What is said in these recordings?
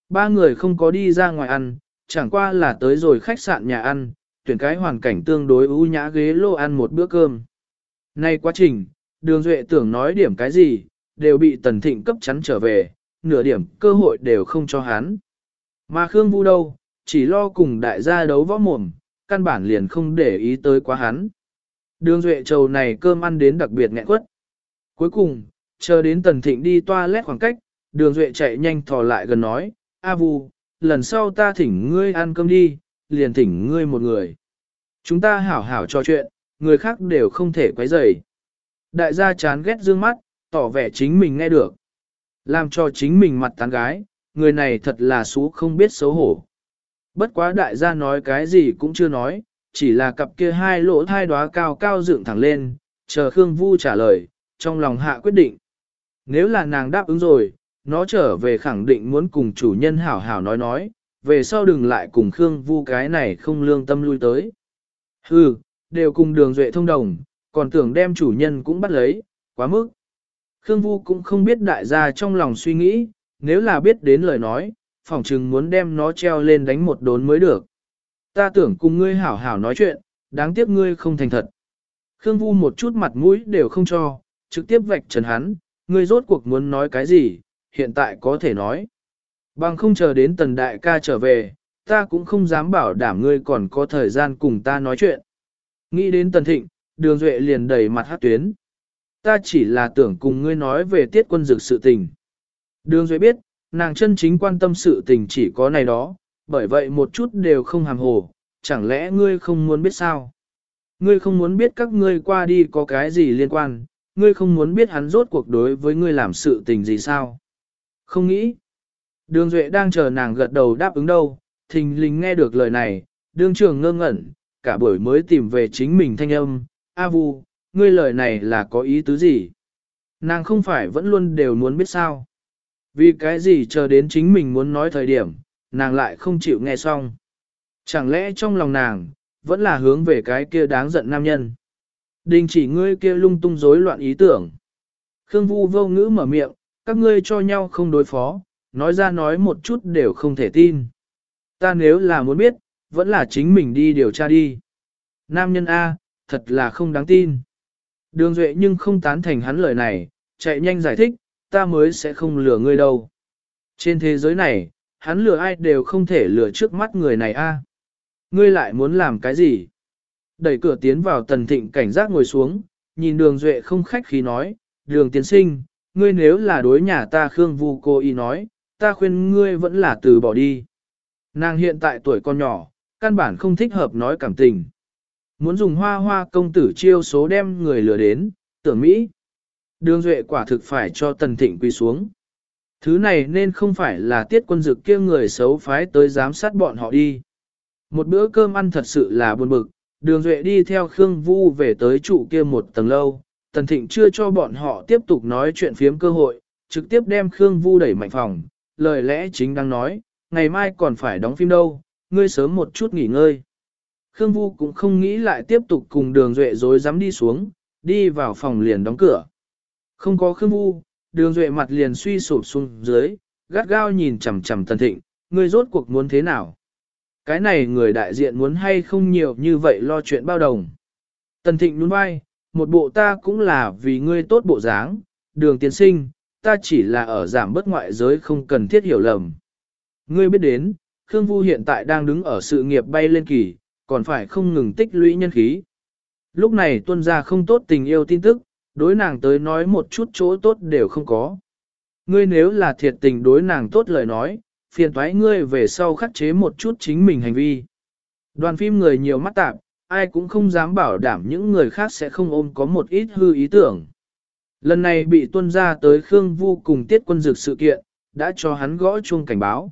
ba người không có đi ra ngoài ăn, chẳng qua là tới rồi khách sạn nhà ăn, tuyển cái hoàn cảnh tương đối ưu nhã ghế lô ăn một bữa cơm. Nay quá trình, Đường Duệ tưởng nói điểm cái gì, đều bị Tần Thịnh cấp chắn trở về, nửa điểm cơ hội đều không cho hắn. Mà Khương Vu đâu, chỉ lo cùng đại gia đấu võ mồm, căn bản liền không để ý tới quá hắn. Đường Duệ trầu này cơm ăn đến đặc biệt nghẹn quất. Cuối cùng, chờ đến Tần Thịnh đi toilet khoảng cách, Đường Duệ chạy nhanh thò lại gần nói, A Vu, lần sau ta thỉnh ngươi ăn cơm đi, liền thỉnh ngươi một người. Chúng ta hảo hảo trò chuyện, người khác đều không thể quấy rầy. Đại gia chán ghét dương mắt, tỏ vẻ chính mình nghe được. Làm cho chính mình mặt tán gái, người này thật là xú không biết xấu hổ. Bất quá đại gia nói cái gì cũng chưa nói, chỉ là cặp kia hai lỗ thai đóa cao cao dựng thẳng lên, chờ Khương Vu trả lời, trong lòng hạ quyết định. Nếu là nàng đáp ứng rồi, nó trở về khẳng định muốn cùng chủ nhân hảo hảo nói, về sau đừng lại cùng Khương Vu cái này không lương tâm lui tới. Hừ, đều cùng Đường Duệ thông đồng, còn tưởng đem chủ nhân cũng bắt lấy, quá mức. Khương Vu cũng không biết đại gia trong lòng suy nghĩ, nếu là biết đến lời nói, phỏng chừng muốn đem nó treo lên đánh một đốn mới được. Ta tưởng cùng ngươi hảo hảo nói chuyện, đáng tiếc ngươi không thành thật. Khương Vu một chút mặt mũi đều không cho, trực tiếp vạch trần hắn, ngươi rốt cuộc muốn nói cái gì, hiện tại có thể nói. Bằng không chờ đến Tần đại ca trở về, ta cũng không dám bảo đảm ngươi còn có thời gian cùng ta nói chuyện. Nghĩ đến Tần Thịnh, Đường Duệ liền đẩy mặt hát tuyến. Ta chỉ là tưởng cùng ngươi nói về Tiết Quân Dực sự tình. Đường Duệ biết, nàng chân chính quan tâm sự tình chỉ có này đó, bởi vậy một chút đều không hàm hồ, chẳng lẽ ngươi không muốn biết sao? Ngươi không muốn biết các ngươi qua đi có cái gì liên quan, ngươi không muốn biết hắn rốt cuộc đối với ngươi làm sự tình gì sao? Không nghĩ. Đường Duệ đang chờ nàng gật đầu đáp ứng đâu, thình lình nghe được lời này, đương trường ngơ ngẩn, cả buổi mới tìm về chính mình thanh âm, A Vu, ngươi lời này là có ý tứ gì? Nàng không phải vẫn luôn đều muốn biết sao? Vì cái gì chờ đến chính mình muốn nói thời điểm, nàng lại không chịu nghe xong. Chẳng lẽ trong lòng nàng, vẫn là hướng về cái kia đáng giận nam nhân. Đình chỉ ngươi kia lung tung rối loạn ý tưởng. Khương Vu vô ngữ mở miệng, các ngươi cho nhau không đối phó, nói ra nói một chút đều không thể tin. Ta nếu là muốn biết, vẫn là chính mình đi điều tra đi. Nam nhân A, thật là không đáng tin. Đường Duệ nhưng không tán thành hắn lời này, chạy nhanh giải thích, ta mới sẽ không lừa ngươi đâu. Trên thế giới này, hắn lừa ai đều không thể lừa trước mắt người này A. Ngươi lại muốn làm cái gì? Đẩy cửa tiến vào Tần Thịnh cảnh giác ngồi xuống, nhìn Đường Duệ không khách khí nói, Đường tiến sinh, ngươi nếu là đối nhà ta Khương Vu cô ý nói, ta khuyên ngươi vẫn là từ bỏ đi. Nàng hiện tại tuổi con nhỏ, căn bản không thích hợp nói cảm tình. Muốn dùng hoa hoa công tử chiêu số đem người lừa đến, tưởng Mỹ. Đường Duệ quả thực phải cho Tần Thịnh quỳ xuống. Thứ này nên không phải là Tiết Quân Dực kia người xấu phái tới giám sát bọn họ đi. Một bữa cơm ăn thật sự là buồn bực, Đường Duệ đi theo Khương Vu về tới trụ kia một tầng lâu, Tần Thịnh chưa cho bọn họ tiếp tục nói chuyện phiếm cơ hội, trực tiếp đem Khương Vu đẩy mạnh phòng, lời lẽ chính đang nói, ngày mai còn phải đóng phim đâu, ngươi sớm một chút nghỉ ngơi. Khương Vu cũng không nghĩ lại tiếp tục cùng Đường Duệ dối dám đi xuống, đi vào phòng liền đóng cửa. Không có Khương Vu, Đường Duệ mặt liền suy sụp xuống dưới, gắt gao nhìn chằm chằm Tần Thịnh, ngươi rốt cuộc muốn thế nào? Cái này người đại diện muốn hay không nhiều như vậy lo chuyện bao đồng. Tần Thịnh nhún vai, một bộ ta cũng là vì ngươi tốt bộ dáng, Đường tiên sinh, ta chỉ là ở giảm bớt ngoại giới không cần thiết hiểu lầm. Ngươi biết đến, Khương Vu hiện tại đang đứng ở sự nghiệp bay lên kỳ, còn phải không ngừng tích lũy nhân khí. Lúc này tuân ra không tốt tình yêu tin tức, đối nàng tới nói một chút chỗ tốt đều không có. Ngươi nếu là thiệt tình đối nàng tốt lời nói, phiền toái ngươi về sau khắc chế một chút chính mình hành vi. Đoàn phim người nhiều mắt tạp, ai cũng không dám bảo đảm những người khác sẽ không ôm có một ít hư ý tưởng. Lần này bị tuân ra tới Khương Vu cùng Tiết Quân Dực sự kiện, đã cho hắn gõ chuông cảnh báo.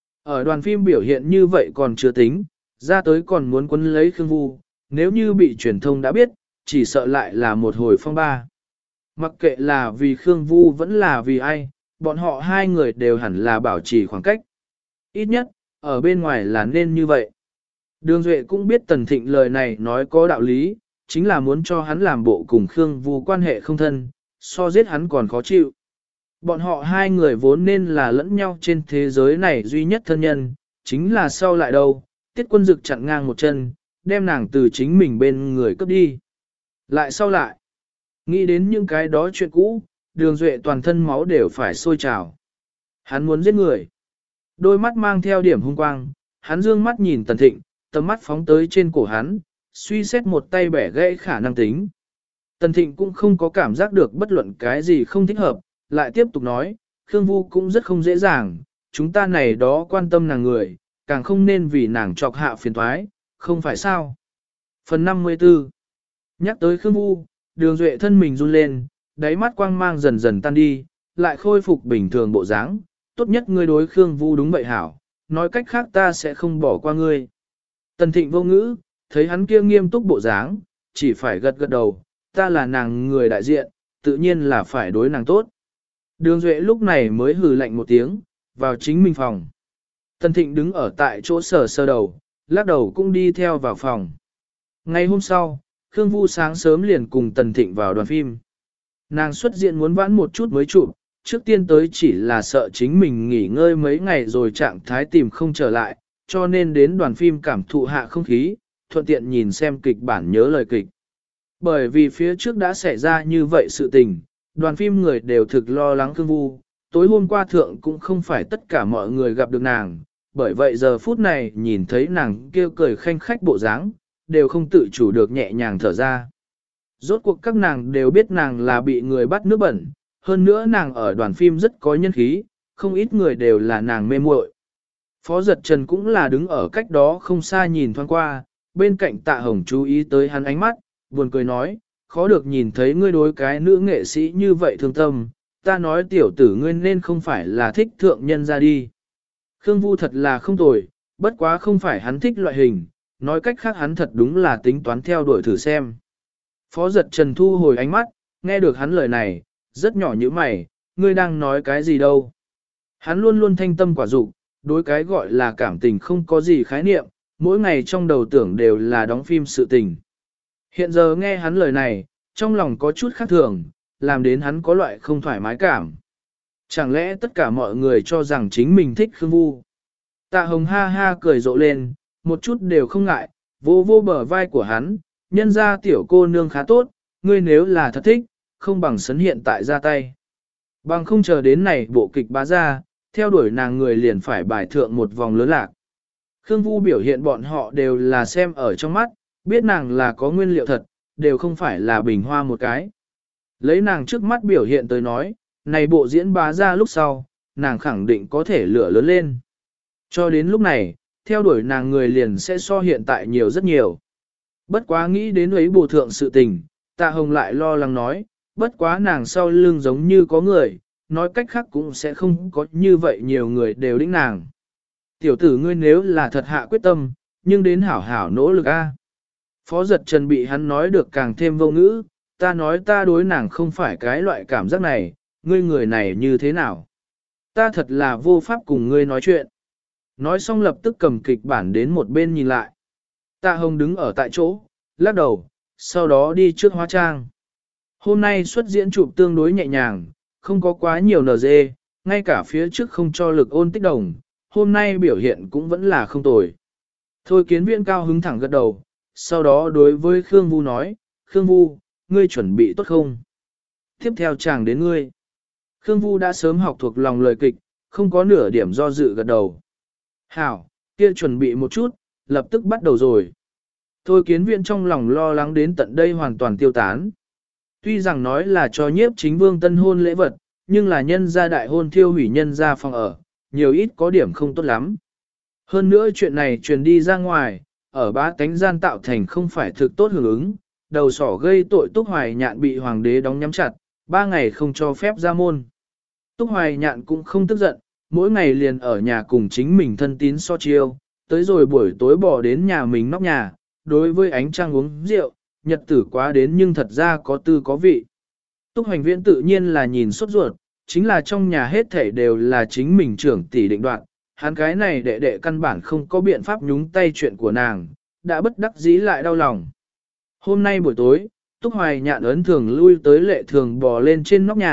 Ở đoàn phim biểu hiện như vậy còn chưa tính, ra tới còn muốn quấn lấy Khương Vu, nếu như bị truyền thông đã biết, chỉ sợ lại là một hồi phong ba. Mặc kệ là vì Khương Vu vẫn là vì ai, bọn họ hai người đều hẳn là bảo trì khoảng cách. Ít nhất, ở bên ngoài là nên như vậy. Đường Duệ cũng biết Tần Thịnh lời này nói có đạo lý, chính là muốn cho hắn làm bộ cùng Khương Vu quan hệ không thân, so giết hắn còn khó chịu. Bọn họ hai người vốn nên là lẫn nhau trên thế giới này duy nhất thân nhân, chính là sau lại đâu, Tiết Quân Dực chặn ngang một chân, đem nàng từ chính mình bên người cướp đi. Lại sau lại, nghĩ đến những cái đó chuyện cũ, Đường Duệ toàn thân máu đều phải sôi trào. Hắn muốn giết người. Đôi mắt mang theo điểm hung quang, hắn dương mắt nhìn Tần Thịnh, tầm mắt phóng tới trên cổ hắn, suy xét một tay bẻ gãy khả năng tính. Tần Thịnh cũng không có cảm giác được bất luận cái gì không thích hợp, lại tiếp tục nói, Khương Vu cũng rất không dễ dàng, chúng ta này đó quan tâm nàng người, càng không nên vì nàng chọc hạ phiền toái, không phải sao. Phần 54 Nhắc tới Khương Vu, Đường Duệ thân mình run lên, đáy mắt quang mang dần dần tan đi, lại khôi phục bình thường bộ dáng. Tốt nhất ngươi đối Khương Vu đúng vậy hảo, nói cách khác ta sẽ không bỏ qua ngươi. Tần Thịnh vô ngữ, thấy hắn kia nghiêm túc bộ dáng, chỉ phải gật gật đầu, ta là nàng người đại diện, tự nhiên là phải đối nàng tốt. Đường Duệ lúc này mới hừ lạnh một tiếng, vào chính mình phòng. Tần Thịnh đứng ở tại chỗ sờ đầu, lắc đầu cũng đi theo vào phòng. Ngày hôm sau, Khương Vu sáng sớm liền cùng Tần Thịnh vào đoàn phim. Nàng xuất diện muốn vãn một chút mới chụp, trước tiên tới chỉ là sợ chính mình nghỉ ngơi mấy ngày rồi trạng thái tìm không trở lại, cho nên đến đoàn phim cảm thụ hạ không khí, thuận tiện nhìn xem kịch bản nhớ lời kịch. Bởi vì phía trước đã xảy ra như vậy sự tình, đoàn phim người đều thực lo lắng Khương Vu, tối hôm qua thượng cũng không phải tất cả mọi người gặp được nàng, bởi vậy giờ phút này nhìn thấy nàng kêu cười khanh khách bộ dáng, đều không tự chủ được nhẹ nhàng thở ra. Rốt cuộc các nàng đều biết nàng là bị người bắt nước bẩn, hơn nữa nàng ở đoàn phim rất có nhân khí, không ít người đều là nàng mê muội. Phó Giật Trần cũng là đứng ở cách đó không xa nhìn thoáng qua, bên cạnh Tạ Hồng chú ý tới hắn ánh mắt, buồn cười nói, khó được nhìn thấy ngươi đối cái nữ nghệ sĩ như vậy thương tâm, ta nói tiểu tử ngươi nên không phải là thích thượng nhân ra đi. Khương Vu thật là không tồi, bất quá không phải hắn thích loại hình, nói cách khác hắn thật đúng là tính toán theo đuổi thử xem. Phó Giật Trần thu hồi ánh mắt, nghe được hắn lời này, rất nhỏ như mày, ngươi đang nói cái gì đâu. Hắn luôn luôn thanh tâm quả dục, đối cái gọi là cảm tình không có gì khái niệm, mỗi ngày trong đầu tưởng đều là đóng phim sự tình. Hiện giờ nghe hắn lời này, trong lòng có chút khác thường, làm đến hắn có loại không thoải mái cảm. Chẳng lẽ tất cả mọi người cho rằng chính mình thích Khương Vu? Tạ Hồng ha ha cười rộ lên, một chút đều không ngại, vô vô bờ vai của hắn, nhân ra tiểu cô nương khá tốt, ngươi nếu là thật thích, không bằng sấn hiện tại ra tay. Bằng không chờ đến này bộ kịch bá ra, theo đuổi nàng người liền phải bài thượng một vòng lớn lạc. Khương Vu biểu hiện bọn họ đều là xem ở trong mắt, biết nàng là có nguyên liệu thật, đều không phải là bình hoa một cái. Lấy nàng trước mắt biểu hiện tới nói, này bộ diễn bá ra lúc sau, nàng khẳng định có thể lửa lớn lên. Cho đến lúc này, theo đuổi nàng người liền sẽ so hiện tại nhiều rất nhiều. Bất quá nghĩ đến ấy bổ thượng sự tình, Tạ Hồng lại lo lắng nói, bất quá nàng sau lưng giống như có người, nói cách khác cũng sẽ không có như vậy nhiều người đều đĩnh nàng. Tiểu tử ngươi nếu là thật hạ quyết tâm, nhưng đến hảo hảo nỗ lực a. Phó Giật Trần bị hắn nói được càng thêm vô ngữ, ta nói ta đối nàng không phải cái loại cảm giác này, ngươi người này như thế nào? Ta thật là vô pháp cùng ngươi nói chuyện. Nói xong lập tức cầm kịch bản đến một bên nhìn lại. Tạ Hồng đứng ở tại chỗ, lắc đầu, sau đó đi trước hóa trang. Hôm nay xuất diễn chụp tương đối nhẹ nhàng, không có quá nhiều NG, ngay cả phía trước không cho lực ôn tích đồng, hôm nay biểu hiện cũng vẫn là không tồi. Thôi Kiến Viễn cao hứng thẳng gật đầu, sau đó đối với Khương Vu nói, Khương Vu, ngươi chuẩn bị tốt không? Tiếp theo chàng đến ngươi. Khương Vu đã sớm học thuộc lòng lời kịch, không có nửa điểm do dự gật đầu. Hảo, kia chuẩn bị một chút, lập tức bắt đầu rồi. Thôi Kiến Viễn trong lòng lo lắng đến tận đây hoàn toàn tiêu tán. Tuy rằng nói là cho nhiếp chính vương tân hôn lễ vật, nhưng là nhân gia đại hôn thiêu hủy nhân gia phòng ở, nhiều ít có điểm không tốt lắm. Hơn nữa chuyện này truyền đi ra ngoài, ở bá tánh gian tạo thành không phải thực tốt hưởng ứng, đầu sỏ gây tội Túc Hoài Nhạn bị hoàng đế đóng nhắm chặt, 3 ngày không cho phép ra môn. Túc Hoài Nhạn cũng không tức giận, mỗi ngày liền ở nhà cùng chính mình thân tín so chiêu, tới rồi buổi tối bỏ đến nhà mình nóc nhà, đối với ánh trăng uống rượu, nhật tử quá đến nhưng thật ra có tư có vị. Túc Hoành Viễn tự nhiên là nhìn sốt ruột, chính là trong nhà hết thảy đều là chính mình trưởng tỷ định đoạt, hắn cái này đệ đệ căn bản không có biện pháp nhúng tay chuyện của nàng, đã bất đắc dĩ lại đau lòng. Hôm nay buổi tối, Túc Hoài Nhạn ấn thường lui tới lệ thường bò lên trên nóc nhà,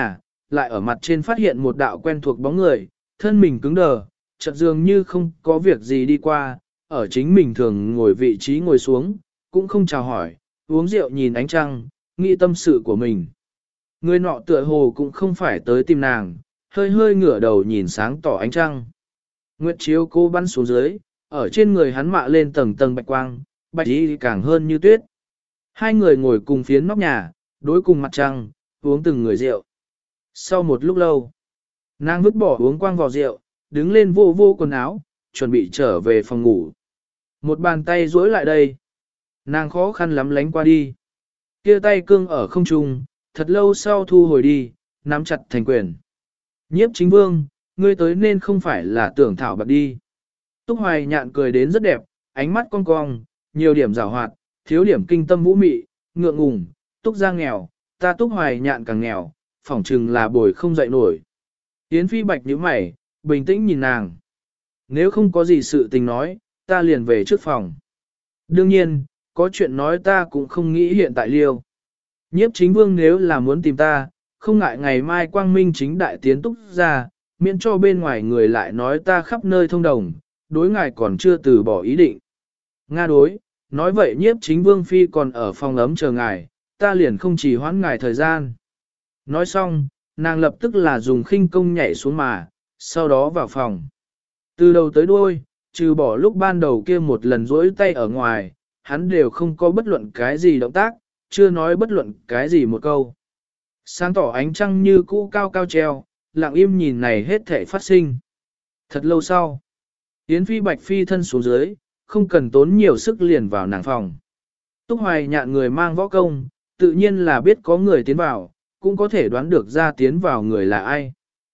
lại ở mặt trên phát hiện một đạo quen thuộc bóng người, thân mình cứng đờ, chợt dường như không có việc gì đi qua, ở chính mình thường ngồi vị trí ngồi xuống, cũng không chào hỏi, uống rượu nhìn ánh trăng, nghĩ tâm sự của mình. Người nọ tựa hồ cũng không phải tới tìm nàng, hơi hơi ngửa đầu nhìn sáng tỏ ánh trăng. Nguyệt chiếu cô bắn xuống dưới, ở trên người hắn mạ lên tầng tầng bạch quang, bạch y càng hơn như tuyết. Hai người ngồi cùng phiến nóc nhà, đối cùng mặt trăng, uống từng người rượu. Sau một lúc lâu, nàng vứt bỏ uống quang vào rượu, đứng lên vô vô quần áo, chuẩn bị trở về phòng ngủ. Một bàn tay duỗi lại đây. Nàng khó khăn lắm lánh qua đi. Kia tay cương ở không trung, thật lâu sau thu hồi đi, nắm chặt thành quyền. Nhiếp chính vương, ngươi tới nên không phải là tưởng thảo bạc đi. Túc Hoài Nhạn cười đến rất đẹp, ánh mắt cong cong, nhiều điểm rào hoạt, thiếu điểm kinh tâm vũ mị, ngượng ngùng, Túc gia nghèo, ta Túc Hoài Nhạn càng nghèo, phỏng chừng là bồi không dậy nổi. Yến Phi Bạch nhíu mày, bình tĩnh nhìn nàng. Nếu không có gì sự tình nói, ta liền về trước phòng. Đương nhiên, có chuyện nói ta cũng không nghĩ hiện tại liêu. Nhiếp chính vương nếu là muốn tìm ta, không ngại ngày mai quang minh chính đại tiến Túc gia, miễn cho bên ngoài người lại nói ta khắp nơi thông đồng, đối ngài còn chưa từ bỏ ý định. Nga đối, nói vậy nhiếp chính vương phi còn ở phòng ấm chờ ngài, ta liền không chỉ hoãn ngài thời gian. Nói xong, nàng lập tức là dùng khinh công nhảy xuống mà, sau đó vào phòng. Từ đầu tới đuôi, trừ bỏ lúc ban đầu kia một lần rỗi tay ở ngoài, hắn đều không có bất luận cái gì động tác, chưa nói bất luận cái gì một câu. Sáng tỏ ánh trăng như cũ cao cao treo, lặng im nhìn này hết thể phát sinh. Thật lâu sau, Yến Phi Bạch phi thân xuống dưới, không cần tốn nhiều sức liền vào nàng phòng. Túc Hoài Nhạn người mang võ công, tự nhiên là biết có người tiến vào, cũng có thể đoán được ra tiến vào người là ai.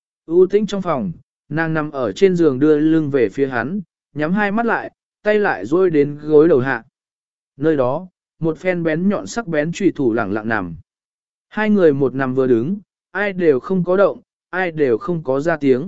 U tĩnh trong phòng, nàng nằm ở trên giường đưa lưng về phía hắn, nhắm hai mắt lại, tay lại duỗi đến gối đầu hạ. Nơi đó, một phen bén nhọn sắc bén chùy thủ lẳng lặng nằm. Hai người một nằm vừa đứng, ai đều không có động, ai đều không có ra tiếng.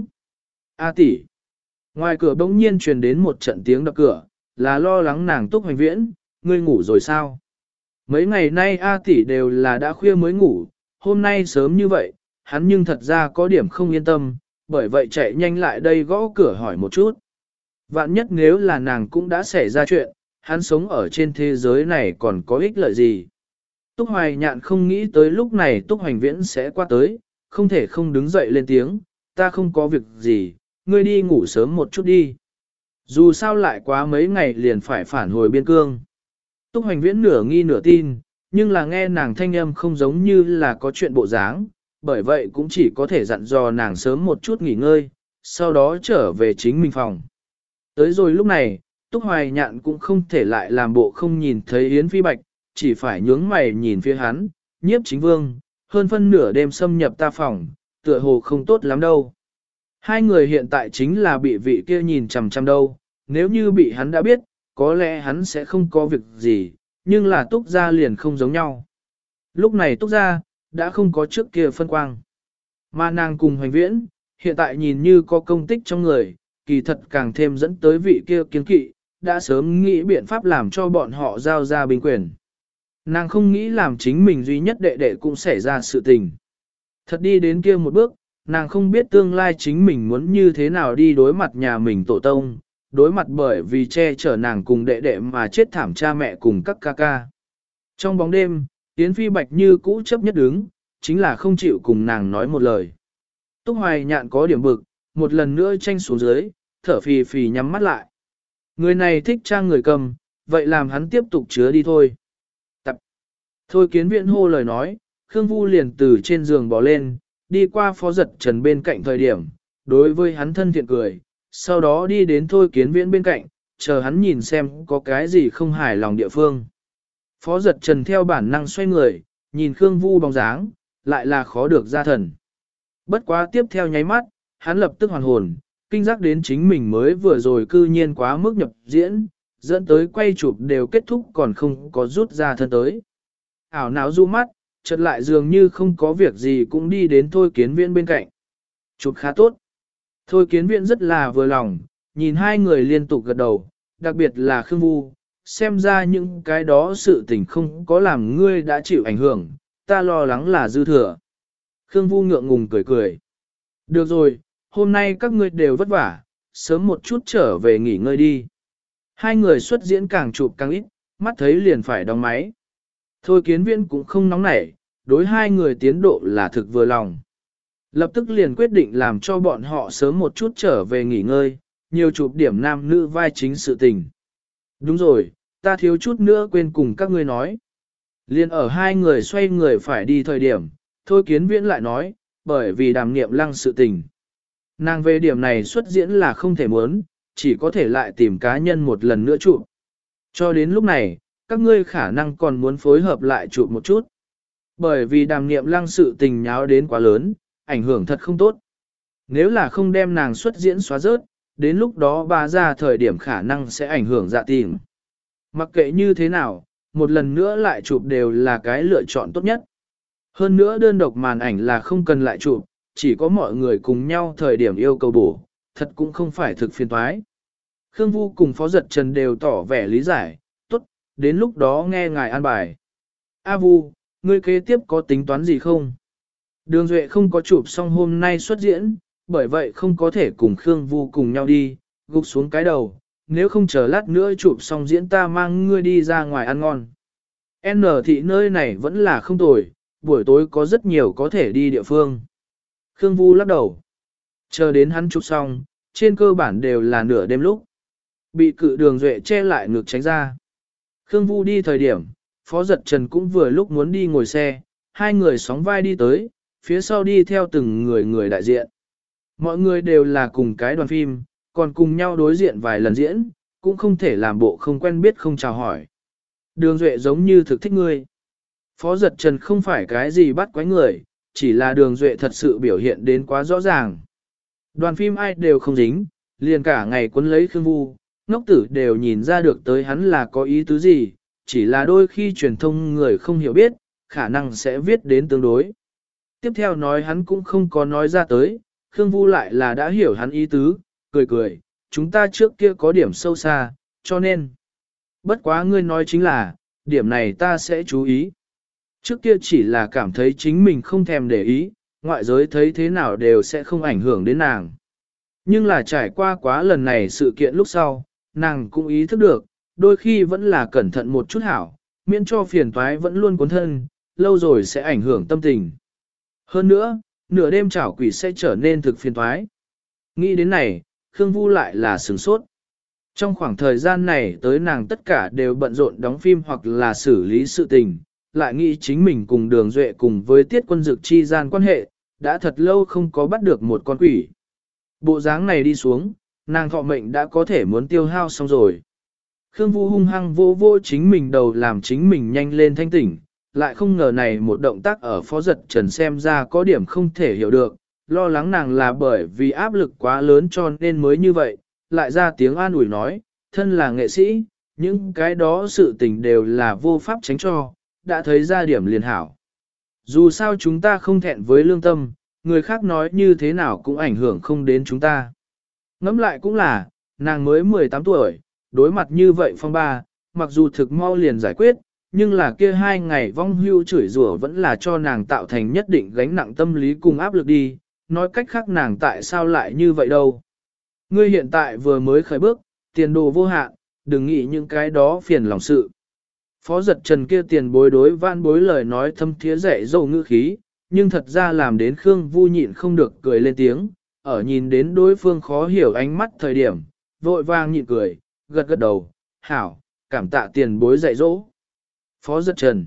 A tỷ. Ngoài cửa bỗng nhiên truyền đến một trận tiếng đập cửa, là lo lắng nàng Túc Hoành Viễn, ngươi ngủ rồi sao? Mấy ngày nay A tỷ đều là đã khuya mới ngủ, hôm nay sớm như vậy, hắn nhưng thật ra có điểm không yên tâm, bởi vậy chạy nhanh lại đây gõ cửa hỏi một chút. Vạn nhất nếu là nàng cũng đã xảy ra chuyện, hắn sống ở trên thế giới này còn có ích lợi gì? Túc Hoài Nhạn không nghĩ tới lúc này Túc Hoành Viễn sẽ qua tới, không thể không đứng dậy lên tiếng, ta không có việc gì, ngươi đi ngủ sớm một chút đi. Dù sao lại quá mấy ngày liền phải phản hồi biên cương. Túc Hoành Viễn nửa nghi nửa tin, nhưng là nghe nàng thanh âm không giống như là có chuyện bộ dáng, bởi vậy cũng chỉ có thể dặn dò nàng sớm một chút nghỉ ngơi, sau đó trở về chính mình phòng. Tới rồi lúc này, Túc Hoài Nhạn cũng không thể lại làm bộ không nhìn thấy Yến Phi Bạch, chỉ phải nhướng mày nhìn phía hắn, nhiếp chính vương, hơn phân nửa đêm xâm nhập ta phòng, tựa hồ không tốt lắm đâu. Hai người hiện tại chính là bị vị kia nhìn chằm chằm đâu, nếu như bị hắn đã biết, có lẽ hắn sẽ không có việc gì, nhưng là Túc gia liền không giống nhau. Lúc này Túc gia đã không có trước kia phân quang. Mà nàng cùng Hoành Viễn, hiện tại nhìn như có công tích trong người, kỳ thật càng thêm dẫn tới vị kia kiến kỵ, đã sớm nghĩ biện pháp làm cho bọn họ giao ra binh quyền. Nàng không nghĩ làm chính mình duy nhất đệ đệ cũng xảy ra sự tình. Thật đi đến kia một bước, nàng không biết tương lai chính mình muốn như thế nào đi đối mặt nhà mình tổ tông, đối mặt bởi vì che chở nàng cùng đệ đệ mà chết thảm cha mẹ cùng các ca ca. Trong bóng đêm, Yến Phi Bạch như cũ chấp nhất đứng, chính là không chịu cùng nàng nói một lời. Túc Hoài Nhạn có điểm bực, một lần nữa tranh xuống dưới, thở phì phì nhắm mắt lại. Người này thích trang người cầm, vậy làm hắn tiếp tục chứa đi thôi. Thôi Kiến Viễn hô lời nói, Khương Vu liền từ trên giường bò lên, đi qua Phó Giật Trần bên cạnh thời điểm, đối với hắn thân thiện cười, sau đó đi đến Thôi Kiến Viễn bên cạnh, chờ hắn nhìn xem có cái gì không hài lòng địa phương. Phó Giật Trần theo bản năng xoay người, nhìn Khương Vu bóng dáng, lại là khó được ra thần. Bất quá tiếp theo nháy mắt, hắn lập tức hoàn hồn, kinh giác đến chính mình mới vừa rồi cư nhiên quá mức nhập diễn, dẫn tới quay chụp đều kết thúc còn không có rút ra thân tới. Ảo não du mắt, chợt lại dường như không có việc gì cũng đi đến Thôi Kiến Viễn bên cạnh. Chụp khá tốt. Thôi Kiến Viễn rất là vừa lòng, nhìn hai người liên tục gật đầu, đặc biệt là Khương Vu, xem ra những cái đó sự tình không có làm ngươi đã chịu ảnh hưởng, ta lo lắng là dư thừa. Khương Vu ngượng ngùng cười cười. Được rồi, hôm nay các ngươi đều vất vả, sớm một chút trở về nghỉ ngơi đi. Hai người xuất diễn càng chụp càng ít, mắt thấy liền phải đóng máy. Thôi Kiến Viễn cũng không nóng nảy, đối hai người tiến độ là thực vừa lòng. Lập tức liền quyết định làm cho bọn họ sớm một chút trở về nghỉ ngơi, nhiều chụp điểm nam nữ vai chính sự tình. Đúng rồi, ta thiếu chút nữa quên cùng các ngươi nói. Liên ở hai người xoay người phải đi thời điểm, Thôi Kiến Viễn lại nói, bởi vì Đàm Niệm Lăng sự tình. Nàng về điểm này xuất diễn là không thể muốn, chỉ có thể lại tìm cá nhân một lần nữa chụp. Cho đến lúc này, các ngươi khả năng còn muốn phối hợp lại chụp một chút. Bởi vì Đàm Niệm Lăng sự tình nháo đến quá lớn, ảnh hưởng thật không tốt. Nếu là không đem nàng xuất diễn xóa rớt, đến lúc đó bà ra thời điểm khả năng sẽ ảnh hưởng dạ tình. Mặc kệ như thế nào, một lần nữa lại chụp đều là cái lựa chọn tốt nhất. Hơn nữa đơn độc màn ảnh là không cần lại chụp, chỉ có mọi người cùng nhau thời điểm yêu cầu bổ, thật cũng không phải thực phiền toái. Khương Vu cùng Phó Giật Trần đều tỏ vẻ lý giải, tốt, đến lúc đó nghe ngài an bài. A Vu, ngươi kế tiếp có tính toán gì không? Đường Duệ không có chụp xong hôm nay xuất diễn, bởi vậy không có thể cùng Khương Vu cùng nhau đi, gục xuống cái đầu, nếu không chờ lát nữa chụp xong diễn ta mang ngươi đi ra ngoài ăn ngon. N thị nơi này vẫn là không tồi, buổi tối có rất nhiều có thể đi địa phương. Khương Vu lắc đầu. Chờ đến hắn chụp xong, trên cơ bản đều là nửa đêm lúc. Bị cự Đường Duệ che lại ngực tránh ra. Khương Vu đi thời điểm, Phó Giật Trần cũng vừa lúc muốn đi ngồi xe, hai người sóng vai đi tới, phía sau đi theo từng người đại diện. Mọi người đều là cùng cái đoàn phim, còn cùng nhau đối diện vài lần diễn, cũng không thể làm bộ không quen biết không chào hỏi. Đường Duệ giống như thực thích ngươi. Phó Giật Trần không phải cái gì bắt quái người, chỉ là Đường Duệ thật sự biểu hiện đến quá rõ ràng. Đoàn phim ai đều không dính, liền cả ngày quấn lấy Khương Vu, ngốc tử đều nhìn ra được tới hắn là có ý tứ gì, chỉ là đôi khi truyền thông người không hiểu biết, khả năng sẽ viết đến tương đối. Tiếp theo nói hắn cũng không có nói ra tới, Khương Vu lại là đã hiểu hắn ý tứ, cười cười, chúng ta trước kia có điểm sâu xa, cho nên. Bất quá ngươi nói chính là, điểm này ta sẽ chú ý. Trước kia chỉ là cảm thấy chính mình không thèm để ý, ngoại giới thấy thế nào đều sẽ không ảnh hưởng đến nàng. Nhưng là trải qua quá lần này sự kiện lúc sau, nàng cũng ý thức được, đôi khi vẫn là cẩn thận một chút hảo, miễn cho phiền toái vẫn luôn cuốn thân, lâu rồi sẽ ảnh hưởng tâm tình. Hơn nữa, nửa đêm chảo quỷ sẽ trở nên thực phiền toái. Nghĩ đến này, Khương Vu lại là sửng sốt. Trong khoảng thời gian này tới nàng tất cả đều bận rộn đóng phim hoặc là xử lý sự tình, lại nghĩ chính mình cùng Đường Duệ cùng với Tiết Quân Dực chi gian quan hệ, đã thật lâu không có bắt được một con quỷ. Bộ dáng này đi xuống, nàng thọ mệnh đã có thể muốn tiêu hao xong rồi. Khương Vu hung hăng vô vô chính mình đầu làm chính mình nhanh lên thanh tỉnh, lại không ngờ này một động tác ở Phó Giật Trần xem ra có điểm không thể hiểu được, lo lắng nàng là bởi vì áp lực quá lớn cho nên mới như vậy, lại ra tiếng an ủi nói, thân là nghệ sĩ, những cái đó sự tình đều là vô pháp tránh cho, đã thấy ra điểm liền hảo. Dù sao chúng ta không thẹn với lương tâm, người khác nói như thế nào cũng ảnh hưởng không đến chúng ta. Ngẫm lại cũng là, nàng mới 18 tuổi, đối mặt như vậy phong ba, mặc dù thực mau liền giải quyết, nhưng là kia 2 ngày vong hưu chửi rủa vẫn là cho nàng tạo thành nhất định gánh nặng tâm lý cùng áp lực đi, nói cách khác nàng tại sao lại như vậy đâu. Ngươi hiện tại vừa mới khởi bước, tiền đồ vô hạn, đừng nghĩ những cái đó phiền lòng sự. Phó Giật Trần kia tiền bối đối van bối lời nói thâm thiế dạy dâu ngữ khí, nhưng thật ra làm đến Khương Vu nhịn không được cười lên tiếng, ở nhìn đến đối phương khó hiểu ánh mắt thời điểm, vội vàng nhịn cười, gật gật đầu, hảo, cảm tạ tiền bối dạy dỗ. Phó Giật Trần.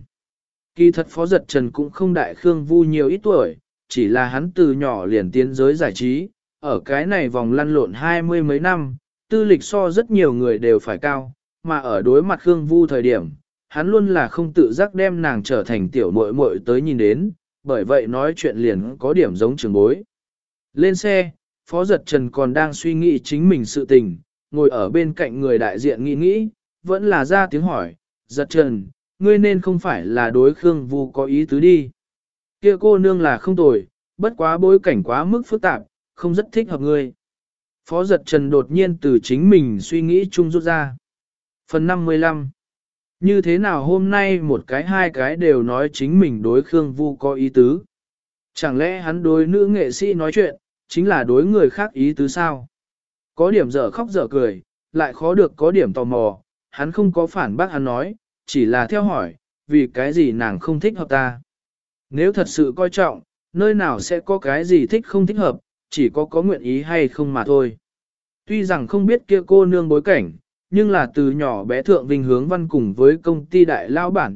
Kỳ thật Phó Giật Trần cũng không đại Khương Vu nhiều ít tuổi, chỉ là hắn từ nhỏ liền tiến giới giải trí, ở cái này vòng lăn lộn 20 mấy năm, tư lịch so rất nhiều người đều phải cao, mà ở đối mặt Khương Vu thời điểm, hắn luôn là không tự giác đem nàng trở thành tiểu muội muội tới nhìn đến, bởi vậy nói chuyện liền có điểm giống trường bối. Lên xe, Phó Giật Trần còn đang suy nghĩ chính mình sự tình, ngồi ở bên cạnh người đại diện nghĩ, vẫn là ra tiếng hỏi, Giật Trần, ngươi nên không phải là đối Khương Vu có ý tứ đi. Kia cô nương là không tồi, bất quá bối cảnh quá mức phức tạp, không rất thích hợp ngươi. Phó Giật Trần đột nhiên từ chính mình suy nghĩ chung rút ra. Phần 55. Như thế nào hôm nay một cái hai cái đều nói chính mình đối Khương Vu có ý tứ. Chẳng lẽ hắn đối nữ nghệ sĩ nói chuyện, chính là đối người khác ý tứ sao? Có điểm dở khóc dở cười, lại khó được có điểm tò mò, hắn không có phản bác hắn nói, chỉ là theo hỏi, vì cái gì nàng không thích hợp ta. Nếu thật sự coi trọng, nơi nào sẽ có cái gì thích không thích hợp, chỉ có nguyện ý hay không mà thôi. Tuy rằng không biết kia cô nương bối cảnh, nhưng là từ nhỏ bé thượng vinh hướng văn cùng với công ty đại lao bản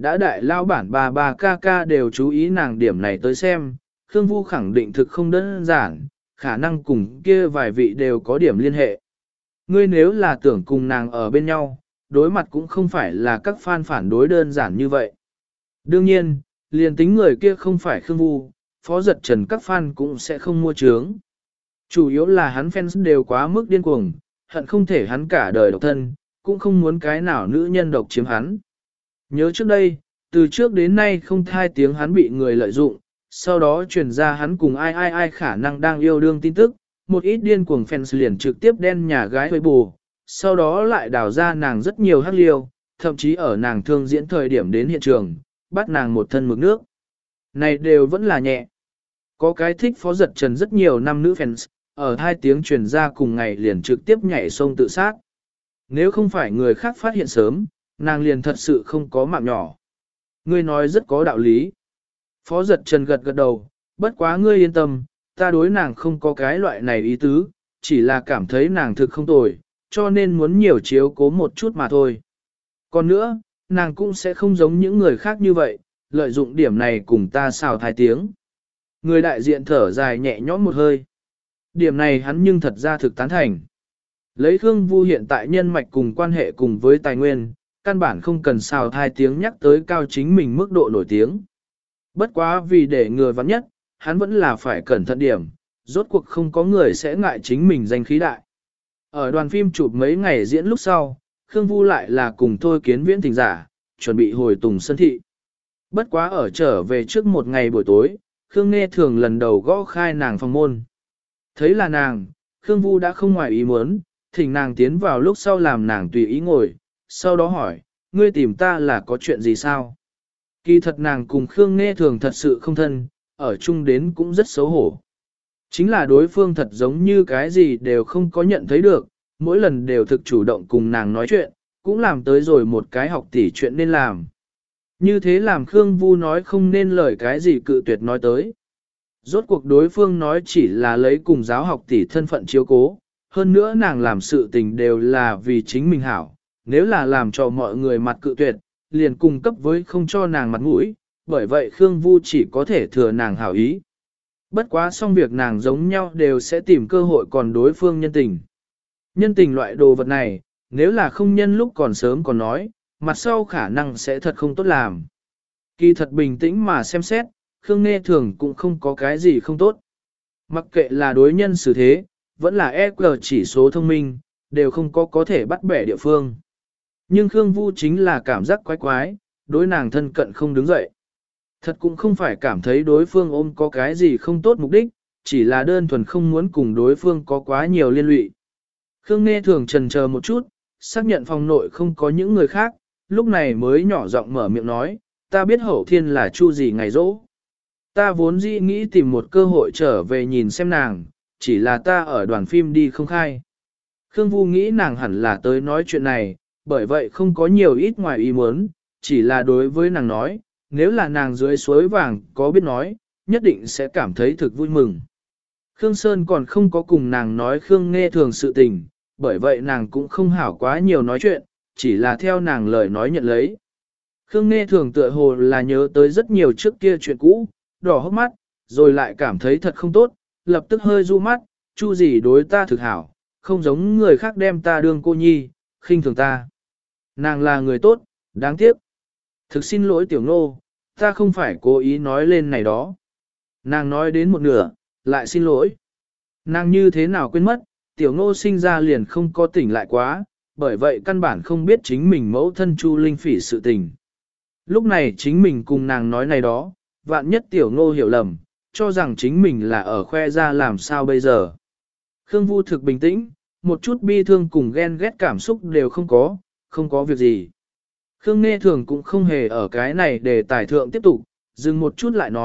bà ca ca đều chú ý nàng điểm này tới xem, Khương Vu khẳng định thực không đơn giản, khả năng cùng kia vài vị đều có điểm liên hệ. Ngươi nếu là tưởng cùng nàng ở bên nhau, đối mặt cũng không phải là các fan phản đối đơn giản như vậy. Đương nhiên, liền tính người kia không phải Khương Vu, Phó Giật Trần các fan cũng sẽ không mua trướng. Chủ yếu là hắn fans đều quá mức điên cuồng, hận không thể hắn cả đời độc thân, cũng không muốn cái nào nữ nhân độc chiếm hắn. Nhớ trước đây, từ trước đến nay không thai tiếng hắn bị người lợi dụng, sau đó truyền ra hắn cùng ai khả năng đang yêu đương tin tức, một ít điên cuồng fans liền trực tiếp đen nhà gái hơi bù, sau đó lại đào ra nàng rất nhiều hắc liêu, thậm chí ở nàng thương diễn thời điểm đến hiện trường, bắt nàng một thân mực nước. Này đều vẫn là nhẹ. Có cái thích Phó Giật Trần rất nhiều năm nữ fans, ở hai tiếng truyền ra cùng ngày liền trực tiếp nhảy sông tự sát. Nếu không phải người khác phát hiện sớm, nàng liền thật sự không có mạng nhỏ. Ngươi nói rất có đạo lý. Phó Giật Trần gật gật đầu, bất quá ngươi yên tâm, ta đối nàng không có cái loại này ý tứ, chỉ là cảm thấy nàng thực không tồi, cho nên muốn nhiều chiếu cố một chút mà thôi. Còn nữa, nàng cũng sẽ không giống những người khác như vậy, lợi dụng điểm này cùng ta xào thái tiếng. Người đại diện thở dài nhẹ nhõm một hơi. Điểm này hắn nhưng thật ra thực tán thành. Lấy Khương Vu hiện tại nhân mạch cùng quan hệ cùng với tài nguyên, căn bản không cần xào thai tiếng nhắc tới cao chính mình mức độ nổi tiếng. Bất quá vì để người vắng nhất, hắn vẫn là phải cẩn thận điểm, rốt cuộc không có người sẽ ngại chính mình danh khí đại. Ở đoàn phim chụp mấy ngày diễn lúc sau, Khương Vu lại là cùng Thôi Kiến Viễn thỉnh giả, chuẩn bị hồi Tùng Sơn Thị. Bất quá ở trở về trước một ngày buổi tối, Khương Nghe Thường lần đầu gõ khai nàng phòng môn. Thấy là nàng, Khương Vu đã không ngoài ý muốn, thỉnh nàng tiến vào lúc sau làm nàng tùy ý ngồi, sau đó hỏi, ngươi tìm ta là có chuyện gì sao? Kỳ thật nàng cùng Khương Nghe Thường thật sự không thân, ở chung đến cũng rất xấu hổ. Chính là đối phương thật giống như cái gì đều không có nhận thấy được, mỗi lần đều thực chủ động cùng nàng nói chuyện, cũng làm tới rồi một cái học tỷ chuyện nên làm. Như thế làm Khương Vu nói không nên lời cái gì cự tuyệt nói tới. Rốt cuộc đối phương nói chỉ là lấy cùng giáo học tỷ thân phận chiếu cố, hơn nữa nàng làm sự tình đều là vì chính mình hảo, nếu là làm cho mọi người mặt cự tuyệt, liền cung cấp với không cho nàng mặt mũi, bởi vậy Khương Vu chỉ có thể thừa nàng hảo ý. Bất quá xong việc nàng giống nhau đều sẽ tìm cơ hội còn đối phương nhân tình. Nhân tình loại đồ vật này, nếu là không nhân lúc còn sớm còn nói, mặt sau khả năng sẽ thật không tốt làm. Kỳ thật bình tĩnh mà xem xét, Khương Nghe Thường cũng không có cái gì không tốt. Mặc kệ là đối nhân xử thế, vẫn là EQ chỉ số thông minh, đều không có thể bắt bẻ địa phương. Nhưng Khương Vu chính là cảm giác quái quái, đối nàng thân cận không đứng dậy. Thật cũng không phải cảm thấy đối phương ôm có cái gì không tốt mục đích, chỉ là đơn thuần không muốn cùng đối phương có quá nhiều liên lụy. Khương Nghe Thường chần chờ một chút, xác nhận phòng nội không có những người khác, lúc này mới nhỏ giọng mở miệng nói, ta biết Hậu Thiên là chu gì ngày rỗ. Ta vốn dĩ nghĩ tìm một cơ hội trở về nhìn xem nàng, chỉ là ta ở đoàn phim đi không khai. Khương Vu nghĩ nàng hẳn là tới nói chuyện này, bởi vậy không có nhiều ít ngoài ý muốn, chỉ là đối với nàng nói, nếu là nàng dưới suối vàng có biết nói, nhất định sẽ cảm thấy thực vui mừng. Khương Sơn còn không có cùng nàng nói Khương Nghe Thường sự tình, bởi vậy nàng cũng không hảo quá nhiều nói chuyện, chỉ là theo nàng lời nói nhận lấy. Khương Nghe Thường tựa hồ là nhớ tới rất nhiều trước kia chuyện cũ, đỏ hốc mắt, rồi lại cảm thấy thật không tốt, lập tức hơi du mắt, chu gì đối ta thực hảo, không giống người khác đem ta đương cô nhi, khinh thường ta. Nàng là người tốt, đáng tiếc. Thực xin lỗi Tiểu Ngô, ta không phải cố ý nói lên này đó. Nàng nói đến một nửa, lại xin lỗi. Nàng như thế nào quên mất, Tiểu Ngô sinh ra liền không có tỉnh lại quá, bởi vậy căn bản không biết chính mình mẫu thân Chu Linh Phỉ sự tình. Lúc này chính mình cùng nàng nói này đó, vạn nhất Tiểu Ngô hiểu lầm, cho rằng chính mình là ở khoe ra làm sao bây giờ. Khương Vu thực bình tĩnh, một chút bi thương cùng ghen ghét cảm xúc đều không có việc gì. Khương Nghe Thường cũng không hề ở cái này để tài thượng tiếp tục, dừng một chút lại nói,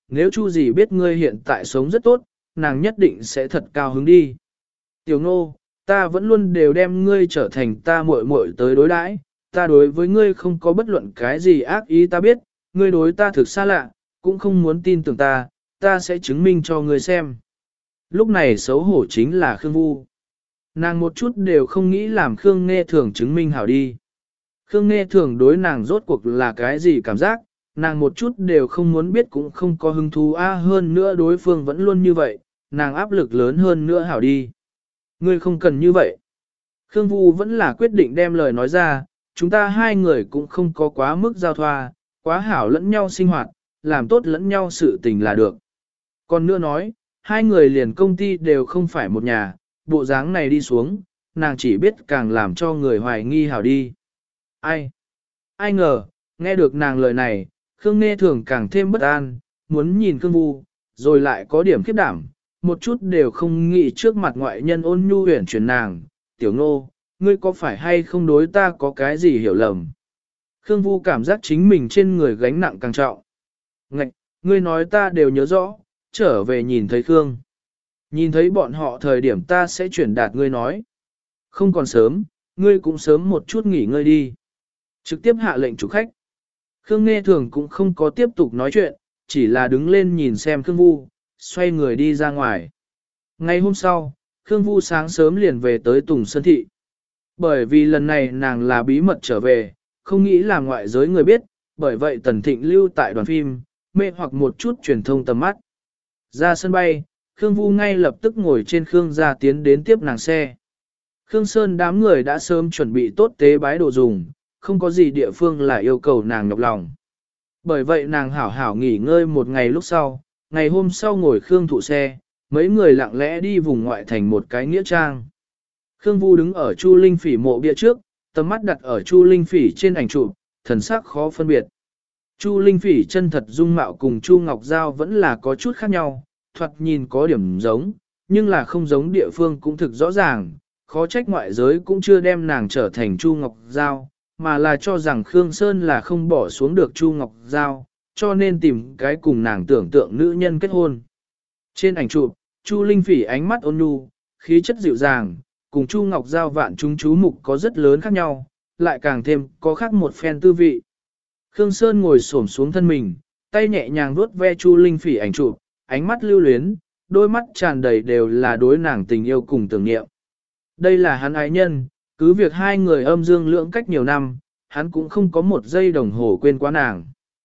nếu Chu gì biết ngươi hiện tại sống rất tốt, nàng nhất định sẽ thật cao hứng đi. Tiểu Ngô, ta vẫn luôn đều đem ngươi trở thành ta muội muội tới đối đãi, ta đối với ngươi không có bất luận cái gì ác ý ta biết, ngươi đối ta thực xa lạ, cũng không muốn tin tưởng ta sẽ chứng minh cho ngươi xem. Lúc này xấu hổ chính là Khương Vu. Nàng một chút đều không nghĩ làm Khương Nghe Thường chứng minh hảo đi. Khương Nghe Thường đối nàng rốt cuộc là cái gì cảm giác, nàng một chút đều không muốn biết cũng không có hứng thú hơn nữa đối phương vẫn luôn như vậy, nàng áp lực lớn hơn nữa hảo đi. Ngươi không cần như vậy. Khương Vu vẫn là quyết định đem lời nói ra, chúng ta hai người cũng không có quá mức giao thoa, quá hảo lẫn nhau sinh hoạt, làm tốt lẫn nhau sự tình là được. Còn nữa nói, hai người liền công ty đều không phải một nhà, bộ dáng này đi xuống, nàng chỉ biết càng làm cho người hoài nghi hảo đi. Ai ngờ, nghe được nàng lời này, Khương Nghe Thường càng thêm bất an, muốn nhìn Khương Vu, rồi lại có điểm khiếp đảm, một chút đều không nghĩ trước mặt ngoại nhân ôn nhu huyền chuyển nàng, Tiểu Ngô, ngươi có phải hay không đối ta có cái gì hiểu lầm? Khương Vu cảm giác chính mình trên người gánh nặng càng trọng. Ngạch, ngươi nói ta đều nhớ rõ, trở về nhìn thấy Khương. Nhìn thấy bọn họ thời điểm ta sẽ chuyển đạt ngươi nói. Không còn sớm, ngươi cũng sớm một chút nghỉ ngơi đi. Trực tiếp hạ lệnh chủ khách. Khương Nghe Thường cũng không có tiếp tục nói chuyện, chỉ là đứng lên nhìn xem Khương Vu, xoay người đi ra ngoài. Ngày hôm sau, Khương Vu sáng sớm liền về tới Tùng Sơn Thị. Bởi vì lần này nàng là bí mật trở về, không nghĩ là ngoại giới người biết, bởi vậy Tần Thịnh lưu tại đoàn phim, mê hoặc một chút truyền thông tầm mắt. Ra sân bay, Khương Vu ngay lập tức ngồi trên Khương gia tiến đến tiếp nàng xe. Khương Sơn đám người đã sớm chuẩn bị tốt tế bái đồ dùng, không có gì địa phương là yêu cầu nàng nhọc lòng. Bởi vậy nàng hảo hảo nghỉ ngơi một ngày lúc sau, ngày hôm sau ngồi Khương thụ xe, mấy người lặng lẽ đi vùng ngoại thành một cái nghĩa trang. Khương Vu đứng ở Chu Linh Phỉ mộ bia trước, tầm mắt đặt ở Chu Linh Phỉ trên ảnh chụp, thần sắc khó phân biệt. Chu Linh Phỉ chân thật dung mạo cùng Chu Ngọc Giao vẫn là có chút khác nhau, thoạt nhìn có điểm giống, nhưng là không giống địa phương cũng thực rõ ràng, khó trách ngoại giới cũng chưa đem nàng trở thành Chu Ngọc Giao, mà là cho rằng Khương Sơn là không bỏ xuống được Chu Ngọc Giao, cho nên tìm cái cùng nàng tưởng tượng nữ nhân kết hôn. Trên ảnh chụp, Chu Linh Phỉ ánh mắt ôn nhu, khí chất dịu dàng, cùng Chu Ngọc Giao vạn chúng chú mục có rất lớn khác nhau, lại càng thêm có khác một phen tư vị. Khương Sơn ngồi xổm xuống thân mình, tay nhẹ nhàng vuốt ve Chu Linh Phỉ ảnh chụp, ánh mắt lưu luyến, đôi mắt tràn đầy đều là đối nàng tình yêu cùng tưởng niệm. Đây là hắn ái nhân, cứ việc hai người âm dương lưỡng cách nhiều năm, hắn cũng không có một giây đồng hồ quên quá nàng.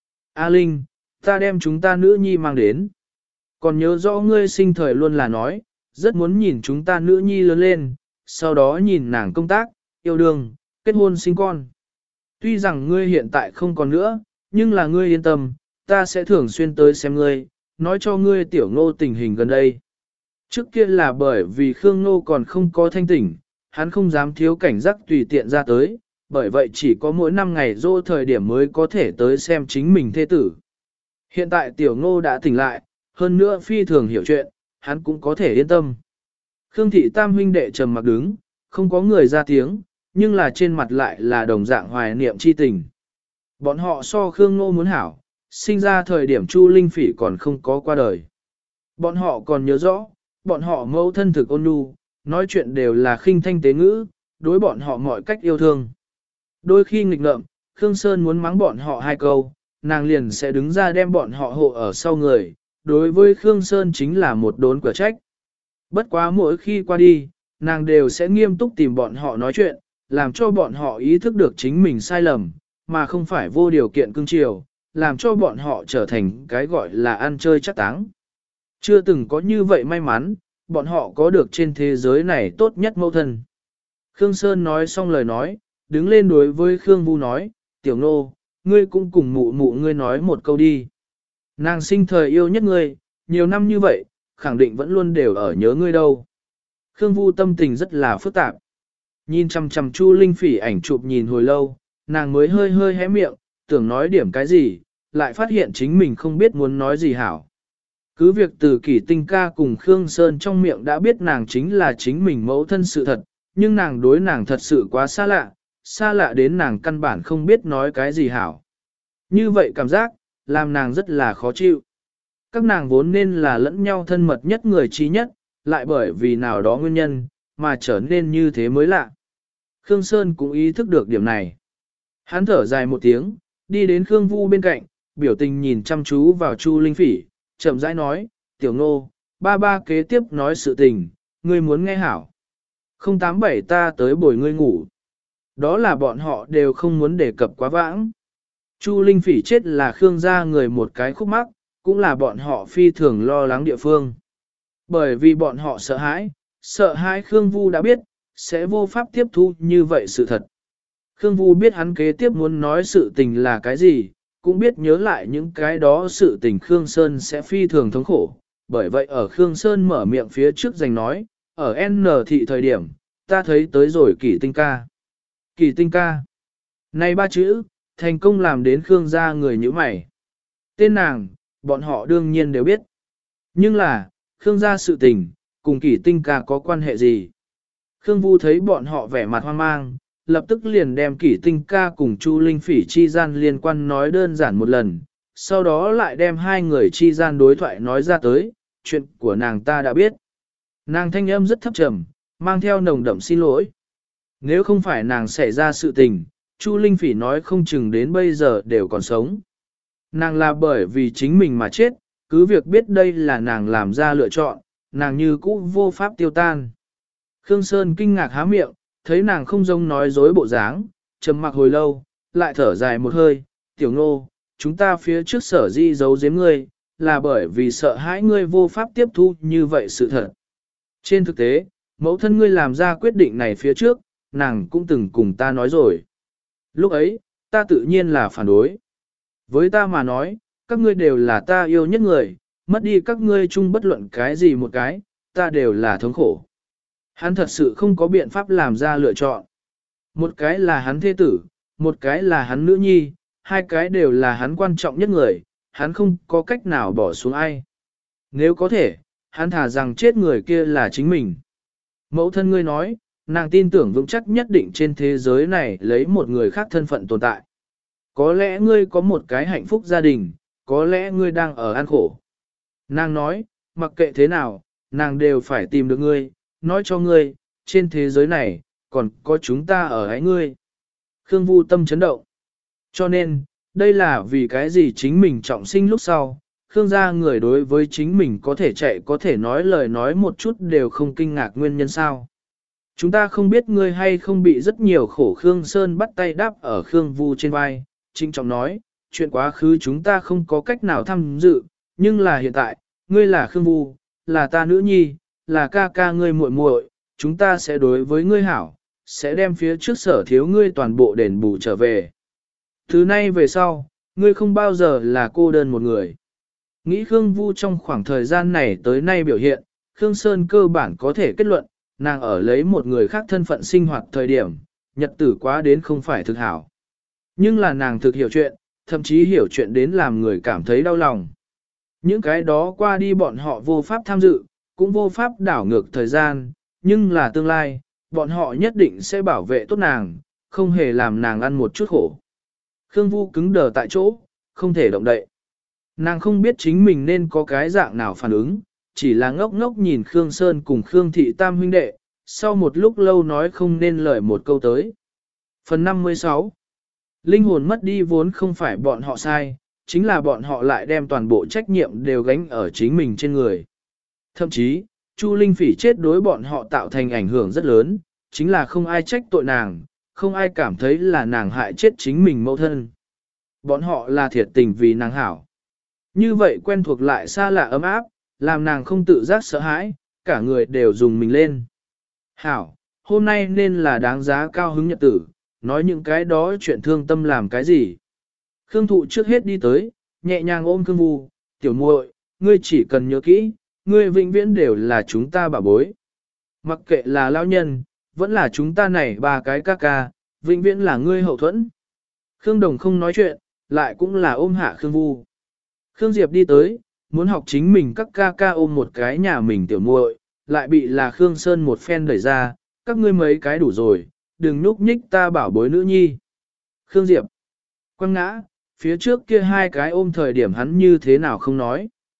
A Linh, ta đem chúng ta nữ nhi mang đến. Còn nhớ rõ ngươi sinh thời luôn là nói, rất muốn nhìn chúng ta nữ nhi lớn lên, sau đó nhìn nàng công tác, yêu đương, kết hôn sinh con. Tuy rằng ngươi hiện tại không còn nữa, nhưng là ngươi yên tâm, ta sẽ thường xuyên tới xem ngươi, nói cho ngươi Tiểu Ngô tình hình gần đây. Trước kia là bởi vì Khương Ngô còn không có thanh tỉnh, hắn không dám thiếu cảnh giác tùy tiện ra tới, bởi vậy chỉ có mỗi 5 ngày dỗ thời điểm mới có thể tới xem chính mình thê tử. Hiện tại Tiểu Ngô đã tỉnh lại, hơn nữa phi thường hiểu chuyện, hắn cũng có thể yên tâm. Khương thị tam huynh đệ trầm mặc đứng, không có người ra tiếng, nhưng là trên mặt lại là đồng dạng hoài niệm chi tình. Bọn họ so Khương Ngô muốn hảo, sinh ra thời điểm Chu Linh Phỉ còn không có qua đời. Bọn họ còn nhớ rõ, bọn họ mẫu thân thực ôn nhu, nói chuyện đều là khinh thanh tế ngữ, đối bọn họ mọi cách yêu thương. Đôi khi nghịch ngợm, Khương Sơn muốn mắng bọn họ hai câu, nàng liền sẽ đứng ra đem bọn họ hộ ở sau người, đối với Khương Sơn chính là một đốn quả trách. Bất quá mỗi khi qua đi, nàng đều sẽ nghiêm túc tìm bọn họ nói chuyện, làm cho bọn họ ý thức được chính mình sai lầm, mà không phải vô điều kiện cưng chiều, làm cho bọn họ trở thành cái gọi là ăn chơi chắc táng. Chưa từng có như vậy may mắn, bọn họ có được trên thế giới này tốt nhất mẫu thân. Khương Sơn nói xong lời nói, đứng lên đối với Khương Vu nói, Tiểu Nô, ngươi cũng cùng mụ mụ ngươi nói một câu đi. Nàng sinh thời yêu nhất ngươi, nhiều năm như vậy, khẳng định vẫn luôn đều ở nhớ ngươi đâu. Khương Vu tâm tình rất là phức tạp. Nhìn chằm chằm Chu Linh Phỉ ảnh chụp nhìn hồi lâu, nàng mới hơi hơi hé miệng, tưởng nói điểm cái gì, lại phát hiện chính mình không biết muốn nói gì hảo. Cứ việc từ Kỷ Tinh ca cùng Khương Sơn trong miệng đã biết nàng chính là chính mình mẫu thân sự thật, nhưng nàng đối nàng thật sự quá xa lạ đến nàng căn bản không biết nói cái gì hảo. Như vậy cảm giác, làm nàng rất là khó chịu. các nàng vốn nên là lẫn nhau thân mật nhất người trí nhất, lại bởi vì nào đó nguyên nhân, mà trở nên như thế mới lạ. Khương Sơn cũng ý thức được điểm này. Hắn thở dài một tiếng, đi đến Khương Vu bên cạnh, biểu tình nhìn chăm chú vào Chu Linh Phỉ, chậm rãi nói, tiểu ngô, ba ba kế tiếp nói sự tình, ngươi muốn nghe hảo. 087 ta tới bồi ngươi ngủ. Đó là bọn họ đều không muốn đề cập quá vãng. Chu Linh Phỉ chết là Khương gia người một cái khúc mắc, cũng là bọn họ phi thường lo lắng địa phương. Bởi vì bọn họ sợ hãi Khương Vu đã biết, sẽ vô pháp tiếp thu như vậy sự thật. Khương Vu biết hắn kế tiếp muốn nói sự tình là cái gì, cũng biết nhớ lại những cái đó sự tình Khương Sơn sẽ phi thường thống khổ. Bởi vậy ở Khương Sơn mở miệng phía trước giành nói, ở N thị thời điểm, ta thấy tới rồi Kỷ Tinh ca. Kỷ Tinh ca. Này ba chữ, thành công làm đến Khương gia người như mày. Tên nàng, bọn họ đương nhiên đều biết. Nhưng là, Khương gia sự tình, cùng Kỷ Tinh ca có quan hệ gì? Khương Vu thấy bọn họ vẻ mặt hoang mang, lập tức liền đem Kỷ Tinh ca cùng Chu Linh Phỉ chi gian liên quan nói đơn giản một lần, sau đó lại đem hai người chi gian đối thoại nói ra tới, chuyện của nàng ta đã biết. Nàng thanh âm rất thấp trầm, mang theo nồng đậm xin lỗi. Nếu không phải nàng xảy ra sự tình, Chu Linh Phỉ nói không chừng đến bây giờ đều còn sống. Nàng là bởi vì chính mình mà chết, cứ việc biết đây là nàng làm ra lựa chọn, nàng như cũ vô pháp tiêu tan. Khương Sơn kinh ngạc há miệng, thấy nàng không giống nói dối bộ dáng, trầm mặc hồi lâu, lại thở dài một hơi, tiểu ngô, chúng ta phía trước sở di giấu giếm ngươi, là bởi vì sợ hãi ngươi vô pháp tiếp thu như vậy sự thật. Trên thực tế, mẫu thân ngươi làm ra quyết định này phía trước, nàng cũng từng cùng ta nói rồi. Lúc ấy, ta tự nhiên là phản đối. Với ta mà nói, các ngươi đều là ta yêu nhất người, mất đi các ngươi chung bất luận cái gì một cái, ta đều là thống khổ. Hắn thật sự không có biện pháp làm ra lựa chọn. Một cái là hắn thê tử, một cái là hắn nữ nhi, hai cái đều là hắn quan trọng nhất người, hắn không có cách nào bỏ xuống ai. Nếu có thể, hắn thả rằng chết người kia là chính mình. Mẫu thân ngươi nói, nàng tin tưởng vững chắc nhất định trên thế giới này lấy một người khác thân phận tồn tại. Có lẽ ngươi có một cái hạnh phúc gia đình, có lẽ ngươi đang ở an khổ. Nàng nói, mặc kệ thế nào, nàng đều phải tìm được ngươi, nói cho ngươi, trên thế giới này, còn có chúng ta ở ái ngươi. Khương Vu tâm chấn động. Cho nên, đây là vì cái gì chính mình trọng sinh lúc sau, Khương gia người đối với chính mình có thể chạy có thể nói lời nói một chút đều không kinh ngạc nguyên nhân sao. Chúng ta không biết ngươi hay không bị rất nhiều khổ. Khương Sơn bắt tay đáp ở Khương Vu trên vai, trinh trọng nói, chuyện quá khứ chúng ta không có cách nào tham dự, nhưng là hiện tại, ngươi là Khương Vu, là ta nữ nhi, là ca ca ngươi muội muội, chúng ta sẽ đối với ngươi hảo, sẽ đem phía trước sở thiếu ngươi toàn bộ đền bù trở về. Từ nay về sau, ngươi không bao giờ là cô đơn một người. Nghĩ Khương Vu trong khoảng thời gian này tới nay biểu hiện, Khương Sơn cơ bản có thể kết luận, nàng ở lấy một người khác thân phận sinh hoạt thời điểm, nhật tử quá đến không phải thực hảo. Nhưng là nàng thực hiểu chuyện, thậm chí hiểu chuyện đến làm người cảm thấy đau lòng. Những cái đó qua đi bọn họ vô pháp tham dự, cũng vô pháp đảo ngược thời gian, nhưng là tương lai, bọn họ nhất định sẽ bảo vệ tốt nàng, không hề làm nàng ăn một chút khổ. Khương Vu cứng đờ tại chỗ, không thể động đậy. Nàng không biết chính mình nên có cái dạng nào phản ứng, chỉ là ngốc ngốc nhìn Khương Sơn cùng Khương Thị Tam huynh đệ, sau một lúc lâu nói không nên lời một câu tới. Phần 56. Linh hồn mất đi vốn không phải bọn họ sai, chính là bọn họ lại đem toàn bộ trách nhiệm đều gánh ở chính mình trên người. Thậm chí, Chu Linh Phỉ chết đối bọn họ tạo thành ảnh hưởng rất lớn, chính là không ai trách tội nàng, không ai cảm thấy là nàng hại chết chính mình mẫu thân. Bọn họ là thiệt tình vì nàng hảo. Như vậy quen thuộc lại xa lạ ấm áp, làm nàng không tự giác sợ hãi, cả người đều dùng mình lên. Hảo, hôm nay nên là đáng giá cao hứng nhật tử, nói những cái đó chuyện thương tâm làm cái gì. Khương Thụ trước hết đi tới, nhẹ nhàng ôm Khương Vu, tiểu muội, ngươi chỉ cần nhớ kỹ, ngươi vĩnh viễn đều là chúng ta bảo bối. Mặc kệ là lão nhân, vẫn là chúng ta này ba cái ca ca, vĩnh viễn là ngươi hậu thuẫn. Khương Đồng không nói chuyện, lại cũng là ôm hạ Khương Vu. Khương Diệp đi tới, muốn học chính mình các ca ca ôm một cái nhà mình tiểu muội, lại bị là Khương Sơn một phen đẩy ra, các ngươi mấy cái đủ rồi, đừng núp nhích ta bảo bối nữ nhi. Khương Diệp quăng ngã, phía trước kia hai cái ôm thời điểm hắn như thế nào không nói.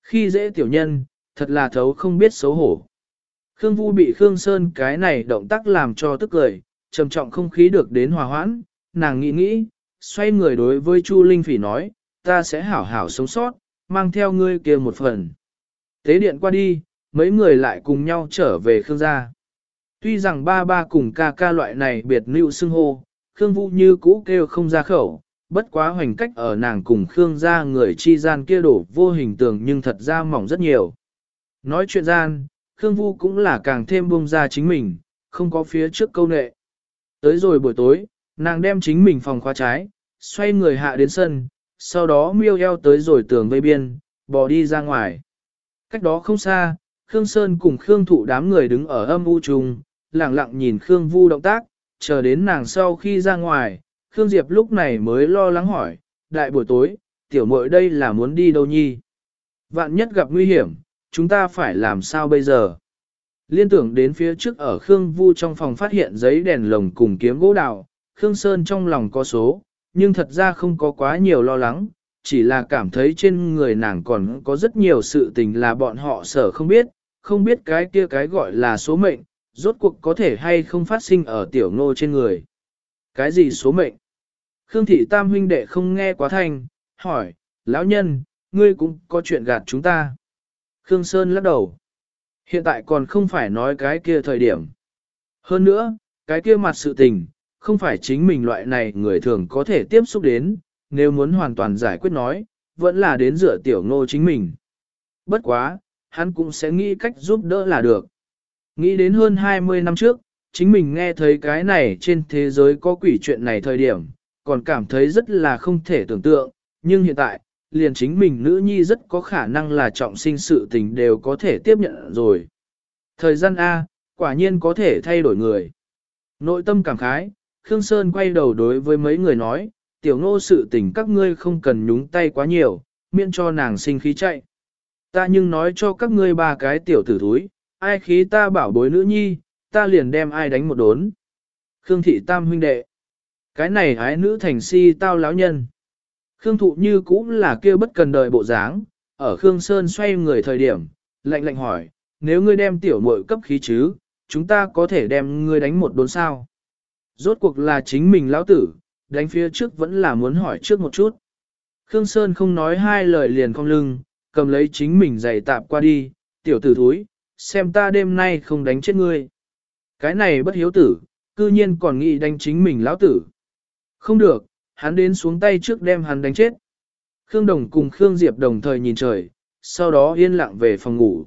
Khi dễ tiểu nhân, thật là thấu không biết xấu hổ. Khương Vu bị Khương Sơn cái này động tác làm cho tức cười, trầm trọng không khí được đến hòa hoãn, nàng nghĩ nghĩ, xoay người đối với Chu Linh Phỉ nói, ta sẽ hảo hảo sống sót, mang theo ngươi kia một phần. Tế điện qua đi, mấy người lại cùng nhau trở về Khương gia. Tuy rằng ba ba cùng ca ca loại này biệt nữ xưng hô, Khương Vu như cũ kêu không ra khẩu, bất quá hoành cách ở nàng cùng Khương gia người chi gian kia đổ vô hình tường nhưng thật ra mỏng rất nhiều. Nói chuyện gian, Khương Vu cũng là càng thêm bông ra chính mình, không có phía trước câu nệ. Tới rồi buổi tối, nàng đem chính mình phòng khóa trái, xoay người hạ đến sân, sau đó miêu eo tới rồi tường vây biên, bò đi ra ngoài. Cách đó không xa, Khương Sơn cùng Khương Thụ đám người đứng ở âm u trùng, lặng lặng nhìn Khương Vu động tác, chờ đến nàng sau khi ra ngoài, Khương Diệp lúc này mới lo lắng hỏi, đại buổi tối, tiểu muội đây là muốn đi đâu nhi? Vạn nhất gặp nguy hiểm, chúng ta phải làm sao bây giờ? Liên tưởng đến phía trước ở Khương Vu trong phòng phát hiện giấy đèn lồng cùng kiếm gỗ đào, Khương Sơn trong lòng có số, nhưng thật ra không có quá nhiều lo lắng, chỉ là cảm thấy trên người nàng còn có rất nhiều sự tình là bọn họ sở không biết, không biết cái kia cái gọi là số mệnh, rốt cuộc có thể hay không phát sinh ở tiểu ngô trên người. Cái gì số mệnh? Khương thị tam huynh đệ không nghe quá thanh, hỏi, lão nhân, ngươi cũng có chuyện gạt chúng ta. Khương Sơn lắc đầu. Hiện tại còn không phải nói cái kia thời điểm. Hơn nữa, cái kia mặt sự tình, không phải chính mình loại này người thường có thể tiếp xúc đến, nếu muốn hoàn toàn giải quyết nói, vẫn là đến dựa tiểu ngô chính mình. Bất quá, hắn cũng sẽ nghĩ cách giúp đỡ là được. Nghĩ đến hơn 20 năm trước, chính mình nghe thấy cái này trên thế giới có quỷ chuyện này thời điểm, còn cảm thấy rất là không thể tưởng tượng, nhưng hiện tại, liền chính mình nữ nhi rất có khả năng là trọng sinh sự tình đều có thể tiếp nhận rồi. Thời gian A, quả nhiên có thể thay đổi người. Nội tâm cảm khái, Khương Sơn quay đầu đối với mấy người nói, tiểu ngô sự tình các ngươi không cần nhúng tay quá nhiều, miễn cho nàng sinh khí chạy. Ta nhưng nói cho các ngươi ba cái tiểu tử thúi, ai khí ta bảo bối nữ nhi, ta liền đem ai đánh một đốn. Khương thị tam huynh đệ. Cái này ái nữ thành si tao lão nhân. Khương thụ như cũng là kêu bất cần đời bộ dáng, ở Khương Sơn xoay người thời điểm, lạnh lạnh hỏi, nếu ngươi đem tiểu muội cấp khí chứ, chúng ta có thể đem ngươi đánh một đốn sao. Rốt cuộc là chính mình lão tử, đánh phía trước vẫn là muốn hỏi trước một chút. Khương Sơn không nói hai lời liền cong lưng, cầm lấy chính mình giày tạp qua đi, tiểu tử thúi, xem ta đêm nay không đánh chết ngươi. Cái này bất hiếu tử, cư nhiên còn nghĩ đánh chính mình lão tử. Không được, hắn đến xuống tay trước đem hắn đánh chết. Khương Đồng cùng Khương Diệp đồng thời nhìn trời, sau đó yên lặng về phòng ngủ.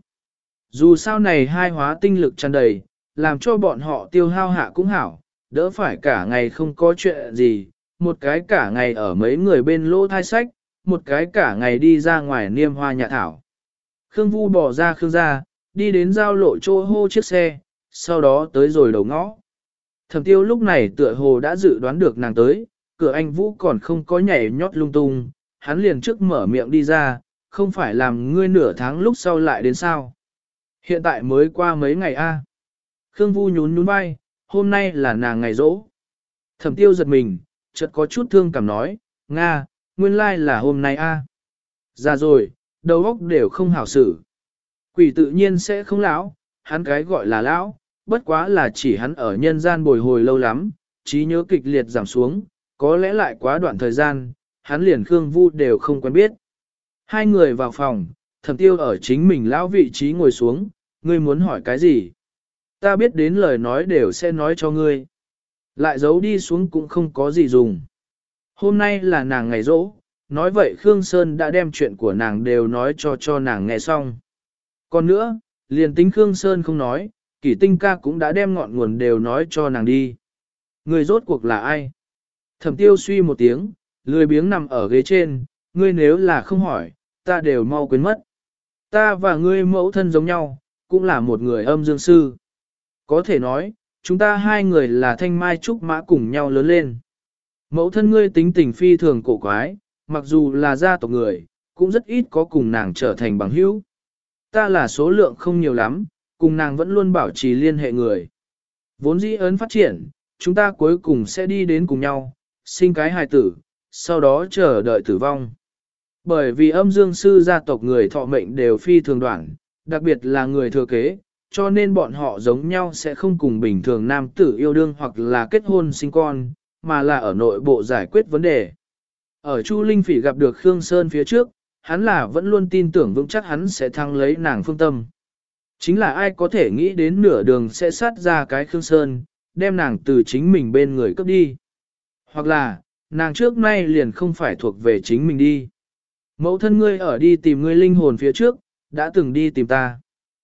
Dù sao này hai hóa tinh lực tràn đầy, làm cho bọn họ tiêu hao hạ cũng hảo, đỡ phải cả ngày không có chuyện gì, một cái cả ngày ở mấy người bên lỗ thai sách, một cái cả ngày đi ra ngoài niêm hoa nhà thảo. Khương Vu bỏ ra Khương gia, đi đến giao lộ chỗ hô chiếc xe, sau đó tới rồi đầu ngõ. Thẩm Tiêu lúc này tựa hồ đã dự đoán được nàng tới, cửa anh Vũ còn không có nhảy nhót lung tung, hắn liền trước mở miệng đi ra, không phải làm ngươi nửa tháng lúc sau lại đến sao. Hiện tại mới qua mấy ngày a. Khương Vu nhún nhún vai, hôm nay là nàng ngày rỗ. Thẩm Tiêu giật mình, chợt có chút thương cảm nói, Nga, nguyên lai là hôm nay a. Già rồi, đầu óc đều không hảo xử. Quỷ tự nhiên sẽ không lão, hắn cái gọi là lão, bất quá là chỉ hắn ở nhân gian bồi hồi lâu lắm, trí nhớ kịch liệt giảm xuống, có lẽ lại quá đoạn thời gian, hắn liền Khương Vu đều không quen biết. Hai người vào phòng, Thẩm Tiêu ở chính mình lão vị trí ngồi xuống, ngươi muốn hỏi cái gì? Ta biết đến lời nói đều sẽ nói cho ngươi. Lại giấu đi xuống cũng không có gì dùng. Hôm nay là nàng ngày rỗ, nói vậy Khương Sơn đã đem chuyện của nàng đều nói cho nàng nghe xong. Còn nữa, liền tính Khương Sơn không nói, Kỷ Tinh ca cũng đã đem ngọn nguồn đều nói cho nàng đi. Người rốt cuộc là ai? Thẩm Tiêu suy một tiếng, lười biếng nằm ở ghế trên, ngươi nếu là không hỏi, ta đều mau quên mất. Ta và ngươi mẫu thân giống nhau, cũng là một người âm dương sư. Có thể nói, chúng ta hai người là thanh mai trúc mã cùng nhau lớn lên. Mẫu thân ngươi tính tình phi thường cổ quái, mặc dù là gia tộc người, cũng rất ít có cùng nàng trở thành bằng hữu. Ta là số lượng không nhiều lắm, cùng nàng vẫn luôn bảo trì liên hệ người. Vốn dĩ ấn phát triển, chúng ta cuối cùng sẽ đi đến cùng nhau, sinh cái hài tử, sau đó chờ đợi tử vong. Bởi vì âm dương sư gia tộc người thọ mệnh đều phi thường đoạn, đặc biệt là người thừa kế, cho nên bọn họ giống nhau sẽ không cùng bình thường nam tử yêu đương hoặc là kết hôn sinh con, mà là ở nội bộ giải quyết vấn đề. Ở Chu Linh Phỉ gặp được Khương Sơn phía trước, hắn là vẫn luôn tin tưởng vững chắc hắn sẽ thắng lấy nàng Phương Tâm. Chính là ai có thể nghĩ đến nửa đường sẽ sát ra cái Khương Sơn, đem nàng từ chính mình bên người cướp đi. Hoặc là, nàng trước nay liền không phải thuộc về chính mình đi. Mẫu thân ngươi ở đi tìm ngươi linh hồn phía trước, đã từng đi tìm ta.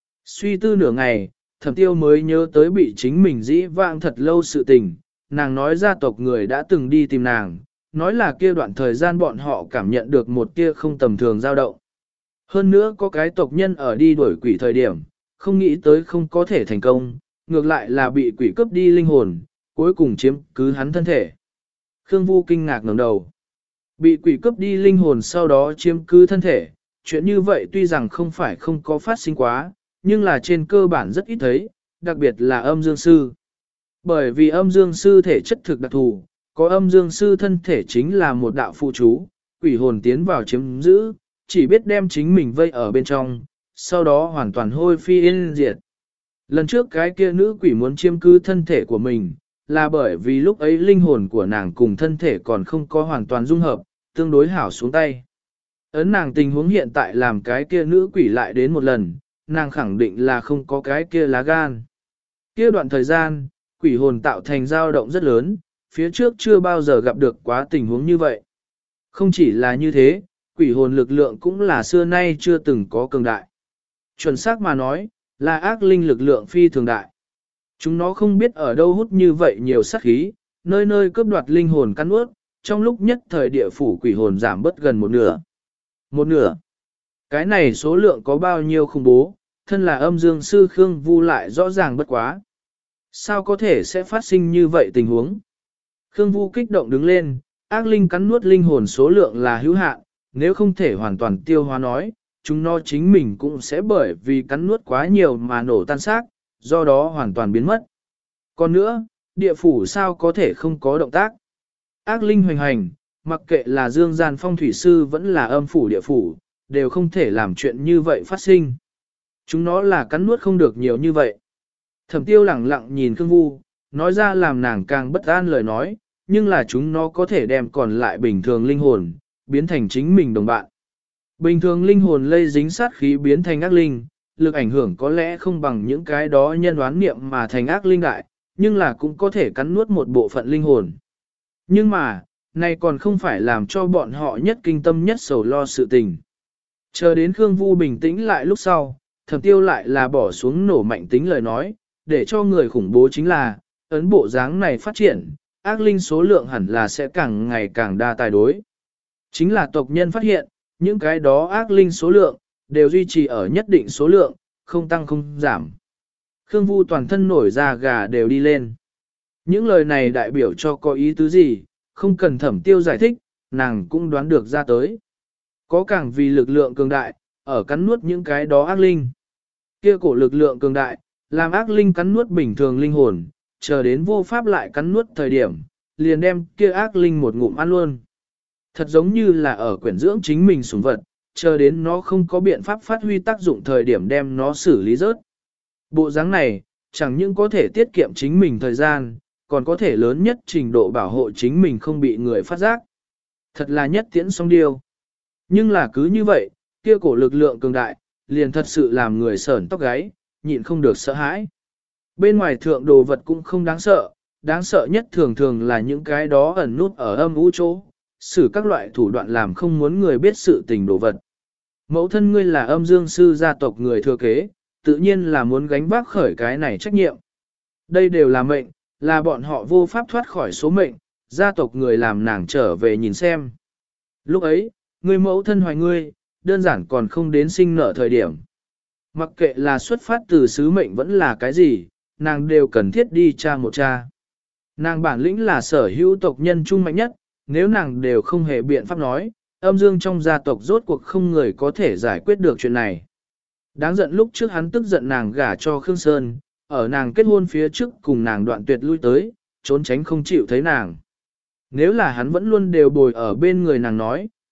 Suy tư nửa ngày, Thẩm Tiêu mới nhớ tới bị chính mình dĩ vãng thật lâu sự tình, nàng nói gia tộc người đã từng đi tìm nàng, nói là kia đoạn thời gian bọn họ cảm nhận được một kia không tầm thường dao động. Hơn nữa có cái tộc nhân ở đi đuổi quỷ thời điểm, không nghĩ tới không có thể thành công, ngược lại là bị quỷ cướp đi linh hồn, cuối cùng chiếm cứ hắn thân thể. Khương Vu kinh ngạc ngẩng đầu. Bị quỷ cướp đi linh hồn sau đó chiếm cứ thân thể, chuyện như vậy tuy rằng không phải không có phát sinh quá, nhưng là trên cơ bản rất ít thấy, đặc biệt là âm dương sư. Bởi vì âm dương sư thể chất thực đặc thù, có âm dương sư thân thể chính là một đạo phụ chú, quỷ hồn tiến vào chiếm giữ, chỉ biết đem chính mình vây ở bên trong, sau đó hoàn toàn hôi phi yên diệt. Lần trước cái kia nữ quỷ muốn chiếm cứ thân thể của mình, là bởi vì lúc ấy linh hồn của nàng cùng thân thể còn không có hoàn toàn dung hợp, tương đối hảo xuống tay. Ấn nàng tình huống hiện tại làm cái kia nữ quỷ lại đến một lần, nàng khẳng định là không có cái kia lá gan. Kia đoạn thời gian, quỷ hồn tạo thành dao động rất lớn, phía trước chưa bao giờ gặp được quá tình huống như vậy. Không chỉ là như thế, quỷ hồn lực lượng cũng là xưa nay chưa từng có cường đại. Chuẩn xác mà nói, là ác linh lực lượng phi thường đại. Chúng nó không biết ở đâu hút như vậy nhiều sát khí, nơi nơi cướp đoạt linh hồn cắn ướt, trong lúc nhất thời địa phủ quỷ hồn giảm bớt gần một nửa. Một nửa. Cái này số lượng có bao nhiêu khủng bố, thân là âm dương sư Khương Vu lại rõ ràng bất quá. Sao có thể sẽ phát sinh như vậy tình huống? Khương Vu kích động đứng lên, ác linh cắn nuốt linh hồn số lượng là hữu hạn, nếu không thể hoàn toàn tiêu hóa nói, chúng nó chính mình cũng sẽ bởi vì cắn nuốt quá nhiều mà nổ tan xác, do đó hoàn toàn biến mất. Còn nữa, địa phủ sao có thể không có động tác? Ác linh hoành hành, mặc kệ là dương gian phong thủy sư vẫn là âm phủ địa phủ, đều không thể làm chuyện như vậy phát sinh. Chúng nó là cắn nuốt không được nhiều như vậy. Thẩm Tiêu lẳng lặng nhìn Khương Vu, nói ra làm nàng càng bất an lời nói, nhưng là chúng nó có thể đem còn lại bình thường linh hồn, biến thành chính mình đồng bạn. Bình thường linh hồn lây dính sát khí biến thành ác linh, lực ảnh hưởng có lẽ không bằng những cái đó nhân đoán niệm mà thành ác linh đại, nhưng là cũng có thể cắn nuốt một bộ phận linh hồn. Nhưng mà, này còn không phải làm cho bọn họ nhất kinh tâm nhất sầu lo sự tình. Chờ đến Khương Vu bình tĩnh lại lúc sau, Thẩm Tiêu lại là bỏ xuống nổ mạnh tính lời nói, để cho người khủng bố chính là, ấn bộ dáng này phát triển, ác linh số lượng hẳn là sẽ càng ngày càng đa tài đối. Chính là tộc nhân phát hiện, những cái đó ác linh số lượng, đều duy trì ở nhất định số lượng, không tăng không giảm. Khương Vu toàn thân nổi da gà đều đi lên. Những lời này đại biểu cho có ý tứ gì, không cần Thẩm Tiêu giải thích, nàng cũng đoán được ra tới. Có càng vì lực lượng cường đại, ở cắn nuốt những cái đó ác linh. Kia cổ lực lượng cường đại, làm ác linh cắn nuốt bình thường linh hồn, chờ đến vô pháp lại cắn nuốt thời điểm, liền đem kia ác linh một ngụm ăn luôn. Thật giống như là ở quyển dưỡng chính mình sủng vật, chờ đến nó không có biện pháp phát huy tác dụng thời điểm đem nó xử lý rớt. Bộ dáng này, chẳng những có thể tiết kiệm chính mình thời gian, còn có thể lớn nhất trình độ bảo hộ chính mình không bị người phát giác. Thật là nhất tiễn song điêu. Nhưng là cứ như vậy, kia cổ lực lượng cường đại, liền thật sự làm người sởn tóc gáy, nhịn không được sợ hãi. Bên ngoài thượng đồ vật cũng không đáng sợ nhất thường thường là những cái đó ẩn nút ở âm u chỗ, xử các loại thủ đoạn làm không muốn người biết sự tình đồ vật. Mẫu thân ngươi là âm dương sư gia tộc người thừa kế, tự nhiên là muốn gánh vác khởi cái này trách nhiệm. Đây đều là mệnh, là bọn họ vô pháp thoát khỏi số mệnh, gia tộc người làm nàng trở về nhìn xem. Lúc ấy, người mẫu thân hoài ngươi, đơn giản còn không đến sinh nở thời điểm. Mặc kệ là xuất phát từ sứ mệnh vẫn là cái gì, nàng đều cần thiết đi tra một tra. Nàng bản lĩnh là sở hữu tộc nhân trung mạnh nhất, nếu nàng đều không hề biện pháp nói, âm dương trong gia tộc rốt cuộc không người có thể giải quyết được chuyện này. Đáng giận lúc trước hắn tức giận nàng gả cho Khương Sơn, ở nàng kết hôn phía trước cùng nàng đoạn tuyệt lui tới, trốn tránh không chịu thấy nàng. Nếu là hắn vẫn luôn đều bồi ở bên người nàng nói,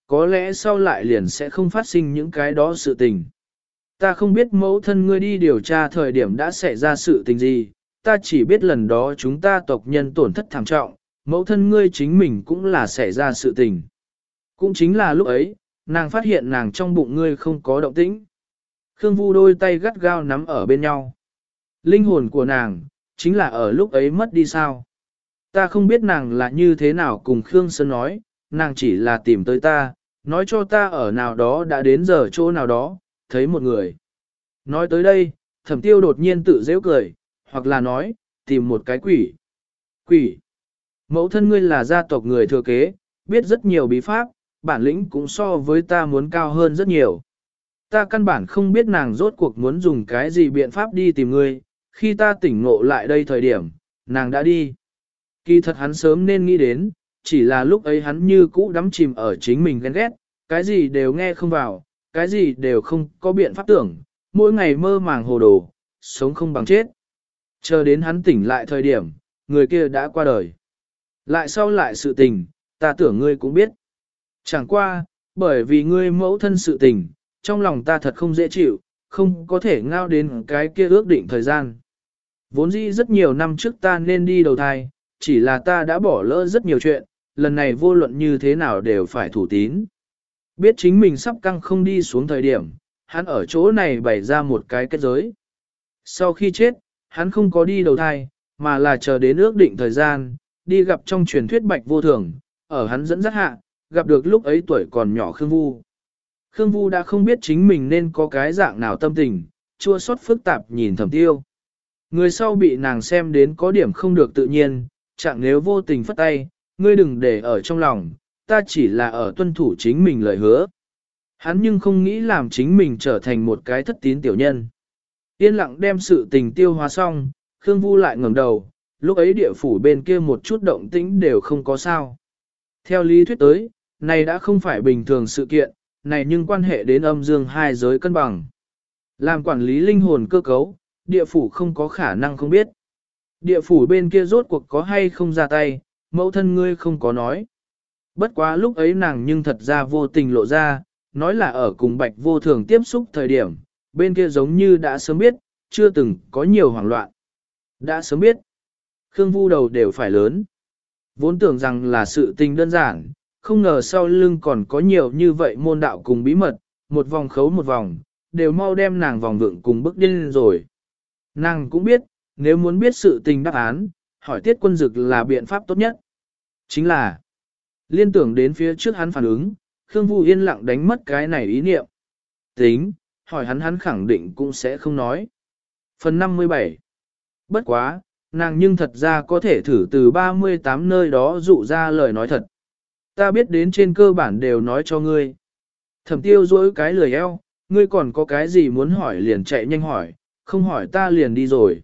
có lẽ sau lại liền sẽ không phát sinh những cái đó sự tình. Ta không biết mẫu thân ngươi đi điều tra thời điểm đã xảy ra sự tình gì, ta chỉ biết lần đó chúng ta tộc nhân tổn thất thảm trọng, mẫu thân ngươi chính mình cũng là xảy ra sự tình. Cũng chính là lúc ấy, nàng phát hiện nàng trong bụng ngươi không có động tĩnh. Khương Vu đôi tay gắt gao nắm ở bên nhau. Linh hồn của nàng, chính là ở lúc ấy mất đi sao. Ta không biết nàng là như thế nào cùng Khương Sơn nói, nàng chỉ là tìm tới ta, nói cho ta ở nào đó đã đến giờ chỗ nào đó, thấy một người. Nói tới đây, Thẩm Tiêu đột nhiên tự giễu cười, hoặc là nói, tìm một cái quỷ. Quỷ. Mẫu thân ngươi là gia tộc người thừa kế, biết rất nhiều bí pháp, bản lĩnh cũng so với ta muốn cao hơn rất nhiều. Ta căn bản không biết nàng rốt cuộc muốn dùng cái gì biện pháp đi tìm ngươi, khi ta tỉnh ngộ lại đây thời điểm, nàng đã đi. Kỳ thật hắn sớm nên nghĩ đến, chỉ là lúc ấy hắn như cũ đắm chìm ở chính mình ghen ghét, cái gì đều nghe không vào, cái gì đều không có biện pháp tưởng, mỗi ngày mơ màng hồ đồ, sống không bằng chết. Chờ đến hắn tỉnh lại thời điểm, người kia đã qua đời. Lại sau lại sự tình, ta tưởng ngươi cũng biết. Chẳng qua, bởi vì ngươi mẫu thân sự tình, trong lòng ta thật không dễ chịu, không có thể ngao đến cái kia ước định thời gian. Vốn dĩ rất nhiều năm trước ta nên đi đầu thai, chỉ là ta đã bỏ lỡ rất nhiều chuyện, lần này vô luận như thế nào đều phải thủ tín. Biết chính mình sắp căng không đi xuống thời điểm, hắn ở chỗ này bày ra một cái kết giới. Sau khi chết, hắn không có đi đầu thai, mà là chờ đến ước định thời gian, đi gặp trong truyền thuyết Bạch Vô Thường, ở hắn dẫn dắt hạ, gặp được lúc ấy tuổi còn nhỏ Khương Vu. Khương Vu đã không biết chính mình nên có cái dạng nào tâm tình, chua xót phức tạp nhìn Thẩm Tiêu. Người sau bị nàng xem đến có điểm không được tự nhiên, chẳng nếu vô tình phất tay, ngươi đừng để ở trong lòng, ta chỉ là ở tuân thủ chính mình lời hứa. Hắn nhưng không nghĩ làm chính mình trở thành một cái thất tín tiểu nhân. Yên lặng đem sự tình tiêu hóa xong, Khương Vu lại ngẩng đầu, lúc ấy địa phủ bên kia một chút động tĩnh đều không có sao. Theo lý thuyết tới, này đã không phải bình thường sự kiện, này nhưng quan hệ đến âm dương hai giới cân bằng. Làm quản lý linh hồn cơ cấu, địa phủ không có khả năng không biết. Địa phủ bên kia rốt cuộc có hay không ra tay, mẫu thân ngươi không có nói. Bất quá lúc ấy nàng nhưng thật ra vô tình lộ ra, nói là ở cùng Bạch Vô Thường tiếp xúc thời điểm, bên kia giống như đã sớm biết, chưa từng có nhiều hoảng loạn. Đã sớm biết, Khương Vu đầu đều phải lớn. Vốn tưởng rằng là sự tình đơn giản, không ngờ sau lưng còn có nhiều như vậy môn đạo cùng bí mật, một vòng khấu một vòng, đều mau đem nàng vòng vượng cùng bức điên rồi. Nàng cũng biết, nếu muốn biết sự tình đáp án, hỏi Tiết Quân Dực là biện pháp tốt nhất. Chính là, liên tưởng đến phía trước hắn phản ứng, Khương Vu yên lặng đánh mất cái này ý niệm. Tính, hỏi hắn khẳng định cũng sẽ không nói. Phần 57. Bất quá, nàng nhưng thật ra có thể thử từ 38 nơi đó dụ ra lời nói thật. Ta biết đến trên cơ bản đều nói cho ngươi. Thẩm Tiêu dỗi cái lười eo, ngươi còn có cái gì muốn hỏi liền chạy nhanh hỏi, không hỏi ta liền đi rồi.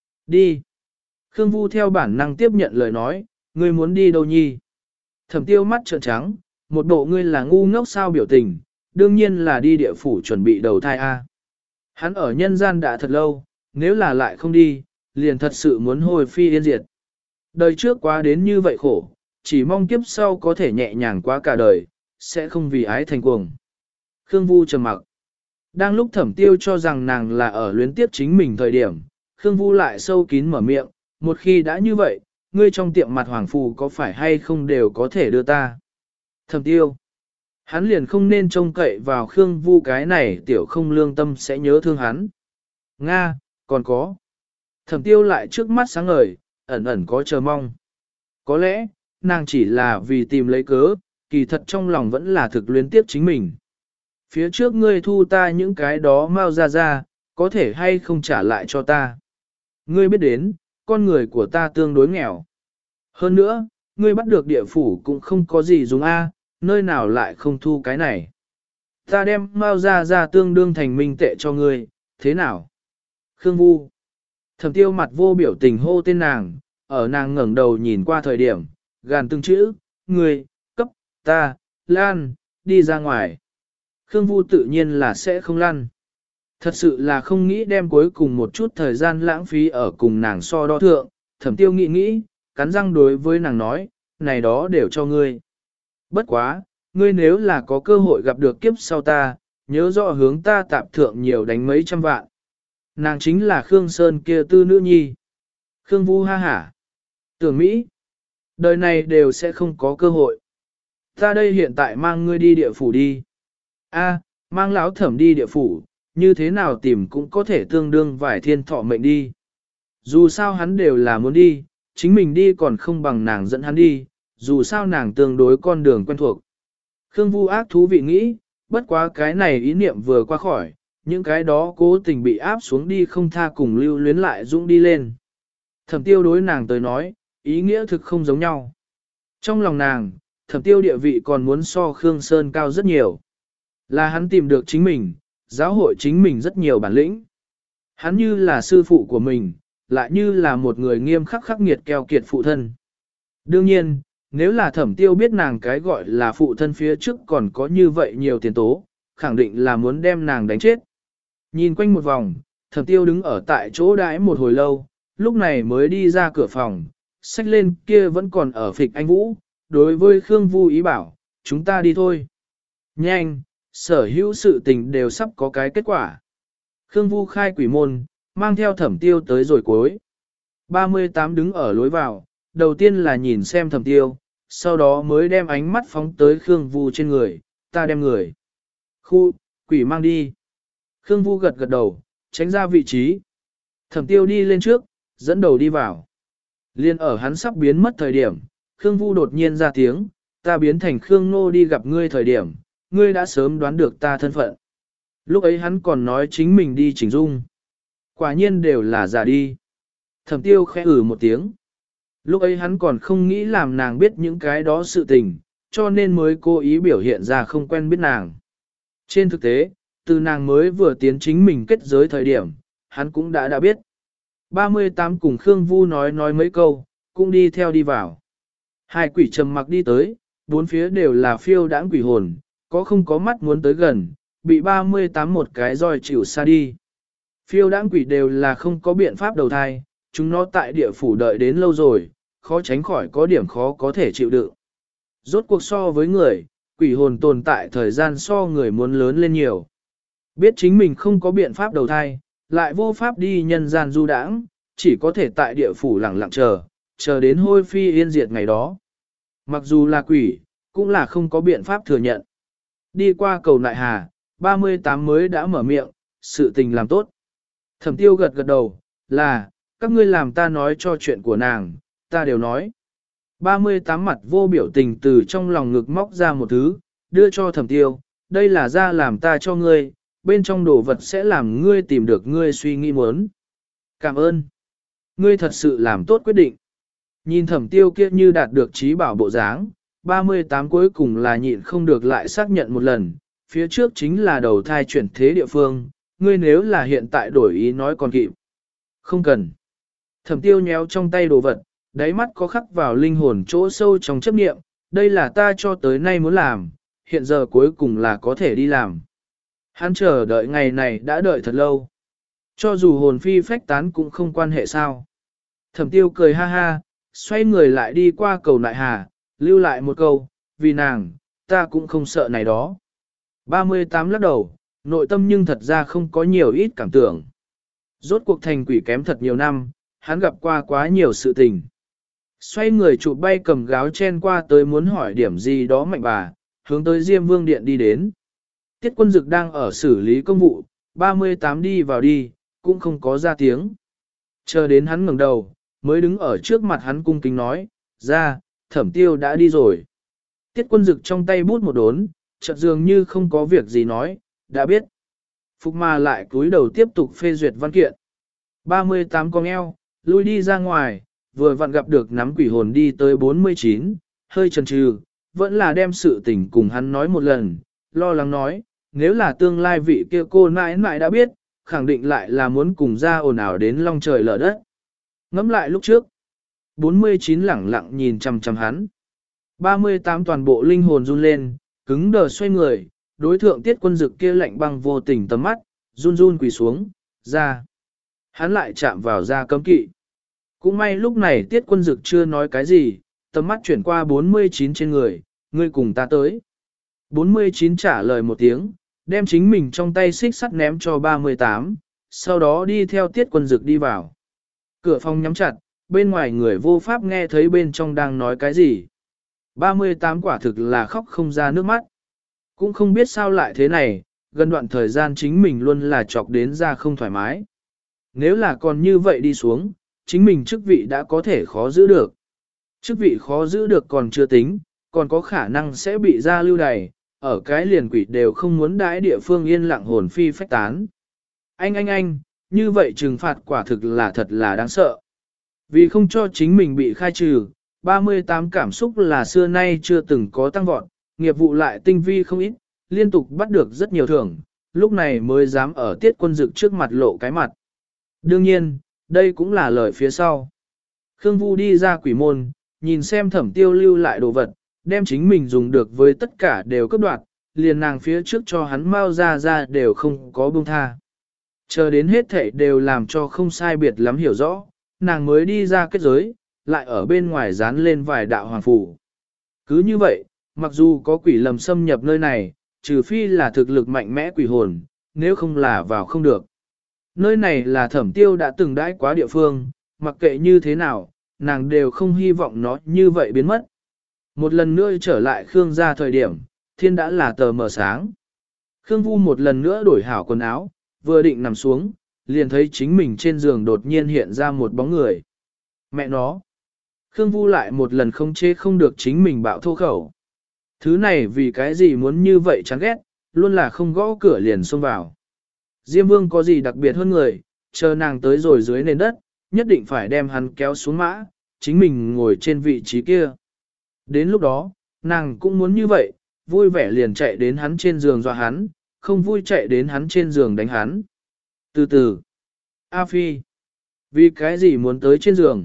Đi. Khương Vu theo bản năng tiếp nhận lời nói, ngươi muốn đi đâu nhi? Thẩm Tiêu mắt trợn trắng, một bộ ngươi là ngu ngốc sao biểu tình, đương nhiên là đi địa phủ chuẩn bị đầu thai A. Hắn ở nhân gian đã thật lâu, nếu là lại không đi, liền thật sự muốn hồi phi yên diệt. Đời trước quá đến như vậy khổ, chỉ mong kiếp sau có thể nhẹ nhàng qua cả đời, sẽ không vì ái thành cuồng. Khương Vu trầm mặc. Đang lúc Thẩm Tiêu cho rằng nàng là ở luyến tiếp chính mình thời điểm, Khương Vu lại sâu kín mở miệng, một khi đã như vậy, ngươi trong tiệm mặt hoàng phù có phải hay không đều có thể đưa ta. Thẩm Tiêu. Hắn liền không nên trông cậy vào Khương Vu cái này tiểu không lương tâm sẽ nhớ thương hắn. Nga, còn có. Thẩm Tiêu lại trước mắt sáng ngời, ẩn ẩn có chờ mong. Có lẽ, nàng chỉ là vì tìm lấy cớ, kỳ thật trong lòng vẫn là thực luyến tiếp chính mình. Phía trước ngươi thu ta những cái đó mau ra, có thể hay không trả lại cho ta. Ngươi biết đến, con người của ta tương đối nghèo. Hơn nữa, ngươi bắt được địa phủ cũng không có gì dùng A, nơi nào lại không thu cái này. Ta đem mau ra tương đương thành minh tệ cho ngươi, thế nào? Khương Vu. Thẩm Tiêu mặt vô biểu tình hô tên nàng, ở nàng ngẩng đầu nhìn qua thời điểm, gàn từng chữ, ngươi, cấp, ta, lan, đi ra ngoài. Khương Vu tự nhiên là sẽ không lăn. Thật sự là không nghĩ đem cuối cùng một chút thời gian lãng phí ở cùng nàng so đo thượng, Thẩm Tiêu nghĩ, cắn răng đối với nàng nói, này đó đều cho ngươi. Bất quá, ngươi nếu là có cơ hội gặp được kiếp sau ta, nhớ rõ hướng ta tạp thượng nhiều đánh mấy trăm vạn. Nàng chính là Khương Sơn kia tư nữ nhi. Khương Vu ha hả. Tưởng Mỹ, đời này đều sẽ không có cơ hội. Ta đây hiện tại mang ngươi đi địa phủ đi. A, mang lão thẩm đi địa phủ, như thế nào tìm cũng có thể tương đương vài thiên thọ mệnh đi. Dù sao hắn đều là muốn đi, chính mình đi còn không bằng nàng dẫn hắn đi, dù sao nàng tương đối con đường quen thuộc. Khương Vu ác thú vị nghĩ, bất quá cái này ý niệm vừa qua khỏi, những cái đó cố tình bị áp xuống đi không tha cùng lưu luyến lại dũng đi lên. Thẩm tiêu đối nàng tới nói, ý nghĩa thực không giống nhau. Trong lòng nàng, thẩm tiêu địa vị còn muốn so Khương Sơn cao rất nhiều. Là hắn tìm được chính mình, giáo hội chính mình rất nhiều bản lĩnh. Hắn như là sư phụ của mình, lại như là một người nghiêm khắc khắc nghiệt keo kiệt phụ thân. Đương nhiên, nếu là thẩm tiêu biết nàng cái gọi là phụ thân phía trước còn có như vậy nhiều tiền tố, khẳng định là muốn đem nàng đánh chết. Nhìn quanh một vòng, thẩm tiêu đứng ở tại chỗ đãi một hồi lâu, lúc này mới đi ra cửa phòng, xách lên kia vẫn còn ở phịch anh Vũ, đối với Khương Vu ý bảo, chúng ta đi thôi. Nhanh, sở hữu sự tình đều sắp có cái kết quả. Khương Vu khai quỷ môn, mang theo thẩm tiêu tới rồi cuối. 38 đứng ở lối vào, đầu tiên là nhìn xem thẩm tiêu, sau đó mới đem ánh mắt phóng tới Khương Vu trên người, ta đem người. Khu, quỷ mang đi. Khương Vu gật gật đầu, tránh ra vị trí. Thẩm tiêu đi lên trước, dẫn đầu đi vào. Liên ở hắn sắp biến mất thời điểm, Khương Vu đột nhiên ra tiếng, ta biến thành Khương Nô đi gặp ngươi thời điểm, ngươi đã sớm đoán được ta thân phận. Lúc ấy hắn còn nói chính mình đi chỉnh dung. Quả nhiên đều là giả đi. Thẩm tiêu khẽ một tiếng. Lúc ấy hắn còn không nghĩ làm nàng biết những cái đó sự tình, cho nên mới cố ý biểu hiện ra không quen biết nàng. Trên thực tế, từ nàng mới vừa tiến chính mình kết giới thời điểm, hắn cũng đã biết. 38 cùng Khương Vu nói mấy câu, cũng đi theo đi vào. Hai quỷ trầm mặc đi tới, bốn phía đều là phiêu đãng quỷ hồn, có không có mắt muốn tới gần, bị 38 một cái roi chịu xa đi. Phiêu đãng quỷ đều là không có biện pháp đầu thai, chúng nó tại địa phủ đợi đến lâu rồi, khó tránh khỏi có điểm khó có thể chịu đựng. Rốt cuộc so với người, quỷ hồn tồn tại thời gian so người muốn lớn lên nhiều. Biết chính mình không có biện pháp đầu thai, lại vô pháp đi nhân gian du đãng, chỉ có thể tại địa phủ lặng lặng chờ đến hôi phi yên diệt ngày đó. Mặc dù là quỷ, cũng là không có biện pháp thừa nhận. Đi qua cầu nại hà, 38 mới đã mở miệng, sự tình làm tốt. Thẩm tiêu gật gật đầu, là, các ngươi làm ta nói cho chuyện của nàng, ta đều nói. 38 mặt vô biểu tình từ trong lòng ngực móc ra một thứ, đưa cho thẩm tiêu, đây là ra làm ta cho ngươi, bên trong đồ vật sẽ làm ngươi tìm được ngươi suy nghĩ muốn. Cảm ơn. Ngươi thật sự làm tốt quyết định. Nhìn thẩm tiêu kia như đạt được trí bảo bộ dáng, 38 cuối cùng là nhịn không được lại xác nhận một lần, phía trước chính là đầu thai chuyển thế địa phương, ngươi nếu là hiện tại đổi ý nói còn kịp. Không cần. Thẩm tiêu nhéo trong tay đồ vật, đáy mắt có khắc vào linh hồn chỗ sâu trong chấp niệm, đây là ta cho tới nay muốn làm, hiện giờ cuối cùng là có thể đi làm. Hắn chờ đợi ngày này đã đợi thật lâu. Cho dù hồn phi phách tán cũng không quan hệ sao. Thẩm tiêu cười ha ha, xoay người lại đi qua cầu nại hà, lưu lại một câu, vì nàng, ta cũng không sợ này đó. 38 lắc đầu, nội tâm nhưng thật ra không có nhiều ít cảm tưởng. Rốt cuộc thành quỷ kém thật nhiều năm, hắn gặp qua quá nhiều sự tình. Xoay người chụp bay cầm gáo chen qua tới muốn hỏi điểm gì đó mạnh bà, hướng tới Diêm Vương Điện đi đến. Tiết Quân Dực đang ở xử lý công vụ, 38 đi vào đi, cũng không có ra tiếng. Chờ đến hắn ngẩng đầu, mới đứng ở trước mặt hắn cung kính nói, ra, Thẩm Tiêu đã đi rồi. Tiết Quân Dực trong tay bút một đốn, chợt dường như không có việc gì nói, đã biết. Phục mà lại cúi đầu tiếp tục phê duyệt văn kiện. 38 con eo, lui đi ra ngoài, vừa vặn gặp được nắm quỷ hồn đi tới 49, hơi chần chừ, vẫn là đem sự tình cùng hắn nói một lần, lo lắng nói, nếu là tương lai vị kia cô nãi nãi đã biết, khẳng định lại là muốn cùng ra ồn ào đến long trời lở đất. Ngẫm lại lúc trước, 49 lẳng lặng nhìn chằm chằm hắn. 38 toàn bộ linh hồn run lên, cứng đờ xoay người, đối thượng Tiết Quân Dực kia lạnh băng vô tình tầm mắt, run run quỳ xuống, ra. Hắn lại chạm vào ra cấm kỵ. Cũng may lúc này Tiết Quân Dực chưa nói cái gì, tầm mắt chuyển qua 49 trên người, ngươi cùng ta tới. 49 trả lời một tiếng, đem chính mình trong tay xích sắt ném cho 38, sau đó đi theo Tiết Quân Dực đi vào. Cửa phòng nhắm chặt, bên ngoài người vô pháp nghe thấy bên trong đang nói cái gì. 38 quả thực là khóc không ra nước mắt. Cũng không biết sao lại thế này, gần đoạn thời gian chính mình luôn là chọc đến ra không thoải mái. Nếu là còn như vậy đi xuống, chính mình chức vị đã có thể khó giữ được. Chức vị khó giữ được còn chưa tính, còn có khả năng sẽ bị ra lưu đày, ở cái liền quỷ đều không muốn đãi địa phương yên lặng hồn phi phách tán. Anh, như vậy trừng phạt quả thực là thật là đáng sợ. Vì không cho chính mình bị khai trừ, 38 cảm xúc là xưa nay chưa từng có tăng vọt, nghiệp vụ lại tinh vi không ít, liên tục bắt được rất nhiều thưởng, lúc này mới dám ở Tiết Quân Dực trước mặt lộ cái mặt. Đương nhiên, đây cũng là lời phía sau. Khương Vu đi ra quỷ môn, nhìn xem Thẩm Tiêu lưu lại đồ vật, đem chính mình dùng được với tất cả đều cấp đoạt, liền nàng phía trước cho hắn mau ra đều không có buông tha. Chờ đến hết thảy đều làm cho không sai biệt lắm hiểu rõ, nàng mới đi ra kết giới, lại ở bên ngoài dán lên vài đạo hoàng phủ. Cứ như vậy, mặc dù có quỷ lầm xâm nhập nơi này, trừ phi là thực lực mạnh mẽ quỷ hồn, nếu không là vào không được. Nơi này là Thẩm Tiêu đã từng đãi quá địa phương, mặc kệ như thế nào, nàng đều không hy vọng nó như vậy biến mất. Một lần nữa trở lại Khương gia thời điểm, thiên đã là tờ mờ sáng. Khương Vu một lần nữa đổi hảo quần áo, vừa định nằm xuống, liền thấy chính mình trên giường đột nhiên hiện ra một bóng người. Mẹ nó! Khương Vu lại một lần không chế không được chính mình bạo thô khẩu. Thứ này vì cái gì muốn như vậy chán ghét, luôn là không gõ cửa liền xông vào. Diêm Vương có gì đặc biệt hơn người, chờ nàng tới rồi dưới nền đất, nhất định phải đem hắn kéo xuống mã, chính mình ngồi trên vị trí kia. Đến lúc đó, nàng cũng muốn như vậy, vui vẻ liền chạy đến hắn trên giường dọa hắn, không vui chạy đến hắn trên giường đánh hắn. Từ từ, A Phi, vì cái gì muốn tới trên giường?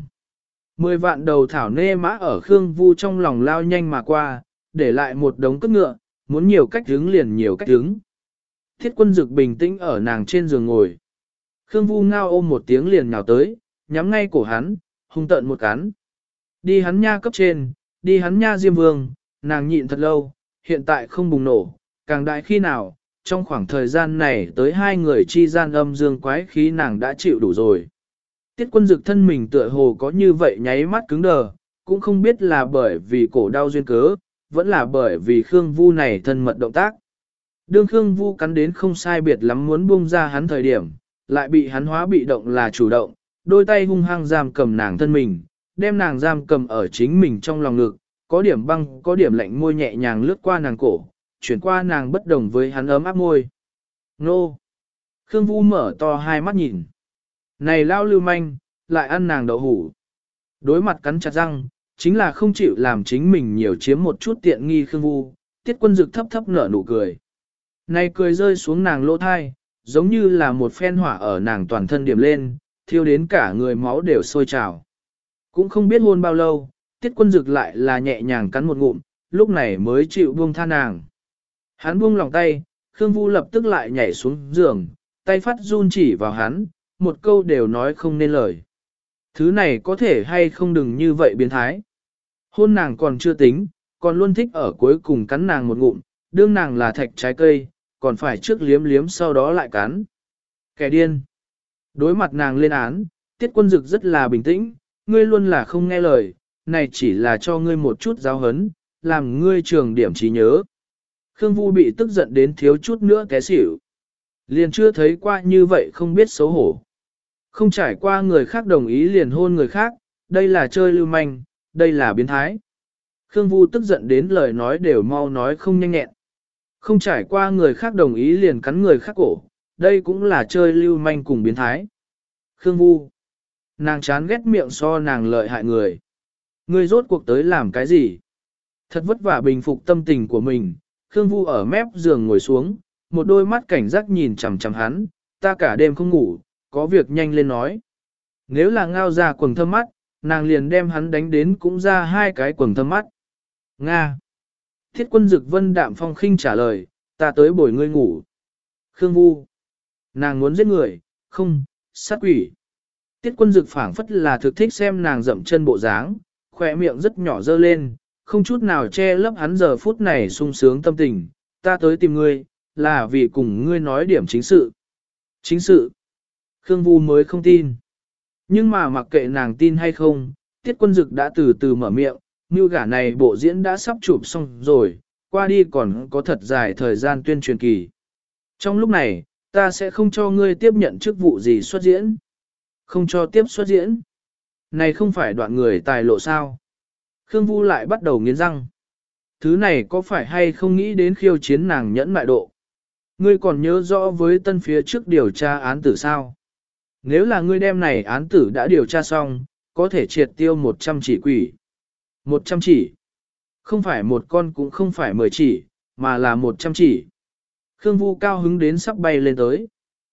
10 vạn đầu thảo nê mã ở Khương Vu trong lòng lao nhanh mà qua, để lại một đống cất ngựa, muốn nhiều cách đứng liền nhiều cách đứng. Thiết Quân Dực bình tĩnh ở nàng trên giường ngồi. Khương Vu ngao ôm một tiếng liền nhào tới, nhắm ngay cổ hắn, hung tợn một cắn. Đi hắn nha cấp trên, đi hắn nha Diêm Vương, nàng nhịn thật lâu, hiện tại không bùng nổ, càng đại khi nào, trong khoảng thời gian này tới hai người chi gian âm dương quái khí nàng đã chịu đủ rồi. Tiết Quân Dực thân mình tựa hồ có như vậy nháy mắt cứng đờ, cũng không biết là bởi vì cổ đau duyên cớ, vẫn là bởi vì Khương Vu này thân mật động tác. Đương Khương Vu cắn đến không sai biệt lắm muốn buông ra hắn thời điểm, lại bị hắn hóa bị động là chủ động, đôi tay hung hăng giam cầm nàng thân mình, đem nàng giam cầm ở chính mình trong lòng ngực, có điểm băng, có điểm lạnh môi nhẹ nhàng lướt qua nàng cổ, chuyển qua nàng bất đồng với hắn ấm áp môi. Nô! Khương Vu mở to hai mắt nhìn. Này lao lưu manh, lại ăn nàng đậu hủ. Đối mặt cắn chặt răng, chính là không chịu làm chính mình nhiều chiếm một chút tiện nghi Khương Vu, Tiết Quân Dực thấp thấp nở nụ cười. Này cười rơi xuống nàng lỗ thai, giống như là một phen hỏa ở nàng toàn thân điểm lên, thiêu đến cả người máu đều sôi trào. Cũng không biết hôn bao lâu, Tiết Quân Dực lại là nhẹ nhàng cắn một ngụm, lúc này mới chịu buông tha nàng. Hắn buông lòng tay, Khương Vu lập tức lại nhảy xuống giường, tay phát run chỉ vào hắn, một câu đều nói không nên lời. Thứ này có thể hay không đừng như vậy biến thái. Hôn nàng còn chưa tính, còn luôn thích ở cuối cùng cắn nàng một ngụm, đương nàng là thạch trái cây, còn phải trước liếm liếm sau đó lại cắn. Kẻ điên. Đối mặt nàng lên án, Tiết Quân Dực rất là bình tĩnh, ngươi luôn là không nghe lời, này chỉ là cho ngươi một chút giáo hấn, làm ngươi trường điểm trí nhớ. Khương Vu bị tức giận đến thiếu chút nữa té xỉu. Liền chưa thấy qua như vậy không biết xấu hổ. Không trải qua người khác đồng ý liền hôn người khác, đây là chơi lưu manh, đây là biến thái. Khương Vu tức giận đến lời nói đều mau nói không nhanh nhẹn. Không trải qua người khác đồng ý liền cắn người khác cổ, đây cũng là chơi lưu manh cùng biến thái. Khương Vu, nàng chán ghét miệng so nàng lợi hại người. Ngươi rốt cuộc tới làm cái gì? Thật vất vả bình phục tâm tình của mình, Khương Vu ở mép giường ngồi xuống, một đôi mắt cảnh giác nhìn chằm chằm hắn, ta cả đêm không ngủ, có việc nhanh lên nói. Nếu là ngao ra quầng thâm mắt, nàng liền đem hắn đánh đến cũng ra hai cái quầng thâm mắt. Nga. Thiết Quân Dực vân đạm phong khinh trả lời, ta tới bồi ngươi ngủ. Khương Vu. Nàng muốn giết người, không, sát quỷ. Tiết Quân Dực phảng phất là thực thích xem nàng dậm chân bộ dáng, khỏe miệng rất nhỏ dơ lên, không chút nào che lấp hắn giờ phút này sung sướng tâm tình, ta tới tìm ngươi, là vì cùng ngươi nói điểm chính sự. Chính sự? Khương Vu mới không tin. Nhưng mà mặc kệ nàng tin hay không, Tiết Quân Dực đã từ từ mở miệng, như gả này bộ diễn đã sắp chụp xong rồi, qua đi còn có thật dài thời gian tuyên truyền kỳ. Trong lúc này, ta sẽ không cho ngươi tiếp nhận chức vụ gì xuất diễn. Không cho tiếp xuất diễn. Này không phải đoạn người tài lộ sao. Khương Vu lại bắt đầu nghiến răng. Thứ này có phải hay không nghĩ đến khiêu chiến nàng nhẫn mại độ. Ngươi còn nhớ rõ với tân phía trước điều tra án tử sao? Nếu là ngươi đem này án tử đã điều tra xong, có thể triệt tiêu 100 chỉ quỷ. 100 chỉ. Không phải một con cũng không phải 10 chỉ, mà là 100 chỉ. Khương Vu cao hứng đến sắp bay lên tới.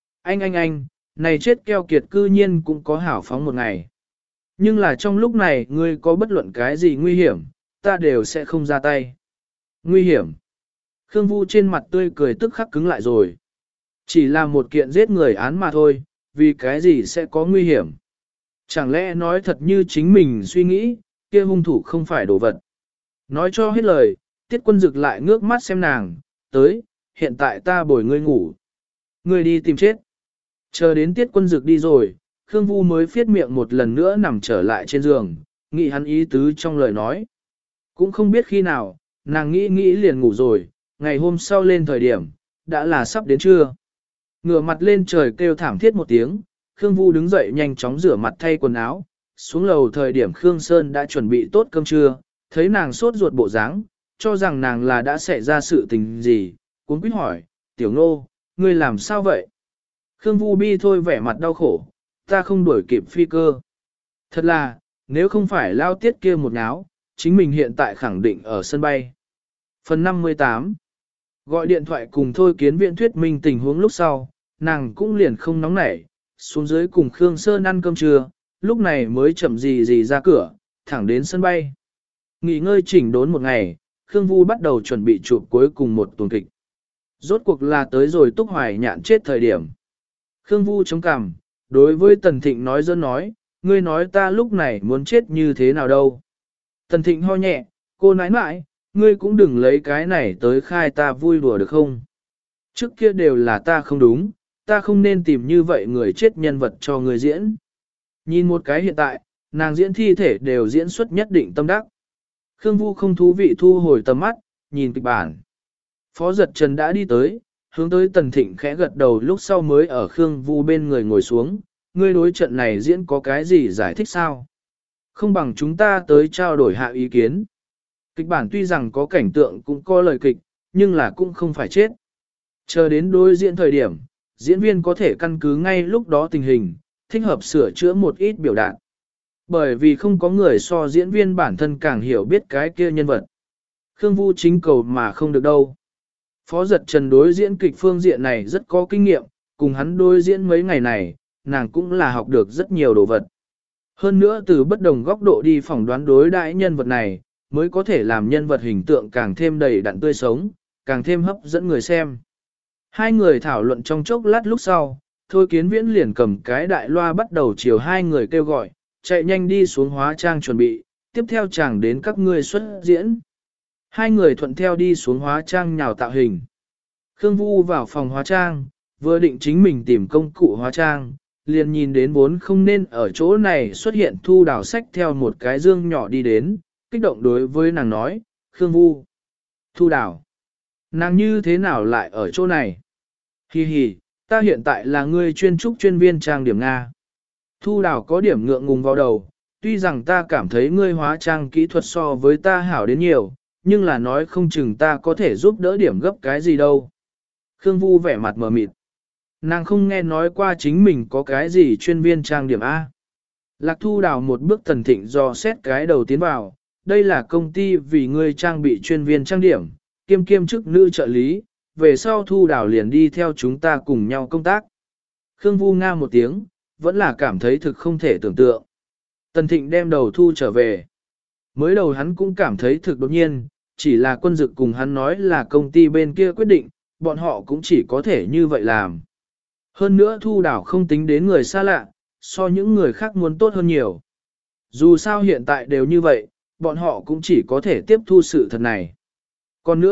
Anh, này chết keo kiệt cư nhiên cũng có hảo phóng một ngày. Nhưng là trong lúc này ngươi có bất luận cái gì nguy hiểm, ta đều sẽ không ra tay. Nguy hiểm. Khương Vu trên mặt tươi cười tức khắc cứng lại rồi. Chỉ là một kiện giết người án mà thôi, vì cái gì sẽ có nguy hiểm. Chẳng lẽ nói thật như chính mình suy nghĩ, kia hung thủ không phải đồ vật. Nói cho hết lời, Tiết Quân Dực lại ngước mắt xem nàng, tới, hiện tại ta bồi ngươi ngủ. Ngươi đi tìm chết. Chờ đến Tiết Quân Dực đi rồi, Khương Vu mới phiết miệng một lần nữa nằm trở lại trên giường, nghĩ hắn ý tứ trong lời nói. Cũng không biết khi nào, nàng nghĩ liền ngủ rồi, ngày hôm sau lên thời điểm, đã là sắp đến trưa. Ngửa mặt lên trời kêu thảm thiết một tiếng, Khương Vu đứng dậy nhanh chóng rửa mặt thay quần áo, xuống lầu thời điểm Khương Sơn đã chuẩn bị tốt cơm trưa, thấy nàng sốt ruột bộ dáng, cho rằng nàng là đã xảy ra sự tình gì, cuống quýt hỏi, tiểu Ngô, ngươi làm sao vậy? Khương Vu bi thôi vẻ mặt đau khổ, ta không đuổi kịp phi cơ. Thật là, nếu không phải lao tiết kia một náo, chính mình hiện tại khẳng định ở sân bay. Phần 58 Gọi điện thoại cùng Thôi Kiến Viễn thuyết minh tình huống lúc sau, nàng cũng liền không nóng nảy, xuống dưới cùng Khương Sơn ăn cơm trưa, lúc này mới chậm gì ra cửa, thẳng đến sân bay. Nghỉ ngơi chỉnh đốn một ngày, Khương Vu bắt đầu chuẩn bị chụp cuối cùng một tuần kịch. Rốt cuộc là tới rồi Túc Hoài Nhạn chết thời điểm. Khương Vu chống cằm, đối với Tần Thịnh nói dân nói, ngươi nói ta lúc này muốn chết như thế nào đâu. Tần Thịnh ho nhẹ, cô nãi nãi, ngươi cũng đừng lấy cái này tới khai ta vui đùa được không? Trước kia đều là ta không đúng, ta không nên tìm như vậy người chết nhân vật cho người diễn. Nhìn một cái hiện tại, nàng diễn thi thể đều diễn xuất nhất định tâm đắc. Khương Vu không thú vị thu hồi tầm mắt, nhìn kịch bản. Phó Giật Trần đã đi tới, hướng tới Tần Thịnh khẽ gật đầu lúc sau mới ở Khương Vu bên người ngồi xuống, ngươi đối trận này diễn có cái gì giải thích sao? Không bằng chúng ta tới trao đổi hạ ý kiến. Kịch bản tuy rằng có cảnh tượng cũng có lời kịch, nhưng là cũng không phải chết. Chờ đến đối diễn thời điểm, diễn viên có thể căn cứ ngay lúc đó tình hình, thích hợp sửa chữa một ít biểu đạt. Bởi vì không có người so diễn viên bản thân càng hiểu biết cái kia nhân vật. Khương Vu chính cầu mà không được đâu. Phó Giật Trần đối diễn kịch phương diện này rất có kinh nghiệm, cùng hắn đối diễn mấy ngày này, nàng cũng là học được rất nhiều đồ vật. Hơn nữa từ bất đồng góc độ đi phỏng đoán đối đãi nhân vật này, mới có thể làm nhân vật hình tượng càng thêm đầy đặn tươi sống, càng thêm hấp dẫn người xem. Hai người thảo luận trong chốc lát lúc sau, Thôi Kiến Viễn liền cầm cái đại loa bắt đầu chiều hai người kêu gọi, chạy nhanh đi xuống hóa trang chuẩn bị, tiếp theo chàng đến các ngươi xuất diễn. Hai người thuận theo đi xuống hóa trang nhào tạo hình. Khương Vu vào phòng hóa trang, vừa định chính mình tìm công cụ hóa trang, liền nhìn đến vốn không nên ở chỗ này xuất hiện Thu Đào sách theo một cái dương nhỏ đi đến, kích động đối với nàng nói, Khương Vu. Thu Đào. Nàng như thế nào lại ở chỗ này? Hi hi, ta hiện tại là người chuyên trúc chuyên viên trang điểm Nga. Thu Đào có điểm ngượng ngùng vào đầu, tuy rằng ta cảm thấy ngươi hóa trang kỹ thuật so với ta hảo đến nhiều, nhưng là nói không chừng ta có thể giúp đỡ điểm gấp cái gì đâu. Khương Vu vẻ mặt mờ mịt. Nàng không nghe nói qua chính mình có cái gì chuyên viên trang điểm A. Lạc Thu Đào một bước Tần Thịnh do xét cái đầu tiến vào, đây là công ty vì ngươi trang bị chuyên viên trang điểm, kiêm chức nữ trợ lý, về sau Thu Đào liền đi theo chúng ta cùng nhau công tác. Khương Vu nga một tiếng, vẫn là cảm thấy thực không thể tưởng tượng. Tần Thịnh đem đầu thu trở về. Mới đầu hắn cũng cảm thấy thực đột nhiên, chỉ là Quân Dực cùng hắn nói là công ty bên kia quyết định, bọn họ cũng chỉ có thể như vậy làm. Hơn nữa Thu Đào không tính đến người xa lạ, so những người khác muốn tốt hơn nhiều. Dù sao hiện tại đều như vậy, bọn họ cũng chỉ có thể tiếp thu sự thật này. Còn nữa,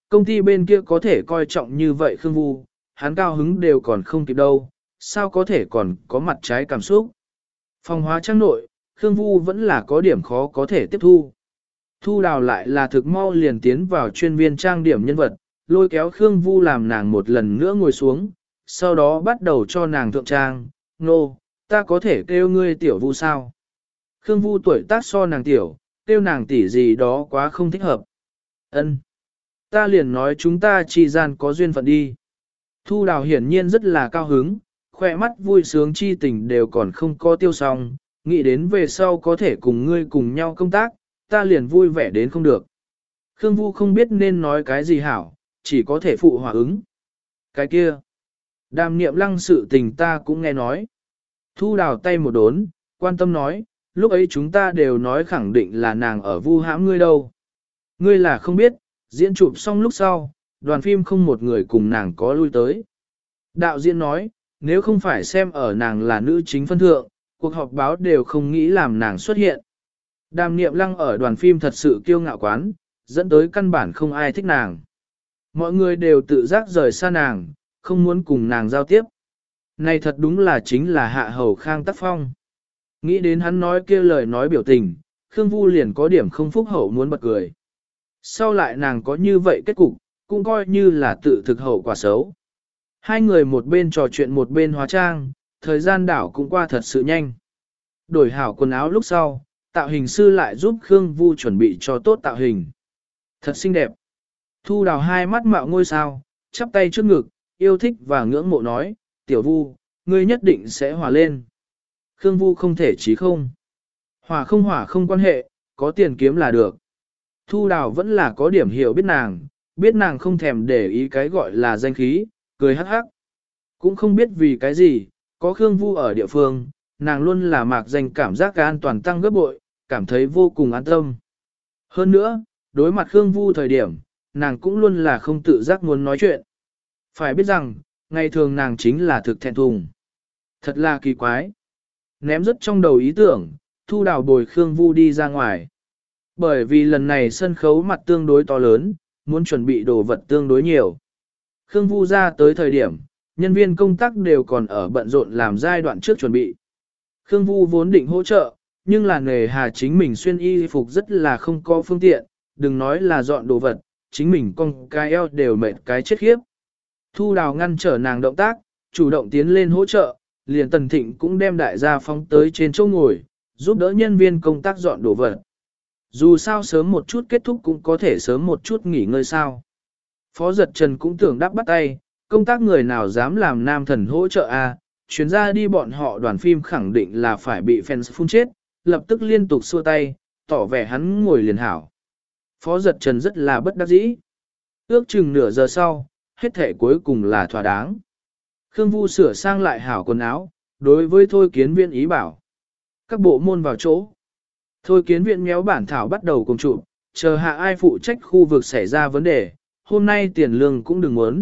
công ty bên kia có thể coi trọng như vậy Khương Vu, hắn cao hứng đều còn không kịp đâu, sao có thể còn có mặt trái cảm xúc. Phòng hóa trang nội, Khương Vu vẫn là có điểm khó có thể tiếp thu. Thu Đào lại là thực mau liền tiến vào chuyên viên trang điểm nhân vật, lôi kéo Khương Vu làm nàng một lần nữa ngồi xuống, sau đó bắt đầu cho nàng thượng trang, nô, ta có thể kêu ngươi tiểu Vu sao? Khương Vu tuổi tác so nàng tiểu, kêu nàng tỷ gì đó quá không thích hợp. Ân, ta liền nói chúng ta chi gian có duyên phận đi. Thu Đào hiển nhiên rất là cao hứng, khoe mắt vui sướng chi tình đều còn không có tiêu xong, nghĩ đến về sau có thể cùng ngươi cùng nhau công tác, ta liền vui vẻ đến không được. Khương Vu không biết nên nói cái gì hảo, chỉ có thể phụ hòa ứng. Cái kia, Đàm Niệm Lăng sự tình ta cũng nghe nói. Thu Đào tay một đốn, quan tâm nói, lúc ấy chúng ta đều nói khẳng định là nàng ở vu hãm ngươi đâu. Ngươi là không biết, diễn chụp xong lúc sau, đoàn phim không một người cùng nàng có lui tới. Đạo diễn nói, nếu không phải xem ở nàng là nữ chính phân thượng, cuộc họp báo đều không nghĩ làm nàng xuất hiện. Đàm Niệm Lăng ở đoàn phim thật sự kiêu ngạo quán, dẫn tới căn bản không ai thích nàng. Mọi người đều tự giác rời xa nàng, không muốn cùng nàng giao tiếp. Này thật đúng là chính là hạ hầu Khang tác phong. Nghĩ đến hắn nói kia lời nói biểu tình, Khương Vu liền có điểm không phúc hậu muốn bật cười. Sau lại nàng có như vậy kết cục, cũng coi như là tự thực hậu quả xấu. Hai người một bên trò chuyện một bên hóa trang, thời gian đảo cũng qua thật sự nhanh. Đổi hảo quần áo lúc sau, tạo hình sư lại giúp Khương Vu chuẩn bị cho tốt tạo hình. Thật xinh đẹp. Thu Đào hai mắt mạo ngôi sao, chắp tay trước ngực, yêu thích và ngưỡng mộ nói, tiểu Vu, ngươi nhất định sẽ hòa lên. Khương Vu không thể chí không. Hòa không quan hệ, có tiền kiếm là được. Thu Đào vẫn là có điểm hiểu biết nàng không thèm để ý cái gọi là danh khí, cười hắc hắc. Cũng không biết vì cái gì, có Khương Vu ở địa phương, nàng luôn là mạc danh cảm giác cả an toàn tăng gấp bội, cảm thấy vô cùng an tâm. Hơn nữa, đối mặt Khương Vu thời điểm, nàng cũng luôn là không tự giác muốn nói chuyện. Phải biết rằng, ngày thường nàng chính là thực thẹn thùng. Thật là kỳ quái. Ném rất trong đầu ý tưởng, Thu Đào bồi Khương Vu đi ra ngoài. Bởi vì lần này sân khấu mặt tương đối to lớn, muốn chuẩn bị đồ vật tương đối nhiều. Khương Vu ra tới thời điểm, nhân viên công tác đều còn ở bận rộn làm giai đoạn trước chuẩn bị. Khương Vu vốn định hỗ trợ, nhưng là nề hà chính mình xuyên y phục rất là không có phương tiện, đừng nói là dọn đồ vật, chính mình con cái eo đều mệt cái chết khiếp. Thu Đào ngăn trở nàng động tác, chủ động tiến lên hỗ trợ, liền Tần Thịnh cũng đem đại gia phóng tới trên chỗ ngồi, giúp đỡ nhân viên công tác dọn đồ vật. Dù sao sớm một chút kết thúc cũng có thể sớm một chút nghỉ ngơi sao. Phó Giật Trần cũng tưởng đáp bắt tay, công tác người nào dám làm nam thần hỗ trợ a, chuyến ra đi bọn họ đoàn phim khẳng định là phải bị fans phun chết, lập tức liên tục xua tay, tỏ vẻ hắn ngồi liền hảo. Phó Giật Trần rất là bất đắc dĩ. Ước chừng nửa giờ sau, hết thể cuối cùng là thỏa đáng. Khương Vu sửa sang lại hảo quần áo, đối với Thôi Kiến Viện ý bảo. Các bộ môn vào chỗ. Thôi Kiến Viện méo bản thảo bắt đầu cùng trụ, chờ hạ ai phụ trách khu vực xảy ra vấn đề, hôm nay tiền lương cũng đừng muốn.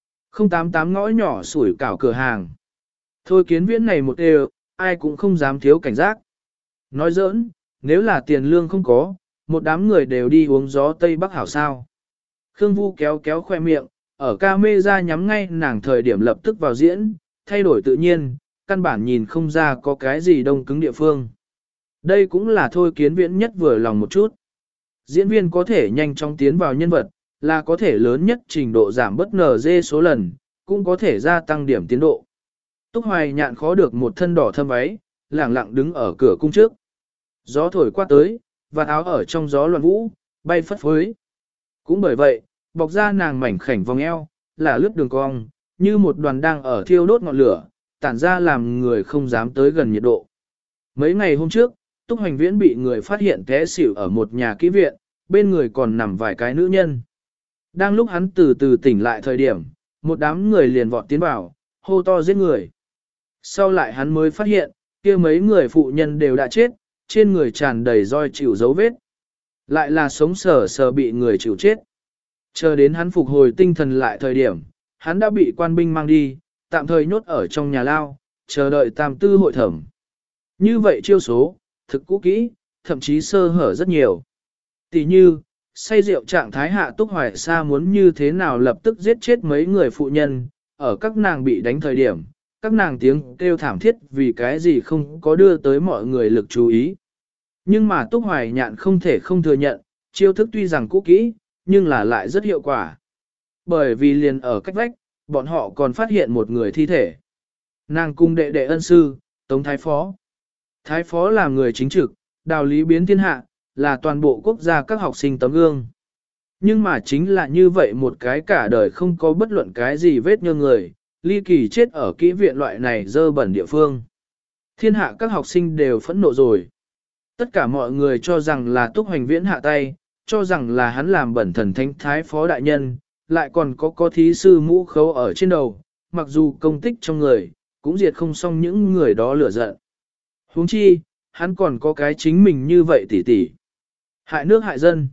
088 ngõ nhỏ sủi cảo cửa hàng. Thôi Kiến Viễn này một đều, ai cũng không dám thiếu cảnh giác. Nói giỡn, nếu là tiền lương không có, một đám người đều đi uống gió Tây Bắc hảo sao. Khương Vu kéo kéo khoe miệng, ở camera nhắm ngay nàng thời điểm lập tức vào diễn, thay đổi tự nhiên, căn bản nhìn không ra có cái gì đông cứng địa phương. Đây cũng là Thôi Kiến Viễn nhất vừa lòng một chút. Diễn viên có thể nhanh chóng tiến vào nhân vật, là có thể lớn nhất trình độ giảm bất NG số lần, cũng có thể gia tăng điểm tiến độ. Túc Hoài Nhạn khó được một thân đỏ thâm váy, lẳng lặng đứng ở cửa cung trước. Gió thổi qua tới, vạt áo ở trong gió loạn vũ, bay phất phới. Cũng bởi vậy, bọc ra nàng mảnh khảnh vòng eo, là lướt đường cong, như một đoàn đang ở thiêu đốt ngọn lửa, tản ra làm người không dám tới gần nhiệt độ. Mấy ngày hôm trước, Túc Hoành Viễn bị người phát hiện té xỉu ở một nhà kỹ viện, bên người còn nằm vài cái nữ nhân. Đang lúc hắn từ từ tỉnh lại thời điểm, một đám người liền vọt tiến vào, hô to giết người. Sau lại hắn mới phát hiện, kia mấy người phụ nhân đều đã chết, trên người tràn đầy roi chịu dấu vết. Lại là sống sờ sờ bị người chịu chết. Chờ đến hắn phục hồi tinh thần lại thời điểm, hắn đã bị quan binh mang đi, tạm thời nhốt ở trong nhà lao, chờ đợi tam tư hội thẩm. Như vậy chiêu số, thực cũ kỹ, thậm chí sơ hở rất nhiều. Tỷ như, say rượu trạng thái hạ Túc Hoài Sa muốn như thế nào lập tức giết chết mấy người phụ nhân, ở các nàng bị đánh thời điểm, các nàng tiếng kêu thảm thiết vì cái gì không có đưa tới mọi người lực chú ý. Nhưng mà Túc Hoài Nhạn không thể không thừa nhận, chiêu thức tuy rằng cũ kỹ, nhưng là lại rất hiệu quả. Bởi vì liền ở cách vách, bọn họ còn phát hiện một người thi thể. Nàng cung đệ đệ ân sư, Tống Thái Phó. Thái Phó là người chính trực, đạo lý biến thiên hạ, là toàn bộ quốc gia các học sinh tấm gương. Nhưng mà chính là như vậy một cái cả đời không có bất luận cái gì vết nhơ người, ly kỳ chết ở kỹ viện loại này dơ bẩn địa phương. Thiên hạ các học sinh đều phẫn nộ rồi. Tất cả mọi người cho rằng là Túc Hoành Viễn hạ tay, cho rằng là hắn làm bẩn thần thánh thái phó đại nhân, lại còn có thí sư mũ khấu ở trên đầu, mặc dù công tích trong người, cũng diệt không xong những người đó lửa giận. Huống chi, hắn còn có cái chính mình như vậy tỉ tỉ. Hại nước hại dân.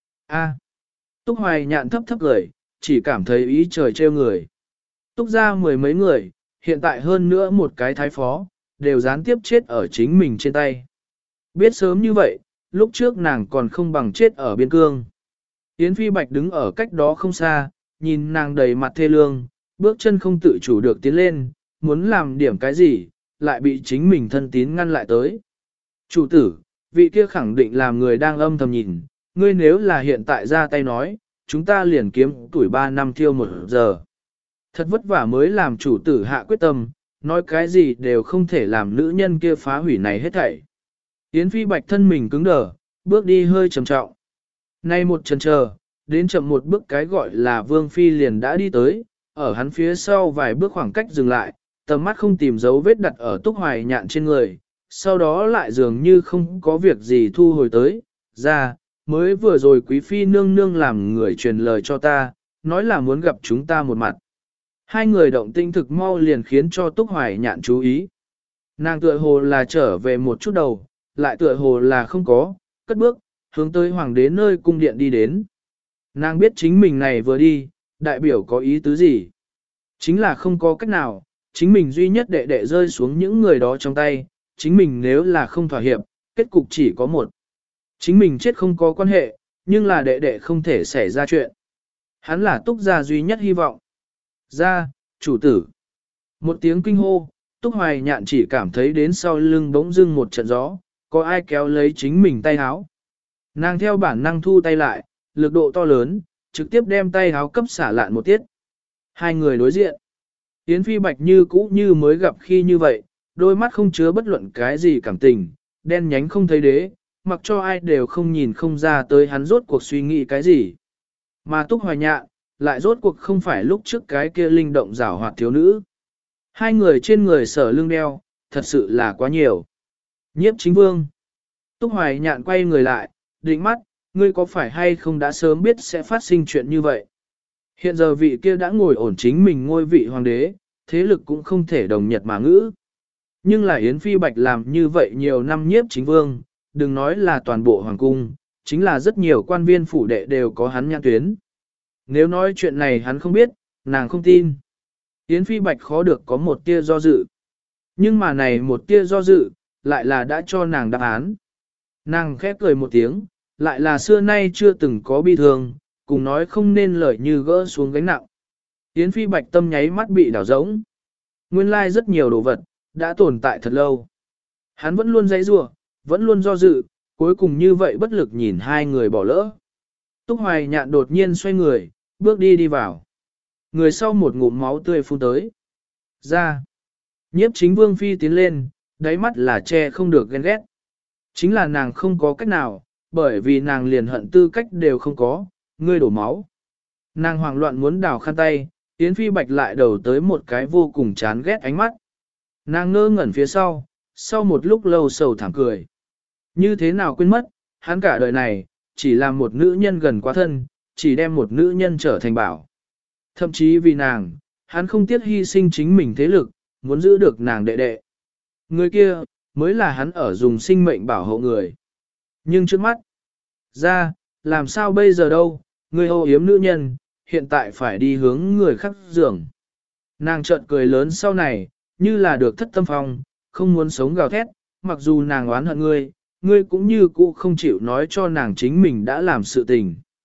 A. Túc Hoài Nhạn thấp thấp cười, chỉ cảm thấy ý trời trêu người. Túc ra mười mấy người, hiện tại hơn nữa một cái thái phó, đều gián tiếp chết ở chính mình trên tay. Biết sớm như vậy, lúc trước nàng còn không bằng chết ở biên cương. Yến Phi Bạch đứng ở cách đó không xa, nhìn nàng đầy mặt thê lương, bước chân không tự chủ được tiến lên, muốn làm điểm cái gì, lại bị chính mình thân tín ngăn lại tới. Chủ tử, vị kia khẳng định làm người đang âm thầm nhìn, ngươi nếu là hiện tại ra tay nói, chúng ta liền kiếm tuổi 3 năm thiêu 1 giờ. Thật vất vả mới làm chủ tử hạ quyết tâm, nói cái gì đều không thể làm nữ nhân kia phá hủy này hết thảy. Yến Phi Bạch thân mình cứng đờ, bước đi hơi trầm trọng. Nay một chần chờ, đến chậm một bước cái gọi là Vương Phi liền đã đi tới, ở hắn phía sau vài bước khoảng cách dừng lại, tầm mắt không tìm dấu vết đặt ở Túc Hoài Nhạn trên người, sau đó lại dường như không có việc gì thu hồi tới, ra, mới vừa rồi Quý Phi nương nương làm người truyền lời cho ta, nói là muốn gặp chúng ta một mặt. Hai người động tinh thực mau liền khiến cho Túc Hoài Nhạn chú ý. Nàng tựa hồ là trở về một chút đầu, lại tựa hồ là không có, cất bước, hướng tới hoàng đế nơi cung điện đi đến. Nàng biết chính mình này vừa đi, đại biểu có ý tứ gì. Chính là không có cách nào, chính mình duy nhất đệ đệ rơi xuống những người đó trong tay, chính mình nếu là không thỏa hiệp, kết cục chỉ có một. Chính mình chết không có quan hệ, nhưng là đệ đệ không thể xảy ra chuyện. Hắn là Túc gia duy nhất hy vọng. Gia, chủ tử. Một tiếng kinh hô, Túc Hoài Nhạn chỉ cảm thấy đến sau lưng bỗng dưng một trận gió, có ai kéo lấy chính mình tay háo. Nàng theo bản năng thu tay lại, lực độ to lớn, trực tiếp đem tay háo cấp xả lạn một tiết. Hai người đối diện. Yến Phi Bạch như cũ như mới gặp khi như vậy, đôi mắt không chứa bất luận cái gì cảm tình, đen nhánh không thấy đế, mặc cho ai đều không nhìn không ra tới hắn rốt cuộc suy nghĩ cái gì. Mà Túc Hoài Nhạn, lại rốt cuộc không phải lúc trước cái kia linh động rảo hoạt thiếu nữ. Hai người trên người sở lưng đeo, thật sự là quá nhiều. Nhiếp Chính Vương. Túc Hoài Nhạn quay người lại, định mắt, ngươi có phải hay không đã sớm biết sẽ phát sinh chuyện như vậy? Hiện giờ vị kia đã ngồi ổn chính mình ngôi vị hoàng đế, thế lực cũng không thể đồng nhật mà ngữ. Nhưng là Yến Phi Bạch làm như vậy nhiều năm Nhiếp Chính Vương, đừng nói là toàn bộ hoàng cung, chính là rất nhiều quan viên phủ đệ đều có hắn nhãn tuyến. Nếu nói chuyện này hắn không biết, nàng không tin. Yến Phi Bạch khó được có một tia do dự. Nhưng mà này một tia do dự, lại là đã cho nàng đáp án. Nàng khép cười một tiếng, lại là xưa nay chưa từng có bi thương, cùng nói không nên lời như gỡ xuống gánh nặng. Yến Phi Bạch tâm nháy mắt bị đảo rỗng. Nguyên lai rất nhiều đồ vật, đã tồn tại thật lâu. Hắn vẫn luôn giãy giụa, vẫn luôn do dự, cuối cùng như vậy bất lực nhìn hai người bỏ lỡ. Túc Hoài Nhạn đột nhiên xoay người, bước đi vào. Người sau một ngụm máu tươi phun tới. Ra. Nhiếp Chính Vương Phi tiến lên, đáy mắt là che không được ghen ghét. Chính là nàng không có cách nào, bởi vì nàng liền hận tư cách đều không có, ngươi đổ máu. Nàng hoảng loạn muốn đào khăn tay, Yến Phi Bạch lại đầu tới một cái vô cùng chán ghét ánh mắt. Nàng ngơ ngẩn phía sau một lúc lâu sầu thảm cười. Như thế nào quên mất, hắn cả đời này, chỉ là một nữ nhân gần quá thân, chỉ đem một nữ nhân trở thành bảo. Thậm chí vì nàng, hắn không tiếc hy sinh chính mình thế lực, muốn giữ được nàng đệ đệ. Người kia, mới là hắn ở dùng sinh mệnh bảo hộ người. Nhưng trước mắt, ra, làm sao bây giờ đâu, người ô yếm nữ nhân, hiện tại phải đi hướng người khác giường. Nàng chợt cười lớn sau này, như là được thất tâm phong, không muốn sống gào thét, mặc dù nàng oán hận ngươi, ngươi cũng như cũ không chịu nói cho nàng chính mình đã làm sự tình.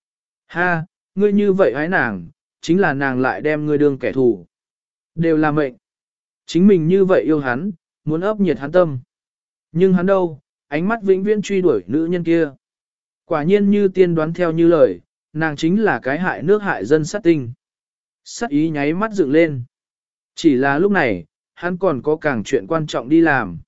Ha, ngươi như vậy hái nàng, chính là nàng lại đem ngươi đương kẻ thù. Đều là mệnh. Chính mình như vậy yêu hắn, muốn ấp nhiệt hắn tâm. Nhưng hắn đâu, ánh mắt vĩnh viễn truy đuổi nữ nhân kia. Quả nhiên như tiên đoán theo như lời, nàng chính là cái hại nước hại dân sát tinh. Sát ý nháy mắt dựng lên. Chỉ là lúc này, hắn còn có càng chuyện quan trọng đi làm.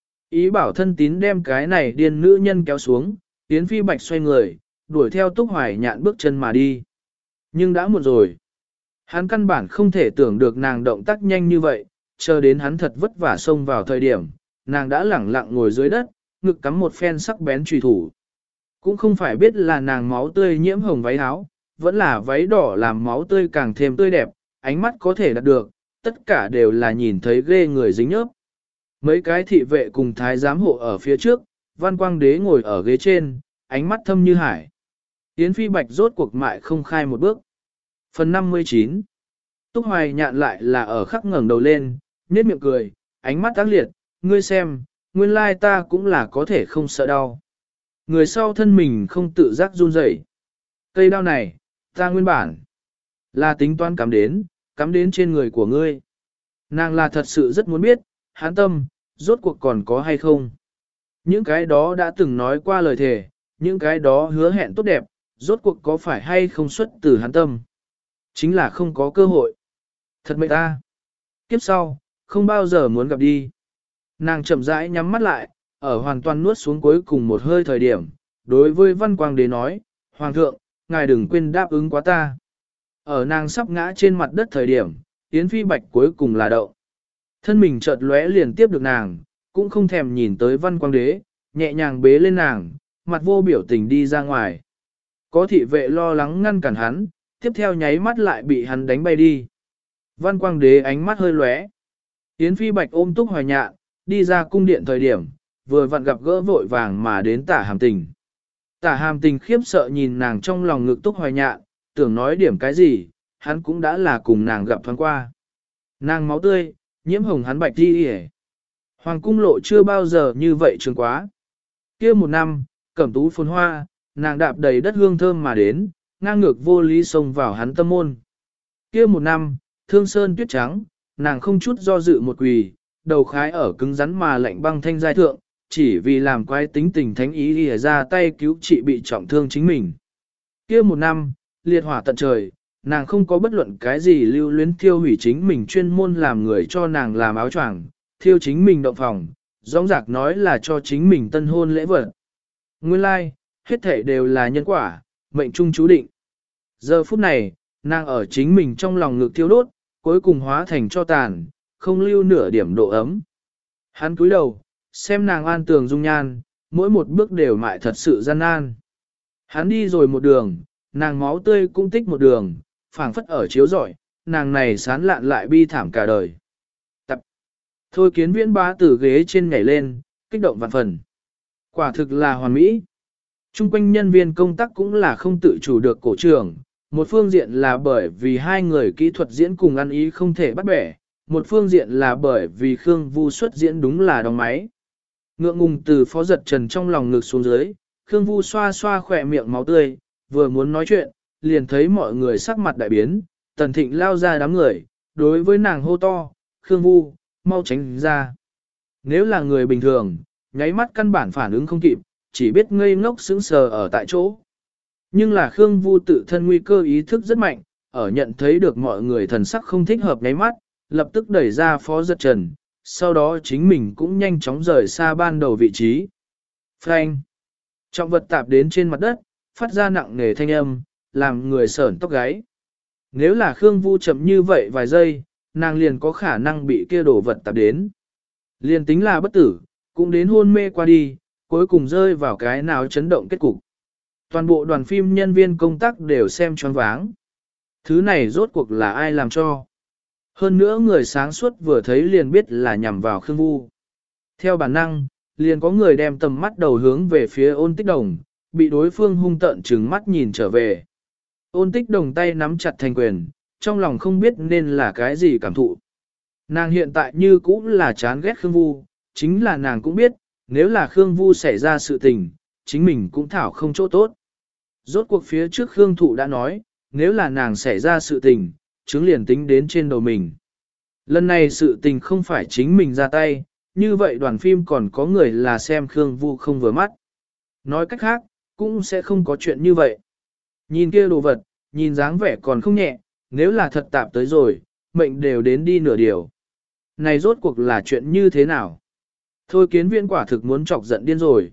Ý bảo thân tín đem cái này điên nữ nhân kéo xuống, Yến Phi Bạch xoay người, đuổi theo Túc Hoài Nhạn bước chân mà đi. Nhưng đã muộn rồi. Hắn căn bản không thể tưởng được nàng động tác nhanh như vậy, chờ đến hắn thật vất vả xông vào thời điểm, nàng đã lẳng lặng ngồi dưới đất, ngực cắm một phen sắc bén chùy thủ. Cũng không phải biết là nàng máu tươi nhiễm hồng váy áo, vẫn là váy đỏ làm máu tươi càng thêm tươi đẹp, ánh mắt có thể đạt được, tất cả đều là nhìn thấy ghê người dính nhớp. Mấy cái thị vệ cùng thái giám hộ ở phía trước, Văn Quang Đế ngồi ở ghế trên, ánh mắt thâm như hải. Yến Phi Bạch rốt cuộc mại không khai một bước. Phần 59 Túc Hoài Nhạn lại là ở khắc ngẩng đầu lên, nhếch miệng cười, ánh mắt ác liệt, ngươi xem, nguyên lai ta cũng là có thể không sợ đau. Người sau thân mình không tự giác run rẩy. Cây đao này, ta nguyên bản là tính toán cắm đến trên người của ngươi. Nàng là thật sự rất muốn biết, hắn tâm, rốt cuộc còn có hay không. Những cái đó đã từng nói qua lời thề, những cái đó hứa hẹn tốt đẹp, rốt cuộc có phải hay không xuất từ hắn tâm. Chính là không có cơ hội. Thật mệnh ta. Kiếp sau, không bao giờ muốn gặp đi. Nàng chậm rãi nhắm mắt lại, ở hoàn toàn nuốt xuống cuối cùng một hơi thời điểm, đối với Văn Quang Đế nói, Hoàng thượng, ngài đừng quên đáp ứng quá ta. Ở nàng sắp ngã trên mặt đất thời điểm, Yến Phi Bạch cuối cùng là đậu. Thân mình chợt lóe liền tiếp được nàng, cũng không thèm nhìn tới Văn Quang Đế, nhẹ nhàng bế lên nàng, mặt vô biểu tình đi ra ngoài. Có thị vệ lo lắng ngăn cản hắn, tiếp theo nháy mắt lại bị hắn đánh bay đi. Văn Quang Đế ánh mắt hơi lóe. Yến Phi Bạch ôm Túc Hoài Nhạn, đi ra cung điện thời điểm, vừa vặn gặp gỡ vội vàng mà đến Tả Hàm Tình. Tả Hàm Tình khiếp sợ nhìn nàng trong lòng ngực Túc Hoài Nhạn, tưởng nói điểm cái gì, hắn cũng đã là cùng nàng gặp thoáng qua. Nàng máu tươi, nhiễm hồng hắn bạch đi hề. Hoàng cung lộ chưa bao giờ như vậy trường quá. Kia một năm, cẩm tú phồn hoa, nàng đạp đầy đất hương thơm mà đến, ngang ngược vô lý xông vào hắn tâm môn. Kia một năm, thương sơn tuyết trắng, nàng không chút do dự một quỳ, đầu khái ở cứng rắn mà lạnh băng thanh giai thượng, chỉ vì làm quái tính tình thánh ý lìa ra tay cứu trị bị trọng thương chính mình. Kia một năm, liệt hỏa tận trời, nàng không có bất luận cái gì lưu luyến thiêu hủy chính mình chuyên môn làm người cho nàng làm áo choàng, thiêu chính mình động phòng, rõ rạc nói là cho chính mình tân hôn lễ vật. Nguyên lai, like, hết thể đều là nhân quả, mệnh trung chú định. Giờ phút này, nàng ở chính mình trong lòng ngực thiêu đốt, cuối cùng hóa thành cho tàn, không lưu nửa điểm độ ấm. Hắn cúi đầu, xem nàng an tường dung nhan, mỗi một bước đều mại thật sự gian nan. Hắn đi rồi một đường, nàng máu tươi cũng tích một đường, phảng phất ở chiếu rọi, nàng này sán lạn lại bi thảm cả đời. Tập. Thôi Kiến Viễn bá từ ghế trên nhảy lên, kích động vạn phần. Quả thực là hoàn mỹ. Trung quanh nhân viên công tác cũng là không tự chủ được cổ trưởng, một phương diện là bởi vì hai người kỹ thuật diễn cùng ăn ý không thể bắt bẻ, một phương diện là bởi vì Khương Vu xuất diễn đúng là đóng máy. Ngượng ngùng từ Phó Giật Trần trong lòng ngực xuống dưới, Khương Vu xoa xoa khỏe miệng máu tươi, vừa muốn nói chuyện, liền thấy mọi người sắc mặt đại biến, Tần Thịnh lao ra đám người, đối với nàng hô to, Khương Vu, mau tránh ra. Nếu là người bình thường, nháy mắt căn bản phản ứng không kịp, chỉ biết ngây ngốc sững sờ ở tại chỗ. Nhưng là Khương Vu tự thân nguy cơ ý thức rất mạnh, ở nhận thấy được mọi người thần sắc không thích hợp nháy mắt, lập tức đẩy ra Phó Giật Trần, sau đó chính mình cũng nhanh chóng rời xa ban đầu vị trí. Phanh! Trọng vật tạp đến trên mặt đất, phát ra nặng nề thanh âm, làm người sởn tóc gáy. Nếu là Khương Vu chậm như vậy vài giây, nàng liền có khả năng bị kia đổ vật tạp đến. Liền tính là bất tử, cũng đến hôn mê qua đi, cuối cùng rơi vào cái nào chấn động kết cục. Toàn bộ đoàn phim nhân viên công tác đều xem choáng váng. Thứ này rốt cuộc là ai làm cho? Hơn nữa người sáng suốt vừa thấy liền biết là nhằm vào Khương Vu. Theo bản năng, liền có người đem tầm mắt đầu hướng về phía Ôn Tích Đồng, bị đối phương hung tợn trừng mắt nhìn trở về. Ôn Tích Đồng tay nắm chặt thành quyền, trong lòng không biết nên là cái gì cảm thụ. Nàng hiện tại như cũng là chán ghét Khương Vu, chính là nàng cũng biết, nếu là Khương Vu xảy ra sự tình, chính mình cũng thảo không chỗ tốt. Rốt cuộc phía trước Khương Thụ đã nói, nếu là nàng xảy ra sự tình, chứng liền tính đến trên đầu mình. Lần này sự tình không phải chính mình ra tay, như vậy đoàn phim còn có người là xem Khương Vu không vừa mắt. Nói cách khác, cũng sẽ không có chuyện như vậy. Nhìn kia đồ vật, nhìn dáng vẻ còn không nhẹ, nếu là thật tạp tới rồi, mệnh đều đến đi nửa điều. Này rốt cuộc là chuyện như thế nào? Thôi Kiến Viễn quả thực muốn chọc giận điên rồi.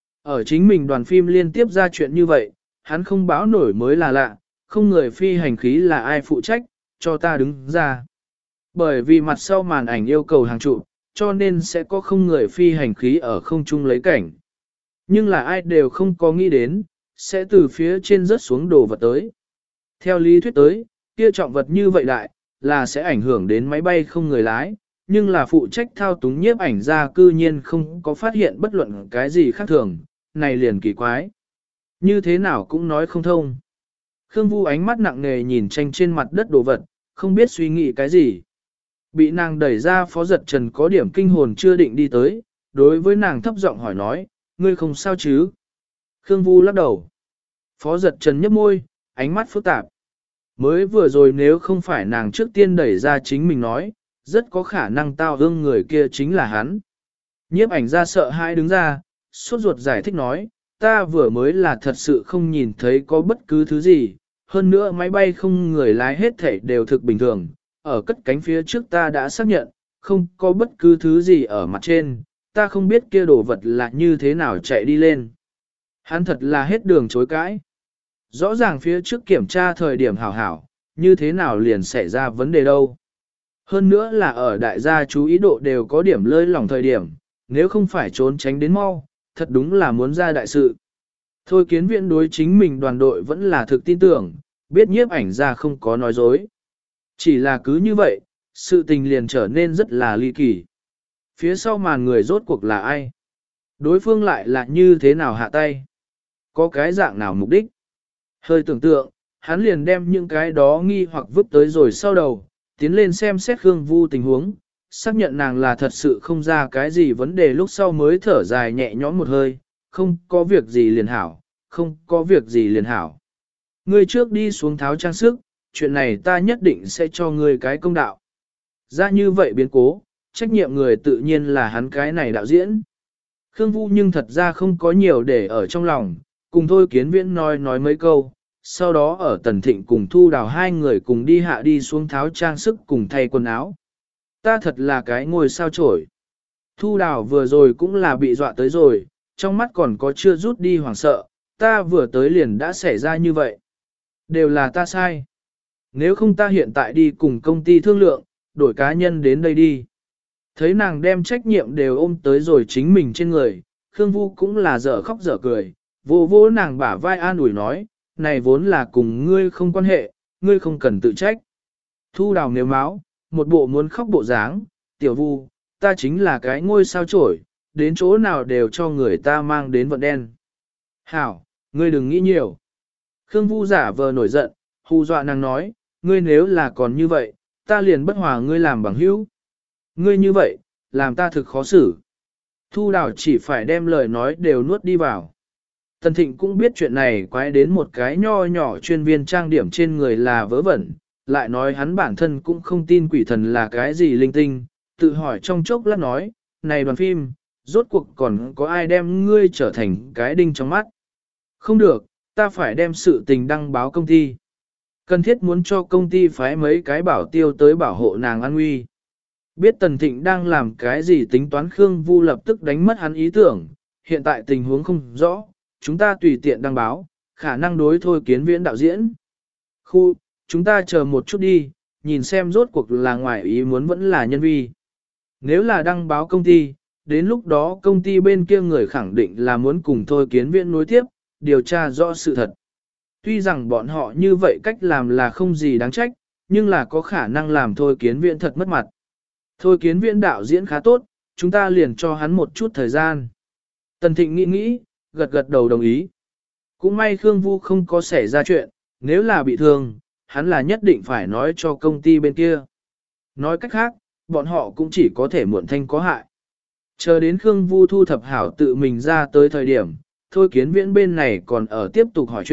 Ở chính mình đoàn phim liên tiếp ra chuyện như vậy, hắn không báo nổi mới là lạ, không người phi hành khí là ai phụ trách, cho ta đứng ra. Bởi vì mặt sau màn ảnh yêu cầu hàng trụ, cho nên sẽ có không người phi hành khí ở không trung lấy cảnh. Nhưng là ai đều không có nghĩ đến, sẽ từ phía trên rớt xuống đồ vật tới. Theo lý thuyết tới, kia trọng vật như vậy đại, là sẽ ảnh hưởng đến máy bay không người lái, nhưng là phụ trách thao túng nhiếp ảnh ra cư nhiên không có phát hiện bất luận cái gì khác thường, này liền kỳ quái. Như thế nào cũng nói không thông. Khương Vu ánh mắt nặng nề nhìn tranh trên mặt đất đồ vật, không biết suy nghĩ cái gì. Bị nàng đẩy ra Phó Giật Trần có điểm kinh hồn chưa định đi tới, đối với nàng thấp giọng hỏi nói, ngươi không sao chứ? Khương Vu lắc đầu. Phó Giật Trần nhấp môi, ánh mắt phức tạp. Mới vừa rồi nếu không phải nàng trước tiên đẩy ra chính mình nói, rất có khả năng tao ương người kia chính là hắn. Nhiếp ảnh ra sợ hãi đứng ra, sốt ruột giải thích nói, ta vừa mới là thật sự không nhìn thấy có bất cứ thứ gì, hơn nữa máy bay không người lái hết thể đều thực bình thường, ở cất cánh phía trước ta đã xác nhận, không có bất cứ thứ gì ở mặt trên, ta không biết kia đồ vật là như thế nào chạy đi lên. Hắn thật là hết đường chối cãi. Rõ ràng phía trước kiểm tra thời điểm hảo hảo, như thế nào liền xảy ra vấn đề đâu. Hơn nữa là ở đại gia chú ý độ đều có điểm lơi lỏng thời điểm, nếu không phải trốn tránh đến mau, thật đúng là muốn ra đại sự. Thôi Kiến Viễn đối chính mình đoàn đội vẫn là thực tin tưởng, biết nhiếp ảnh ra không có nói dối. Chỉ là cứ như vậy, sự tình liền trở nên rất là ly kỳ. Phía sau màn người rốt cuộc là ai? Đối phương lại là như thế nào hạ tay? Có cái dạng nào mục đích? Hơi tưởng tượng, hắn liền đem những cái đó nghi hoặc vứt tới rồi sau đầu, tiến lên xem xét Khương Vu tình huống, xác nhận nàng là thật sự không ra cái gì vấn đề lúc sau mới thở dài nhẹ nhõm một hơi, không có việc gì liền hảo, không có việc gì liền hảo. Ngươi trước đi xuống tháo trang sức, chuyện này ta nhất định sẽ cho ngươi cái công đạo. Ra như vậy biến cố, trách nhiệm người tự nhiên là hắn cái này đạo diễn. Khương Vu nhưng thật ra không có nhiều để ở trong lòng, cùng Thôi Kiến Viễn nói mấy câu, sau đó ở Tần Thịnh cùng Thu Đào hai người cùng đi hạ đi xuống tháo trang sức cùng thay quần áo. Ta thật là cái ngôi sao chổi. Thu Đào vừa rồi cũng là bị dọa tới rồi, trong mắt còn có chưa rút đi hoảng sợ, ta vừa tới liền đã xảy ra như vậy. Đều là ta sai. Nếu không ta hiện tại đi cùng công ty thương lượng, đổi cá nhân đến đây đi. Thấy nàng đem trách nhiệm đều ôm tới rồi chính mình trên người, Khương Vu cũng là dở khóc dở cười, vô vô nàng bả vai an ủi nói, này vốn là cùng ngươi không quan hệ, ngươi không cần tự trách. Thu Đào nếu máu, một bộ muốn khóc bộ dáng, tiểu Vu, ta chính là cái ngôi sao chổi, đến chỗ nào đều cho người ta mang đến vận đen. Hảo, ngươi đừng nghĩ nhiều. Khương Vu giả vờ nổi giận, hù dọa nàng nói, ngươi nếu là còn như vậy, ta liền bất hòa ngươi làm bằng hữu. Ngươi như vậy, làm ta thực khó xử. Thu Đào chỉ phải đem lời nói đều nuốt đi vào. Tần Thịnh cũng biết chuyện này quái đến một cái nho nhỏ chuyên viên trang điểm trên người là vớ vẩn, lại nói hắn bản thân cũng không tin quỷ thần là cái gì linh tinh, tự hỏi trong chốc lát nói, này đoàn phim, rốt cuộc còn có ai đem ngươi trở thành cái đinh trong mắt. Không được, ta phải đem sự tình đăng báo công ty. Cần thiết muốn cho công ty phái mấy cái bảo tiêu tới bảo hộ nàng an nguy. Biết Tần Thịnh đang làm cái gì tính toán Khương Vu lập tức đánh mất hắn ý tưởng, hiện tại tình huống không rõ, chúng ta tùy tiện đăng báo, khả năng đối Thôi Kiến Viễn đạo diễn. Khu, chúng ta chờ một chút đi, nhìn xem rốt cuộc là ngoài ý muốn vẫn là nhân vi. Nếu là đăng báo công ty, đến lúc đó công ty bên kia người khẳng định là muốn cùng Thôi Kiến Viễn nối tiếp, điều tra rõ sự thật. Tuy rằng bọn họ như vậy cách làm là không gì đáng trách, nhưng là có khả năng làm Thôi Kiến Viễn thật mất mặt. Thôi Kiến Viễn đạo diễn khá tốt, chúng ta liền cho hắn một chút thời gian. Tần Thịnh nghĩ, gật gật đầu đồng ý. Cũng may Khương Vu không có xảy ra chuyện, nếu là bị thương, hắn là nhất định phải nói cho công ty bên kia. Nói cách khác, bọn họ cũng chỉ có thể muộn thanh có hại. Chờ đến Khương Vu thu thập hảo tự mình ra tới thời điểm, Thôi Kiến Viễn bên này còn ở tiếp tục hỏi chuyện,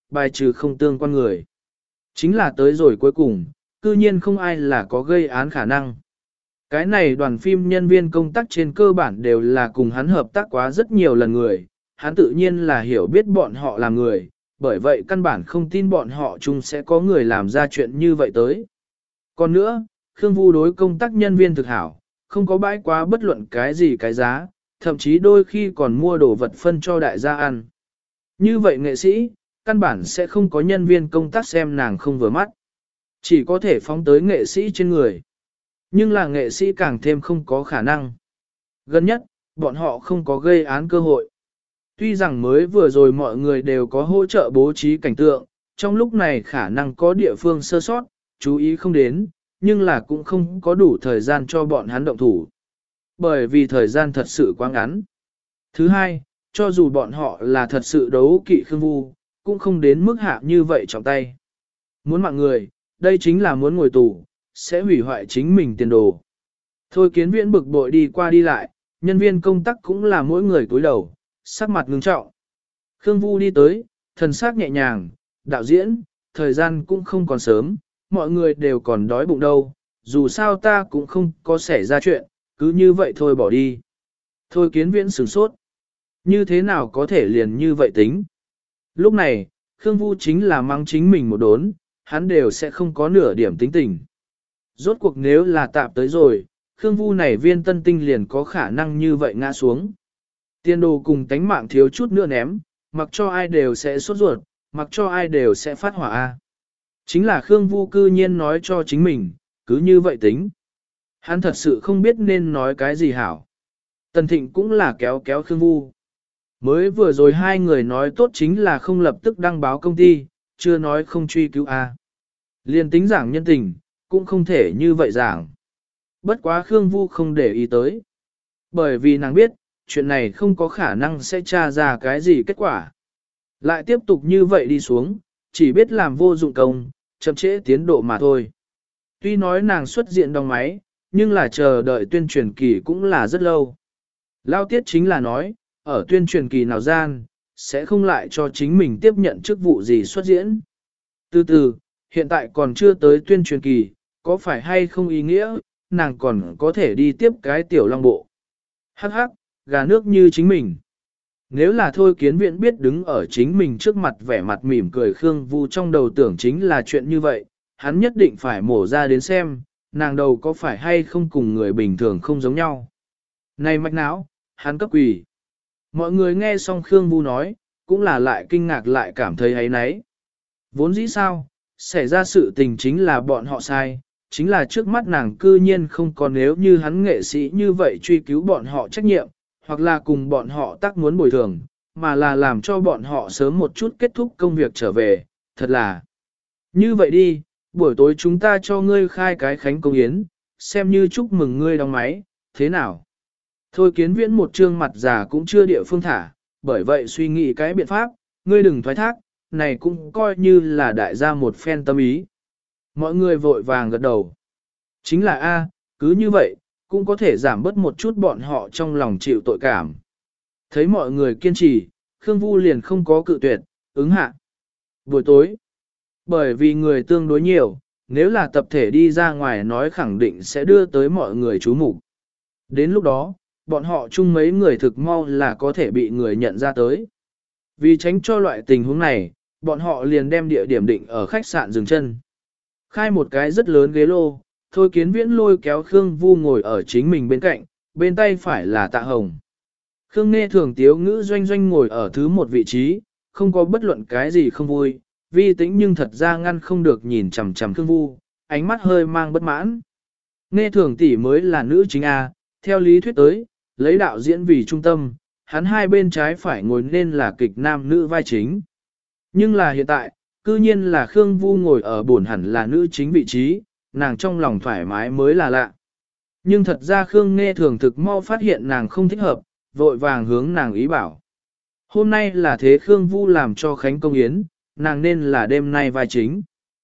bài trừ không tương quan người. Chính là tới rồi cuối cùng, cư nhiên không ai là có gây án khả năng. Cái này đoàn phim nhân viên công tác trên cơ bản đều là cùng hắn hợp tác quá rất nhiều lần người, hắn tự nhiên là hiểu biết bọn họ là người, bởi vậy căn bản không tin bọn họ chung sẽ có người làm ra chuyện như vậy tới. Còn nữa, Khương Vu đối công tác nhân viên thực hảo, không có bãi quá bất luận cái gì cái giá, thậm chí đôi khi còn mua đồ vật phân cho đại gia ăn. Như vậy nghệ sĩ, căn bản sẽ không có nhân viên công tác xem nàng không vừa mắt. Chỉ có thể phóng tới nghệ sĩ trên người. Nhưng là nghệ sĩ càng thêm không có khả năng. Gần nhất, bọn họ không có gây án cơ hội. Tuy rằng mới vừa rồi mọi người đều có hỗ trợ bố trí cảnh tượng, trong lúc này khả năng có địa phương sơ sót, chú ý không đến, nhưng là cũng không có đủ thời gian cho bọn hắn động thủ. Bởi vì thời gian thật sự quá ngắn. Thứ hai, cho dù bọn họ là thật sự đấu kỵ Khương Vu, cũng không đến mức hạ như vậy trọng tay. Muốn mạng người, đây chính là muốn ngồi tù, sẽ hủy hoại chính mình tiền đồ. Thôi Kiến Viễn bực bội đi qua đi lại, nhân viên công tác cũng là mỗi người cúi đầu, sắc mặt ngưng trọng. Khương Vu đi tới, thần sắc nhẹ nhàng, đạo diễn, thời gian cũng không còn sớm, mọi người đều còn đói bụng đâu, dù sao ta cũng không có xảy ra chuyện, cứ như vậy thôi bỏ đi. Thôi Kiến Viễn sửng sốt. Như thế nào có thể liền như vậy tính? Lúc này, Khương Vu chính là mắng chính mình một đốn, hắn đều sẽ không có nửa điểm tính tình. Rốt cuộc nếu là tạm tới rồi, Khương Vu này viên tân tinh liền có khả năng như vậy ngã xuống. Tiên đồ cùng tánh mạng thiếu chút nữa ném, mặc cho ai đều sẽ sốt ruột, mặc cho ai đều sẽ phát hỏa a. Chính là Khương Vu cư nhiên nói cho chính mình, cứ như vậy tính. Hắn thật sự không biết nên nói cái gì hảo. Tần Thịnh cũng là kéo kéo Khương Vu. Mới vừa rồi hai người nói tốt chính là không lập tức đăng báo công ty, chưa nói không truy cứu a. Liên tính giảng nhân tình, cũng không thể như vậy giảng. Bất quá Khương Vu không để ý tới. Bởi vì nàng biết, chuyện này không có khả năng sẽ tra ra cái gì kết quả. Lại tiếp tục như vậy đi xuống, chỉ biết làm vô dụng công, chậm trễ tiến độ mà thôi. Tuy nói nàng xuất diện đóng máy, nhưng là chờ đợi tuyên truyền kỳ cũng là rất lâu. Lao tiết chính là nói, ở tuyên truyền kỳ nào gian, sẽ không lại cho chính mình tiếp nhận chức vụ gì xuất diễn. Từ từ, hiện tại còn chưa tới tuyên truyền kỳ, có phải hay không ý nghĩa, nàng còn có thể đi tiếp cái tiểu long bộ. Hắc hắc, gà nước như chính mình. Nếu là Thôi Kiến Viễn biết đứng ở chính mình trước mặt vẻ mặt mỉm cười Khương Vu trong đầu tưởng chính là chuyện như vậy, hắn nhất định phải mổ ra đến xem, nàng đầu có phải hay không cùng người bình thường không giống nhau. Này mạch não, hắn cấp quỷ. Mọi người nghe xong Khương Vu nói, cũng là lại kinh ngạc lại cảm thấy ấy nấy. Vốn dĩ sao, xảy ra sự tình chính là bọn họ sai, chính là trước mắt nàng cư nhiên không còn nếu như hắn nghệ sĩ như vậy truy cứu bọn họ trách nhiệm, hoặc là cùng bọn họ tác muốn bồi thường, mà là làm cho bọn họ sớm một chút kết thúc công việc trở về, thật là. Như vậy đi, buổi tối chúng ta cho ngươi khai cái khánh công yến, xem như chúc mừng ngươi đóng máy, thế nào? Thôi Kiến Viễn một trương mặt già cũng chưa địa phương thả, bởi vậy suy nghĩ cái biện pháp, ngươi đừng thoái thác, này cũng coi như là đại gia một phen tâm ý. Mọi người vội vàng gật đầu. Chính là A, cứ như vậy, cũng có thể giảm bớt một chút bọn họ trong lòng chịu tội cảm. Thấy mọi người kiên trì, Khương Vu liền không có cự tuyệt, ứng hạ. Buổi tối, bởi vì người tương đối nhiều, nếu là tập thể đi ra ngoài nói khẳng định sẽ đưa tới mọi người chú mục. Đến lúc đó, bọn họ chung mấy người thực mau là có thể bị người nhận ra tới. Vì tránh cho loại tình huống này, bọn họ liền đem địa điểm định ở khách sạn dừng chân. Khai một cái rất lớn ghế lô, Thôi Kiến Viễn lôi kéo Khương Vu ngồi ở chính mình bên cạnh, bên tay phải là Tạ Hồng. Khương Nghe Thường Tiếu Ngữ doanh doanh ngồi ở thứ một vị trí, không có bất luận cái gì không vui, Vi Tĩnh nhưng thật ra ngăn không được nhìn chằm chằm Khương Vu, ánh mắt hơi mang bất mãn. Nghe Thường tỷ mới là nữ chính A, theo lý thuyết tới, lấy đạo diễn vì trung tâm, hắn hai bên trái phải ngồi nên là kịch nam nữ vai chính. Nhưng là hiện tại, cư nhiên là Khương Vu ngồi ở bổn hẳn là nữ chính vị trí, nàng trong lòng thoải mái mới là lạ. Nhưng thật ra Khương Nghe Thường thực mau phát hiện nàng không thích hợp, vội vàng hướng nàng ý bảo. Hôm nay là thế Khương Vu làm cho Khánh Công Yến, nàng nên là đêm nay vai chính.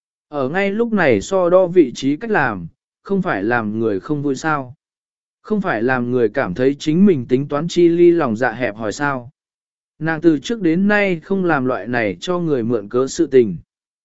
Ở ngay lúc này so đo vị trí cách làm, không phải làm người không vui sao. Không phải làm người cảm thấy chính mình tính toán chi ly lòng dạ hẹp hỏi sao. Nàng từ trước đến nay không làm loại này cho người mượn cớ sự tình.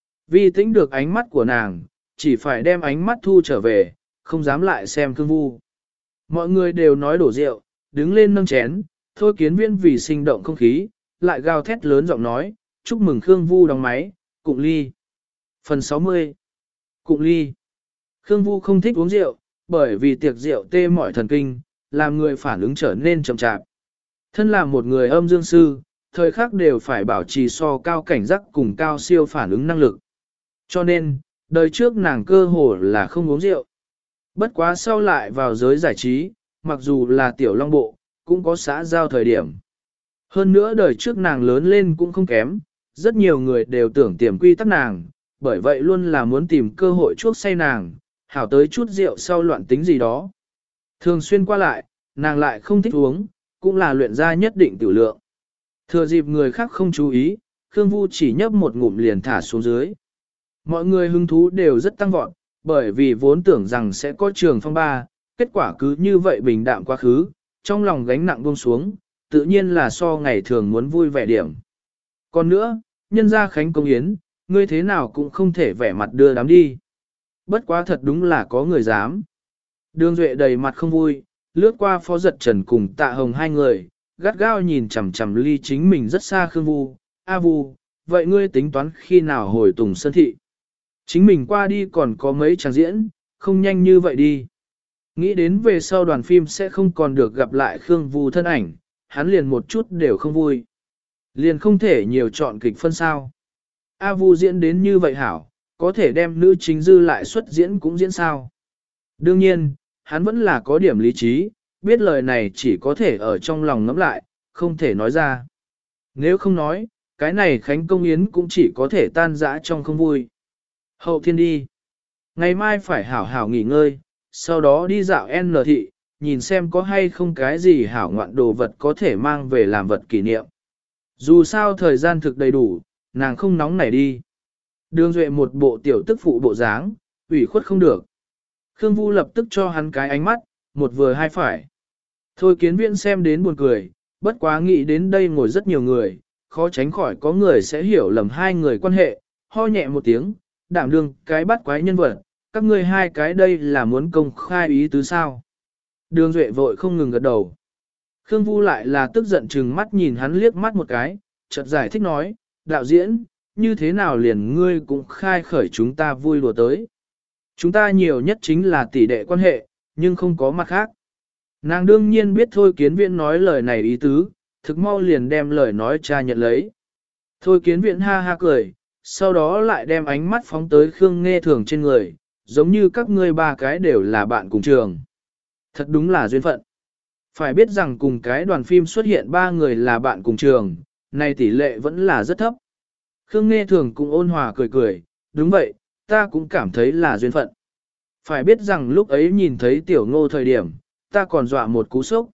Vi Tĩnh được ánh mắt của nàng, chỉ phải đem ánh mắt thu trở về, không dám lại xem Khương Vu. Mọi người đều nói đổ rượu, đứng lên nâng chén, Thôi Kiến Viễn vì sinh động không khí, lại gào thét lớn giọng nói, chúc mừng Khương Vu đóng máy, cụng ly. Phần 60. Cụng ly. Khương Vu không thích uống rượu, bởi vì tiệc rượu tê mỏi thần kinh, làm người phản ứng trở nên chậm chạp. Thân là một người âm dương sư, thời khắc đều phải bảo trì so cao cảnh giác cùng cao siêu phản ứng năng lực. Cho nên, đời trước nàng cơ hồ là không uống rượu. Bất quá sau lại vào giới giải trí, mặc dù là tiểu long bộ, cũng có xã giao thời điểm. Hơn nữa đời trước nàng lớn lên cũng không kém, rất nhiều người đều tưởng tiềm quy tắc nàng, bởi vậy luôn là muốn tìm cơ hội chuốc say nàng, hảo tới chút rượu sau loạn tính gì đó. Thường xuyên qua lại, nàng lại không thích uống, cũng là luyện ra nhất định tiểu lượng. Thừa dịp người khác không chú ý, Khương Vu chỉ nhấp một ngụm liền thả xuống dưới. Mọi người hứng thú đều rất tăng vọt, bởi vì vốn tưởng rằng sẽ có trường phong ba, kết quả cứ như vậy bình đạm quá khứ, trong lòng gánh nặng buông xuống, tự nhiên là so ngày thường muốn vui vẻ điểm. Còn nữa, nhân gia khánh công yến, ngươi thế nào cũng không thể vẻ mặt đưa đám đi. Bất quá thật đúng là có người dám. Đường Duệ đầy mặt không vui, lướt qua Phó Giật Trần cùng Tạ Hồng hai người, gắt gao nhìn chằm chằm ly chính mình rất xa Khương Vu. A Vu, vậy ngươi tính toán khi nào hồi Tùng Sơn Thị? Chính mình qua đi còn có mấy tràng diễn, không nhanh như vậy đi. Nghĩ đến về sau đoàn phim sẽ không còn được gặp lại Khương Vu thân ảnh, hắn liền một chút đều không vui. Liền không thể nhiều chọn kịch phân sao. A Vu diễn đến như vậy hảo, có thể đem nữ chính dư lại xuất diễn cũng diễn sao. Đương nhiên, hắn vẫn là có điểm lý trí, biết lời này chỉ có thể ở trong lòng ngẫm lại, không thể nói ra. Nếu không nói, cái này Khánh Công Yến cũng chỉ có thể tan rã trong không vui. Hậu thiên đi. Ngày mai phải hảo hảo nghỉ ngơi, sau đó đi dạo N thị, nhìn xem có hay không cái gì hảo ngoạn đồ vật có thể mang về làm vật kỷ niệm. Dù sao thời gian thực đầy đủ, nàng không nóng nảy đi. Đường Duệ một bộ tiểu tức phụ bộ dáng, ủy khuất không được. Khương Vu lập tức cho hắn cái ánh mắt, một vừa hai phải. Thôi Kiến Viễn xem đến buồn cười, bất quá nghĩ đến đây ngồi rất nhiều người, khó tránh khỏi có người sẽ hiểu lầm hai người quan hệ, ho nhẹ một tiếng, đảm đương cái bắt quái nhân vật, các ngươi hai cái đây là muốn công khai ý tứ sao. Đường Duệ vội không ngừng gật đầu. Khương Vu lại là tức giận chừng mắt nhìn hắn liếc mắt một cái, chợt giải thích nói, đạo diễn, như thế nào liền ngươi cũng khai khởi chúng ta vui đùa tới. Chúng ta nhiều nhất chính là tỷ đệ quan hệ, nhưng không có mặt khác. Nàng đương nhiên biết Thôi Kiến Viễn nói lời này ý tứ, thực mau liền đem lời nói cha nhận lấy. Thôi Kiến Viễn ha ha cười, sau đó lại đem ánh mắt phóng tới Khương Nghe Thường trên người, giống như các ngươi ba cái đều là bạn cùng trường. Thật đúng là duyên phận. Phải biết rằng cùng cái đoàn phim xuất hiện ba người là bạn cùng trường, này tỷ lệ vẫn là rất thấp. Khương Nghe Thường cũng ôn hòa cười cười, đúng vậy, ta cũng cảm thấy là duyên phận. Phải biết rằng lúc ấy nhìn thấy Tiểu Ngô thời điểm, ta còn dọa một cú sốc.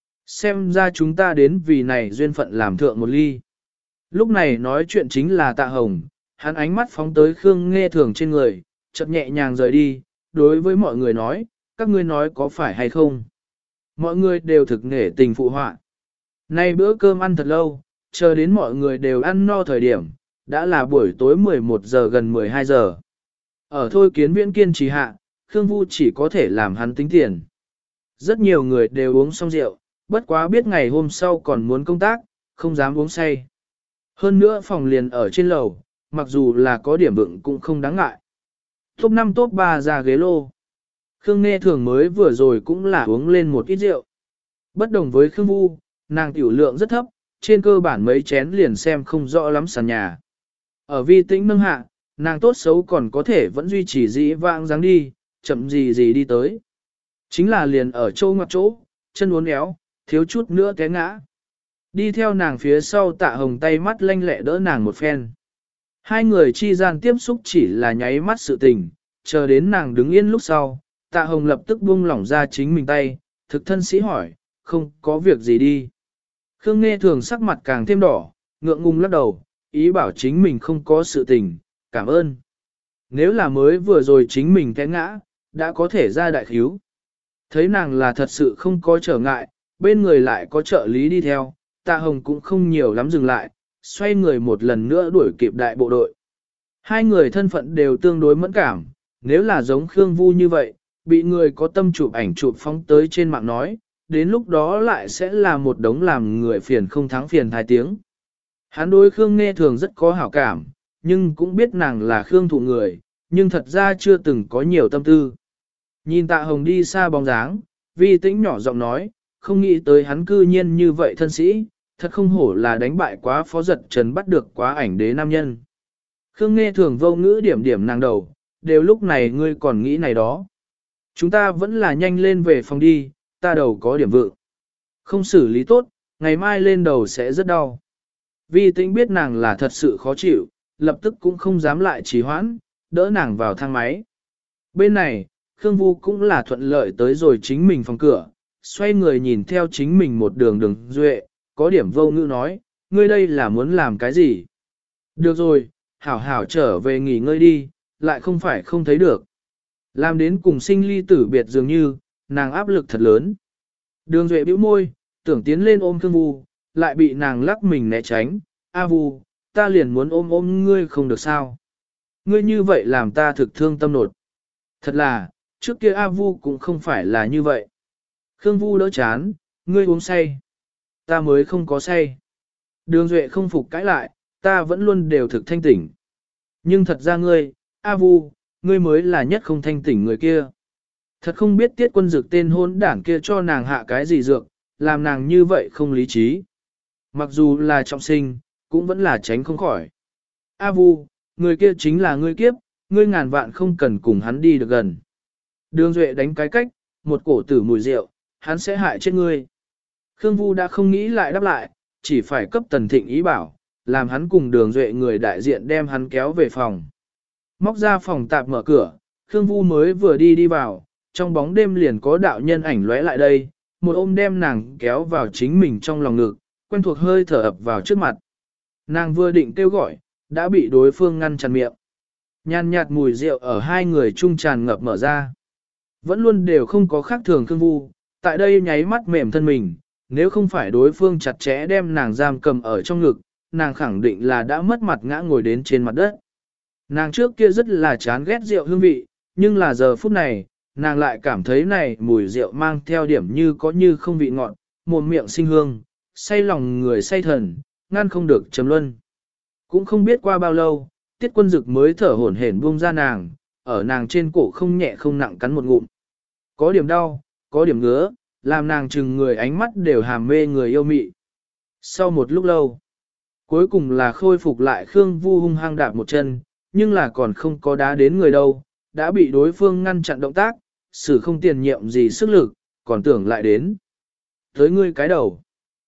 Xem ra chúng ta đến vì này duyên phận làm thượng một ly. Lúc này nói chuyện chính là Tạ Hồng, hắn ánh mắt phóng tới Khương Nghe Thường trên người, chợt nhẹ nhàng rời đi, đối với mọi người nói, các ngươi nói có phải hay không. Mọi người đều thực nể tình phụ họa. Nay bữa cơm ăn thật lâu, chờ đến mọi người đều ăn no thời điểm, đã là buổi tối 11 giờ gần 12 giờ. Ở Thôi Kiến Viễn kiên trì hạ, Khương Vu chỉ có thể làm hắn tính tiền. Rất nhiều người đều uống xong rượu, bất quá biết ngày hôm sau còn muốn công tác, không dám uống say. Hơn nữa phòng liền ở trên lầu, mặc dù là có điểm vựng cũng không đáng ngại. Top 5 top 3 ra ghế lô. Khương Nghe Thường mới vừa rồi cũng là uống lên một ít rượu. Bất đồng với Khương Vu, nàng tiểu lượng rất thấp, trên cơ bản mấy chén liền xem không rõ lắm sàn nhà. Ở Vi Tĩnh nâng hạ, nàng tốt xấu còn có thể vẫn duy trì dĩ vãng dáng đi, chậm gì đi tới. Chính là liền ở chỗ ngoặt chỗ, chân uốn éo, thiếu chút nữa té ngã. Đi theo nàng phía sau Tạ Hồng tay mắt lanh lẹ đỡ nàng một phen. Hai người chi gian tiếp xúc chỉ là nháy mắt sự tình, chờ đến nàng đứng yên lúc sau, Tạ Hồng lập tức buông lỏng ra chính mình tay, thực thân sĩ hỏi, không có việc gì đi. Khương Nghe Thường sắc mặt càng thêm đỏ, ngượng ngùng lắc đầu, ý bảo chính mình không có sự tình, cảm ơn. Nếu là mới vừa rồi chính mình té ngã, đã có thể ra đại khíu. Thấy nàng là thật sự không có trở ngại, bên người lại có trợ lý đi theo, Tạ Hồng cũng không nhiều lắm dừng lại, xoay người một lần nữa đuổi kịp đại bộ đội. Hai người thân phận đều tương đối mẫn cảm, nếu là giống Khương Vu như vậy, bị người có tâm chụp ảnh chụp phóng tới trên mạng nói, đến lúc đó lại sẽ là một đống làm người phiền không thắng phiền hai tiếng. Hắn đối Khương Nghe Thường rất có hảo cảm, nhưng cũng biết nàng là Khương Thụ người, nhưng thật ra chưa từng có nhiều tâm tư. Nhìn Tạ Hồng đi xa bóng dáng, Vi Tĩnh nhỏ giọng nói, không nghĩ tới hắn cư nhiên như vậy thân sĩ, thật không hổ là đánh bại quá Phó Giật Trần bắt được quá ảnh đế nam nhân. Khương Nghe Thường vô ngữ điểm điểm nàng đầu, đều lúc này ngươi còn nghĩ này đó. Chúng ta vẫn là nhanh lên về phòng đi, ta đầu có điểm vượng. Không xử lý tốt, ngày mai lên đầu sẽ rất đau. Vi Tĩnh biết nàng là thật sự khó chịu, lập tức cũng không dám lại trì hoãn, đỡ nàng vào thang máy. Bên này, Khương Vu cũng là thuận lợi tới rồi chính mình phòng cửa, xoay người nhìn theo chính mình một đường đường duệ, có điểm vô ngữ nói, ngươi đây là muốn làm cái gì? Được rồi, hảo hảo trở về nghỉ ngơi đi, lại không phải không thấy được. Làm đến cùng sinh ly tử biệt dường như, nàng áp lực thật lớn. Đường duệ bĩu môi, tưởng tiến lên ôm Khương Vu, lại bị nàng lắc mình né tránh. A Vu, ta liền muốn ôm ngươi không được sao? Ngươi như vậy làm ta thực thương tâm nột. Thật là, trước kia A Vu cũng không phải là như vậy. Khương Vu đỡ chán, ngươi uống say. Ta mới không có say. Đường duệ không phục cãi lại, ta vẫn luôn đều thực thanh tỉnh. Nhưng thật ra ngươi, A Vu, ngươi mới là nhất không thanh tỉnh người kia. Thật không biết Tiết Quân Dực tên hôn đảng kia cho nàng hạ cái gì dược, làm nàng như vậy không lý trí. Mặc dù là trọng sinh, cũng vẫn là tránh không khỏi. A Vu, người kia chính là ngươi kiếp, ngươi ngàn vạn không cần cùng hắn đi được gần. Đường Duệ đánh cái cách, một cổ tử mùi rượu, hắn sẽ hại chết ngươi. Khương Vu đã không nghĩ lại đáp lại, chỉ phải cấp Tần Thịnh ý bảo, làm hắn cùng Đường Duệ người đại diện đem hắn kéo về phòng. Móc ra phòng tạp mở cửa, Khương Vu mới vừa đi vào, trong bóng đêm liền có đạo nhân ảnh lóe lại đây, một ôm đem nàng kéo vào chính mình trong lòng ngực, quen thuộc hơi thở ập vào trước mặt. Nàng vừa định kêu gọi, đã bị đối phương ngăn chặn miệng. Nhàn nhạt mùi rượu ở hai người trung tràn ngập mở ra. Vẫn luôn đều không có khác thường Khương Vu, tại đây nháy mắt mềm thân mình, nếu không phải đối phương chặt chẽ đem nàng giam cầm ở trong ngực, nàng khẳng định là đã mất mặt ngã ngồi đến trên mặt đất. Nàng trước kia rất là chán ghét rượu hương vị, nhưng là giờ phút này, nàng lại cảm thấy này mùi rượu mang theo điểm như có như không vị ngọt, mồm miệng sinh hương, say lòng người say thần, ngăn không được chấm luân. Cũng không biết qua bao lâu, Tiết Quân Dực mới thở hổn hển buông ra nàng, ở nàng trên cổ không nhẹ không nặng cắn một ngụm. Có điểm đau, có điểm ngứa, làm nàng chừng người ánh mắt đều hàm mê người yêu mị. Sau một lúc lâu, cuối cùng là khôi phục lại Khương Vu hung hăng đạp một chân, nhưng là còn không có đá đến người đâu, đã bị đối phương ngăn chặn động tác, xử không tiền nhiệm gì sức lực, còn tưởng lại đến. Tới ngươi cái đầu.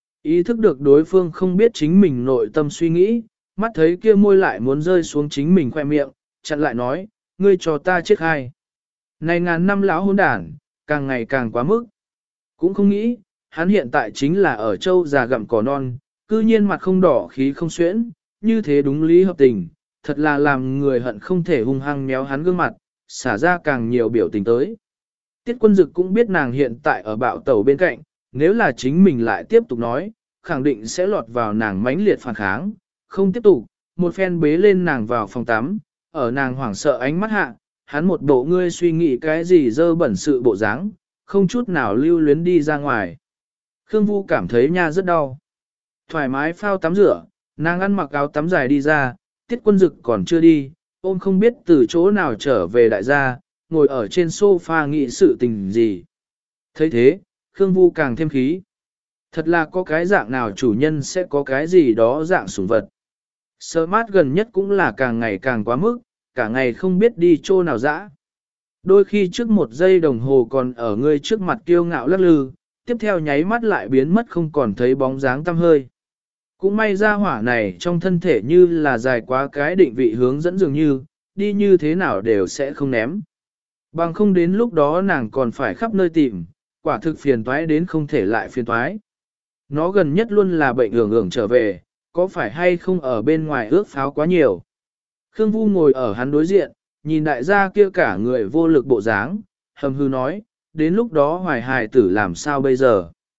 Ý thức được đối phương không biết chính mình nội tâm suy nghĩ, mắt thấy kia môi lại muốn rơi xuống chính mình khoe miệng, chặn lại nói, ngươi cho ta chết hai. Này ngàn năm lão hỗn đản, càng ngày càng quá mức. Cũng không nghĩ, hắn hiện tại chính là ở châu già gặm cỏ non, cư nhiên mặt không đỏ khí không xuyễn, như thế đúng lý hợp tình, thật là làm người hận không thể hung hăng méo hắn gương mặt, xả ra càng nhiều biểu tình tới. Tiết Quân Dực cũng biết nàng hiện tại ở bạo tàu bên cạnh, nếu là chính mình lại tiếp tục nói, khẳng định sẽ lọt vào nàng mãnh liệt phản kháng, không tiếp tục, một phen bế lên nàng vào phòng tắm, ở nàng hoảng sợ ánh mắt hạ, hắn một bộ ngươi suy nghĩ cái gì dơ bẩn sự bộ dáng, không chút nào lưu luyến đi ra ngoài. Khương Vu cảm thấy nha rất đau. Thoải mái phao tắm rửa, nàng ăn mặc áo tắm dài đi ra, Tiết Quân Dực còn chưa đi, ôm không biết từ chỗ nào trở về đại gia, ngồi ở trên sofa nghĩ sự tình gì. thấy thế, Khương Vu càng thêm khí. Thật là có cái dạng nào chủ nhân sẽ có cái gì đó dạng sủng vật. Sơ mát gần nhất cũng là càng ngày càng quá mức, cả ngày không biết đi chỗ nào dã. Đôi khi trước một giây đồng hồ còn ở ngươi trước mặt kiêu ngạo lắc lư, tiếp theo nháy mắt lại biến mất không còn thấy bóng dáng tăm hơi. Cũng may ra hỏa này trong thân thể như là dài quá cái định vị hướng dẫn dường như, đi như thế nào đều sẽ không ném. Bằng không đến lúc đó nàng còn phải khắp nơi tìm, quả thực phiền toái đến không thể lại phiền toái. Nó gần nhất luôn là bệnh ưởng trở về, có phải hay không ở bên ngoài ước pháo quá nhiều. Khương Vu ngồi ở hắn đối diện, nhìn đại gia kia cả người vô lực bộ dáng, hầm hư nói, đến lúc đó hoài hài tử làm sao bây giờ.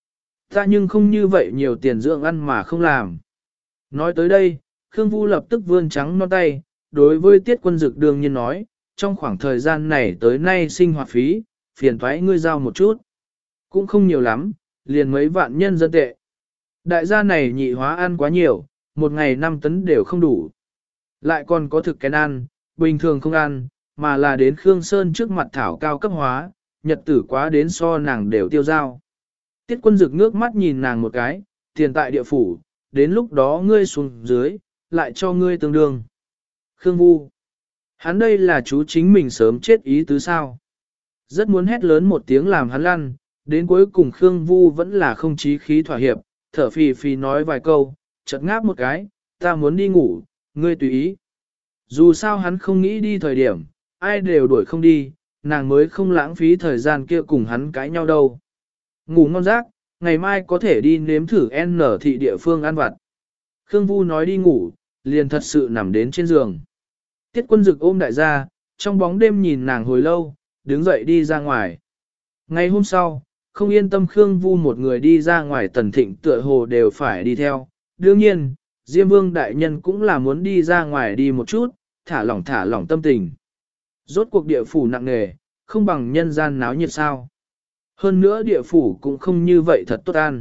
Ta nhưng không như vậy nhiều tiền dưỡng ăn mà không làm. Nói tới đây, Khương Vu lập tức vươn trắng non tay, đối với Tiết Quân Dực đương nhiên nói, trong khoảng thời gian này tới nay sinh hoạt phí, phiền thoái ngươi giao một chút. Cũng không nhiều lắm, liền mấy vạn nhân dân tệ. Đại gia này nhị hóa ăn quá nhiều, một ngày 5 tấn đều không đủ. Lại còn có thực kén ăn, bình thường không ăn, mà là đến Khương Sơn trước mặt thảo cao cấp hóa, nhật tử quá đến so nàng đều tiêu giao. Tiết Quân Dực ngước mắt nhìn nàng một cái, tiền tại địa phủ, đến lúc đó ngươi xuống dưới, lại cho ngươi tương đương. Khương Vu. Hắn đây là chú chính mình sớm chết ý tứ sao. Rất muốn hét lớn một tiếng làm hắn lăn, đến cuối cùng Khương Vu vẫn là không chí khí thỏa hiệp, thở phì phì nói vài câu, chợt ngáp một cái, ta muốn đi ngủ, ngươi tùy ý. Dù sao hắn không nghĩ đi thời điểm, ai đều đuổi không đi, nàng mới không lãng phí thời gian kia cùng hắn cãi nhau đâu. Ngủ ngon giấc, ngày mai có thể đi nếm thử N thị địa phương ăn vặt. Khương Vu nói đi ngủ, liền thật sự nằm đến trên giường. Tiết Quân Dực ôm đại gia, trong bóng đêm nhìn nàng hồi lâu, đứng dậy đi ra ngoài. Ngày hôm sau, không yên tâm Khương Vu một người đi ra ngoài, Tần Thịnh tựa hồ đều phải đi theo. Đương nhiên, Diêm Vương đại nhân cũng là muốn đi ra ngoài đi một chút, thả lỏng tâm tình. Rốt cuộc địa phủ nặng nề, không bằng nhân gian náo nhiệt sao. Hơn nữa địa phủ cũng không như vậy thật tốt ăn.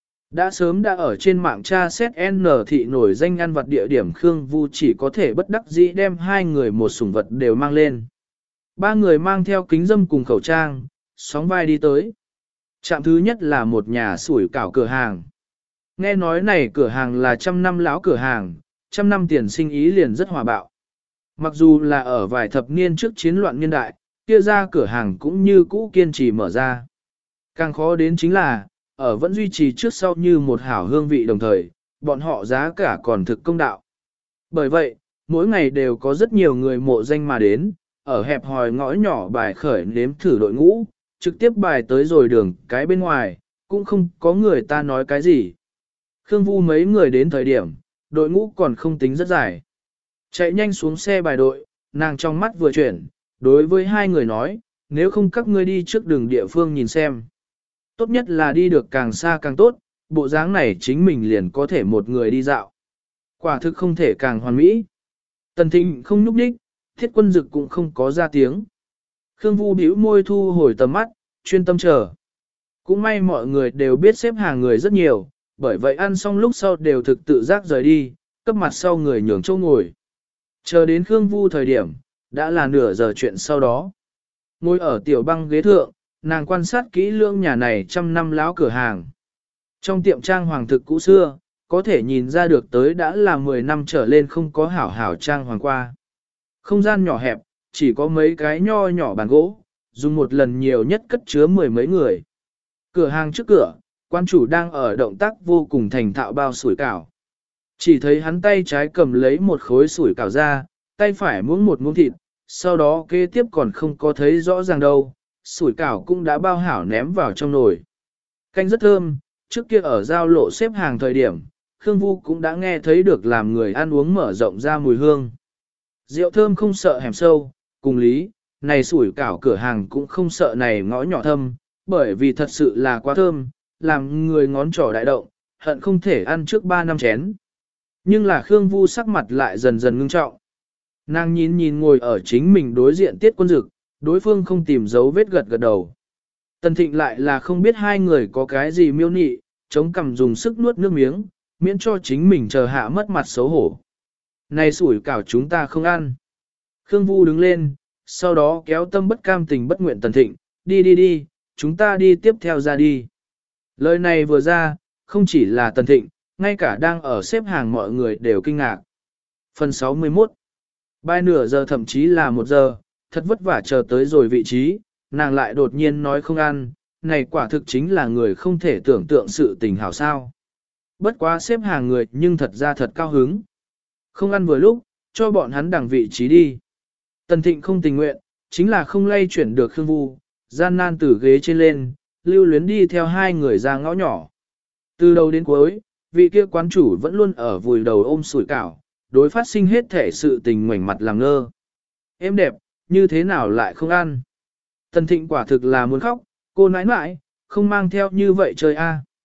Đã sớm đã ở trên mạng tra xét N thị nổi danh ăn vật địa điểm, Khương Vu chỉ có thể bất đắc dĩ đem hai người một sủng vật đều mang lên. Ba người mang theo kính dâm cùng khẩu trang, sóng vai đi tới. Trạm thứ nhất là một nhà sủi cảo cửa hàng. Nghe nói này cửa hàng là 100 năm lão cửa hàng, 100 năm tiền sinh ý liền rất hòa bạo. Mặc dù là ở vài thập niên trước chiến loạn niên đại, kia ra cửa hàng cũng như cũ kiên trì mở ra. Càng khó đến chính là, ở vẫn duy trì trước sau như một hảo hương vị đồng thời, bọn họ giá cả còn thực công đạo. Bởi vậy, mỗi ngày đều có rất nhiều người mộ danh mà đến, ở hẹp hòi ngõ nhỏ bài khởi nếm thử đội ngũ, trực tiếp bài tới rồi đường cái bên ngoài, cũng không có người ta nói cái gì. Khương Vu mấy người đến thời điểm, đội ngũ còn không tính rất dài. Chạy nhanh xuống xe bài đội, nàng trong mắt vừa chuyển, đối với hai người nói, nếu không các ngươi đi trước đường địa phương nhìn xem. Tốt nhất là đi được càng xa càng tốt, bộ dáng này chính mình liền có thể một người đi dạo. Quả thực không thể càng hoàn mỹ. Tần Thịnh không nhúc đích, Thiết Quân Dực cũng không có ra tiếng. Khương Vu bĩu môi thu hồi tầm mắt, chuyên tâm chờ. Cũng may mọi người đều biết xếp hàng người rất nhiều, bởi vậy ăn xong lúc sau đều thực tự giác rời đi, cấp mặt sau người nhường chỗ ngồi. Chờ đến Khương Vu thời điểm, đã là nửa giờ chuyện sau đó. Ngồi ở tiểu băng ghế thượng, nàng quan sát kỹ lưỡng nhà này 100 năm lão cửa hàng. Trong tiệm trang hoàng thực cũ xưa, có thể nhìn ra được tới đã là 10 năm trở lên không có hảo hảo trang hoàng qua. Không gian nhỏ hẹp, chỉ có mấy cái nho nhỏ bàn gỗ, dùng một lần nhiều nhất cất chứa 10 mấy người. Cửa hàng trước cửa, quan chủ đang ở động tác vô cùng thành thạo bao sủi cảo. Chỉ thấy hắn tay trái cầm lấy một khối sủi cảo ra, tay phải muỗng một muỗng thịt, sau đó kế tiếp còn không có thấy rõ ràng đâu, sủi cảo cũng đã bao hảo ném vào trong nồi. Canh rất thơm, trước kia ở giao lộ xếp hàng thời điểm, Khương Vu cũng đã nghe thấy được làm người ăn uống mở rộng ra mùi hương. Rượu thơm không sợ hẻm sâu, cùng lý, này sủi cảo cửa hàng cũng không sợ này ngõ nhỏ thâm, bởi vì thật sự là quá thơm, làm người ngón trỏ đại động, hận không thể ăn trước 3 năm chén. Nhưng là Khương Vu sắc mặt lại dần dần ngưng trọng. Nàng nhìn ngồi ở chính mình đối diện Tiết Quân Dực, đối phương không tìm dấu vết gật gật đầu. Tần Thịnh lại là không biết hai người có cái gì miêu nị, chống cằm dùng sức nuốt nước miếng, miễn cho chính mình chờ hạ mất mặt xấu hổ. Này sủi cảo chúng ta không ăn. Khương Vu đứng lên, sau đó kéo tâm bất cam tình bất nguyện Tần Thịnh, đi, chúng ta đi tiếp theo ra đi. Lời này vừa ra, không chỉ là Tần Thịnh, ngay cả đang ở xếp hàng mọi người đều kinh ngạc. Phần 61 Bài nửa giờ thậm chí là 1 giờ, thật vất vả chờ tới rồi vị trí, nàng lại đột nhiên nói không ăn, này quả thực chính là người không thể tưởng tượng sự tình hảo sao. Bất quá xếp hàng người nhưng thật ra thật cao hứng. Không ăn vừa lúc, cho bọn hắn đằng vị trí đi. Tần Thịnh không tình nguyện, chính là không lay chuyển được Khương Vu, gian nan từ ghế trên lên, lưu luyến đi theo hai người ra ngõ nhỏ. Từ đầu đến cuối, vị kia quán chủ vẫn luôn ở vùi đầu ôm sủi cảo, đối phát sinh hết thể sự tình ngoảnh mặt làm ngơ. Em đẹp, như thế nào lại không ăn? Tần Thịnh quả thực là muốn khóc, cô nãi nãi, không mang theo như vậy chơi a.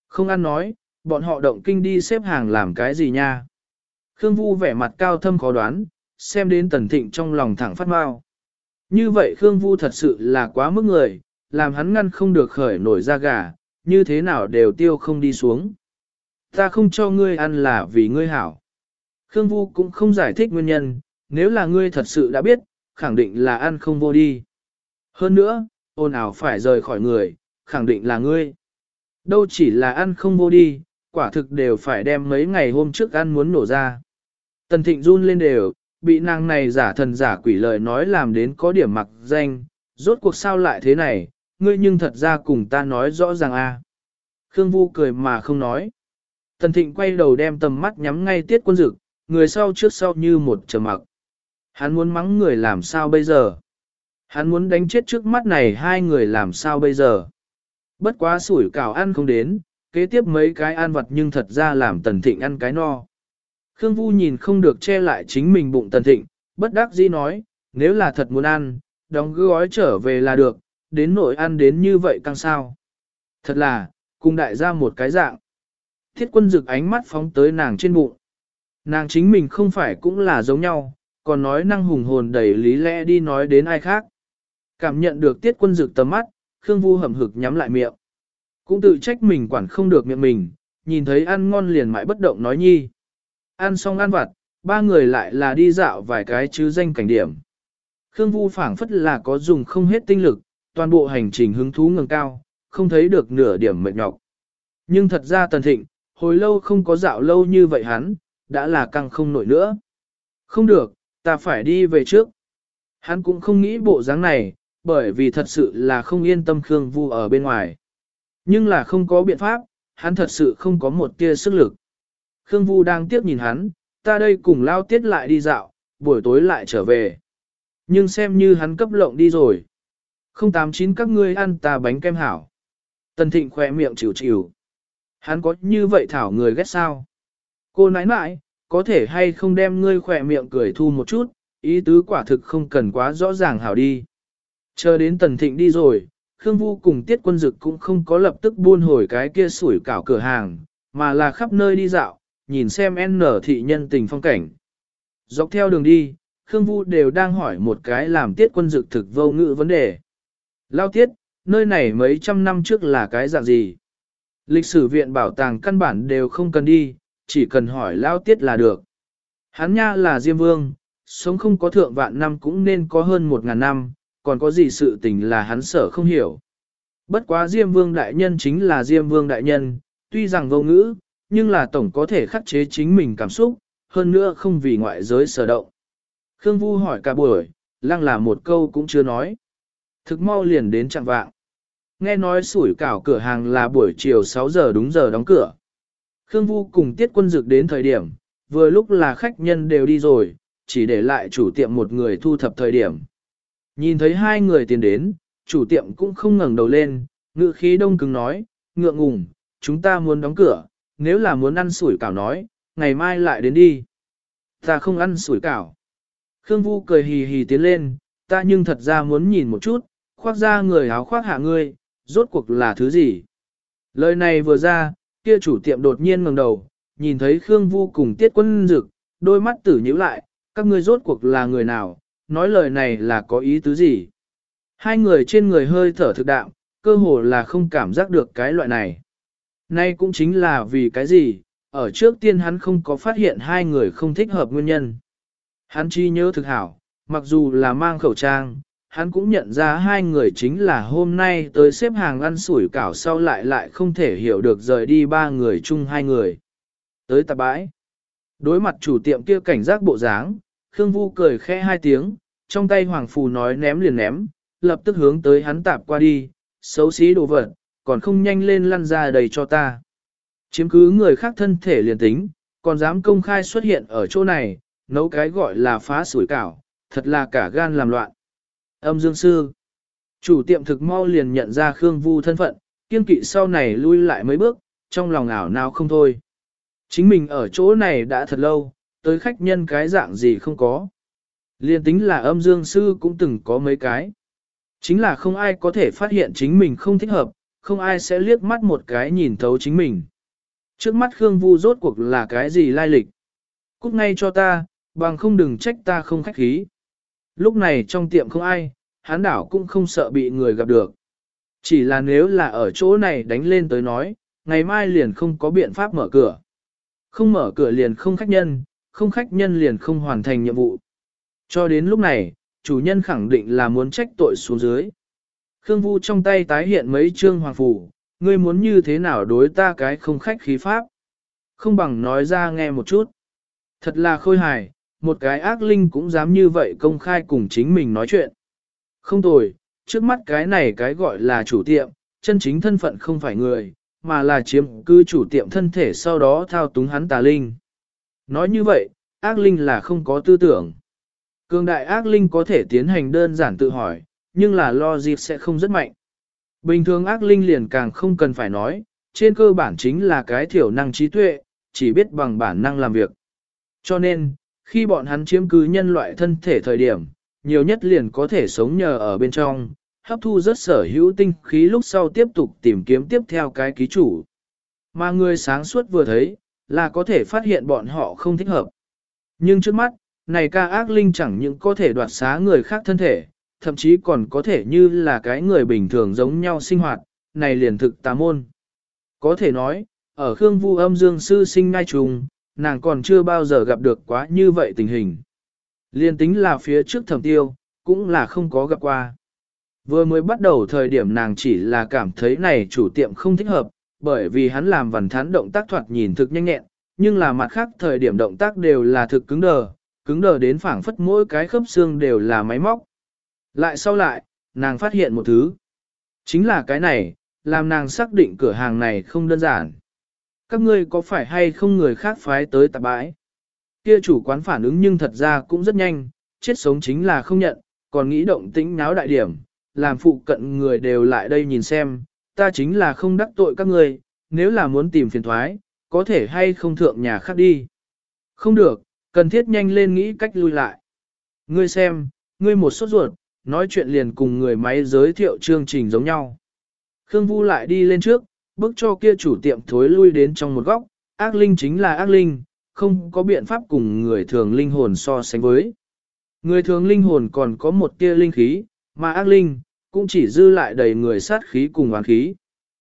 Không ăn nói, bọn họ động kinh đi xếp hàng làm cái gì nha. Khương Vu vẻ mặt cao thâm khó đoán, xem đến Tần Thịnh trong lòng thẳng phát mau. Như vậy Khương Vu thật sự là quá mức người, làm hắn ngăn không được khởi nổi da gà, như thế nào đều tiêu không đi xuống. Ta không cho ngươi ăn là vì ngươi hảo. Khương Vu cũng không giải thích nguyên nhân, nếu là ngươi thật sự đã biết, khẳng định là ăn không vô đi. Hơn nữa, ồn ào phải rời khỏi người, khẳng định là ngươi. Đâu chỉ là ăn không vô đi, quả thực đều phải đem mấy ngày hôm trước ăn muốn nổ ra. Tần Thịnh run lên đều, bị nàng này giả thần giả quỷ lời nói làm đến có điểm mặc danh, rốt cuộc sao lại thế này, ngươi nhưng thật ra cùng ta nói rõ ràng a. Khương Vu cười mà không nói. Tần Thịnh quay đầu đem tầm mắt nhắm ngay Tiết Quân Dực, người sau trước sau như một trầm mặc. Hắn muốn mắng người làm sao bây giờ? Hắn muốn đánh chết trước mắt này hai người làm sao bây giờ? Bất quá sủi cảo ăn không đến, kế tiếp mấy cái ăn vặt nhưng thật ra làm Tần Thịnh ăn cái no. Khương Vu nhìn không được che lại chính mình bụng Tần Thịnh, bất đắc dĩ nói, nếu là thật muốn ăn, đóng gói trở về là được, đến nỗi ăn đến như vậy căng sao. Thật là, cùng đại gia một cái dạng. Thiết Quân Dực ánh mắt phóng tới nàng trên bụng. Nàng chính mình không phải cũng là giống nhau, còn nói năng hùng hồn đầy lý lẽ đi nói đến ai khác. Cảm nhận được Tiết Quân Dực tầm mắt, Khương Vu hậm hực nhắm lại miệng. Cũng tự trách mình quản không được miệng mình, nhìn thấy ăn ngon liền mãi bất động nói nhi. Ăn xong ăn vặt, ba người lại là đi dạo vài cái chứ danh cảnh điểm. Khương Vu phảng phất là có dùng không hết tinh lực, toàn bộ hành trình hứng thú ngẩng cao, không thấy được nửa điểm mệt nhọc. Nhưng thật ra Tần Thịnh, hồi lâu không có dạo lâu như vậy hắn, đã là căng không nổi nữa. Không được, ta phải đi về trước. Hắn cũng không nghĩ bộ dáng này, bởi vì thật sự là không yên tâm Khương Vu ở bên ngoài. Nhưng là không có biện pháp, hắn thật sự không có một tia sức lực. Khương Vu đang tiếc nhìn hắn, ta đây cùng Lao Tiết lại đi dạo, buổi tối lại trở về. Nhưng xem như hắn cấp lộng đi rồi. 089 các ngươi ăn ta bánh kem hảo. Tần Thịnh khỏe miệng chịu chịu. Hắn có như vậy thảo người ghét sao? Cô nãi nãi, có thể hay không đem ngươi khỏe miệng cười thu một chút, ý tứ quả thực không cần quá rõ ràng hảo đi. Chờ đến Tần Thịnh đi rồi, Khương Vu cùng Tiết Quân Dực cũng không có lập tức buôn hồi cái kia sủi cảo cửa hàng, mà là khắp nơi đi dạo, nhìn xem N thị nhân tình phong cảnh. Dọc theo đường đi, Khương Vu đều đang hỏi một cái làm Tiết Quân Dực thực vô ngữ vấn đề. Lao Tiết, nơi này mấy trăm năm trước là cái dạng gì? Lịch sử viện bảo tàng căn bản đều không cần đi, chỉ cần hỏi Lao Tiết là được. Hắn nha là Diêm Vương, sống không có thượng vạn năm cũng nên có hơn 1000 năm, còn có gì sự tình là hắn sở không hiểu. Bất quá Diêm Vương đại nhân chính là Diêm Vương đại nhân, tuy rằng vô ngữ, nhưng là tổng có thể khắc chế chính mình cảm xúc, hơn nữa không vì ngoại giới sở động. Khương Vu hỏi cả buổi, lăng là một câu cũng chưa nói. Thực mau liền đến chặng vạng. Nghe nói sủi cảo cửa hàng là buổi chiều 6 giờ đúng giờ đóng cửa. Khương Vu cùng Tiết Quân Dực đến thời điểm, vừa lúc là khách nhân đều đi rồi, chỉ để lại chủ tiệm một người thu thập thời điểm. Nhìn thấy hai người tiến đến, chủ tiệm cũng không ngẩng đầu lên, ngữ khí đông cứng nói, ngượng ngùng, chúng ta muốn đóng cửa, nếu là muốn ăn sủi cảo nói, ngày mai lại đến đi. Ta không ăn sủi cảo. Khương Vu cười hì hì tiến lên, ta nhưng thật ra muốn nhìn một chút, khoác ra người áo khoác hạ ngươi, rốt cuộc là thứ gì. Lời này vừa ra, kia chủ tiệm đột nhiên ngẩng đầu, nhìn thấy Khương Vu cùng Tiết Quân Dực, đôi mắt tử nhíu lại, các ngươi rốt cuộc là người nào, nói lời này là có ý tứ gì. Hai người trên người hơi thở thực đạo, cơ hồ là không cảm giác được cái loại này. Nay cũng chính là vì cái gì, ở trước tiên hắn không có phát hiện hai người không thích hợp nguyên nhân. Hắn chi nhớ thực hảo, mặc dù là mang khẩu trang, hắn cũng nhận ra hai người chính là hôm nay tới xếp hàng ăn sủi cảo sau lại không thể hiểu được rời đi ba người chung hai người. Tới tạp bãi. Đối mặt chủ tiệm kia cảnh giác bộ dáng, Khương Vu cười khẽ hai tiếng, trong tay Hoàng Phù nói ném liền ném, lập tức hướng tới hắn tạp qua đi, xấu xí đồ vật, còn không nhanh lên lăn ra đầy cho ta. Chiếm cứ người khác thân thể liền tính, còn dám công khai xuất hiện ở chỗ này, nấu cái gọi là phá sủi cảo, thật là cả gan làm loạn. Âm Dương Sư. Chủ tiệm thực mau liền nhận ra Khương Vu thân phận, kiên kỵ sau này lui lại mấy bước, trong lòng ảo nào không thôi. Chính mình ở chỗ này đã thật lâu, tới khách nhân cái dạng gì không có. Liên tính là Âm Dương Sư cũng từng có mấy cái. Chính là không ai có thể phát hiện chính mình không thích hợp, không ai sẽ liếc mắt một cái nhìn thấu chính mình. Trước mắt Khương Vu rốt cuộc là cái gì lai lịch? Cút ngay cho ta, bằng không đừng trách ta không khách khí. Lúc này trong tiệm không ai, hán đảo cũng không sợ bị người gặp được. Chỉ là nếu là ở chỗ này đánh lên tới nói, ngày mai liền không có biện pháp mở cửa. Không mở cửa liền không khách nhân liền không hoàn thành nhiệm vụ. Cho đến lúc này, chủ nhân khẳng định là muốn trách tội xuống dưới. Khương Vu trong tay tái hiện mấy chương hoàng phủ, ngươi muốn như thế nào đối ta cái không khách khí pháp. Không bằng nói ra nghe một chút. Thật là khôi hài, một cái ác linh cũng dám như vậy công khai cùng chính mình nói chuyện. Không tồi, trước mắt cái này cái gọi là chủ tiệm, chân chính thân phận không phải người, mà là chiếm cư chủ tiệm thân thể sau đó thao túng hắn tà linh. Nói như vậy, ác linh là không có tư tưởng. Cường đại ác linh có thể tiến hành đơn giản tự hỏi, nhưng là logic sẽ không rất mạnh. Bình thường ác linh liền càng không cần phải nói, trên cơ bản chính là cái thiểu năng trí tuệ, chỉ biết bằng bản năng làm việc. Cho nên, khi bọn hắn chiếm cứ nhân loại thân thể thời điểm, nhiều nhất liền có thể sống nhờ ở bên trong, hấp thu rất sở hữu tinh khí lúc sau tiếp tục tìm kiếm tiếp theo cái ký chủ. Mà người sáng suốt vừa thấy, là có thể phát hiện bọn họ không thích hợp. Nhưng trước mắt, này ca ác linh chẳng những có thể đoạt xá người khác thân thể, thậm chí còn có thể như là cái người bình thường giống nhau sinh hoạt, này liền thực tà môn. Có thể nói, ở Khương Vu âm dương sư sinh ngai trùng, nàng còn chưa bao giờ gặp được quá như vậy tình hình. Liên tính là phía trước Thẩm Tiêu, cũng là không có gặp qua. Vừa mới bắt đầu thời điểm nàng chỉ là cảm thấy này chủ tiệm không thích hợp, bởi vì hắn làm vằn thán động tác thoạt nhìn thực nhanh nhẹn, nhưng là mặt khác thời điểm động tác đều là thực cứng đờ đến phảng phất mỗi cái khớp xương đều là máy móc. Lại sau lại, nàng phát hiện một thứ. Chính là cái này, làm nàng xác định cửa hàng này không đơn giản. Các ngươi có phải hay không người khác phái tới tạp bãi? Kia chủ quán phản ứng nhưng thật ra cũng rất nhanh, chết sống chính là không nhận, còn nghĩ động tĩnh náo đại điểm, làm phụ cận người đều lại đây nhìn xem, ta chính là không đắc tội các ngươi, nếu là muốn tìm phiền thoái, có thể hay không thượng nhà khác đi. Không được, cần thiết nhanh lên nghĩ cách lui lại. Ngươi xem, ngươi một sốt ruột, nói chuyện liền cùng người máy giới thiệu chương trình giống nhau. Khương Vu lại đi lên trước, bước cho kia chủ tiệm thối lui đến trong một góc, ác linh chính là ác linh, không có biện pháp cùng người thường linh hồn so sánh với. Người thường linh hồn còn có một tia linh khí, mà ác linh, cũng chỉ dư lại đầy người sát khí cùng oán khí.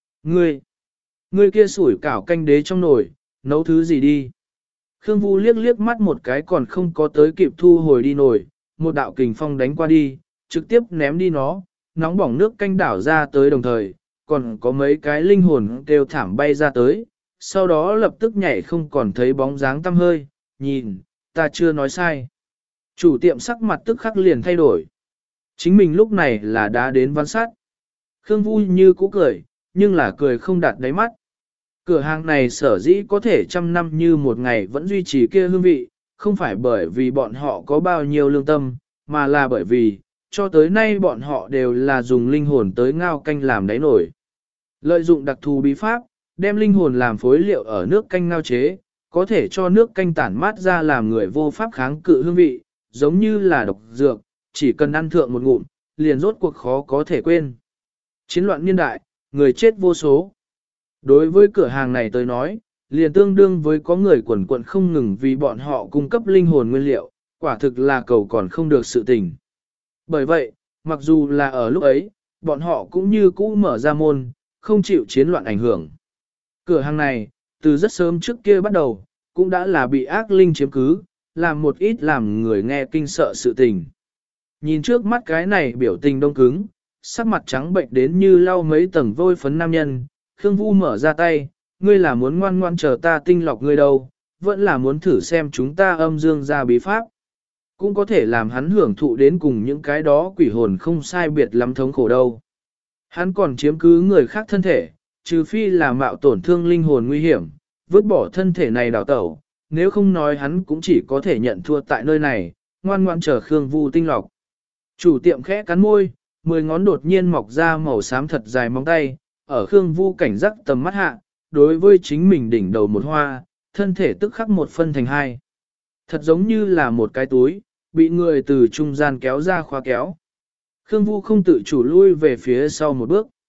Ngươi kia sủi cảo canh đế trong nồi, nấu thứ gì đi. Khương Vu liếc liếc mắt một cái còn không có tới kịp thu hồi đi nồi, một đạo kình phong đánh qua đi, trực tiếp ném đi nó, nóng bỏng nước canh đảo ra tới đồng thời, còn có mấy cái linh hồn kêu thảm bay ra tới, sau đó lập tức nhảy không còn thấy bóng dáng tăm hơi, nhìn, ta chưa nói sai. Chủ tiệm sắc mặt tức khắc liền thay đổi. Chính mình lúc này là đã đến văn sát. Khương Vu như cũ cười, nhưng là cười không đạt đáy mắt. Cửa hàng này sở dĩ có thể trăm năm như một ngày vẫn duy trì kia hương vị, không phải bởi vì bọn họ có bao nhiêu lương tâm, mà là bởi vì, cho tới nay bọn họ đều là dùng linh hồn tới ngao canh làm đáy nổi. Lợi dụng đặc thù bí pháp, đem linh hồn làm phối liệu ở nước canh ngao chế, có thể cho nước canh tản mát ra làm người vô pháp kháng cự hương vị, giống như là độc dược, chỉ cần ăn thượng một ngụm, liền rốt cuộc khó có thể quên. Chiến loạn niên đại, người chết vô số. Đối với cửa hàng này tôi nói, liền tương đương với có người quần quận không ngừng vì bọn họ cung cấp linh hồn nguyên liệu, quả thực là cầu còn không được sự tình. Bởi vậy, mặc dù là ở lúc ấy, bọn họ cũng như cũ mở ra môn, không chịu chiến loạn ảnh hưởng. Cửa hàng này, từ rất sớm trước kia bắt đầu, cũng đã là bị ác linh chiếm cứ, làm một ít làm người nghe kinh sợ sự tình. Nhìn trước mắt cái này biểu tình đông cứng, sắc mặt trắng bệnh đến như lau mấy tầng vôi phấn nam nhân, Khương Vu mở ra tay, ngươi là muốn ngoan ngoan chờ ta tinh lọc ngươi đâu, vẫn là muốn thử xem chúng ta âm dương ra bí pháp. Cũng có thể làm hắn hưởng thụ đến cùng những cái đó quỷ hồn không sai biệt lắm thống khổ đâu. Hắn còn chiếm cứ người khác thân thể, trừ phi là mạo tổn thương linh hồn nguy hiểm, vứt bỏ thân thể này đào tẩu, nếu không nói hắn cũng chỉ có thể nhận thua tại nơi này, ngoan ngoan chờ Khương Vu tinh lọc. Chủ tiệm khẽ cắn môi, 10 ngón đột nhiên mọc ra màu xám thật dài móng tay, ở Khương Vu cảnh giác tầm mắt hạ, đối với chính mình đỉnh đầu một hoa, thân thể tức khắc một phân thành hai. Thật giống như là một cái túi, bị người từ trung gian kéo ra khóa kéo. Khương Vu không tự chủ lui về phía sau một bước.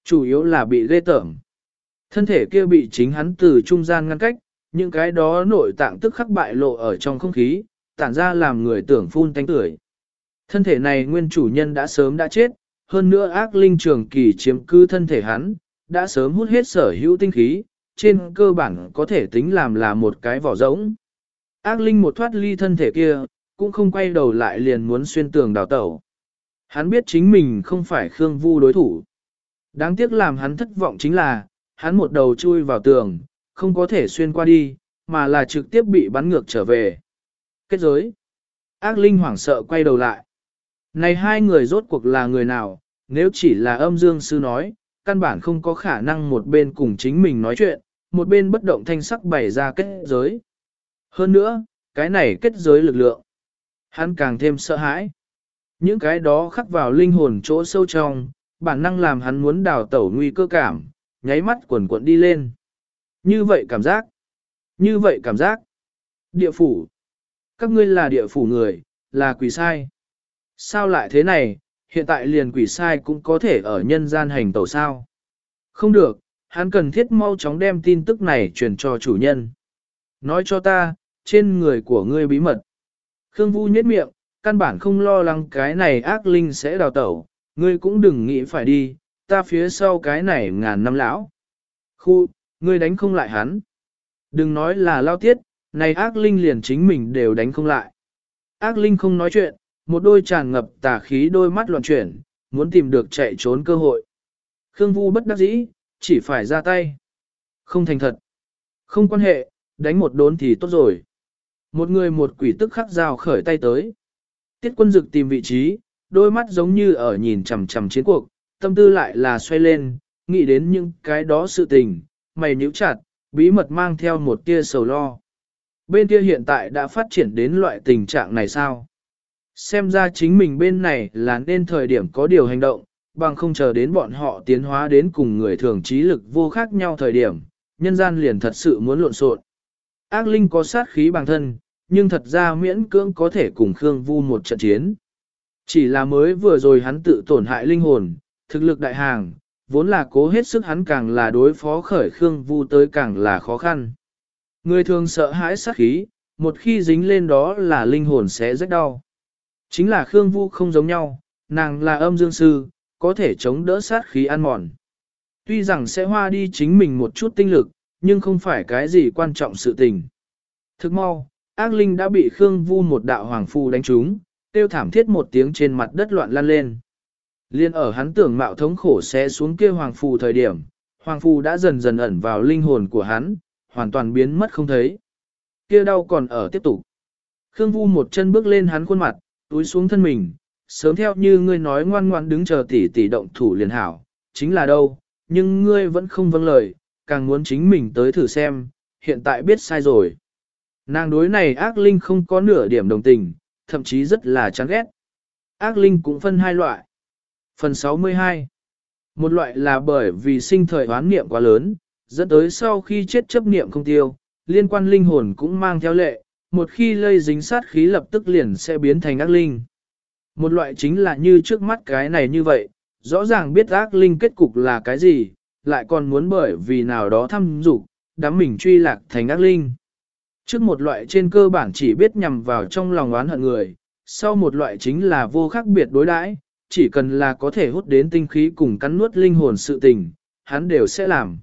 Chủ yếu là bị ghê tởm. Thân thể kia bị chính hắn từ trung gian ngăn cách, những cái đó nội tạng tức khắc bại lộ ở trong không khí, tản ra làm người tưởng phun tanh tưởi. Thân thể này nguyên chủ nhân đã sớm đã chết, hơn nữa ác linh trường kỳ chiếm cư thân thể hắn, đã sớm hút hết sở hữu tinh khí, trên cơ bản có thể tính làm là một cái vỏ rỗng. Ác linh một thoát ly thân thể kia, cũng không quay đầu lại liền muốn xuyên tường đào tẩu. Hắn biết chính mình không phải Khương Vu đối thủ. Đáng tiếc làm hắn thất vọng chính là, hắn một đầu chui vào tường, không có thể xuyên qua đi, mà là trực tiếp bị bắn ngược trở về. Kết giới. Ác linh hoảng sợ quay đầu lại. Này hai người rốt cuộc là người nào, nếu chỉ là âm dương sư nói, căn bản không có khả năng một bên cùng chính mình nói chuyện, một bên bất động thanh sắc bày ra kết giới. Hơn nữa, cái này kết giới lực lượng. Hắn càng thêm sợ hãi. Những cái đó khắc vào linh hồn chỗ sâu trong, bản năng làm hắn muốn đào tẩu nguy cơ cảm, nháy mắt quần cuộn đi lên. Như vậy cảm giác. Như vậy cảm giác. Địa phủ. Các ngươi là địa phủ người, là quỷ sai. Sao lại thế này, hiện tại liền quỷ sai cũng có thể ở nhân gian hành tẩu sao? Không được, hắn cần thiết mau chóng đem tin tức này truyền cho chủ nhân. Nói cho ta, trên người của ngươi bí mật. Khương Vu nhếch miệng, căn bản không lo lắng cái này ác linh sẽ đào tẩu, ngươi cũng đừng nghĩ phải đi, ta phía sau cái này ngàn năm lão. Khu, ngươi đánh không lại hắn. Đừng nói là lao tiết, này ác linh liền chính mình đều đánh không lại. Ác linh không nói chuyện, một đôi tràn ngập tà khí đôi mắt loạn chuyển, muốn tìm được chạy trốn cơ hội. Khương Vu bất đắc dĩ, chỉ phải ra tay. Không thành thật. Không quan hệ, đánh một đốn thì tốt rồi. Một người một quỷ tức khắc rào khởi tay tới. Tiết Quân Dực tìm vị trí, đôi mắt giống như ở nhìn chằm chằm chiến cuộc, tâm tư lại là xoay lên, nghĩ đến những cái đó sự tình, mày nhíu chặt, bí mật mang theo một tia sầu lo. Bên kia hiện tại đã phát triển đến loại tình trạng này sao? Xem ra chính mình bên này là nên thời điểm có điều hành động, bằng không chờ đến bọn họ tiến hóa đến cùng người thường trí lực vô khác nhau thời điểm, nhân gian liền thật sự muốn lộn xộn. Ác linh có sát khí bằng thân, nhưng thật ra miễn cưỡng có thể cùng Khương Vu một trận chiến. Chỉ là mới vừa rồi hắn tự tổn hại linh hồn, thực lực đại hàng, vốn là cố hết sức hắn càng là đối phó khởi Khương Vu tới càng là khó khăn. Người thường sợ hãi sát khí, một khi dính lên đó là linh hồn sẽ rất đau. Chính là Khương Vu không giống nhau, nàng là âm dương sư, có thể chống đỡ sát khí ăn mòn. Tuy rằng sẽ hoa đi chính mình một chút tinh lực, nhưng không phải cái gì quan trọng sự tình. Thức mau, ác linh đã bị Khương Vu một đạo hoàng phù đánh trúng, tiêu thảm thiết một tiếng trên mặt đất loạn lăn lên. Liên ở hắn tưởng mạo thống khổ sẽ xuống kia hoàng phù thời điểm, hoàng phù đã dần dần ẩn vào linh hồn của hắn, hoàn toàn biến mất không thấy. Kia đau còn ở tiếp tục. Khương Vu một chân bước lên hắn khuôn mặt, túi xuống thân mình, sớm theo như ngươi nói ngoan ngoan đứng chờ tỷ tỷ động thủ liền hảo, chính là đâu, nhưng ngươi vẫn không vâng lời, càng muốn chính mình tới thử xem, hiện tại biết sai rồi. Nàng đối này ác linh không có nửa điểm đồng tình, thậm chí rất là chán ghét. Ác linh cũng phân hai loại. Phần 62. Một loại là bởi vì sinh thời hoán niệm quá lớn, dẫn tới sau khi chết chấp niệm không tiêu, liên quan linh hồn cũng mang theo lệ, một khi lây dính sát khí lập tức liền sẽ biến thành ác linh. Một loại chính là như trước mắt cái này như vậy, rõ ràng biết ác linh kết cục là cái gì, lại còn muốn bởi vì nào đó thăm dục đám mình truy lạc thành ác linh. Trước một loại trên cơ bản chỉ biết nhằm vào trong lòng oán hận người, sau một loại chính là vô khác biệt đối đãi, chỉ cần là có thể hút đến tinh khí cùng cắn nuốt linh hồn sự tình, hắn đều sẽ làm.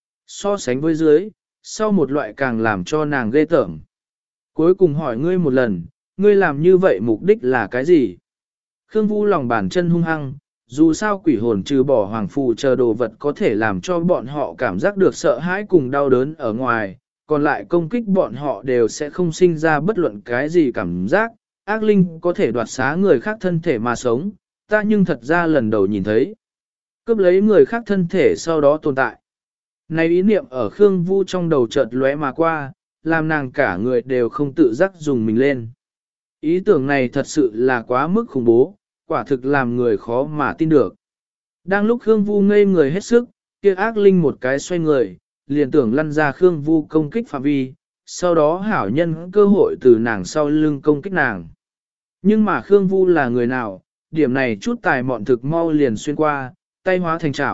So sánh với dưới, sau một loại càng làm cho nàng ghê tởm. Cuối cùng hỏi ngươi một lần, ngươi làm như vậy mục đích là cái gì? Khương Vu lòng bàn chân hung hăng, dù sao quỷ hồn trừ bỏ hoàng phù chờ đồ vật có thể làm cho bọn họ cảm giác được sợ hãi cùng đau đớn ở ngoài, còn lại công kích bọn họ đều sẽ không sinh ra bất luận cái gì cảm giác, ác linh có thể đoạt xá người khác thân thể mà sống, ta nhưng thật ra lần đầu nhìn thấy. Cướp lấy người khác thân thể sau đó tồn tại. Này ý niệm ở Khương Vu trong đầu chợt lóe mà qua, làm nàng cả người đều không tự giác dùng mình lên. Ý tưởng này thật sự là quá mức khủng bố, quả thực làm người khó mà tin được. Đang lúc Khương Vu ngây người hết sức, kia ác linh một cái xoay người, liền tưởng lăn ra Khương Vu công kích phạm vi, sau đó hảo nhân cơ hội từ nàng sau lưng công kích nàng. Nhưng mà Khương Vu là người nào, điểm này chút tài mọn thực mau liền xuyên qua, tay hóa thành chảo,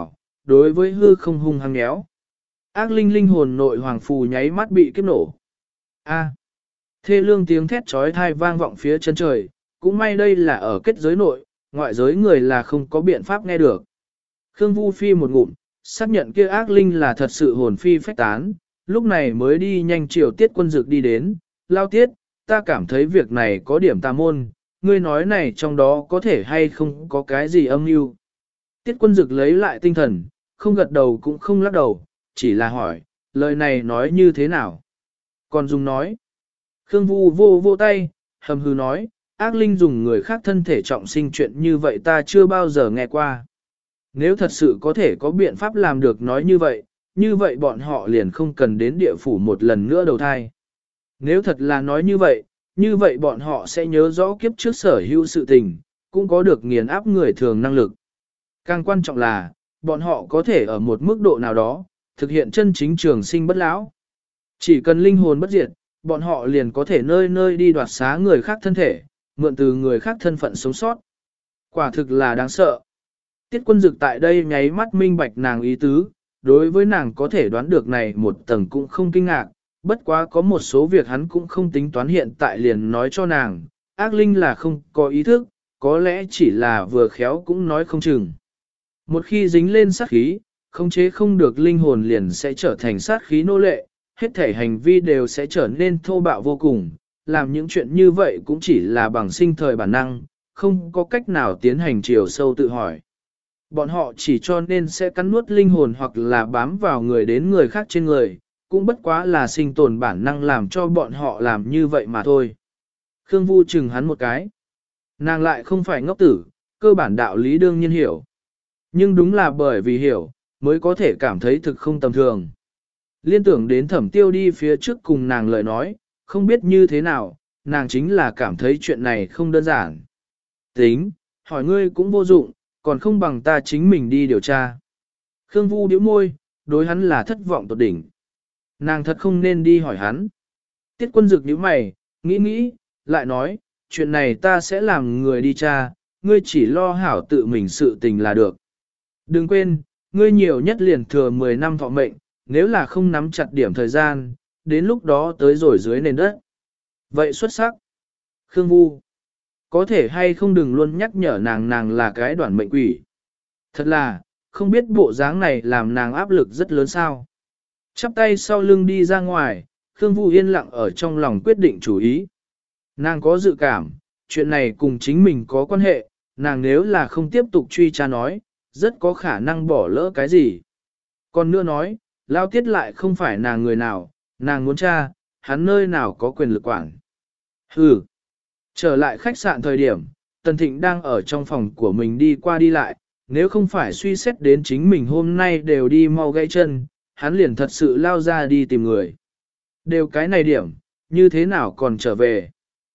đối với hư không hung hăng nhéo. Ác linh linh hồn nội hoàng phù nháy mắt bị kiếp nổ. A. Thê lương tiếng thét trói thai vang vọng phía chân trời, cũng may đây là ở kết giới nội, ngoại giới người là không có biện pháp nghe được. Khương Vu Phi một ngụm, xác nhận kia ác linh là thật sự hồn phi phách tán, lúc này mới đi nhanh chiều Tiết Quân Dực đi đến, lao Tiết, ta cảm thấy việc này có điểm tà môn, ngươi nói này trong đó có thể hay không có cái gì âm mưu. Tiết Quân Dực lấy lại tinh thần, không gật đầu cũng không lắc đầu, chỉ là hỏi, lời này nói như thế nào? Còn dùng nói. Khương Vu vô vô tay, hầm hư nói, ác linh dùng người khác thân thể trọng sinh chuyện như vậy ta chưa bao giờ nghe qua. Nếu thật sự có thể có biện pháp làm được nói như vậy bọn họ liền không cần đến địa phủ một lần nữa đầu thai. Nếu thật là nói như vậy bọn họ sẽ nhớ rõ kiếp trước sở hữu sự tình, cũng có được nghiền áp người thường năng lực. Càng quan trọng là, bọn họ có thể ở một mức độ nào đó, thực hiện chân chính trường sinh bất lão. Chỉ cần linh hồn bất diệt, bọn họ liền có thể nơi nơi đi đoạt xá người khác thân thể, mượn từ người khác thân phận sống sót. Quả thực là đáng sợ. Tiết Quân Dực tại đây nháy mắt minh bạch nàng ý tứ, đối với nàng có thể đoán được này một tầng cũng không kinh ngạc, bất quá có một số việc hắn cũng không tính toán hiện tại liền nói cho nàng, ác linh là không có ý thức, có lẽ chỉ là vừa khéo cũng nói không chừng. Một khi dính lên sát khí, khống chế không được linh hồn liền sẽ trở thành sát khí nô lệ, hết thể hành vi đều sẽ trở nên thô bạo vô cùng, làm những chuyện như vậy cũng chỉ là bằng sinh thời bản năng, không có cách nào tiến hành chiều sâu tự hỏi. Bọn họ chỉ cho nên sẽ cắn nuốt linh hồn hoặc là bám vào người đến người khác trên người, cũng bất quá là sinh tồn bản năng làm cho bọn họ làm như vậy mà thôi. Khương Vu chừng hắn một cái. Nàng lại không phải ngốc tử, cơ bản đạo lý đương nhiên hiểu. Nhưng đúng là bởi vì hiểu, mới có thể cảm thấy thực không tầm thường. Liên tưởng đến Thẩm Tiêu đi phía trước cùng nàng lời nói, không biết như thế nào, nàng chính là cảm thấy chuyện này không đơn giản. Tính, hỏi ngươi cũng vô dụng, còn không bằng ta chính mình đi điều tra. Khương Vu điếu môi, đối hắn là thất vọng tột đỉnh. Nàng thật không nên đi hỏi hắn. Tiết Quân Dực nhíu mày, nghĩ, lại nói, chuyện này ta sẽ làm người đi tra, ngươi chỉ lo hảo tự mình sự tình là được. Đừng quên, ngươi nhiều nhất liền thừa 10 năm thọ mệnh, nếu là không nắm chặt điểm thời gian, đến lúc đó tới rồi dưới nền đất. Vậy xuất sắc. Khương Vu, có thể hay không đừng luôn nhắc nhở nàng là cái đoạn mệnh quỷ. Thật là, không biết bộ dáng này làm nàng áp lực rất lớn sao. Chắp tay sau lưng đi ra ngoài, Khương Vu yên lặng ở trong lòng quyết định chủ ý. Nàng có dự cảm, chuyện này cùng chính mình có quan hệ, nàng nếu là không tiếp tục truy tra nói, rất có khả năng bỏ lỡ cái gì. Còn nữa nói, Lao Tiết lại không phải nàng người nào, nàng muốn tra, hắn nơi nào có quyền lực quản. Hừ. Trở lại khách sạn thời điểm, Tần Thịnh đang ở trong phòng của mình đi qua đi lại, nếu không phải suy xét đến chính mình hôm nay đều đi mau gãy chân, hắn liền thật sự lao ra đi tìm người. Đều cái này điểm, như thế nào còn trở về?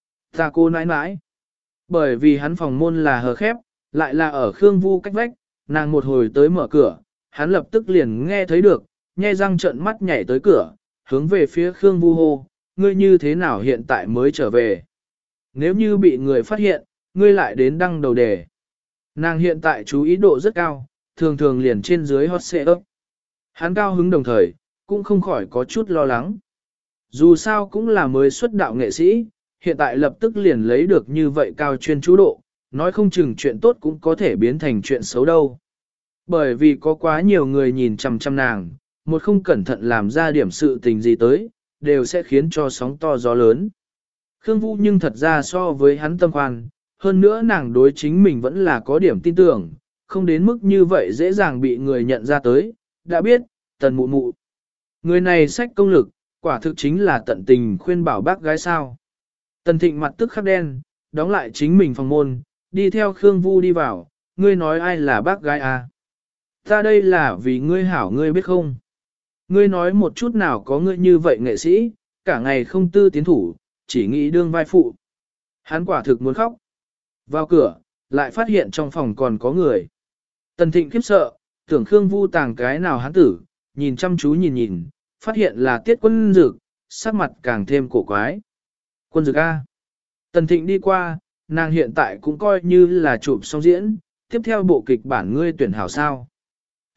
Ta cô nãi nãi. Bởi vì hắn phòng môn là hờ khép, lại là ở Khương Vu cách vách, nàng một hồi tới mở cửa, hắn lập tức liền nghe thấy được, nhe răng trợn mắt nhảy tới cửa, hướng về phía Khương Vu hô, ngươi như thế nào hiện tại mới trở về? Nếu như bị người phát hiện, ngươi lại đến đăng đầu đề. Nàng hiện tại chú ý độ rất cao, thường thường liền trên dưới hot xệ ấp. Hắn cao hứng đồng thời, cũng không khỏi có chút lo lắng. Dù sao cũng là mới xuất đạo nghệ sĩ, hiện tại lập tức liền lấy được như vậy cao chuyên chú độ, nói không chừng chuyện tốt cũng có thể biến thành chuyện xấu đâu. Bởi vì có quá nhiều người nhìn chằm chằm nàng, một không cẩn thận làm ra điểm sự tình gì tới, đều sẽ khiến cho sóng to gió lớn. Khương Vu nhưng thật ra so với hắn tâm khoan, hơn nữa nàng đối chính mình vẫn là có điểm tin tưởng, không đến mức như vậy dễ dàng bị người nhận ra tới, đã biết, Tần Mụ Mụ. Người này sách công lực, quả thực chính là tận tình khuyên bảo bác gái sao. Tần Thịnh mặt tức khắc đen, đóng lại chính mình phòng môn, đi theo Khương Vu đi vào, ngươi nói ai là bác gái à? Ta đây là vì ngươi hảo ngươi biết không? Ngươi nói một chút nào có ngươi như vậy nghệ sĩ, cả ngày không tư tiến thủ, chỉ nghĩ đương vai phụ. Hắn quả thực muốn khóc. Vào cửa, lại phát hiện trong phòng còn có người. Tần Thịnh khiếp sợ, tưởng Khương Vu tàng cái nào hắn tử, nhìn chăm chú nhìn, phát hiện là Tiết Quân Dực, sắc mặt càng thêm cổ quái. Quân Dực A. Tần Thịnh đi qua, nàng hiện tại cũng coi như là chụp xong diễn, tiếp theo bộ kịch bản ngươi tuyển hảo sao.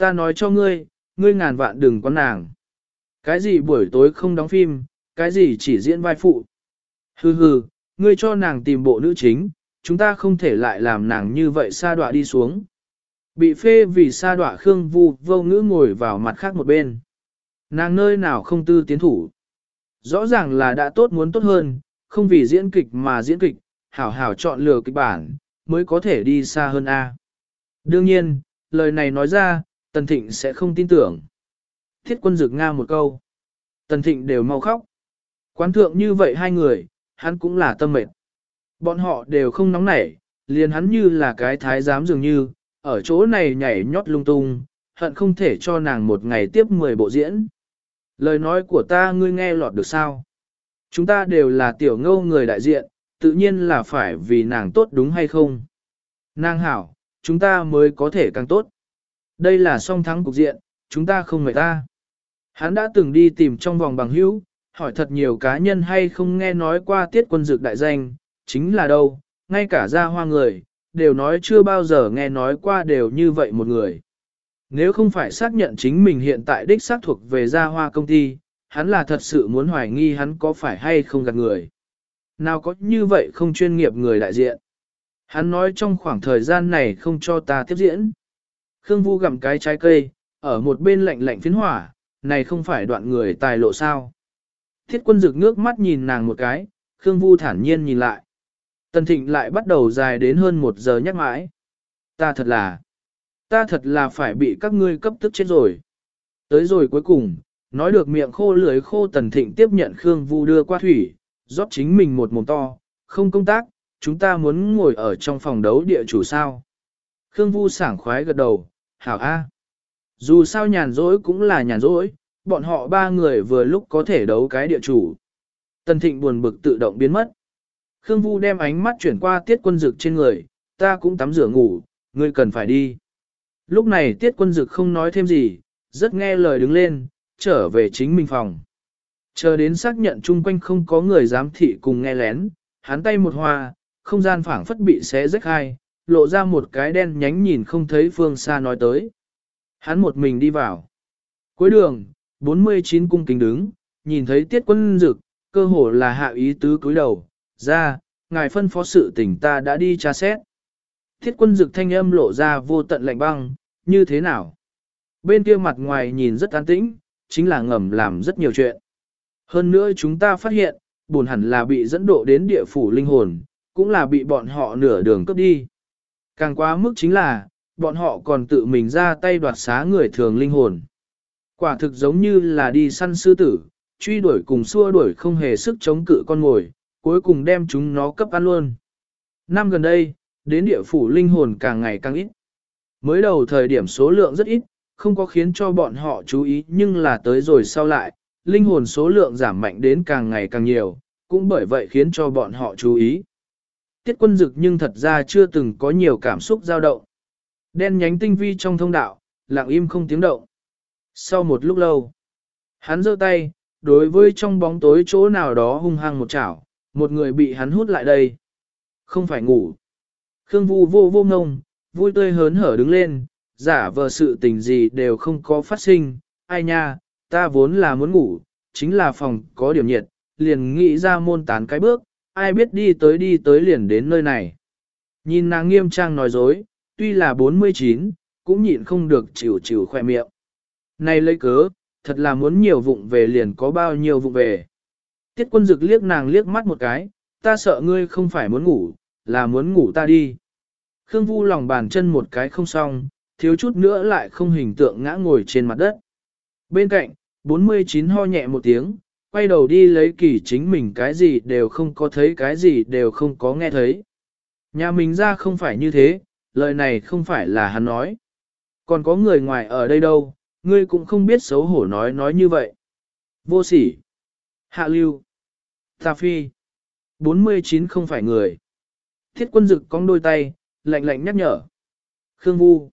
Ta nói cho ngươi, ngươi ngàn vạn đừng có nàng. Cái gì buổi tối không đóng phim, cái gì chỉ diễn vai phụ. Hừ hừ, ngươi cho nàng tìm bộ nữ chính, chúng ta không thể lại làm nàng như vậy sa đọa đi xuống. Bị phê vì sa đọa Khương Vu vô ngữ ngồi vào mặt khác một bên. Nàng nơi nào không tư tiến thủ. Rõ ràng là đã tốt muốn tốt hơn, không vì diễn kịch mà diễn kịch, hảo hảo chọn lựa kịch bản, mới có thể đi xa hơn A. Đương nhiên, lời này nói ra, Tần Thịnh sẽ không tin tưởng. Thiết Quân Dực nga một câu. Tần Thịnh đều mau khóc. Quán thượng như vậy hai người, hắn cũng là tâm mệt. Bọn họ đều không nóng nảy, liền hắn như là cái thái giám dường như, ở chỗ này nhảy nhót lung tung, hận không thể cho nàng một ngày tiếp 10 bộ diễn. Lời nói của ta ngươi nghe lọt được sao? Chúng ta đều là tiểu ngâu người đại diện, tự nhiên là phải vì nàng tốt đúng hay không? Nàng hảo, chúng ta mới có thể càng tốt. Đây là song thắng cục diện, chúng ta không mệt ta. Hắn đã từng đi tìm trong vòng bằng hữu, hỏi thật nhiều cá nhân hay không nghe nói qua Tiết Quân Dực đại danh, chính là đâu, ngay cả gia hoa người, đều nói chưa bao giờ nghe nói qua đều như vậy một người. Nếu không phải xác nhận chính mình hiện tại đích xác thuộc về gia hoa công ty, hắn là thật sự muốn hoài nghi hắn có phải hay không gạt người. Nào có như vậy không chuyên nghiệp người đại diện. Hắn nói trong khoảng thời gian này không cho ta tiếp diễn. Khương Vu gặm cái trái cây, ở một bên lạnh lạnh phiến hỏa, này không phải đoạn người tài lộ sao. Thiết Quân Dực nước mắt nhìn nàng một cái, Khương Vu thản nhiên nhìn lại. Tần Thịnh lại bắt đầu dài đến hơn 1 giờ nhắc mãi. Ta thật là phải bị các ngươi cấp tức chết rồi. Tới rồi cuối cùng, nói được miệng khô lưỡi khô Tần Thịnh tiếp nhận Khương Vu đưa qua thủy, rót chính mình một mồm to, không công tác, chúng ta muốn ngồi ở trong phòng đấu địa chủ sao. Khương Vu sảng khoái gật đầu, hảo a. Dù sao nhàn rỗi cũng là nhàn rỗi, bọn họ ba người vừa lúc có thể đấu cái địa chủ. Tần Thịnh buồn bực tự động biến mất. Khương Vu đem ánh mắt chuyển qua Tiết Quân Dực trên người, ta cũng tắm rửa ngủ, ngươi cần phải đi. Lúc này Tiết Quân Dực không nói thêm gì, rất nghe lời đứng lên, trở về chính mình phòng. Chờ đến xác nhận chung quanh không có người giám thị cùng nghe lén, hắn tay một hoa, không gian phảng phất bị xé rách hai, lộ ra một cái đen nhánh nhìn không thấy phương xa nói tới. Hắn một mình đi vào. Cuối đường, 49 cung kính đứng, nhìn thấy Tiết Quân Dực, cơ hồ là hạ ý tứ cúi đầu, ra, ngài phân phó sự tình ta đã đi tra xét. Tiết Quân Dực thanh âm lộ ra vô tận lạnh băng, như thế nào? Bên kia mặt ngoài nhìn rất an tĩnh, chính là ngầm làm rất nhiều chuyện. Hơn nữa chúng ta phát hiện, buồn hẳn là bị dẫn độ đến địa phủ linh hồn, cũng là bị bọn họ nửa đường cướp đi. Càng quá mức chính là, bọn họ còn tự mình ra tay đoạt xá người thường linh hồn. Quả thực giống như là đi săn sư tử, truy đuổi cùng xua đuổi không hề sức chống cự con ngồi, cuối cùng đem chúng nó cấp ăn luôn. Năm gần đây, đến địa phủ linh hồn càng ngày càng ít. Mới đầu thời điểm số lượng rất ít, không có khiến cho bọn họ chú ý nhưng là tới rồi sau lại, linh hồn số lượng giảm mạnh đến càng ngày càng nhiều, cũng bởi vậy khiến cho bọn họ chú ý. Tiết Quân Dực nhưng thật ra chưa từng có nhiều cảm xúc dao động. Đen nhánh tinh vi trong thông đạo, lặng im không tiếng động. Sau một lúc lâu, hắn giơ tay, đối với trong bóng tối chỗ nào đó hung hăng một chảo, một người bị hắn hút lại đây. Không phải ngủ. Khương Vu vô vô ngông, vui tươi hớn hở đứng lên, giả vờ sự tình gì đều không có phát sinh. Ai nha, ta vốn là muốn ngủ, chính là phòng có điểm nhiệt, liền nghĩ ra môn tán cái bước, ai biết đi tới liền đến nơi này. Nhìn nàng nghiêm trang nói dối, tuy là 49, cũng nhịn không được chịu chịu khoe miệng. Này lấy cớ, thật là muốn nhiều vụng về liền có bao nhiêu vụng về. Tiết Quân Dực liếc nàng liếc mắt một cái, ta sợ ngươi không phải muốn ngủ, là muốn ngủ ta đi. Khương Vu lòng bàn chân một cái không xong, thiếu chút nữa lại không hình tượng ngã ngồi trên mặt đất. Bên cạnh, 49 ho nhẹ một tiếng, quay đầu đi lấy kỳ chính mình cái gì đều không có thấy cái gì đều không có nghe thấy. Nhà mình ra không phải như thế, lời này không phải là hắn nói. Còn có người ngoài ở đây đâu, ngươi cũng không biết xấu hổ nói như vậy. Vô sỉ. Hạ lưu. Tà phi. 49 không phải người. Thiết Quân Dực cong đôi tay, lạnh lạnh nhắc nhở. Khương Vu.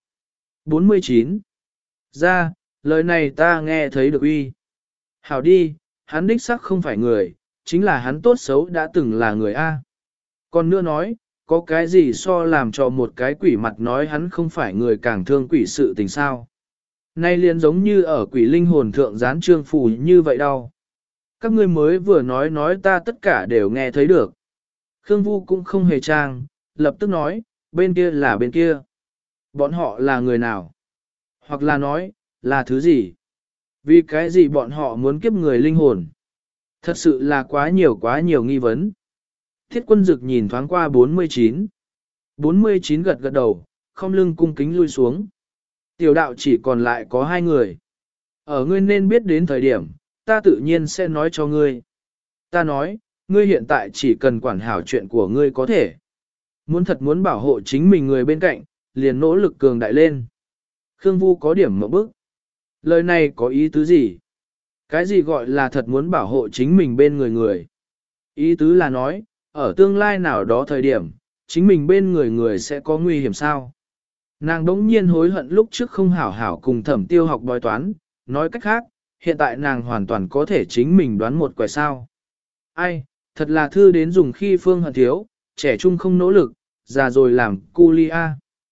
49. Ra, lời này ta nghe thấy được uy. Hảo đi, hắn đích xác không phải người, chính là hắn tốt xấu đã từng là người A. Còn nữa nói, có cái gì so làm cho một cái quỷ mặt nói hắn không phải người càng thương quỷ sự tình sao. Nay liền giống như ở quỷ linh hồn thượng gián trương phủ như vậy đâu. Các ngươi mới vừa nói ta tất cả đều nghe thấy được. Khương Vu cũng không hề trang, lập tức nói, bên kia là bên kia. Bọn họ là người nào? Hoặc là nói, là thứ gì? Vì cái gì bọn họ muốn kiếp người linh hồn? Thật sự là quá nhiều nghi vấn. Thiết quân dực nhìn thoáng qua 49. 49 gật gật đầu, không lưng cung kính lui xuống. Tiểu đạo chỉ còn lại có 2 người. Ở ngươi nên biết đến thời điểm, ta tự nhiên sẽ nói cho ngươi. Ta nói, ngươi hiện tại chỉ cần quản hảo chuyện của ngươi có thể. Muốn bảo hộ chính mình người bên cạnh, liền nỗ lực cường đại lên. Khương Vu có điểm mộng bức. Lời này có ý tứ gì? Cái gì gọi là thật muốn bảo hộ chính mình bên người? Ý tứ là nói, ở tương lai nào đó thời điểm, chính mình bên người sẽ có nguy hiểm sao? Nàng đống nhiên hối hận lúc trước không hảo hảo cùng Thẩm Tiêu học bói toán, nói cách khác, hiện tại nàng hoàn toàn có thể chính mình đoán một quẻ sao. Ai, thật là thư đến dùng khi phương hận thiếu, trẻ trung không nỗ lực, già rồi làm cu li a.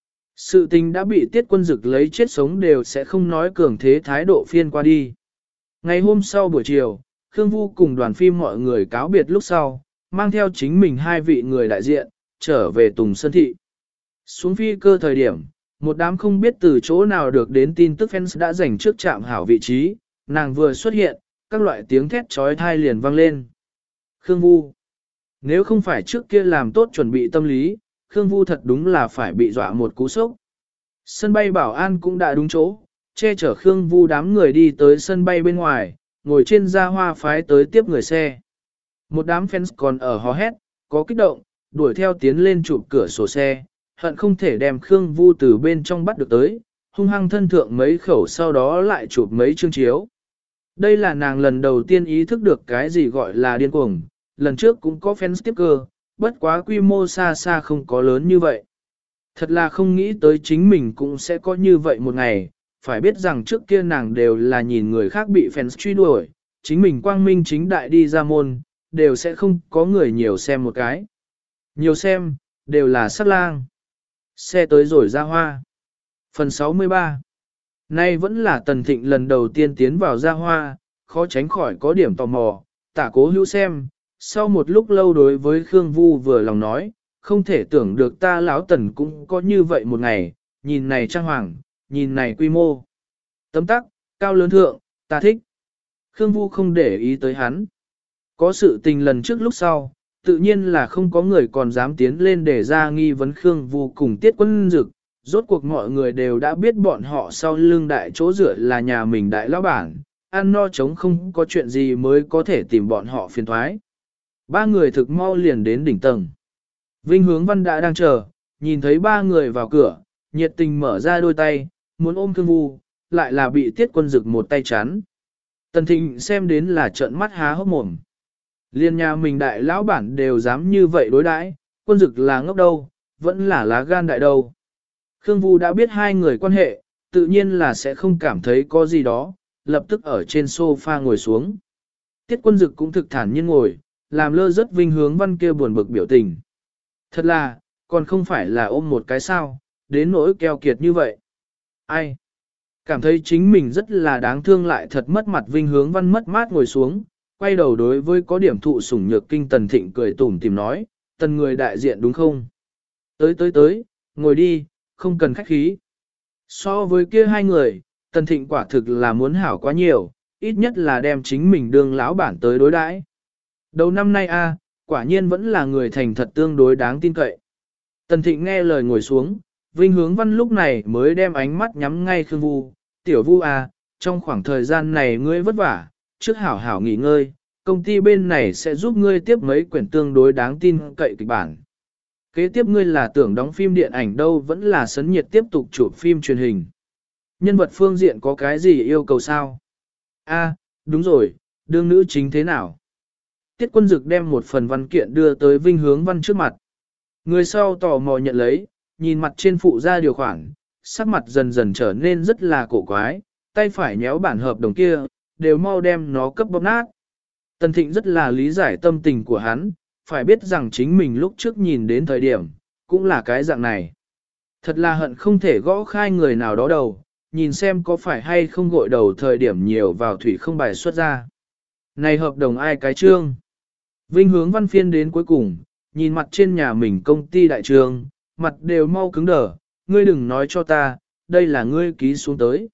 Sự tình đã bị Tiết Quân Dực lấy chết sống đều sẽ không nói cường thế thái độ phiên qua đi. Ngày hôm sau buổi chiều, Khương Vu cùng đoàn phim mọi người cáo biệt lúc sau, mang theo chính mình 2 vị người đại diện, trở về Tùng Sơn Thị. Xuống phi cơ thời điểm, một đám không biết từ chỗ nào được đến tin tức fans đã giành trước trạm hảo vị trí, nàng vừa xuất hiện, các loại tiếng thét trói thai liền vang lên. Khương Vu. Nếu không phải trước kia làm tốt chuẩn bị tâm lý, Khương Vu thật đúng là phải bị dọa một cú sốc. Sân bay bảo an cũng đã đúng chỗ, che chở Khương Vu đám người đi tới sân bay bên ngoài, ngồi trên gia hoa phái tới tiếp người xe. Một đám fans còn ở hò hét, có kích động, đuổi theo tiến lên chụp cửa sổ xe, hận không thể đem Khương Vu từ bên trong bắt được tới, hung hăng thân thượng mấy khẩu sau đó lại chụp mấy chương chiếu. Đây là nàng lần đầu tiên ý thức được cái gì gọi là điên cuồng, lần trước cũng có fans tiếp cơ, bất quá quy mô xa xa không có lớn như vậy. Thật là không nghĩ tới chính mình cũng sẽ có như vậy một ngày, phải biết rằng trước kia nàng đều là nhìn người khác bị fans truy đuổi, chính mình quang minh chính đại đi ra môn, đều sẽ không có người nhiều xem một cái. Nhiều xem, đều là sát lang. Xe tới rồi ra hoa. Phần 63. Nay vẫn là Tần Thịnh lần đầu tiên tiến vào ra hoa, khó tránh khỏi có điểm tò mò, Tả Cố Hữu xem, sau một lúc lâu đối với Khương Vu vừa lòng nói, không thể tưởng được ta lão Tần cũng có như vậy một ngày, nhìn này trang hoàng, nhìn này quy mô. Tấm tắc, cao lớn thượng, ta thích. Khương Vu không để ý tới hắn. Có sự tình lần trước lúc sau, tự nhiên là không có người còn dám tiến lên để ra nghi vấn Khương Vu cùng Tiết Quân Dực. Rốt cuộc mọi người đều đã biết bọn họ sau lưng đại chỗ dựa là nhà mình đại lão bản, ăn no chống không có chuyện gì mới có thể tìm bọn họ phiền thoái. 3 người thực mau liền đến đỉnh tầng. Vinh Hướng Văn đã đang chờ, nhìn thấy 3 người vào cửa, nhiệt tình mở ra đôi tay, muốn ôm Khương Vu, lại là bị Tiết Quân Dực một tay chắn. Tần Thịnh xem đến là trợn mắt há hốc mồm. Liên nhà mình đại lão bản đều dám như vậy đối đãi, Quân Dực là ngốc đâu, vẫn là lá gan đại đâu. Khương Vu đã biết 2 người quan hệ, tự nhiên là sẽ không cảm thấy có gì đó, lập tức ở trên sofa ngồi xuống. Tiết Quân Dực cũng thực thản nhiên ngồi, làm lơ rất Vinh Hướng Văn kia buồn bực biểu tình. Thật là, còn không phải là ôm một cái sao, đến nỗi keo kiệt như vậy. Ai? Cảm thấy chính mình rất là đáng thương lại thật mất mặt Vinh Hướng Văn mất mát ngồi xuống, quay đầu đối với có điểm thụ sủng nhược kinh Tần Thịnh cười tủm tìm nói, Tần người đại diện đúng không? Tới, ngồi đi, không cần khách khí. So với kia 2 người, Tần Thịnh quả thực là muốn hảo quá nhiều, ít nhất là đem chính mình đương lão bản tới đối đãi. Đầu năm nay quả nhiên vẫn là người thành thật tương đối đáng tin cậy. Tần Thịnh nghe lời ngồi xuống, Vinh Hướng Văn lúc này mới đem ánh mắt nhắm ngay Khương Vu, tiểu Vu trong khoảng thời gian này ngươi vất vả, trước hảo hảo nghỉ ngơi, công ty bên này sẽ giúp ngươi tiếp mấy quyển tương đối đáng tin cậy kịch bản. Kế tiếp ngươi là tưởng đóng phim điện ảnh đâu vẫn là sấn nhiệt tiếp tục chụp phim truyền hình. Nhân vật phương diện có cái gì yêu cầu sao? Đúng rồi, đương nữ chính thế nào? Tiết Quân Dực đem một phần văn kiện đưa tới Vinh Hướng Văn trước mặt. Người sau tò mò nhận lấy, nhìn mặt trên phụ ra điều khoản, sắc mặt dần dần trở nên rất là cổ quái, tay phải nhéo bản hợp đồng kia, đều mau đem nó cấp bóp nát. Tần Thịnh rất là lý giải tâm tình của hắn, phải biết rằng chính mình lúc trước nhìn đến thời điểm, cũng là cái dạng này. Thật là hận không thể gõ khai người nào đó đầu, nhìn xem có phải hay không gội đầu thời điểm nhiều vào thủy không bài xuất ra. Này hợp đồng ai cái trương? Vinh Hướng Văn phiên đến cuối cùng, nhìn mặt trên nhà mình công ty đại trường, mặt đều mau cứng đờ, ngươi đừng nói cho ta, đây là ngươi ký xuống tới.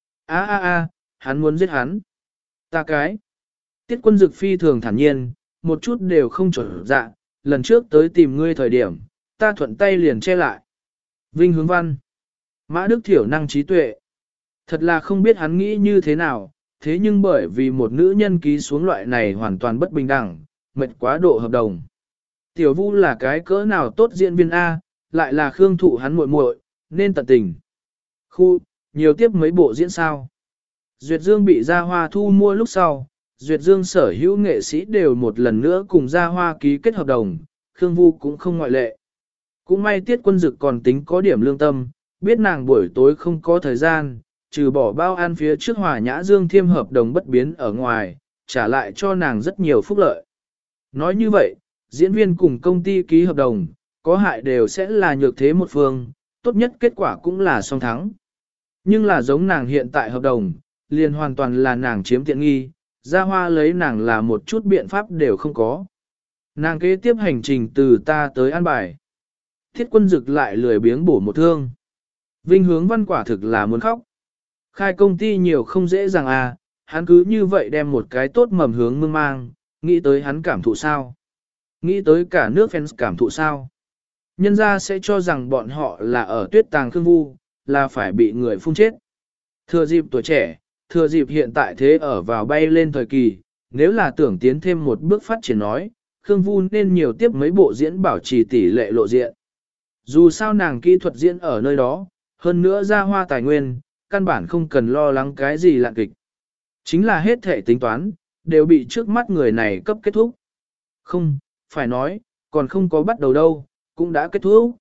Hắn muốn giết hắn. Ta cái. Tiết Quân Dực phi thường thản nhiên, một chút đều không trở dạ, lần trước tới tìm ngươi thời điểm, ta thuận tay liền che lại. Vinh Hướng Văn. Mã Đức Thiểu năng trí tuệ. Thật là không biết hắn nghĩ như thế nào, thế nhưng bởi vì một nữ nhân ký xuống loại này hoàn toàn bất bình đẳng, mệt quá độ hợp đồng. Tiểu Vu là cái cỡ nào tốt diễn viên A, lại là Khương Thụ hắn muội muội, nên tận tình. Khu, nhiều tiếp mấy bộ diễn sao. Duyệt Dương bị Gia Hoa thu mua lúc sau, Duyệt Dương sở hữu nghệ sĩ đều một lần nữa cùng Gia Hoa ký kết hợp đồng, Khương Vu cũng không ngoại lệ. Cũng may Tiết Quân Dực còn tính có điểm lương tâm, biết nàng buổi tối không có thời gian, trừ bỏ bao ăn phía trước Hòa Nhã Dương thiêm hợp đồng bất biến ở ngoài, trả lại cho nàng rất nhiều phúc lợi. Nói như vậy, diễn viên cùng công ty ký hợp đồng, có hại đều sẽ là nhược thế một phương, tốt nhất kết quả cũng là song thắng. Nhưng là giống nàng hiện tại hợp đồng, liền hoàn toàn là nàng chiếm tiện nghi, Gia Hoa lấy nàng là một chút biện pháp đều không có. Nàng kế tiếp hành trình từ ta tới an bài. Thiết Quân Dực lại lười biếng bổ một thương. Vinh Hướng Văn quả thực là muốn khóc. Khai công ty nhiều không dễ dàng à, hắn cứ như vậy đem một cái tốt mầm hướng mương mang, nghĩ tới hắn cảm thụ sao? Nghĩ tới cả nước fans cảm thụ sao? Nhân ra sẽ cho rằng bọn họ là ở tuyết tàng Khương Vu, là phải bị người phun chết. Thừa dịp tuổi trẻ, thừa dịp hiện tại thế ở vào bay lên thời kỳ, nếu là tưởng tiến thêm một bước phát triển nói, Khương Vu nên nhiều tiếp mấy bộ diễn bảo trì tỷ lệ lộ diện. Dù sao nàng kỹ thuật diễn ở nơi đó, hơn nữa Gia Hoa tài nguyên, căn bản không cần lo lắng cái gì lạ kịch. Chính là hết thể tính toán, đều bị trước mắt người này cấp kết thúc. Không, phải nói, còn không có bắt đầu đâu, cũng đã kết thúc.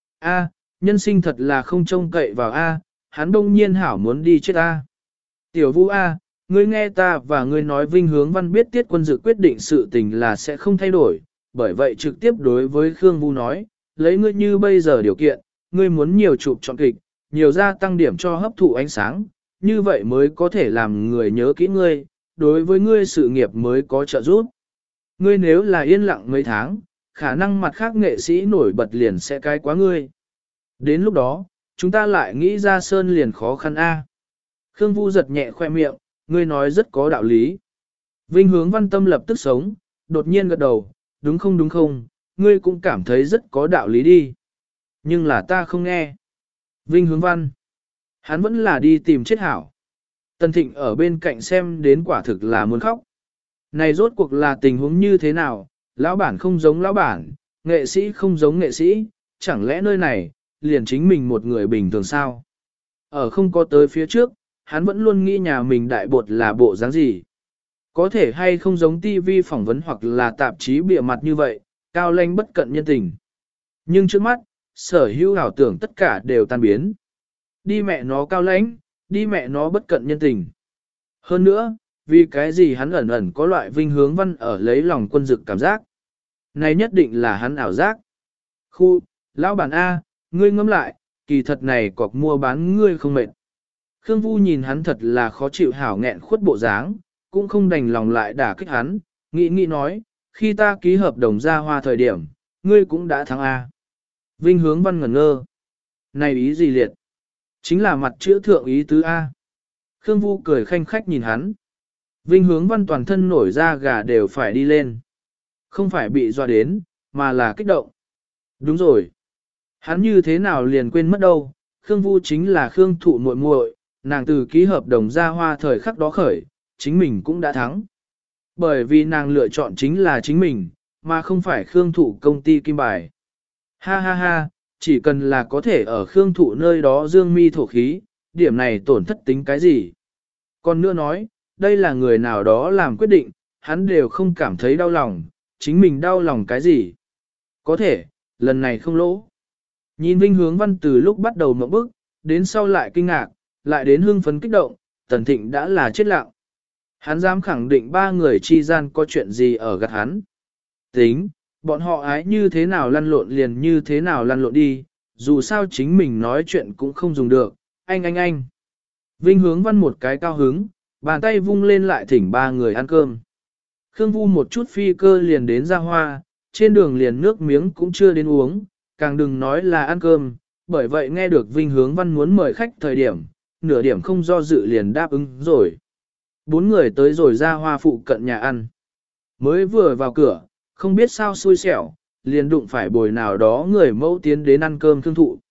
Nhân sinh thật là không trông cậy vào hắn đông nhiên hảo muốn đi chết Tiểu Vũ ngươi nghe ta và ngươi nói Vinh Hướng Văn biết Tiết Quân Dực quyết định sự tình là sẽ không thay đổi, bởi vậy trực tiếp đối với Khương Vu nói, lấy ngươi như bây giờ điều kiện, ngươi muốn nhiều chụp chọn kịch, nhiều gia tăng điểm cho hấp thụ ánh sáng, như vậy mới có thể làm người nhớ kỹ ngươi, đối với ngươi sự nghiệp mới có trợ giúp. Ngươi nếu là yên lặng mấy tháng, khả năng mặt khác nghệ sĩ nổi bật liền sẽ cái quá ngươi. Đến lúc đó, chúng ta lại nghĩ ra sơn liền khó khăn Khương Vu giật nhẹ khoe miệng, ngươi nói rất có đạo lý. Vinh Hướng Văn tâm lập tức sống, đột nhiên gật đầu, đúng không, ngươi cũng cảm thấy rất có đạo lý đi. Nhưng là ta không nghe. Vinh Hướng Văn, hắn vẫn là đi tìm chết hảo. Tần Thịnh ở bên cạnh xem đến quả thực là muốn khóc. Này rốt cuộc là tình huống như thế nào, lão bản không giống lão bản, nghệ sĩ không giống nghệ sĩ, chẳng lẽ nơi này, liền chính mình một người bình thường sao? Ở không có tới phía trước, hắn vẫn luôn nghĩ nhà mình đại bột là bộ dáng gì. Có thể hay không giống TV phỏng vấn hoặc là tạp chí bìa mặt như vậy, cao lãnh bất cận nhân tình. Nhưng trước mắt, sở hữu ảo tưởng tất cả đều tan biến. Đi mẹ nó cao lãnh, đi mẹ nó bất cận nhân tình. Hơn nữa, vì cái gì hắn ẩn ẩn có loại Vinh Hướng Văn ở lấy lòng Quân Dực cảm giác. Này nhất định là hắn ảo giác. Lão bản ngươi ngẫm lại, kỳ thật này cọc mua bán ngươi không mệt. Khương Vu nhìn hắn thật là khó chịu hảo nghẹn khuất bộ dáng, cũng không đành lòng lại đả kích hắn, nghĩ nói, khi ta ký hợp đồng Gia Hoa thời điểm, ngươi cũng đã thắng Vinh Hướng Văn ngẩn ngơ. Này ý gì liệt? Chính là mặt chữ thượng ý tứ Khương Vu cười khanh khách nhìn hắn. Vinh Hướng Văn toàn thân nổi da gà đều phải đi lên. Không phải bị dọa đến, mà là kích động. Đúng rồi. Hắn như thế nào liền quên mất đâu, Khương Vu chính là Khương Thụ muội muội, nàng từ ký hợp đồng Gia Hoa thời khắc đó khởi, chính mình cũng đã thắng. Bởi vì nàng lựa chọn chính là chính mình, mà không phải Khương Thụ công ty kim bài. Ha, chỉ cần là có thể ở Khương Thụ nơi đó dương mi thổ khí, điểm này tổn thất tính cái gì. Còn nữa nói, đây là người nào đó làm quyết định, hắn đều không cảm thấy đau lòng, chính mình đau lòng cái gì. Có thể, lần này không lỗ. Nhìn Vinh Hướng Văn từ lúc bắt đầu mộng bức, đến sau lại kinh ngạc, lại đến hưng phấn kích động, Tần Thịnh đã là chết lặng. Hắn dám khẳng định ba người chi gian có chuyện gì ở gạt hắn. Tính, bọn họ ái như thế nào lăn lộn liền như thế nào lăn lộn đi, dù sao chính mình nói chuyện cũng không dùng được, anh. Vinh Hướng Văn một cái cao hứng, bàn tay vung lên lại thỉnh ba người ăn cơm. Khương Vu một chút phi cơ liền đến Gia Hoa, trên đường liền nước miếng cũng chưa đến uống, càng đừng nói là ăn cơm, bởi vậy nghe được Vinh Hướng Văn muốn mời khách thời điểm, nửa điểm không do dự liền đáp ứng rồi. Bốn người tới rồi Gia Hoa phụ cận nhà ăn. Mới vừa vào cửa, không biết sao xui xẻo, liền đụng phải bồi nào đó người mẫu tiến đến ăn cơm Khương Thụ.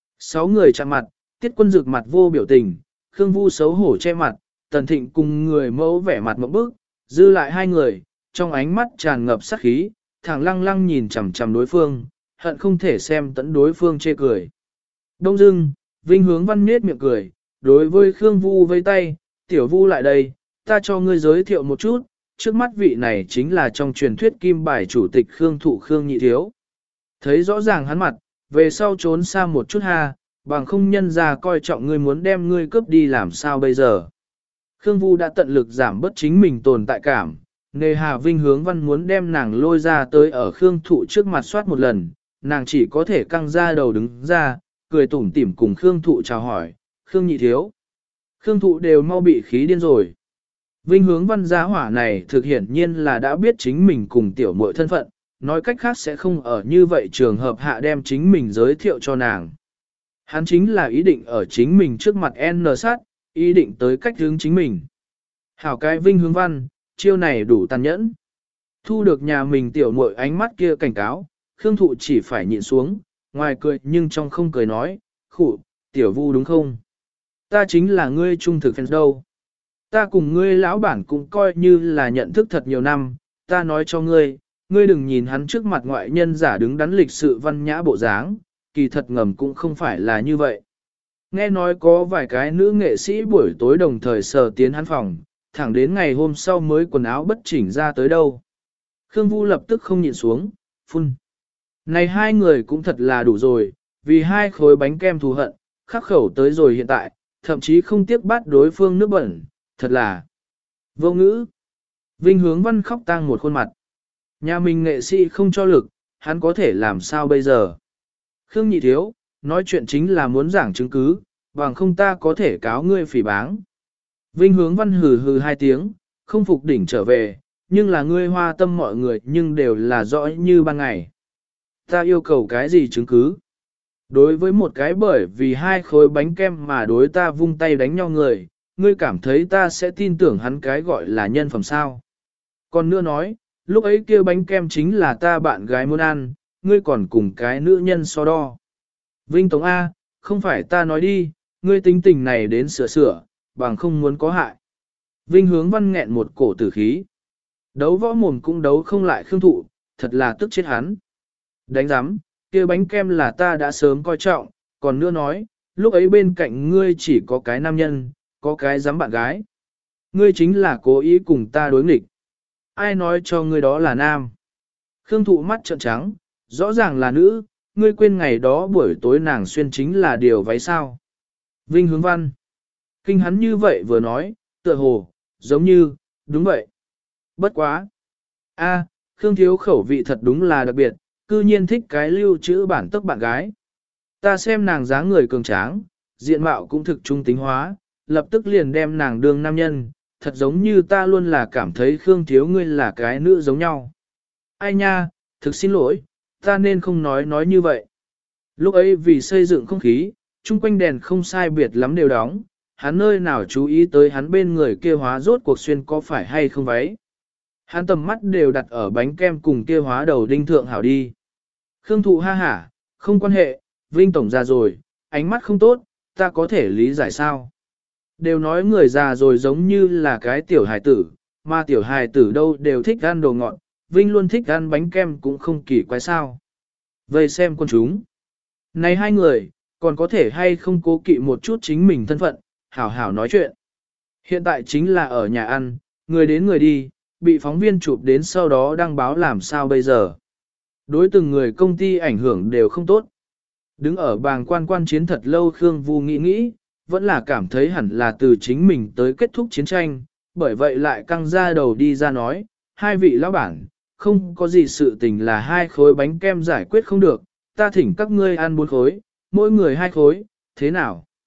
6 người chạm mặt, Tiết Quân Dực mặt vô biểu tình, Khương Vu xấu hổ che mặt, Tần Thịnh cùng người mẫu vẻ mặt mộng bức, dư lại hai người, trong ánh mắt tràn ngập sát khí, thẳng lăng lăng nhìn chằm chằm đối phương, hận không thể xem tận đối phương chê cười. Đông dưng, Vinh Hướng Văn nết miệng cười, đối với Khương Vu vây tay, tiểu Vu lại đây, ta cho ngươi giới thiệu một chút, trước mắt vị này chính là trong truyền thuyết kim bài chủ tịch Khương Thụ Khương Nhị Thiếu. Thấy rõ ràng hắn mặt, về sau trốn xa một chút ha, bằng không nhân ra coi trọng ngươi muốn đem ngươi cướp đi làm sao bây giờ. Khương Vu đã tận lực giảm bớt chính mình tồn tại cảm, nề hà Vinh Hướng Văn muốn đem nàng lôi ra tới ở Khương Thụ trước mặt soát một lần, nàng chỉ có thể căng ra đầu đứng ra, cười tủm tỉm cùng Khương Thụ chào hỏi, Khương Nhị Thiếu. Khương Thụ đều mau bị khí điên rồi. Vinh Hướng Văn giá hỏa này thực hiển nhiên là đã biết chính mình cùng tiểu muội thân phận, nói cách khác sẽ không ở như vậy trường hợp hạ đem chính mình giới thiệu cho nàng. Hắn chính là ý định ở chính mình trước mặt N sát, ý định tới cách hướng chính mình. Hảo cái Vinh Hướng Văn, chiêu này đủ tàn nhẫn. Thu được nhà mình tiểu muội ánh mắt kia cảnh cáo, Khương Thụ chỉ phải nhịn xuống, ngoài cười nhưng trong không cười nói, khụ, tiểu Vu đúng không? Ta chính là ngươi trung thực fans đâu. Ta cùng ngươi lão bản cũng coi như là nhận thức thật nhiều năm, ta nói cho ngươi, ngươi đừng nhìn hắn trước mặt ngoại nhân giả đứng đắn lịch sự văn nhã bộ dáng, kỳ thật ngầm cũng không phải là như vậy. Nghe nói có vài cái nữ nghệ sĩ buổi tối đồng thời sờ tiến hắn phòng, thẳng đến ngày hôm sau mới quần áo bất chỉnh ra tới đâu. Khương Vu lập tức không nhịn xuống, phun. Này hai người cũng thật là đủ rồi, vì hai khối bánh kem thù hận, khắc khẩu tới rồi hiện tại, thậm chí không tiếc bắt đối phương nước bẩn, thật là vô ngữ. Vinh Hướng Văn khóc tang một khuôn mặt. Nhà mình nghệ sĩ không cho lực, hắn có thể làm sao bây giờ? Khương Nhị Thiếu, nói chuyện chính là muốn giảng chứng cứ, bằng không ta có thể cáo ngươi phỉ báng. Vinh Hướng Văn hừ hừ hai tiếng, không phục đỉnh trở về, nhưng là ngươi hoa tâm mọi người nhưng đều là rõ như ban ngày. Ta yêu cầu cái gì chứng cứ? Đối với một cái bởi vì hai khối bánh kem mà đối ta vung tay đánh nhau người, ngươi cảm thấy ta sẽ tin tưởng hắn cái gọi là nhân phẩm sao? Còn nữa nói, lúc ấy kia bánh kem chính là ta bạn gái muốn ăn, ngươi còn cùng cái nữ nhân so đo. Vinh Tống A, không phải ta nói đi, ngươi tính tình này đến sửa sửa, bằng không muốn có hại. Vinh Hướng Văn nghẹn một cổ tử khí. Đấu võ mồm cũng đấu không lại Khương Thụ, thật là tức chết hắn. Đánh giám, kia bánh kem là ta đã sớm coi trọng, còn nữa nói, lúc ấy bên cạnh ngươi chỉ có cái nam nhân, có cái giám bạn gái. Ngươi chính là cố ý cùng ta đối nghịch. Ai nói cho ngươi đó là nam? Khương Thụ mắt trợn trắng, rõ ràng là nữ, ngươi quên ngày đó buổi tối nàng xuyên chính là điều váy sao. Vinh Hướng Văn. Kinh hắn như vậy vừa nói, tựa hồ, giống như, đúng vậy. Bất quá. A, Khương Thiếu khẩu vị thật đúng là đặc biệt, cư nhiên thích cái lưu trữ bản tức bạn gái. Ta xem nàng dáng người cường tráng, diện mạo cũng thực trung tính hóa, lập tức liền đem nàng đương nam nhân, thật giống như ta luôn là cảm thấy Khương Thiếu ngươi là cái nữ giống nhau. Ai nha, thực xin lỗi, ta nên không nói như vậy. Lúc ấy vì xây dựng không khí, chung quanh đèn không sai biệt lắm đều đóng, hắn nơi nào chú ý tới hắn bên người kia hóa rốt cuộc xuyên có phải hay không váy. Hắn tầm mắt đều đặt ở bánh kem cùng kia hóa đầu đinh thượng hảo đi. Khương Thụ ha hả, không quan hệ, Vinh Tổng già rồi, ánh mắt không tốt, ta có thể lý giải sao. Đều nói người già rồi giống như là cái tiểu hài tử, mà tiểu hài tử đâu đều thích ăn đồ ngọt, Vinh luôn thích ăn bánh kem cũng không kỳ quái sao. Vây xem con chúng. Này hai người, còn có thể hay không cố kỵ một chút chính mình thân phận, hảo hảo nói chuyện. Hiện tại chính là ở nhà ăn, người đến người đi, bị phóng viên chụp đến sau đó đăng báo làm sao bây giờ. Đối từng người công ty ảnh hưởng đều không tốt. Đứng ở bàng quan chiến thật lâu Khương Vu nghĩ, vẫn là cảm thấy hẳn là từ chính mình tới kết thúc chiến tranh, bởi vậy lại căng ra đầu đi ra nói, hai vị lão bản, không có gì sự tình là hai khối bánh kem giải quyết không được, ta thỉnh các ngươi ăn 4 khối, mỗi người 2 khối, thế nào?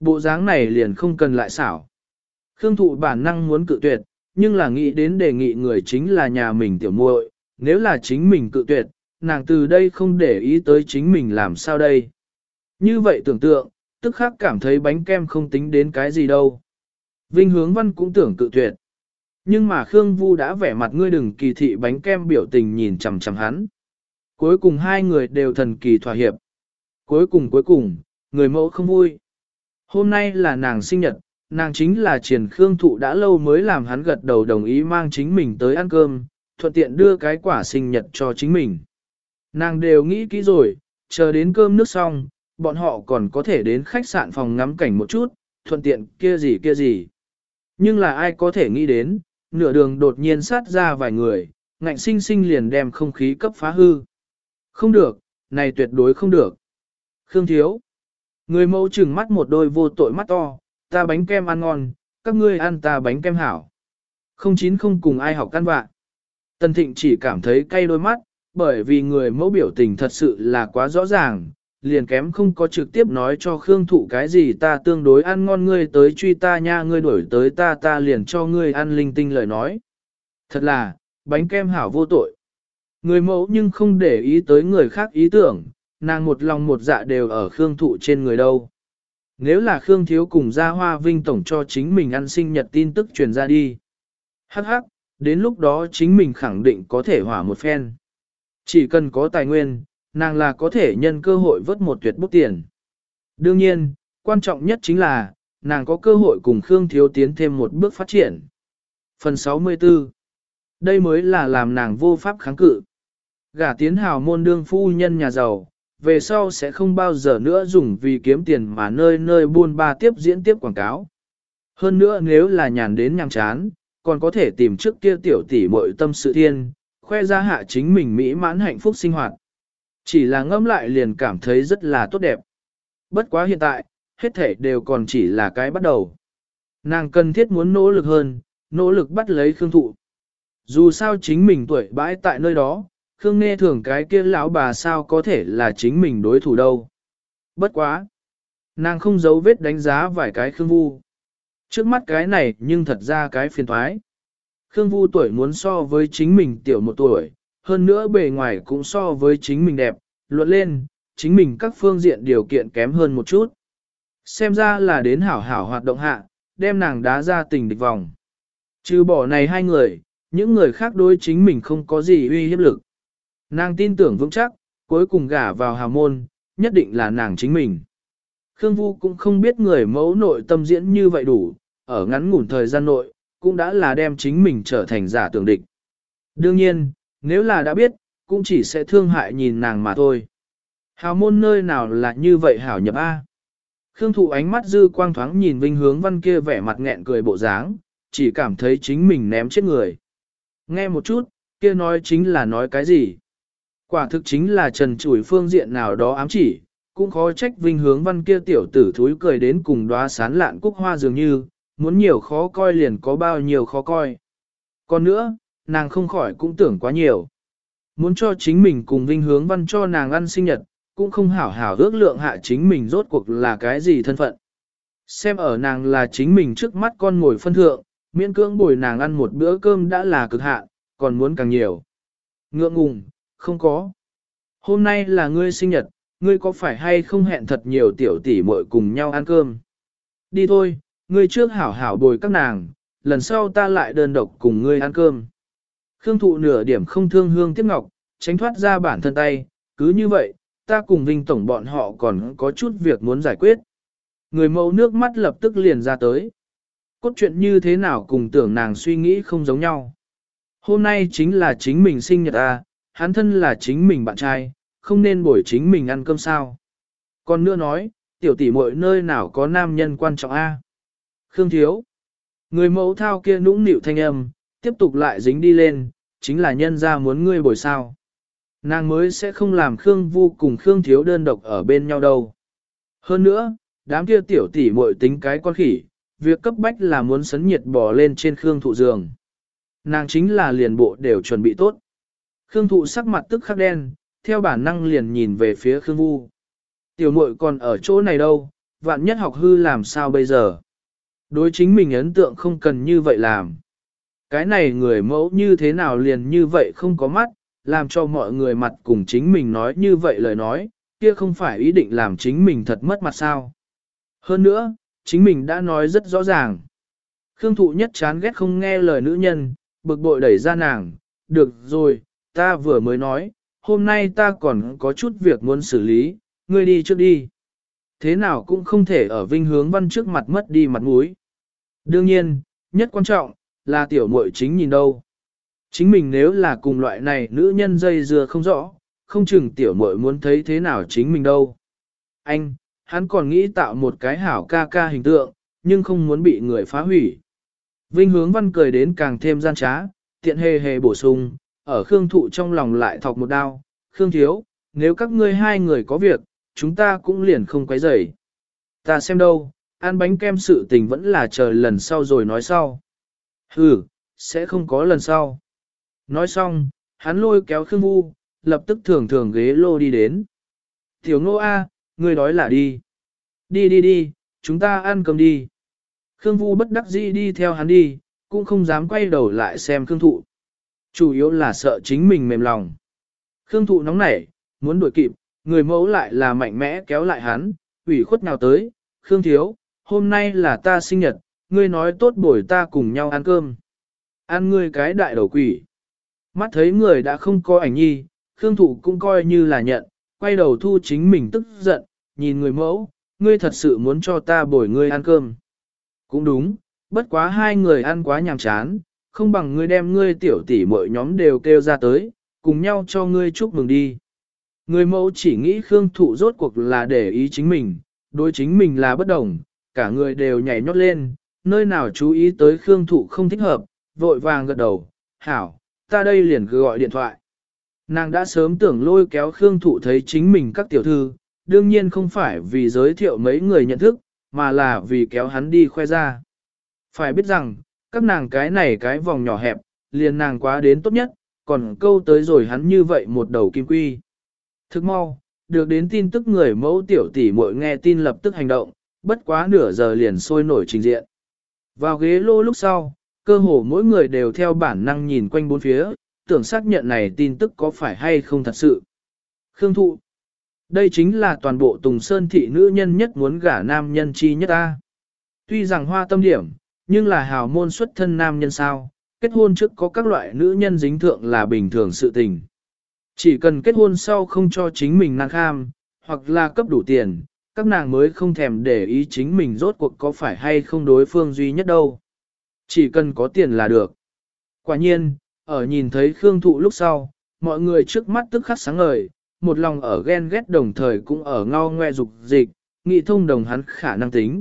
Bộ dáng này liền không cần lại xảo. Khương Thụ bản năng muốn cự tuyệt, nhưng là nghĩ đến đề nghị người chính là nhà mình tiểu muội, nếu là chính mình cự tuyệt, nàng từ đây không để ý tới chính mình làm sao đây. Như vậy tưởng tượng, tức khắc cảm thấy bánh kem không tính đến cái gì đâu. Vinh Hướng Văn cũng tưởng cự tuyệt. Nhưng mà Khương Vu đã vẻ mặt ngươi đừng kỳ thị bánh kem biểu tình nhìn chằm chằm hắn. Cuối cùng hai người đều thần kỳ thỏa hiệp. Cuối cùng, người mẫu không vui. Hôm nay là nàng sinh nhật, nàng chính là Triển Khương Thụ đã lâu mới làm hắn gật đầu đồng ý mang chính mình tới ăn cơm, thuận tiện đưa cái quả sinh nhật cho chính mình. Nàng đều nghĩ kỹ rồi, chờ đến cơm nước xong, bọn họ còn có thể đến khách sạn phòng ngắm cảnh một chút, thuận tiện kia gì. Nhưng là ai có thể nghĩ đến, nửa đường đột nhiên sát ra vài người, ngạnh sinh sinh liền đem không khí cấp phá hư. Không được, này tuyệt đối không được. Khương Thiếu. Người mẫu trừng mắt một đôi vô tội mắt to, ta bánh kem ăn ngon, các ngươi ăn ta bánh kem hảo. Không chín không cùng ai học căn vạ. Tần Thịnh chỉ cảm thấy cay đôi mắt, bởi vì người mẫu biểu tình thật sự là quá rõ ràng, liền kém không có trực tiếp nói cho Khương Thụ cái gì ta tương đối ăn ngon ngươi tới truy ta nha ngươi đuổi tới ta liền cho ngươi ăn linh tinh lời nói. Thật là, bánh kem hảo vô tội. Người mẫu nhưng không để ý tới người khác ý tưởng, nàng một lòng một dạ đều ở Khương Thụ trên người đâu. Nếu là Khương Thiếu cùng Gia Hoa Vinh Tổng cho chính mình ăn sinh nhật tin tức truyền ra đi. Hắc hắc, đến lúc đó chính mình khẳng định có thể hỏa một phen. Chỉ cần có tài nguyên, nàng là có thể nhân cơ hội vớt một tuyệt bút tiền. Đương nhiên, quan trọng nhất chính là, nàng có cơ hội cùng Khương Thiếu tiến thêm một bước phát triển. Phần 64. Đây mới là làm nàng vô pháp kháng cự. Gả tiến hào môn đương phu nhân nhà giàu, về sau sẽ không bao giờ nữa dùng vì kiếm tiền mà nơi nơi buôn ba tiếp diễn tiếp quảng cáo. Hơn nữa nếu là nhàn đến nhàm chán, còn có thể tìm trước kia tiểu tỷ muội tâm sự thiên, khoe ra hạ chính mình mỹ mãn hạnh phúc sinh hoạt. Chỉ là ngẫm lại liền cảm thấy rất là tốt đẹp. Bất quá hiện tại, hết thể đều còn chỉ là cái bắt đầu. Nàng cần thiết muốn nỗ lực hơn, nỗ lực bắt lấy Khương Thụ. Dù sao chính mình tuổi bãi tại nơi đó, Khương Nghe Thường cái kia lão bà sao có thể là chính mình đối thủ đâu. Bất quá. Nàng không giấu vết đánh giá vài cái Khương Vu. Trước mắt cái này nhưng thật ra cái phiền thoái. Khương Vu tuổi muốn so với chính mình tiểu một tuổi, hơn nữa bề ngoài cũng so với chính mình đẹp, luận lên, chính mình các phương diện điều kiện kém hơn một chút. Xem ra là đến hảo hảo hoạt động hạ, đem nàng đá ra tình địch vòng. Trừ bỏ này hai người, những người khác đối chính mình không có gì uy hiếp lực. Nàng tin tưởng vững chắc, cuối cùng gả vào hào môn, nhất định là nàng chính mình. Khương Vu cũng không biết người mẫu nội tâm diễn như vậy đủ, ở ngắn ngủn thời gian nội, cũng đã là đem chính mình trở thành giả tưởng địch. Đương nhiên, nếu là đã biết, cũng chỉ sẽ thương hại nhìn nàng mà thôi. Hào môn nơi nào là như vậy hảo nhập A. Khương Thụ ánh mắt dư quang thoáng nhìn Vinh Hướng Văn kia vẻ mặt nghẹn cười bộ dáng, chỉ cảm thấy chính mình ném chết người. Nghe một chút, kia nói chính là nói cái gì? Quả thực chính là trần trụi phương diện nào đó ám chỉ, cũng khó trách Vinh Hướng Văn kia tiểu tử thúi cười đến cùng đóa sán lạn cúc hoa dường như, muốn nhiều khó coi liền có bao nhiêu khó coi. Còn nữa, nàng không khỏi cũng tưởng quá nhiều. Muốn cho chính mình cùng Vinh Hướng Văn cho nàng ăn sinh nhật, cũng không hảo hảo ước lượng hạ chính mình rốt cuộc là cái gì thân phận. Xem ở nàng là chính mình trước mắt con ngồi phân thượng, miễn cưỡng bồi nàng ăn một bữa cơm đã là cực hạn, còn muốn càng nhiều. Ngượng ngùng, không có. Hôm nay là ngươi sinh nhật, ngươi có phải hay không hẹn thật nhiều tiểu tỷ muội cùng nhau ăn cơm? Đi thôi, ngươi trước hảo hảo bồi các nàng, lần sau ta lại đơn độc cùng ngươi ăn cơm. Khương Thụ nửa điểm không thương hương tiếc ngọc, tránh thoát ra bản thân tay, cứ như vậy, ta cùng Vinh Tổng bọn họ còn có chút việc muốn giải quyết. Người mẫu nước mắt lập tức liền ra tới. Cốt truyện như thế nào cùng tưởng nàng suy nghĩ không giống nhau. Hôm nay chính là chính mình sinh nhật à, hắn thân là chính mình bạn trai, không nên bồi chính mình ăn cơm sao. Còn nữa nói, tiểu tỷ muội nơi nào có nam nhân quan trọng a? Khương Thiếu. Người mẫu thao kia nũng nịu thanh âm, tiếp tục lại dính đi lên, chính là nhân ra muốn ngươi bồi sao. Nàng mới sẽ không làm Khương Vu cùng Khương Thiếu đơn độc ở bên nhau đâu. Hơn nữa, đám kia tiểu tỷ muội tính cái con khỉ, việc cấp bách là muốn sấn nhiệt bò lên trên Khương Thụ giường. Nàng chính là liền bộ đều chuẩn bị tốt. Khương Thụ sắc mặt tức khắc đen, theo bản năng liền nhìn về phía Khương Vu. Tiểu muội còn ở chỗ này đâu, vạn nhất học hư làm sao bây giờ. Đối chính mình ấn tượng không cần như vậy làm. Cái này người mẫu như thế nào liền như vậy không có mắt, làm cho mọi người mặt cùng chính mình nói như vậy lời nói, kia không phải ý định làm chính mình thật mất mặt sao. Hơn nữa, chính mình đã nói rất rõ ràng. Khương Thụ nhất chán ghét không nghe lời nữ nhân, bực bội đẩy ra nàng, được rồi, ta vừa mới nói, hôm nay ta còn có chút việc muốn xử lý, ngươi đi trước đi. Thế nào cũng không thể ở Vinh Hướng Văn trước mặt mất đi mặt mũi. Đương nhiên, nhất quan trọng, là tiểu muội chính nhìn đâu. Chính mình nếu là cùng loại này nữ nhân dây dưa không rõ, không chừng tiểu muội muốn thấy thế nào chính mình đâu. Anh, hắn còn nghĩ tạo một cái hảo ca ca hình tượng, nhưng không muốn bị người phá hủy. Vinh Hướng Văn cười đến càng thêm gian trá, tiện hề hề bổ sung, ở Khương Thụ trong lòng lại thọc một đao. Khương Thiếu, nếu các ngươi hai người có việc, chúng ta cũng liền không quấy rầy. Ta xem đâu, ăn bánh kem sự tình vẫn là chờ lần sau rồi nói sau. Hừ, sẽ không có lần sau. Nói xong, hắn lôi kéo Khương Vu, lập tức thường thường ghế lô đi đến. Tiểu Ngô A, ngươi đói là đi. Đi, chúng ta ăn cơm đi. Khương Vu bất đắc dĩ đi theo hắn đi, cũng không dám quay đầu lại xem Khương Thụ. Chủ yếu là sợ chính mình mềm lòng. Khương Thụ nóng nảy, muốn đuổi kịp, người mẫu lại là mạnh mẽ kéo lại hắn, ủy khuất nào tới. Khương Thiếu, hôm nay là ta sinh nhật, ngươi nói tốt bổi ta cùng nhau ăn cơm. Ăn ngươi cái đại đầu quỷ. Mắt thấy người đã không có ảnh nhi, Khương Thụ cũng coi như là nhận, quay đầu thu chính mình tức giận, nhìn người mẫu, ngươi thật sự muốn cho ta bồi ngươi ăn cơm. Cũng đúng, bất quá hai người ăn quá nhàm chán, không bằng ngươi đem ngươi tiểu tỷ mỗi nhóm đều kêu ra tới, cùng nhau cho ngươi chúc mừng đi. Người mẫu chỉ nghĩ Khương Thụ rốt cuộc là để ý chính mình, đối chính mình là bất đồng, cả người đều nhảy nhót lên, nơi nào chú ý tới Khương Thụ không thích hợp, vội vàng gật đầu, hảo, ta đây liền cứ gọi điện thoại. Nàng đã sớm tưởng lôi kéo Khương Thụ thấy chính mình các tiểu thư, đương nhiên không phải vì giới thiệu mấy người nhận thức, mà là vì kéo hắn đi khoe ra. Phải biết rằng, các nàng cái này cái vòng nhỏ hẹp, liền nàng quá đến tốt nhất, còn câu tới rồi hắn như vậy một đầu kim quy. Thức mau, được đến tin tức người mẫu tiểu tỷ muội nghe tin lập tức hành động, bất quá nửa giờ liền sôi nổi trình diện. Vào ghế lô lúc sau, cơ hồ mỗi người đều theo bản năng nhìn quanh bốn phía, tưởng xác nhận này tin tức có phải hay không thật sự. Khương Thụ, đây chính là toàn bộ Tùng Sơn thị nữ nhân nhất muốn gả nam nhân chi nhất ta. Tuy rằng hoa tâm điểm, nhưng là hào môn xuất thân nam nhân sao, kết hôn trước có các loại nữ nhân dính thượng là bình thường sự tình. Chỉ cần kết hôn sau không cho chính mình năng kham, hoặc là cấp đủ tiền, các nàng mới không thèm để ý chính mình rốt cuộc có phải hay không đối phương duy nhất đâu. Chỉ cần có tiền là được. Quả nhiên, ở nhìn thấy Khương Thụ lúc sau, mọi người trước mắt tức khắc sáng ngời, một lòng ở ghen ghét đồng thời cũng ở ngao ngoe dục dịch, nghị thông đồng hắn khả năng tính.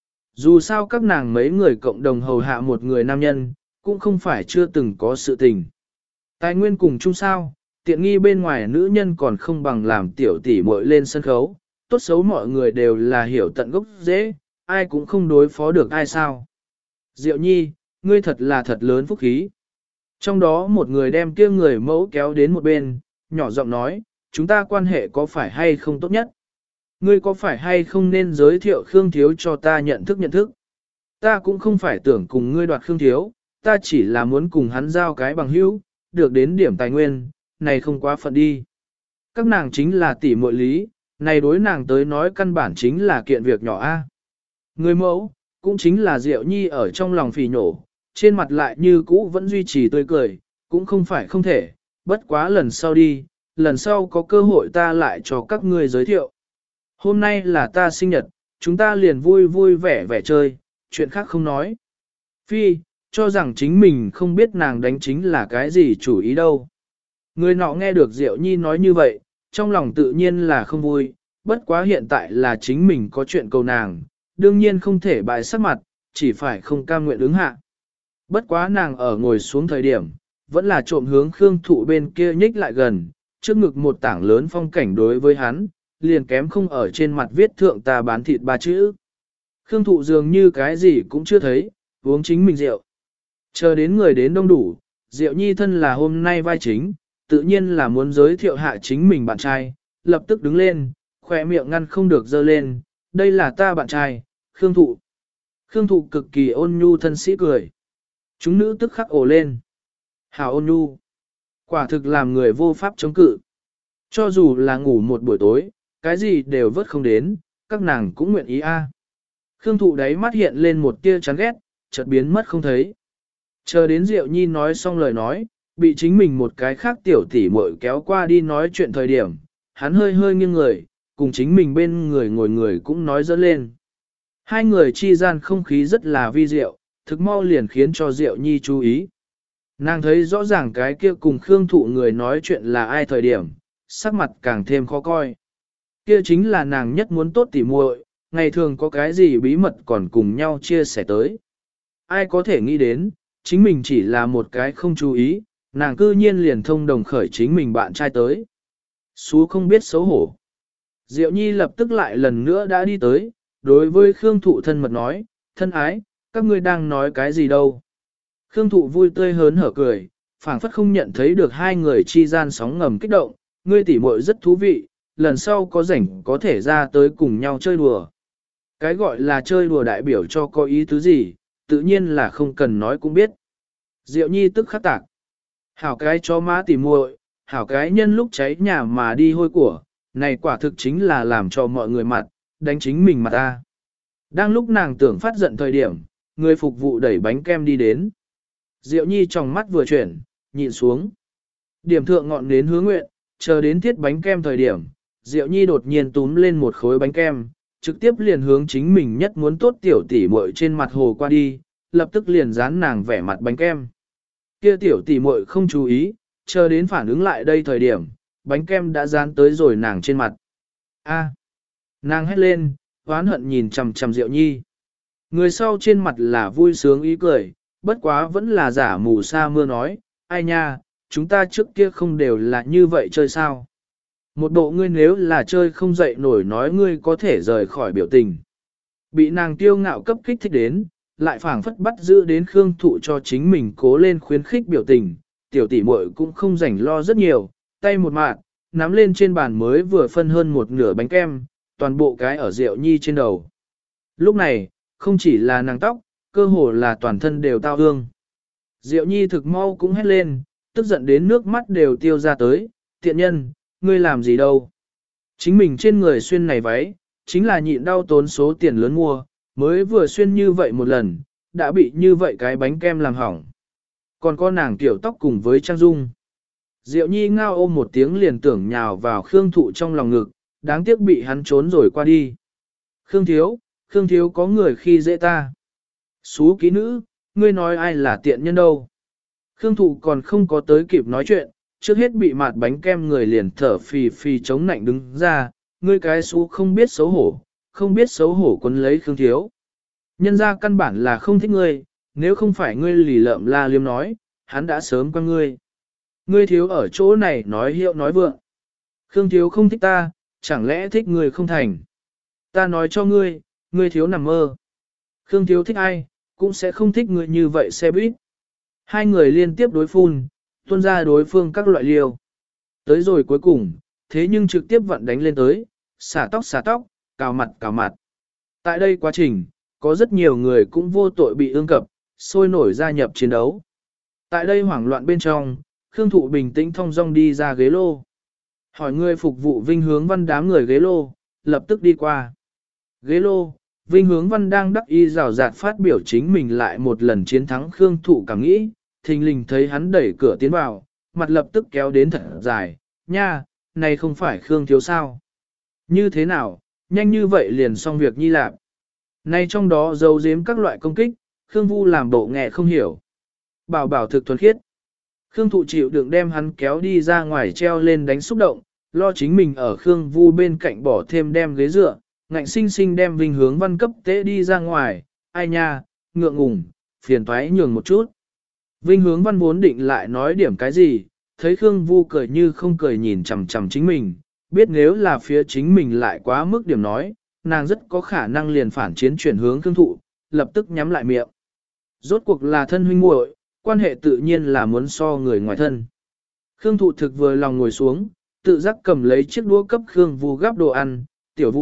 Dù sao các nàng mấy người cộng đồng hầu hạ một người nam nhân, cũng không phải chưa từng có sự tình. Tài nguyên cùng chung sao, tiện nghi bên ngoài nữ nhân còn không bằng làm tiểu tỷ muội lên sân khấu, tốt xấu mọi người đều là hiểu tận gốc dễ, ai cũng không đối phó được ai sao. Diệu Nhi, ngươi thật là thật lớn phúc khí. Trong đó một người đem kia người mẫu kéo đến một bên, nhỏ giọng nói, chúng ta quan hệ có phải hay không tốt nhất? Ngươi có phải hay không nên giới thiệu Khương Thiếu cho ta nhận thức? Ta cũng không phải tưởng cùng ngươi đoạt Khương Thiếu, ta chỉ là muốn cùng hắn giao cái bằng hữu, được đến điểm tài nguyên, này không quá phận đi. Các nàng chính là tỷ muội lý, này đối nàng tới nói căn bản chính là kiện việc nhỏ a. Người mẫu, cũng chính là Diệu Nhi ở trong lòng phì nhổ, trên mặt lại như cũ vẫn duy trì tươi cười, cũng không phải không thể, bất quá lần sau đi, lần sau có cơ hội ta lại cho các ngươi giới thiệu. Hôm nay là ta sinh nhật, chúng ta liền vui vui vẻ vẻ chơi, chuyện khác không nói. Phi, cho rằng chính mình không biết nàng đánh chính là cái gì chủ ý đâu. Người nọ nghe được Diệu Nhi nói như vậy, trong lòng tự nhiên là không vui, bất quá hiện tại là chính mình có chuyện cầu nàng, đương nhiên không thể bại sắc mặt, chỉ phải không cam nguyện ứng hạ. Bất quá nàng ở ngồi xuống thời điểm, vẫn là trộm hướng Khương Thụ bên kia nhích lại gần, trước ngực một tảng lớn phong cảnh đối với hắn, liền kém không ở trên mặt viết thượng ta bán thịt ba chữ. Khương Thụ dường như cái gì cũng chưa thấy, uống chính mình rượu. Chờ đến người đến đông đủ, Diệu Nhi thân là hôm nay vai chính, tự nhiên là muốn giới thiệu hạ chính mình bạn trai, lập tức đứng lên, khỏe miệng ngăn không được dơ lên, đây là ta bạn trai, Khương Thụ. Khương Thụ cực kỳ ôn nhu thân sĩ cười. Chúng nữ tức khắc ồ lên. Hảo ôn nhu. Quả thực làm người vô pháp chống cự. Cho dù là ngủ một buổi tối, cái gì đều vớt không đến, các nàng cũng nguyện ý a. Khương Thụ đáy mắt hiện lên một tia chán ghét, chợt biến mất không thấy. Chờ đến Diệu Nhi nói xong lời nói, bị chính mình một cái khác tiểu tỷ muội kéo qua đi nói chuyện thời điểm, hắn hơi hơi nghiêng người, cùng chính mình bên người ngồi người cũng nói dẫn lên. Hai người chi gian không khí rất là vi diệu, thực mau liền khiến cho Diệu Nhi chú ý. Nàng thấy rõ ràng cái kia cùng Khương Thụ người nói chuyện là ai thời điểm, sắc mặt càng thêm khó coi. Kia chính là nàng nhất muốn tốt tỉ muội, ngày thường có cái gì bí mật còn cùng nhau chia sẻ tới. Ai có thể nghĩ đến, chính mình chỉ là một cái không chú ý, nàng cư nhiên liền thông đồng khởi chính mình bạn trai tới. Xú không biết xấu hổ. Diệu Nhi lập tức lại lần nữa đã đi tới, đối với Khương Thụ thân mật nói, thân ái, các ngươi đang nói cái gì đâu. Khương Thụ vui tươi hớn hở cười, phảng phất không nhận thấy được hai người chi gian sóng ngầm kích động, ngươi tỉ muội rất thú vị, lần sau có rảnh có thể ra tới cùng nhau chơi đùa. Cái gọi là chơi đùa đại biểu cho có ý tứ gì, tự nhiên là không cần nói cũng biết. Diệu Nhi tức khắc tạc. Hảo cái cho má tỉ muội, hảo cái nhân lúc cháy nhà mà đi hôi của, này quả thực chính là làm cho mọi người mặt, đánh chính mình mặt ta. Đang lúc nàng tưởng phát giận thời điểm, người phục vụ đẩy bánh kem đi đến. Diệu Nhi trong mắt vừa chuyển, nhìn xuống. Điểm thượng ngọn đến hứa nguyện, chờ đến thiết bánh kem thời điểm, Diệu Nhi đột nhiên túm lên một khối bánh kem, trực tiếp liền hướng chính mình nhất muốn tốt tiểu tỷ muội trên mặt hồ qua đi, lập tức liền dán nàng vẻ mặt bánh kem. Kia tiểu tỷ muội không chú ý, chờ đến phản ứng lại đây thời điểm, bánh kem đã dán tới rồi nàng trên mặt. A, nàng hét lên, oán hận nhìn chằm chằm Diệu Nhi. Người sau trên mặt là vui sướng ý cười, bất quá vẫn là giả mù sa mưa nói, ai nha, chúng ta trước kia không đều là như vậy chơi sao. Một bộ ngươi nếu là chơi không dậy nổi nói ngươi có thể rời khỏi biểu tình. Bị nàng tiêu ngạo cấp kích thích đến, lại phảng phất bắt giữ đến Khương Thụ cho chính mình cố lên khuyến khích biểu tình, tiểu tỷ muội cũng không rảnh lo rất nhiều, tay một mạng, nắm lên trên bàn mới vừa phân hơn một nửa bánh kem, toàn bộ cái ở Diệu Nhi trên đầu. Lúc này, không chỉ là nàng tóc, cơ hồ là toàn thân đều tao hương. Diệu Nhi thực mau cũng hét lên, tức giận đến nước mắt đều tiêu ra tới, tiện nhân, ngươi làm gì đâu. Chính mình trên người xuyên này váy, chính là nhịn đau tốn số tiền lớn mua, mới vừa xuyên như vậy một lần, đã bị như vậy cái bánh kem làm hỏng. Còn có nàng tiểu tóc cùng với trang dung. Diệu Nhi ngao ôm một tiếng liền tưởng nhào vào Khương Thụ trong lòng ngực, đáng tiếc bị hắn trốn rồi qua đi. Khương Thiếu có người khi dễ ta. Xú ký nữ, ngươi nói ai là tiện nhân đâu. Khương Thụ còn không có tới kịp nói chuyện, trước hết bị mạt bánh kem người liền thở phì phì chống nạnh đứng ra, ngươi cái xú không biết xấu hổ quấn lấy Khương Thiếu. Nhân ra căn bản là không thích ngươi, nếu không phải ngươi lì lợm la liếm nói, hắn đã sớm qua ngươi. Ngươi thiếu ở chỗ này nói hiệu nói vượng. Khương Thiếu không thích ta, chẳng lẽ thích ngươi không thành. Ta nói cho ngươi, ngươi thiếu nằm mơ. Khương Thiếu thích ai, cũng sẽ không thích ngươi như vậy xe buýt. Hai người liên tiếp đối phun, tuôn ra đối phương các loại liều. Tới rồi cuối cùng, thế nhưng trực tiếp vận đánh lên tới, xả tóc, cào mặt. Tại đây quá trình, có rất nhiều người cũng vô tội bị ương cập, sôi nổi gia nhập chiến đấu. Tại đây hoảng loạn bên trong, Khương Thụ bình tĩnh thong dong đi ra ghế lô. Hỏi người phục vụ Vinh Hướng Văn đám người ghế lô, lập tức đi qua. Ghế lô, Vinh Hướng Văn đang đắc y rào rạt phát biểu chính mình lại một lần chiến thắng Khương Thụ cảm nghĩ, thình lình thấy hắn đẩy cửa tiến vào, mặt lập tức kéo đến thật dài, nha, này không phải Khương Thiếu sao. Như thế nào, nhanh như vậy liền xong việc nhi lạp. Này trong đó giấu giếm các loại công kích, Khương Vu làm bộ nghe không hiểu. Bảo thực thuần khiết. Khương Thụ chịu đựng đem hắn kéo đi ra ngoài treo lên đánh xúc động, lo chính mình ở Khương Vu bên cạnh bỏ thêm đem ghế dựa, ngạnh sinh sinh đem Vinh Hướng Văn cấp tế đi ra ngoài, ai nha, ngượng ngùng, phiền toái nhường một chút. Vinh Hướng Văn vốn định lại nói điểm cái gì, thấy Khương Vu cười như không cười nhìn chằm chằm chính mình, biết nếu là phía chính mình lại quá mức điểm nói, nàng rất có khả năng liền phản chiến chuyển hướng Khương Thụ, lập tức nhắm lại miệng. Rốt cuộc là thân huynh muội, quan hệ tự nhiên là muốn so người ngoài thân. Khương Thụ thực vừa lòng ngồi xuống, tự giác cầm lấy chiếc đũa cấp Khương Vu gắp đồ ăn, tiểu Vu,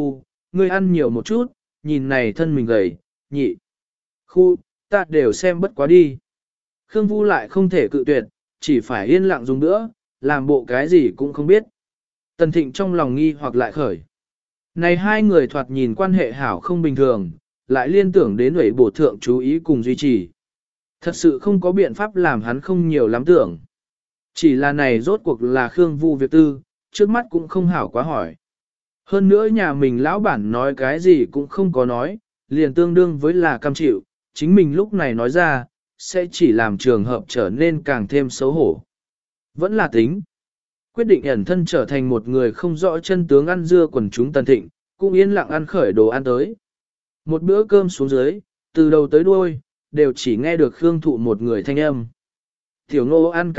ngươi ăn nhiều một chút, nhìn này thân mình gầy, nhị. Khu, ta đều xem bất quá đi. Khương Vu lại không thể cự tuyệt, chỉ phải yên lặng dùng nữa, làm bộ cái gì cũng không biết. Tần Thịnh trong lòng nghi hoặc lại khởi. Này hai người thoạt nhìn quan hệ hảo không bình thường, lại liên tưởng đến ủy bổ thượng chú ý cùng duy trì. Thật sự không có biện pháp làm hắn không nhiều lắm tưởng. Chỉ là này rốt cuộc là Khương Vu việc tư, trước mắt cũng không hảo quá hỏi. Hơn nữa nhà mình lão bản nói cái gì cũng không có nói, liền tương đương với là cam chịu, chính mình lúc này nói ra, sẽ chỉ làm trường hợp trở nên càng thêm xấu hổ. Vẫn là tính. Quyết định ẩn thân trở thành một người không rõ chân tướng ăn dưa quần chúng Tần Thịnh, cũng yên lặng ăn khởi đồ ăn tới. Một bữa cơm xuống dưới, từ đầu tới đuôi, đều chỉ nghe được Khương Thụ một người thanh âm. Tiểu Ngô ăn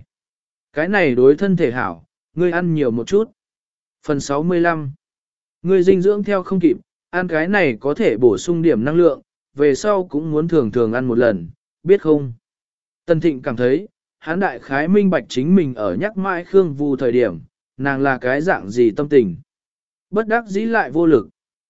cái này đối thân thể hảo, ngươi ăn nhiều một chút. Phần 65. Ngươi dinh dưỡng theo không kịp, ăn cái này có thể bổ sung điểm năng lượng, về sau cũng muốn thường thường ăn một lần, biết không? Tần Thịnh cảm thấy, hắn đại khái minh bạch chính mình ở nhắc mãi Khương Vu thời điểm, nàng là cái dạng gì tâm tình. Bất đắc dĩ lại vô lực.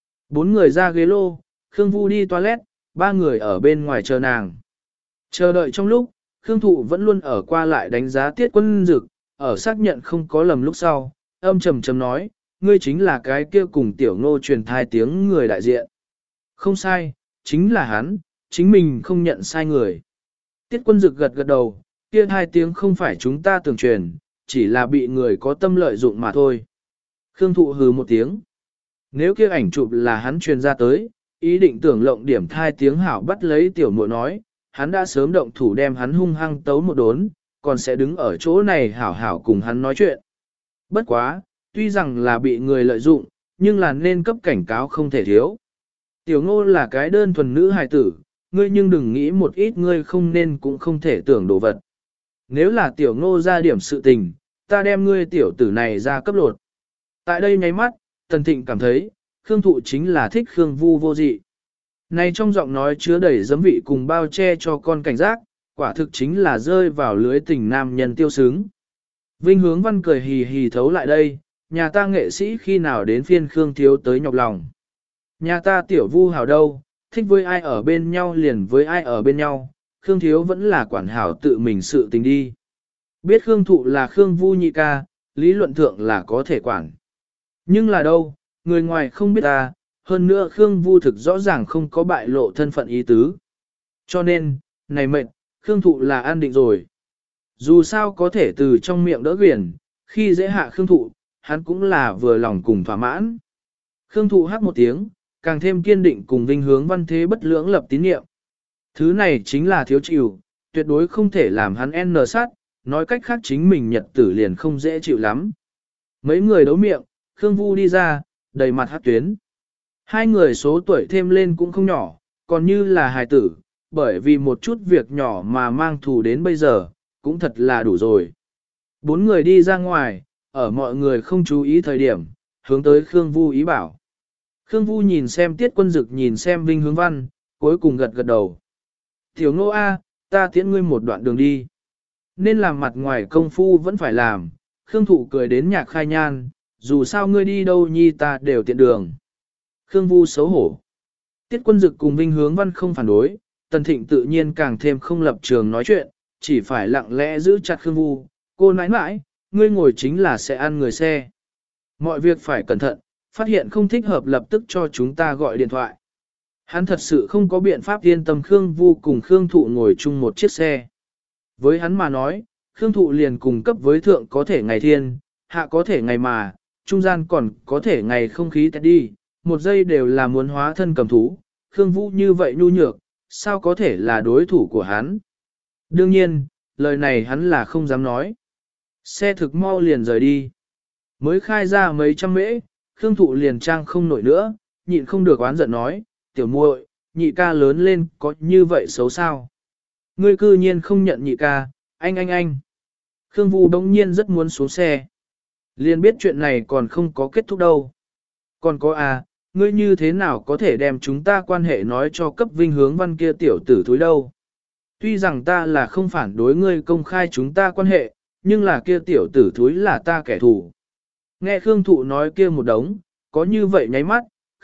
4 người ra ghế lô, Khương Vu đi toilet, 3 người ở bên ngoài chờ nàng. Chờ đợi trong lúc, Khương Thụ vẫn luôn ở qua lại đánh giá Tiết Quân Dực, ở xác nhận không có lầm lúc sau, âm trầm trầm nói, ngươi chính là cái kia cùng Tiểu Ngô truyền thai tiếng người đại diện. Không sai, chính là hắn, chính mình không nhận sai người. Tiết Quân Dực gật gật đầu, kia hai tiếng không phải chúng ta tưởng truyền, chỉ là bị người có tâm lợi dụng mà thôi. Khương Thụ hừ một tiếng. Nếu kia ảnh chụp là hắn truyền ra tới, ý định tưởng lộng điểm thai tiếng hảo bắt lấy tiểu muội nói, hắn đã sớm động thủ đem hắn hung hăng tấu một đốn, còn sẽ đứng ở chỗ này hảo hảo cùng hắn nói chuyện. Bất quá, tuy rằng là bị người lợi dụng, nhưng là nên cấp cảnh cáo không thể thiếu. Tiểu Ngô là cái đơn thuần nữ hài tử, ngươi nhưng đừng nghĩ một ít ngươi không nên cũng không thể tưởng đồ vật. Nếu là Tiểu Ngô ra điểm sự tình, ta đem ngươi tiểu tử này ra cấp lột. Tại đây nháy mắt, Tần Thịnh cảm thấy, Khương Thụ chính là thích Khương Vu vô dị. Này trong giọng nói chứa đầy giấm vị cùng bao che cho con cảnh giác, quả thực chính là rơi vào lưới tình nam nhân tiêu sướng. Vinh Hướng Văn cười hì hì thấu lại đây, nhà ta nghệ sĩ khi nào đến phiên Khương Thiếu tới nhọc lòng. Nhà ta tiểu Vu hảo đâu, thích với ai ở bên nhau liền với ai ở bên nhau, Khương Thiếu vẫn là quản hảo tự mình sự tình đi. Biết Khương Thụ là Khương Vu nhị ca, lý luận thượng là có thể quản. Nhưng là đâu, người ngoài không biết ta, hơn nữa Khương Vu thực rõ ràng không có bại lộ thân phận ý tứ. Cho nên, này mệnh, Khương Thụ là an định rồi. Dù sao có thể từ trong miệng đỡ quyển, khi dễ hạ Khương Thụ, hắn cũng là vừa lòng cùng thỏa mãn. Khương Thụ hát một tiếng, càng thêm kiên định cùng Vinh Hướng Văn thế bất lưỡng lập tín nhiệm. Thứ này chính là thiếu chịu, tuyệt đối không thể làm hắn n sát, nói cách khác chính mình nhật tử liền không dễ chịu lắm. Mấy người đấu miệng, Khương Vu đi ra, đầy mặt hát tuyến. Hai người số tuổi thêm lên cũng không nhỏ, còn như là hài tử, bởi vì một chút việc nhỏ mà mang thù đến bây giờ, cũng thật là đủ rồi. 4 người đi ra ngoài, ở mọi người không chú ý thời điểm, hướng tới Khương Vu ý bảo. Khương Vu nhìn xem Tiết Quân Dực nhìn xem Vinh Hướng Văn, cuối cùng gật gật đầu. Tiểu Ngô A, ta tiễn ngươi một đoạn đường đi. Nên làm mặt ngoài công phu vẫn phải làm, Khương Thụ cười đến nhạc khai nhan, dù sao ngươi đi đâu nhi ta đều tiện đường. Khương Vu xấu hổ. Tiết Quân Dực cùng Vinh Hướng Văn không phản đối, Tần Thịnh tự nhiên càng thêm không lập trường nói chuyện, chỉ phải lặng lẽ giữ chặt Khương Vu. Cô nãi nãi, ngươi ngồi chính là sẽ ăn người xe. Mọi việc phải cẩn thận, phát hiện không thích hợp lập tức cho chúng ta gọi điện thoại. Hắn thật sự không có biện pháp yên tâm Khương Vu cùng Khương Thụ ngồi chung một chiếc xe. Với hắn mà nói, Khương Thụ liền cùng cấp với thượng có thể ngày thiên, hạ có thể ngày mà, trung gian còn có thể ngày không khí tẹt đi, một giây đều là muốn hóa thân cầm thú, Khương Vu như vậy nhu nhược, sao có thể là đối thủ của hắn. Đương nhiên, lời này hắn là không dám nói. Xe thực mau liền rời đi. Mới khai ra mấy trăm mễ, Khương Thụ liền trang không nổi nữa, nhịn không được oán giận nói, tiểu muội, nhị ca lớn lên có như vậy xấu sao. Ngươi cư nhiên không nhận nhị ca, anh. Khương Vu đống nhiên rất muốn xuống xe. Liền biết chuyện này còn không có kết thúc đâu. Còn có à, ngươi như thế nào có thể đem chúng ta quan hệ nói cho cấp Vinh Hướng Văn kia tiểu tử thúi đâu. Tuy rằng ta là không phản đối ngươi công khai chúng ta quan hệ, nhưng là kia tiểu tử thúi là ta kẻ thù. Nghe Khương Thụ nói kia một đống, có như vậy nháy mắt,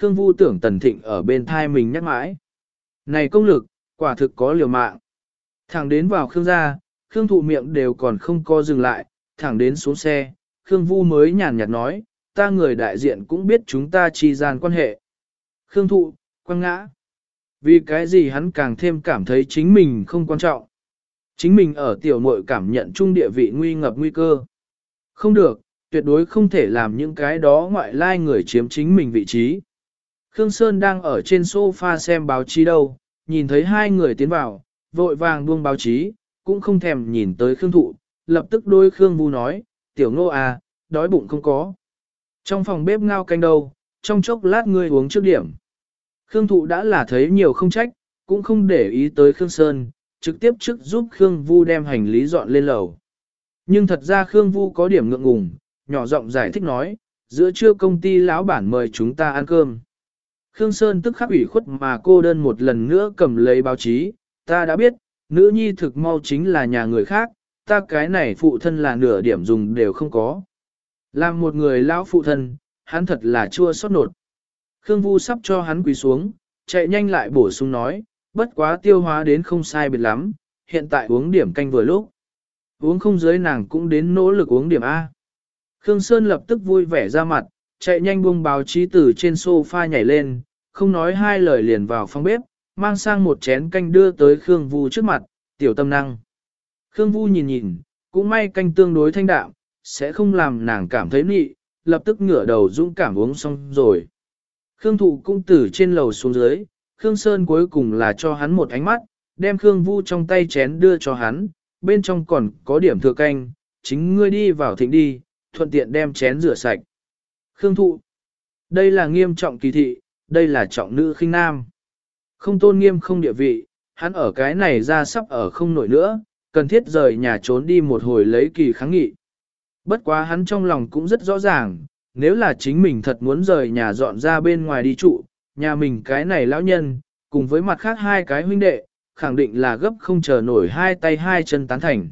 Khương Vu tưởng Tần Thịnh ở bên thai mình nhắc mãi. Này công lực, quả thực có liều mạng. Thẳng đến vào Khương gia, Khương Thụ miệng đều còn không co dừng lại, thẳng đến xuống xe, Khương Vu mới nhàn nhạt nói, ta người đại diện cũng biết chúng ta chi gian quan hệ. Khương Thụ, quăng ngã. Vì cái gì hắn càng thêm cảm thấy chính mình không quan trọng. Chính mình ở tiểu muội cảm nhận chung địa vị nguy ngập nguy cơ. Không được, tuyệt đối không thể làm những cái đó ngoại lai người chiếm chính mình vị trí. Khương Sơn đang ở trên sofa xem báo chí đâu, nhìn thấy hai người tiến vào, vội vàng buông báo chí, cũng không thèm nhìn tới Khương Thụ, lập tức đôi Khương Vu nói, tiểu Ngô à, đói bụng không có. Trong phòng bếp ngao canh đâu, trong chốc lát ngươi uống trước điểm. Khương Thụ đã là thấy nhiều không trách, cũng không để ý tới Khương Sơn, trực tiếp trước giúp Khương Vu đem hành lý dọn lên lầu. Nhưng thật ra Khương Vu có điểm ngượng ngùng, nhỏ giọng giải thích nói, giữa trưa công ty lão bản mời chúng ta ăn cơm. Khương Sơn tức khắc ủy khuất mà cô đơn một lần nữa cầm lấy báo chí, ta đã biết, nữ nhi thực mau chính là nhà người khác, ta cái này phụ thân là nửa điểm dùng đều không có. Làm một người lão phụ thân, hắn thật là chua xót nột. Khương Vu sắp cho hắn quỳ xuống, chạy nhanh lại bổ sung nói, bất quá tiêu hóa đến không sai biệt lắm, hiện tại uống điểm canh vừa lúc. Uống không dưới nàng cũng đến nỗ lực uống điểm A. Khương Sơn lập tức vui vẻ ra mặt, chạy nhanh buông báo chí từ trên sofa nhảy lên, không nói hai lời liền vào phòng bếp, mang sang một chén canh đưa tới Khương Vu trước mặt, tiểu tâm năng. Khương Vu nhìn nhìn, cũng may canh tương đối thanh đạm, sẽ không làm nàng cảm thấy nị, lập tức ngửa đầu dũng cảm uống xong rồi. Khương Thụ cũng từ trên lầu xuống dưới, Khương Sơn cuối cùng là cho hắn một ánh mắt, đem Khương Vu trong tay chén đưa cho hắn, bên trong còn có điểm thừa canh, chính ngươi đi vào thịnh đi, thuận tiện đem chén rửa sạch. Khương Thụ, đây là nghiêm trọng kỳ thị, đây là trọng nữ khinh nam. Không tôn nghiêm không địa vị, hắn ở cái này ra sắp ở không nổi nữa, cần thiết rời nhà trốn đi một hồi lấy kỳ kháng nghị. Bất quá hắn trong lòng cũng rất rõ ràng, nếu là chính mình thật muốn rời nhà dọn ra bên ngoài đi trụ, nhà mình cái này lão nhân, cùng với mặt khác hai cái huynh đệ, khẳng định là gấp không chờ nổi hai tay hai chân tán thành.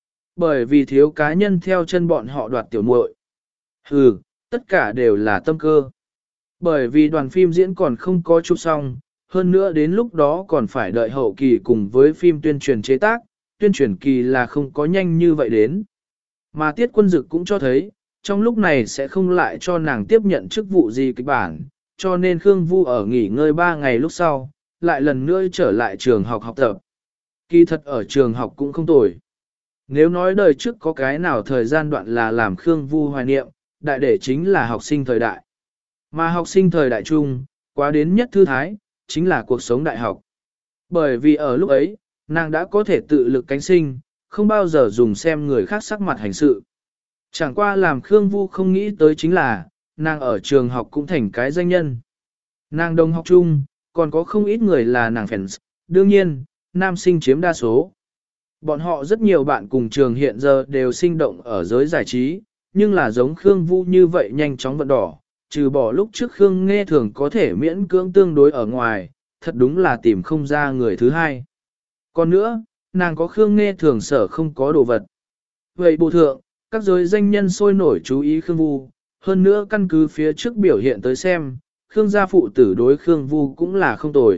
Bởi vì thiếu cá nhân theo chân bọn họ đoạt tiểu muội. Hừ, tất cả đều là tâm cơ. Bởi vì đoàn phim diễn còn không có chụp xong, hơn nữa đến lúc đó còn phải đợi hậu kỳ cùng với phim tuyên truyền chế tác, tuyên truyền kỳ là không có nhanh như vậy đến. Mà Tiết Quân Dực cũng cho thấy, trong lúc này sẽ không lại cho nàng tiếp nhận chức vụ gì kịch bản, cho nên Khương Vu ở nghỉ ngơi 3 ngày lúc sau, lại lần nữa trở lại trường học học tập. Kỳ thật ở trường học cũng không tồi. Nếu nói đời trước có cái nào thời gian đoạn là làm Khương Vu hoài niệm, đại để chính là học sinh thời đại. Mà học sinh thời đại chung, quá đến nhất thư thái, chính là cuộc sống đại học. Bởi vì ở lúc ấy, nàng đã có thể tự lực cánh sinh, không bao giờ dùng xem người khác sắc mặt hành sự. Chẳng qua làm Khương Vu không nghĩ tới chính là, nàng ở trường học cũng thành cái danh nhân. Nàng đồng học chung, còn có không ít người là nàng fans, đương nhiên, nam sinh chiếm đa số. Bọn họ rất nhiều bạn cùng trường hiện giờ đều sinh động ở giới giải trí, nhưng là giống Khương Vu như vậy nhanh chóng vận đỏ, trừ bỏ lúc trước Khương Nghe thường có thể miễn cưỡng tương đối ở ngoài, thật đúng là tìm không ra người thứ hai. Còn nữa, nàng có Khương Nghe thường sở không có đồ vật. Vậy bộ thượng, các giới danh nhân sôi nổi chú ý Khương Vu, hơn nữa căn cứ phía trước biểu hiện tới xem, Khương gia phụ tử đối Khương Vu cũng là không tồi.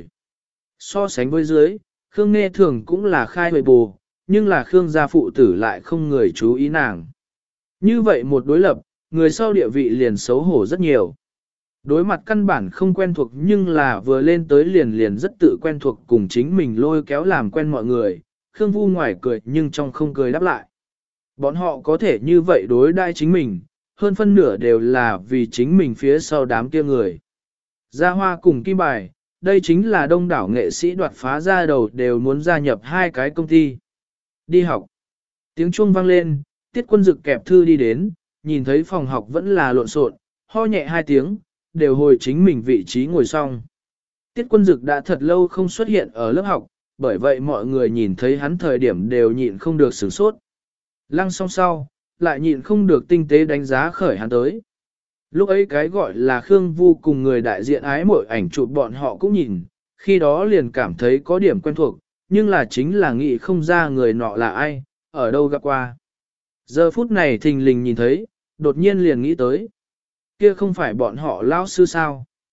So sánh với dưới, Khương Nghe thường cũng là khai huệ bù, nhưng là Khương gia phụ tử lại không người chú ý nàng. Như vậy một đối lập, người sau địa vị liền xấu hổ rất nhiều. Đối mặt căn bản không quen thuộc nhưng là vừa lên tới liền rất tự quen thuộc cùng chính mình lôi kéo làm quen mọi người, Khương Vu ngoài cười nhưng trong không cười đáp lại. Bọn họ có thể như vậy đối đãi chính mình, hơn phân nửa đều là vì chính mình phía sau đám kia người. Gia Hoa cùng Kim Bài, đây chính là đông đảo nghệ sĩ đoạt phá ra đầu đều muốn gia nhập hai cái công ty. Đi học. Tiếng chuông vang lên, Tiết Quân Dực kẹp thư đi đến, nhìn thấy phòng học vẫn là lộn xộn, ho nhẹ 2 tiếng, đều hồi chính mình vị trí ngồi xong. Tiết Quân Dực đã thật lâu không xuất hiện ở lớp học, bởi vậy mọi người nhìn thấy hắn thời điểm đều nhịn không được sửng sốt. Lăng song sau, lại nhịn không được tinh tế đánh giá khởi hắn tới. Lúc ấy cái gọi là Khương Vu cùng người đại diện ái mội ảnh chụp bọn họ cũng nhìn, khi đó liền cảm thấy có điểm quen thuộc, nhưng là chính là nghĩ không ra người nọ là ai, ở đâu gặp qua. Giờ phút này thình lình nhìn thấy, đột nhiên liền nghĩ tới. Kia không phải bọn họ lao sư sao?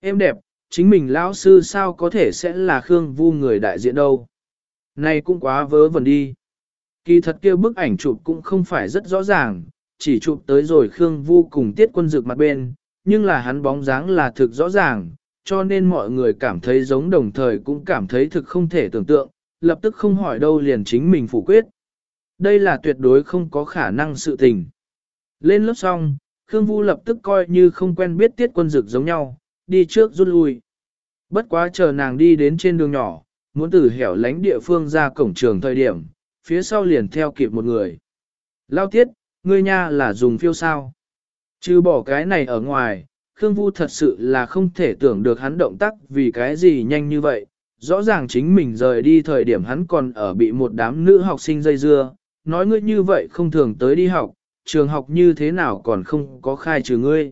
êm đẹp, chính mình lão sư sao có thể sẽ là Khương Vu người đại diện đâu. Này cũng quá vớ vẩn đi. Kỳ thật kia bức ảnh chụp cũng không phải rất rõ ràng, chỉ chụp tới rồi Khương Vu cùng Tiết Quân Dực mặt bên, nhưng là hắn bóng dáng là thực rõ ràng, cho nên mọi người cảm thấy giống đồng thời cũng cảm thấy thực không thể tưởng tượng, lập tức không hỏi đâu liền chính mình phủ quyết. Đây là tuyệt đối không có khả năng sự tình. Lên lớp xong, Khương Vu lập tức coi như không quen biết Tiết Quân Dực giống nhau, đi trước rút lui. Bất quá chờ nàng đi đến trên đường nhỏ, muốn từ hẻo lánh địa phương ra cổng trường thời điểm, phía sau liền theo kịp một người. Lao Tiết, ngươi nha là dùng phiêu sao. Chứ bỏ cái này ở ngoài, Khương Vu thật sự là không thể tưởng được hắn động tác vì cái gì nhanh như vậy. Rõ ràng chính mình rời đi thời điểm hắn còn ở bị một đám nữ học sinh dây dưa, nói ngươi như vậy không thường tới đi học, trường học như thế nào còn không có khai trừ ngươi.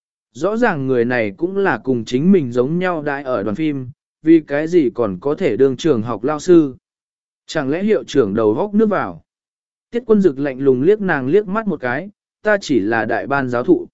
Rõ ràng người này cũng là cùng chính mình giống nhau đại ở đoàn phim, vì cái gì còn có thể đương trường học lao sư. Chẳng lẽ hiệu trưởng đầu góc nước vào. Tiết Quân Dực lạnh lùng liếc nàng liếc mắt một cái, ta chỉ là đại ban giáo thụ.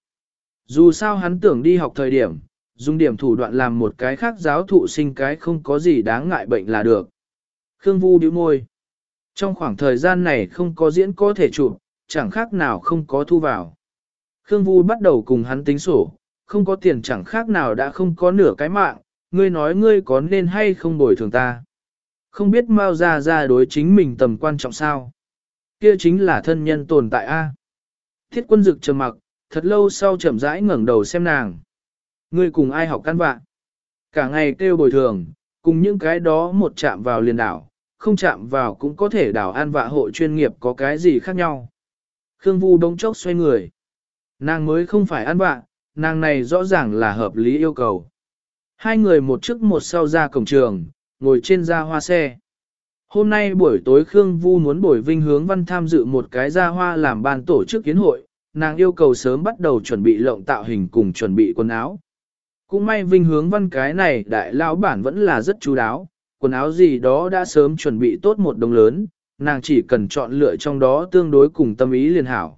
Dù sao hắn tưởng đi học thời điểm, dùng điểm thủ đoạn làm một cái khác giáo thụ sinh cái không có gì đáng ngại bệnh là được. Khương Vu bĩu môi. Trong khoảng thời gian này không có diễn có thể chụp, chẳng khác nào không có thu vào. Khương Vu bắt đầu cùng hắn tính sổ, không có tiền chẳng khác nào đã không có nửa cái mạng, ngươi nói ngươi có nên hay không bồi thường ta. Không biết Mao ra đối chính mình tầm quan trọng sao. Kia chính là thân nhân tồn tại a. Thiết Quân Dực trầm mặc, thật lâu sau chậm rãi ngẩng đầu xem nàng. Ngươi cùng ai học căn vạ? Cả ngày kêu bồi thường, cùng những cái đó một chạm vào liền đảo, không chạm vào cũng có thể đảo an vạ hộ chuyên nghiệp có cái gì khác nhau. Khương Vu đông chốc xoay người. Nàng mới không phải ăn vạ, nàng này rõ ràng là hợp lý yêu cầu. Hai người một trước một sau ra cổng trường, ngồi trên gia hoa xe. Hôm nay buổi tối Khương Vu muốn bồi Vinh Hướng Văn tham dự một cái gia hoa làm ban tổ chức kiến hội, nàng yêu cầu sớm bắt đầu chuẩn bị lộng tạo hình cùng chuẩn bị quần áo. Cũng may Vinh Hướng Văn cái này đại lão bản vẫn là rất chú đáo, quần áo gì đó đã sớm chuẩn bị tốt một đống lớn, nàng chỉ cần chọn lựa trong đó tương đối cùng tâm ý liền hảo.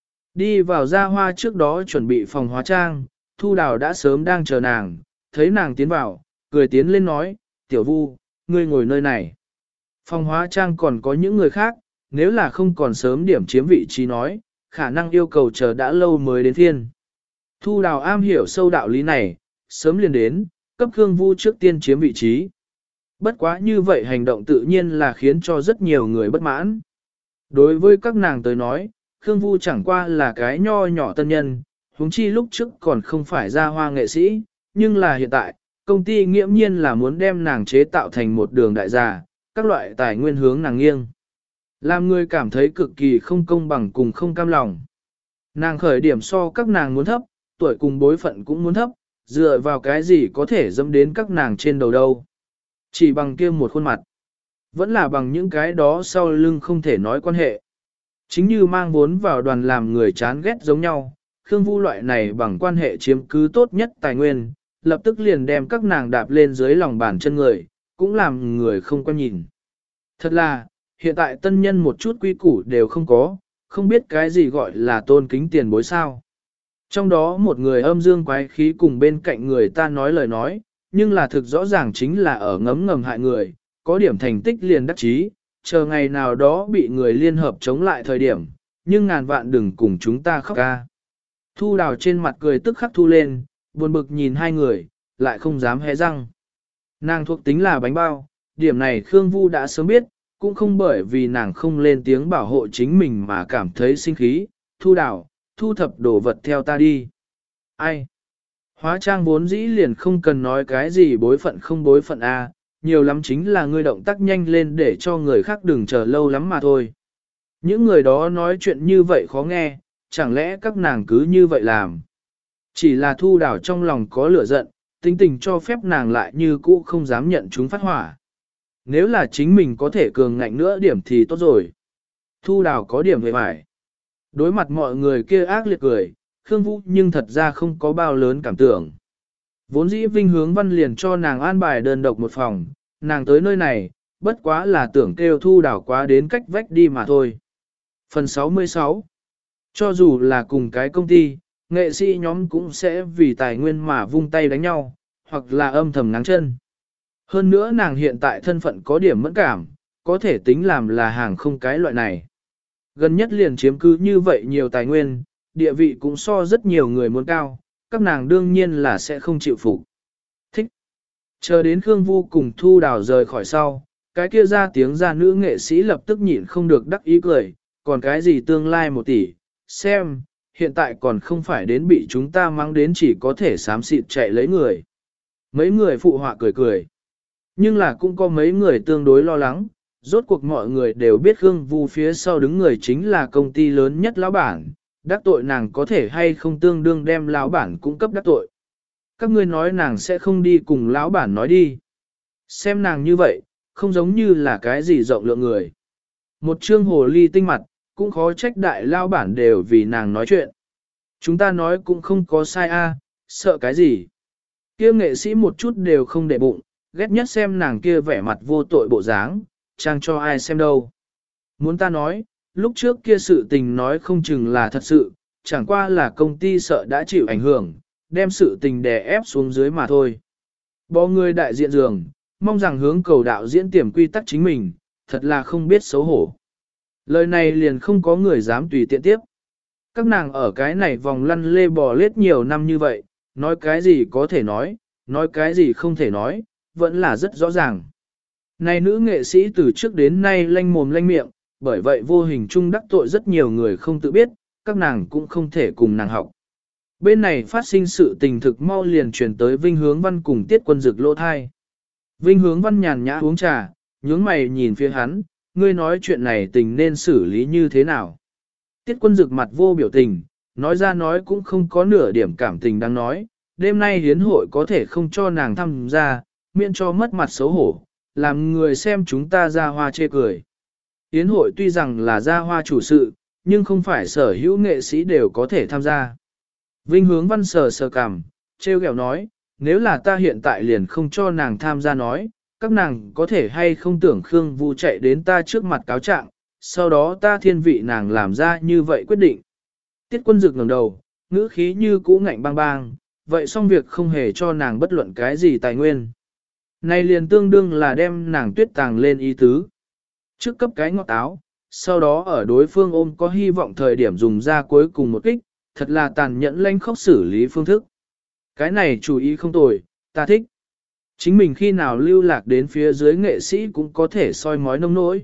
Đi vào gia hoa trước đó chuẩn bị phòng hóa trang, Thu Đào đã sớm đang chờ nàng, thấy nàng tiến vào, cười tiến lên nói, Tiểu Vu, ngươi ngồi nơi này. Phòng hóa trang còn có những người khác, nếu là không còn sớm điểm chiếm vị trí nói, khả năng yêu cầu chờ đã lâu mới đến thiên. Thu Đào am hiểu sâu đạo lý này, sớm liền đến, cấp Khương Vu trước tiên chiếm vị trí. Bất quá như vậy hành động tự nhiên là khiến cho rất nhiều người bất mãn. Đối với các nàng tới nói, Khương Vu chẳng qua là cái nho nhỏ tân nhân, huống chi lúc trước còn không phải ra hoa nghệ sĩ, nhưng là hiện tại, công ty nghiễm nhiên là muốn đem nàng chế tạo thành một đường đại gia, các loại tài nguyên hướng nàng nghiêng. Làm người cảm thấy cực kỳ không công bằng cùng không cam lòng. Nàng khởi điểm so các nàng muốn thấp, tuổi cùng bối phận cũng muốn thấp, dựa vào cái gì có thể dâm đến các nàng trên đầu đâu. Chỉ bằng kia một khuôn mặt. Vẫn là bằng những cái đó sau lưng không thể nói quan hệ. Chính như mang vốn vào đoàn làm người chán ghét giống nhau, Khương Vu loại này bằng quan hệ chiếm cứ tốt nhất tài nguyên, lập tức liền đem các nàng đạp lên dưới lòng bàn chân người, cũng làm người không quan nhìn. Thật là, hiện tại tân nhân một chút quy củ đều không có, không biết cái gì gọi là tôn kính tiền bối sao. Trong đó một người âm dương quái khí cùng bên cạnh người ta nói lời nói, nhưng là thực rõ ràng chính là ở ngấm ngầm hại người, có điểm thành tích liền đắc chí, chờ ngày nào đó bị người liên hợp chống lại thời điểm, nhưng ngàn vạn đừng cùng chúng ta khóc ca. Thu Đào trên mặt cười tức khắc thu lên, buồn bực nhìn hai người, lại không dám hé răng. Nàng thuộc tính là bánh bao, điểm này Khương Vu đã sớm biết, cũng không bởi vì nàng không lên tiếng bảo hộ chính mình mà cảm thấy sinh khí. Thu Đào, thu thập đồ vật theo ta đi. Ai? Hóa trang vốn dĩ liền không cần nói cái gì bối phận không bối phận A, nhiều lắm chính là ngươi động tác nhanh lên để cho người khác đừng chờ lâu lắm mà thôi. Những người đó nói chuyện như vậy khó nghe, chẳng lẽ các nàng cứ như vậy làm. Chỉ là Thu Đào trong lòng có lửa giận, tính tình cho phép nàng lại như cũ không dám nhận chúng phát hỏa. Nếu là chính mình có thể cường ngạnh nữa điểm thì tốt rồi. Thu Đào có điểm về phải. Đối mặt mọi người kia ác liệt cười, Khương Vu nhưng thật ra không có bao lớn cảm tưởng. Vốn dĩ Vinh Hướng Văn liền cho nàng an bài đơn độc một phòng, nàng tới nơi này, bất quá là tưởng kêu Thu Đào quá đến cách vách đi mà thôi. Phần 66. Cho dù là cùng cái công ty, nghệ sĩ nhóm cũng sẽ vì tài nguyên mà vung tay đánh nhau, hoặc là âm thầm ngáng chân. Hơn nữa nàng hiện tại thân phận có điểm mẫn cảm, có thể tính làm là hàng không cái loại này. Gần nhất liền chiếm cứ như vậy nhiều tài nguyên, địa vị cũng so rất nhiều người muốn cao, các nàng đương nhiên là sẽ không chịu phục. Thích. Chờ đến Khương Vu cùng Thu Đào rời khỏi sau, cái kia ra tiếng ra nữ nghệ sĩ lập tức nhịn không được đắc ý cười, còn cái gì tương lai 1 tỷ, xem, hiện tại còn không phải đến bị chúng ta mang đến chỉ có thể xám xịt chạy lấy người. Mấy người phụ họa cười cười. Nhưng là cũng có mấy người tương đối lo lắng, rốt cuộc mọi người đều biết Khương Vu phía sau đứng người chính là công ty lớn nhất lão bản, đắc tội nàng có thể hay không tương đương đem lão bản cung cấp đắc tội. Các ngươi nói nàng sẽ không đi cùng lão bản nói đi. Xem nàng như vậy, không giống như là cái gì rộng lượng người. Một trương hồ ly tinh mặt, cũng khó trách đại lão bản đều vì nàng nói chuyện. Chúng ta nói cũng không có sai a, sợ cái gì. Kia nghệ sĩ một chút đều không để bụng, ghét nhất xem nàng kia vẻ mặt vô tội bộ dáng, trang cho ai xem đâu. Muốn ta nói, lúc trước kia sự tình nói không chừng là thật sự, chẳng qua là công ty sợ đã chịu ảnh hưởng, đem sự tình đè ép xuống dưới mà thôi. Bỏ người đại diện giường, mong rằng hướng cầu đạo diễn tiềm quy tắc chính mình, thật là không biết xấu hổ. Lời này liền không có người dám tùy tiện tiếp. Các nàng ở cái này vòng lăn lê bò lết nhiều năm như vậy, nói cái gì có thể nói cái gì không thể nói, vẫn là rất rõ ràng. Này nữ nghệ sĩ từ trước đến nay lanh mồm lanh miệng, bởi vậy vô hình chung đắc tội rất nhiều người không tự biết, các nàng cũng không thể cùng nàng học. Bên này phát sinh sự tình thực mau liền truyền tới Vinh Hướng Văn cùng Tiết Quân Dực lỗ thai. Vinh Hướng Văn nhàn nhã uống trà, nhướng mày nhìn phía hắn, ngươi nói chuyện này tình nên xử lý như thế nào. Tiết Quân Dực mặt vô biểu tình, nói ra nói cũng không có nửa điểm cảm tình đang nói, đêm nay hiến hội có thể không cho nàng tham gia, miễn cho mất mặt xấu hổ, làm người xem chúng ta ra hoa chê cười. Hiến hội tuy rằng là ra hoa chủ sự, nhưng không phải sở hữu nghệ sĩ đều có thể tham gia. Vinh Hướng Văn sờ sờ cằm, trêu ghẹo nói, nếu là ta hiện tại liền không cho nàng tham gia nói, các nàng có thể hay không tưởng Khương Vu chạy đến ta trước mặt cáo trạng, sau đó ta thiên vị nàng làm ra như vậy quyết định. Tiết Quân Dực ngẩng đầu, ngữ khí như cũ ngạnh bang bang, vậy xong việc không hề cho nàng bất luận cái gì tài nguyên. Này liền tương đương là đem nàng tuyết tàng lên ý tứ. Trước cấp cái ngọt táo, sau đó ở đối phương ôm có hy vọng thời điểm dùng ra cuối cùng một kích, thật là tàn nhẫn lanh khốc xử lý phương thức. Cái này chủ ý không tồi, ta thích. Chính mình khi nào lưu lạc đến phía dưới nghệ sĩ cũng có thể soi mói nông nỗi.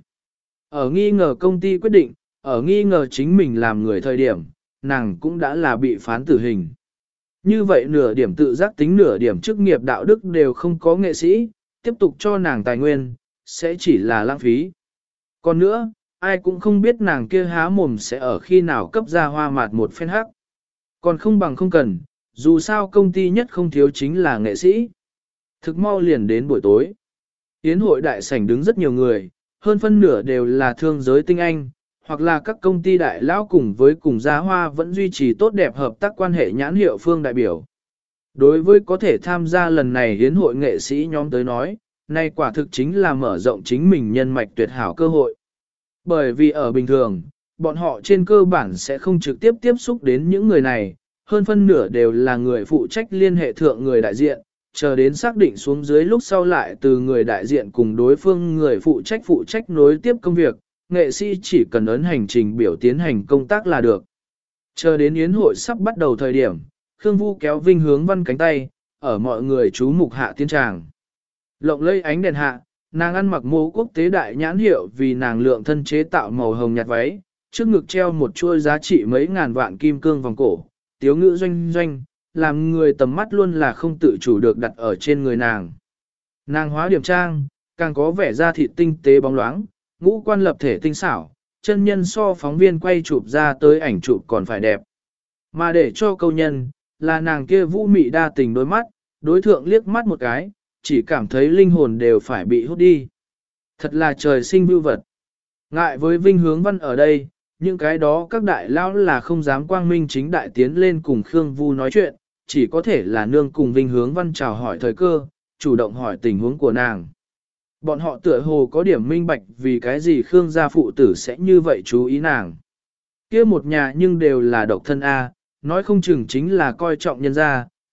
Ở nghi ngờ công ty quyết định, ở nghi ngờ chính mình làm người thời điểm, nàng cũng đã là bị phán tử hình. Như vậy nửa điểm tự giác tính nửa điểm chức nghiệp đạo đức đều không có nghệ sĩ, tiếp tục cho nàng tài nguyên, sẽ chỉ là lãng phí. Còn nữa, ai cũng không biết nàng kia há mồm sẽ ở khi nào cấp ra hoa mạt một phen hắc. Còn không bằng không cần, dù sao công ty nhất không thiếu chính là nghệ sĩ. Thực mau liền đến buổi tối. Yến hội đại sảnh đứng rất nhiều người, hơn phân nửa đều là thương giới tinh anh, hoặc là các công ty đại lão cùng với cùng giá hoa vẫn duy trì tốt đẹp hợp tác quan hệ nhãn hiệu phương đại biểu. Đối với có thể tham gia lần này hiến hội nghệ sĩ nhóm tới nói, nay quả thực chính là mở rộng chính mình nhân mạch tuyệt hảo cơ hội. Bởi vì ở bình thường, bọn họ trên cơ bản sẽ không trực tiếp tiếp xúc đến những người này, hơn phân nửa đều là người phụ trách liên hệ thượng người đại diện, chờ đến xác định xuống dưới lúc sau lại từ người đại diện cùng đối phương người phụ trách nối tiếp công việc, nghệ sĩ chỉ cần ấn hành trình biểu tiến hành công tác là được. Chờ đến yến hội sắp bắt đầu thời điểm, Khương Vu kéo Vinh Hướng Văn cánh tay, ở mọi người chú mục hạ tiến tràng. Lộng lây ánh đèn hạ, nàng ăn mặc mô quốc tế đại nhãn hiệu vì nàng lượng thân chế tạo màu hồng nhạt váy, trước ngực treo một chuôi giá trị mấy ngàn vạn kim cương vòng cổ, tiếu ngữ doanh doanh, làm người tầm mắt luôn là không tự chủ được đặt ở trên người nàng. Nàng hóa điểm trang, càng có vẻ da thịt tinh tế bóng loáng, ngũ quan lập thể tinh xảo, chân nhân so phóng viên quay chụp ra tới ảnh chụp còn phải đẹp. Mà để cho câu nhân, là nàng kia vũ mị đa tình đôi mắt, đối thượng liếc mắt một cái, chỉ cảm thấy linh hồn đều phải bị hút đi. Thật là trời sinh vưu vật. Ngại với Vinh Hướng Văn ở đây, những cái đó các đại lão là không dám quang minh chính đại tiến lên cùng Khương Vu nói chuyện, chỉ có thể là nương cùng Vinh Hướng Văn chào hỏi thời cơ, chủ động hỏi tình huống của nàng. Bọn họ tựa hồ có điểm minh bạch vì cái gì Khương gia phụ tử sẽ như vậy chú ý nàng. Kia một nhà nhưng đều là độc thân A, nói không chừng chính là coi trọng nhân gia,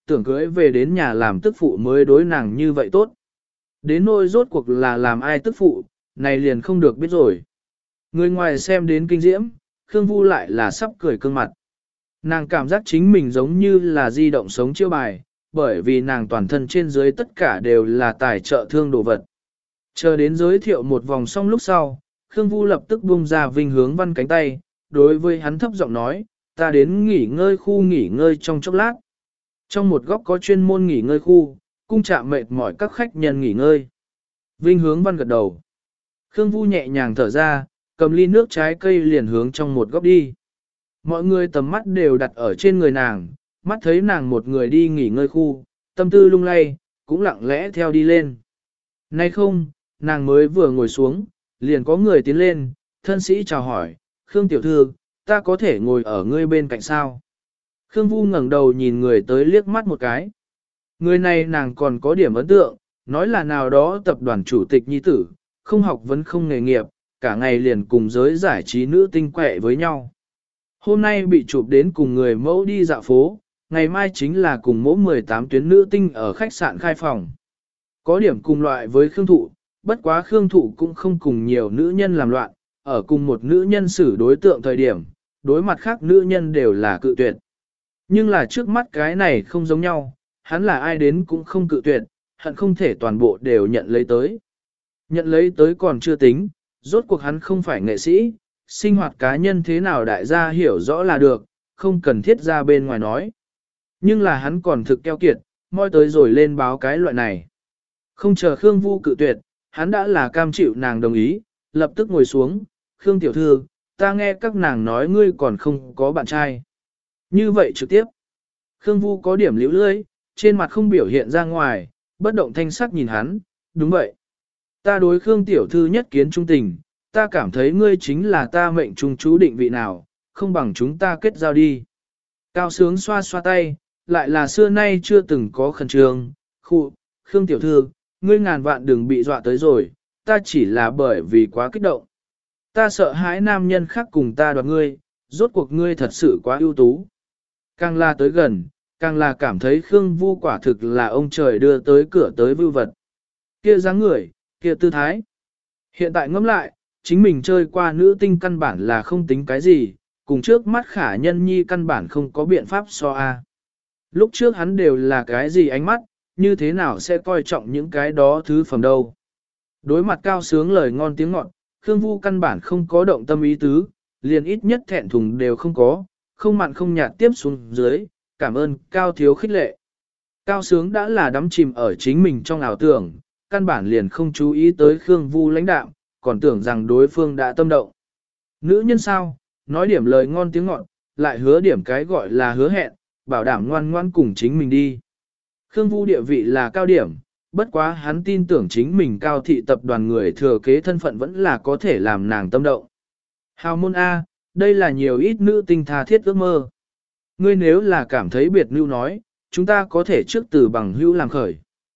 tưởng cưới về đến nhà làm tức phụ mới đối nàng như vậy tốt. Đến nỗi rốt cuộc là làm ai tức phụ, này liền không được biết rồi. Người ngoài xem đến kinh diễm, Khương Vu lại là sắp cười cương mặt. Nàng cảm giác chính mình giống như là di động sống chiêu bài, bởi vì nàng toàn thân trên dưới tất cả đều là tài trợ thương đồ vật. Chờ đến giới thiệu một vòng xong lúc sau, Khương Vu lập tức buông ra Vinh Hướng Văn cánh tay, đối với hắn thấp giọng nói, ta đến nghỉ ngơi khu nghỉ ngơi trong chốc lát. Trong một góc có chuyên môn nghỉ ngơi khu, cung chạm mệt mỏi các khách nhân nghỉ ngơi. Vinh Hướng Văn gật đầu. Khương Vu nhẹ nhàng thở ra, cầm ly nước trái cây liền hướng trong một góc đi. Mọi người tầm mắt đều đặt ở trên người nàng, mắt thấy nàng một người đi nghỉ ngơi khu, tâm tư lung lay, cũng lặng lẽ theo đi lên. Nay không, nàng mới vừa ngồi xuống, liền có người tiến lên, thân sĩ chào hỏi, Khương tiểu thư, ta có thể ngồi ở ngươi bên cạnh sao? Khương Vu ngẩng đầu nhìn người tới liếc mắt một cái. Người này nàng còn có điểm ấn tượng, nói là nào đó tập đoàn chủ tịch nhi tử, không học vấn không nghề nghiệp, cả ngày liền cùng giới giải trí nữ tinh quẹ với nhau. Hôm nay bị chụp đến cùng người mẫu đi dạo phố, ngày mai chính là cùng mẫu 18 tuyến nữ tinh ở khách sạn khai phòng. Có điểm cùng loại với Khương Thụ, bất quá Khương Thụ cũng không cùng nhiều nữ nhân làm loạn, ở cùng một nữ nhân xử đối tượng thời điểm, đối mặt khác nữ nhân đều là cự tuyệt. Nhưng là trước mắt cái này không giống nhau, hắn là ai đến cũng không cự tuyệt, hận không thể toàn bộ đều nhận lấy tới. Nhận lấy tới còn chưa tính, rốt cuộc hắn không phải nghệ sĩ, sinh hoạt cá nhân thế nào đại gia hiểu rõ là được, không cần thiết ra bên ngoài nói. Nhưng là hắn còn thực keo kiệt, moi tới rồi lên báo cái loại này. Không chờ Khương Vu cự tuyệt, hắn đã là cam chịu nàng đồng ý, lập tức ngồi xuống, Khương tiểu thư, ta nghe các nàng nói ngươi còn không có bạn trai. Như vậy trực tiếp, Khương Vu có điểm liễu lưỡi, trên mặt không biểu hiện ra ngoài, bất động thanh sắc nhìn hắn, đúng vậy. Ta đối Khương tiểu thư nhất kiến trung tình, ta cảm thấy ngươi chính là ta mệnh trung chú định vị nào, không bằng chúng ta kết giao đi. Cao Sướng xoa xoa tay, lại là xưa nay chưa từng có khẩn trương, Khương tiểu thư, ngươi ngàn vạn đừng bị dọa tới rồi, ta chỉ là bởi vì quá kích động. Ta sợ hãi nam nhân khác cùng ta đoạt ngươi, rốt cuộc ngươi thật sự quá ưu tú. Càng là tới gần, càng là cảm thấy Khương Vu quả thực là ông trời đưa tới cửa tới vưu vật. Kia dáng người, kia tư thái. Hiện tại ngẫm lại, chính mình chơi qua nữ tinh căn bản là không tính cái gì, cùng trước mắt Khả Nhân Nhi căn bản không có biện pháp so a. Lúc trước hắn đều là cái gì ánh mắt, như thế nào sẽ coi trọng những cái đó thứ phẩm đâu. Đối mặt Cao Sướng lời ngon tiếng ngọt, Khương Vu căn bản không có động tâm ý tứ, liền ít nhất thẹn thùng đều không có, không mặn không nhạt tiếp xuống dưới, cảm ơn Cao thiếu khích lệ. Cao Sướng đã là đắm chìm ở chính mình trong ảo tưởng, căn bản liền không chú ý tới Khương Vu lãnh đạm, còn tưởng rằng đối phương đã tâm động. Nữ nhân sao, nói điểm lời ngon tiếng ngọt, lại hứa điểm cái gọi là hứa hẹn, bảo đảm ngoan ngoan cùng chính mình đi. Khương Vu địa vị là cao điểm, bất quá hắn tin tưởng chính mình Cao thị tập đoàn người thừa kế thân phận vẫn là có thể làm nàng tâm động. Hào môn A, đây là nhiều ít nữ tinh tha thiết ước mơ. Ngươi nếu là cảm thấy biệt lưu nói, chúng ta có thể trước từ bằng hữu làm khởi.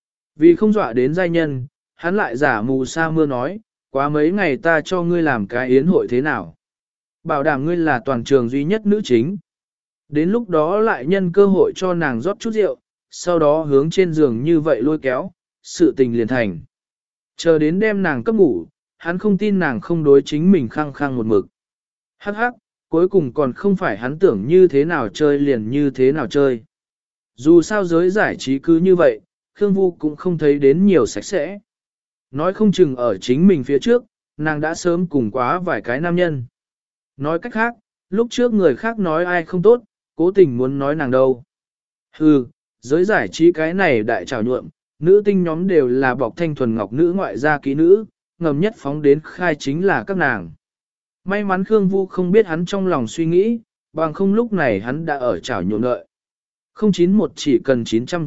Vì không dọa đến giai nhân, hắn lại giả mù sa mưa nói, quá mấy ngày ta cho ngươi làm cái yến hội thế nào. Bảo đảm ngươi là toàn trường duy nhất nữ chính. Đến lúc đó lại nhân cơ hội cho nàng rót chút rượu, sau đó hướng trên giường như vậy lôi kéo, sự tình liền thành. Chờ đến đêm nàng cấp ngủ, hắn không tin nàng không đối chính mình khăng khăng một mực. Hắc hắc, cuối cùng còn không phải hắn tưởng như thế nào chơi liền như thế nào chơi. Dù sao giới giải trí cứ như vậy, Khương Vu cũng không thấy đến nhiều sạch sẽ. Nói không chừng ở chính mình phía trước, nàng đã sớm cùng quá vài cái nam nhân. Nói cách khác, lúc trước người khác nói ai không tốt, cố tình muốn nói nàng đâu. Hừ, giới giải trí cái này đại trào nhuộm, nữ tinh nhóm đều là bọc thanh thuần ngọc nữ ngoại gia ký nữ, ngầm nhất phóng đến khai chính là các nàng. May mắn Khương Vu không biết hắn trong lòng suy nghĩ, bằng không lúc này hắn đã ở trào nhuộm đợi. 091 chỉ cần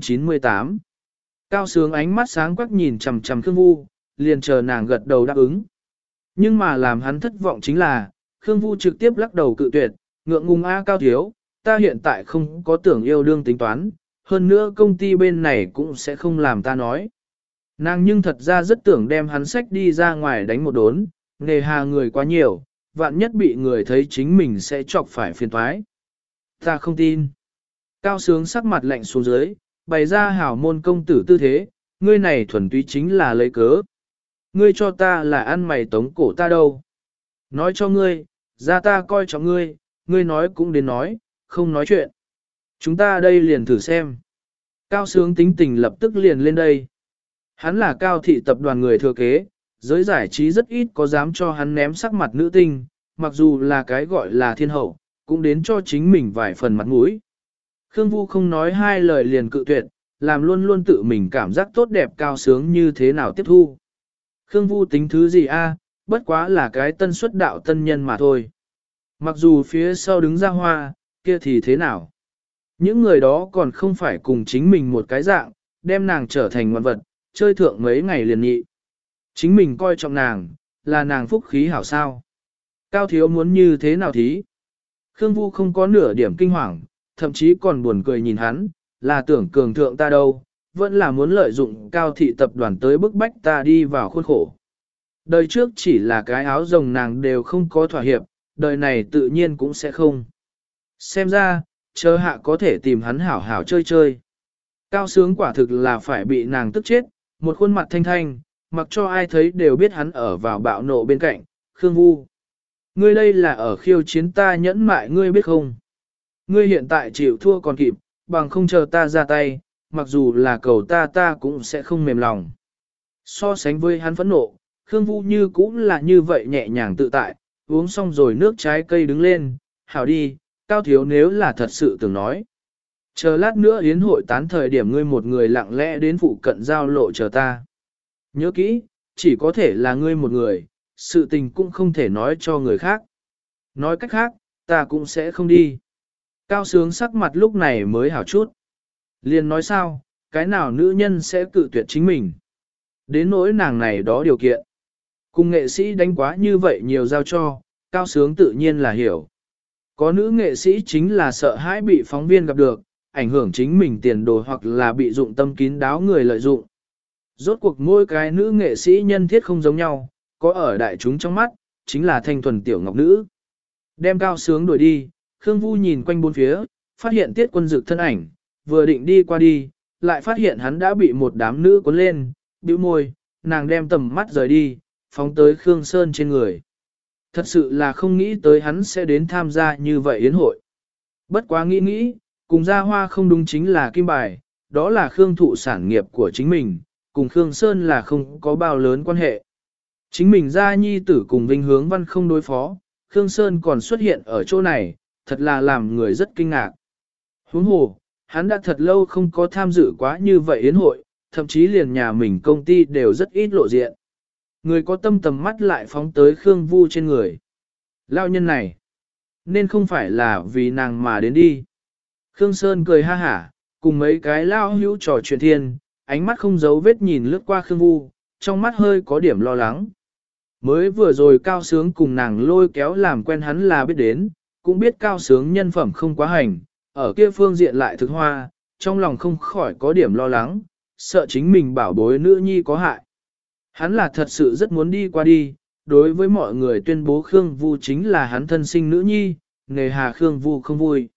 998. Cao Sướng ánh mắt sáng quắc nhìn chằm chằm Khương Vu, liền chờ nàng gật đầu đáp ứng. Nhưng mà làm hắn thất vọng chính là, Khương Vu trực tiếp lắc đầu cự tuyệt, ngượng ngùng a Cao thiếu, ta hiện tại không có tưởng yêu đương tính toán, hơn nữa công ty bên này cũng sẽ không làm ta nói. Nàng nhưng thật ra rất tưởng đem hắn sách đi ra ngoài đánh một đốn, nghề hà người quá nhiều, vạn nhất bị người thấy chính mình sẽ chọc phải phiền toái. Ta không tin. Cao Sướng sắc mặt lạnh xuống dưới, bày ra hảo môn công tử tư thế, ngươi này thuần túy chính là lấy cớ. Ngươi cho ta là ăn mày tống cổ ta đâu. Nói cho ngươi, ra ta coi trọng ngươi, ngươi nói cũng đến nói, không nói chuyện. Chúng ta đây liền thử xem. Cao Sướng tính tình lập tức liền lên đây. Hắn là Cao thị tập đoàn người thừa kế, giới giải trí rất ít có dám cho hắn ném sắc mặt nữ tinh, mặc dù là cái gọi là thiên hậu, cũng đến cho chính mình vài phần mặt mũi. Khương Vu không nói hai lời liền cự tuyệt, làm luôn luôn tự mình cảm giác tốt đẹp Cao Sướng như thế nào tiếp thu. Khương Vu tính thứ gì a? Bất quá là cái tân xuất đạo tân nhân mà thôi. Mặc dù phía sau đứng ra hoa, kia thì thế nào? Những người đó còn không phải cùng chính mình một cái dạng, đem nàng trở thành ngoan vật, chơi thượng mấy ngày liền nhị. Chính mình coi trọng nàng, là nàng phúc khí hảo sao. Cao Thiếu muốn như thế nào thí? Khương Vu không có nửa điểm kinh hoàng, thậm chí còn buồn cười nhìn hắn, là tưởng cường thượng ta đâu, vẫn là muốn lợi dụng Cao thị tập đoàn tới bức bách ta đi vào khuôn khổ. Đời trước chỉ là cái áo rồng nàng đều không có thỏa hiệp, đời này tự nhiên cũng sẽ không. Xem ra, chờ hạ có thể tìm hắn hảo hảo chơi chơi. Cao Sướng quả thực là phải bị nàng tức chết, một khuôn mặt thanh thanh, mặc cho ai thấy đều biết hắn ở vào bạo nộ bên cạnh, Khương Vu. Ngươi đây là ở khiêu chiến ta nhẫn mại ngươi biết không? Ngươi hiện tại chịu thua còn kịp, bằng không chờ ta ra tay, mặc dù là cầu ta cũng sẽ không mềm lòng. So sánh với hắn phẫn nộ, Khương Vu như cũng là như vậy nhẹ nhàng tự tại, uống xong rồi nước trái cây đứng lên, hảo đi, Cao Thiếu nếu là thật sự tưởng nói. Chờ lát nữa yến hội tán thời điểm ngươi một người lặng lẽ đến phụ cận giao lộ chờ ta. Nhớ kỹ, chỉ có thể là ngươi một người, sự tình cũng không thể nói cho người khác. Nói cách khác, ta cũng sẽ không đi. Cao Sướng sắc mặt lúc này mới hảo chút. Liền nói sao, cái nào nữ nhân sẽ cự tuyệt chính mình. Đến nỗi nàng này đó điều kiện. Cùng nghệ sĩ đánh quá như vậy nhiều giao cho, Cao Sướng tự nhiên là hiểu. Có nữ nghệ sĩ chính là sợ hãi bị phóng viên gặp được, ảnh hưởng chính mình tiền đồ hoặc là bị dụng tâm kín đáo người lợi dụng. Rốt cuộc mỗi cái nữ nghệ sĩ nhân thiết không giống nhau, có ở đại chúng trong mắt, chính là thanh thuần tiểu ngọc nữ. Đem Cao Sướng đuổi đi, Khương Vu nhìn quanh bốn phía, phát hiện Tiết Quân Dực thân ảnh, vừa định đi qua đi, lại phát hiện hắn đã bị một đám nữ cuốn lên, bĩu môi, nàng đem tầm mắt rời đi, phóng tới Khương Sơn trên người. Thật sự là không nghĩ tới hắn sẽ đến tham gia như vậy yến hội. Bất quá nghĩ, cùng gia hoa không đúng chính là kim bài, đó là Khương thụ sản nghiệp của chính mình, cùng Khương Sơn là không có bao lớn quan hệ. Chính mình gia nhi tử cùng Vinh Hướng Văn không đối phó, Khương Sơn còn xuất hiện ở chỗ này, thật là làm người rất kinh ngạc. Huống hồ, hắn đã thật lâu không có tham dự quá như vậy yến hội, thậm chí liền nhà mình công ty đều rất ít lộ diện. Người có tâm tầm mắt lại phóng tới Khương Vu trên người. Lao nhân này, nên không phải là vì nàng mà đến đi. Khương Sơn cười ha hả, cùng mấy cái lao hữu trò chuyện thiên, ánh mắt không giấu vết nhìn lướt qua Khương Vu, trong mắt hơi có điểm lo lắng. Mới vừa rồi Cao Sướng cùng nàng lôi kéo làm quen hắn là biết đến, cũng biết Cao Sướng nhân phẩm không quá hành, ở kia phương diện lại thực hoa, trong lòng không khỏi có điểm lo lắng, sợ chính mình bảo bối nữ nhi có hại. Hắn là thật sự rất muốn đi qua đi, đối với mọi người tuyên bố Khương Vu chính là hắn thân sinh nữ nhi, nề hà Khương Vu không vui.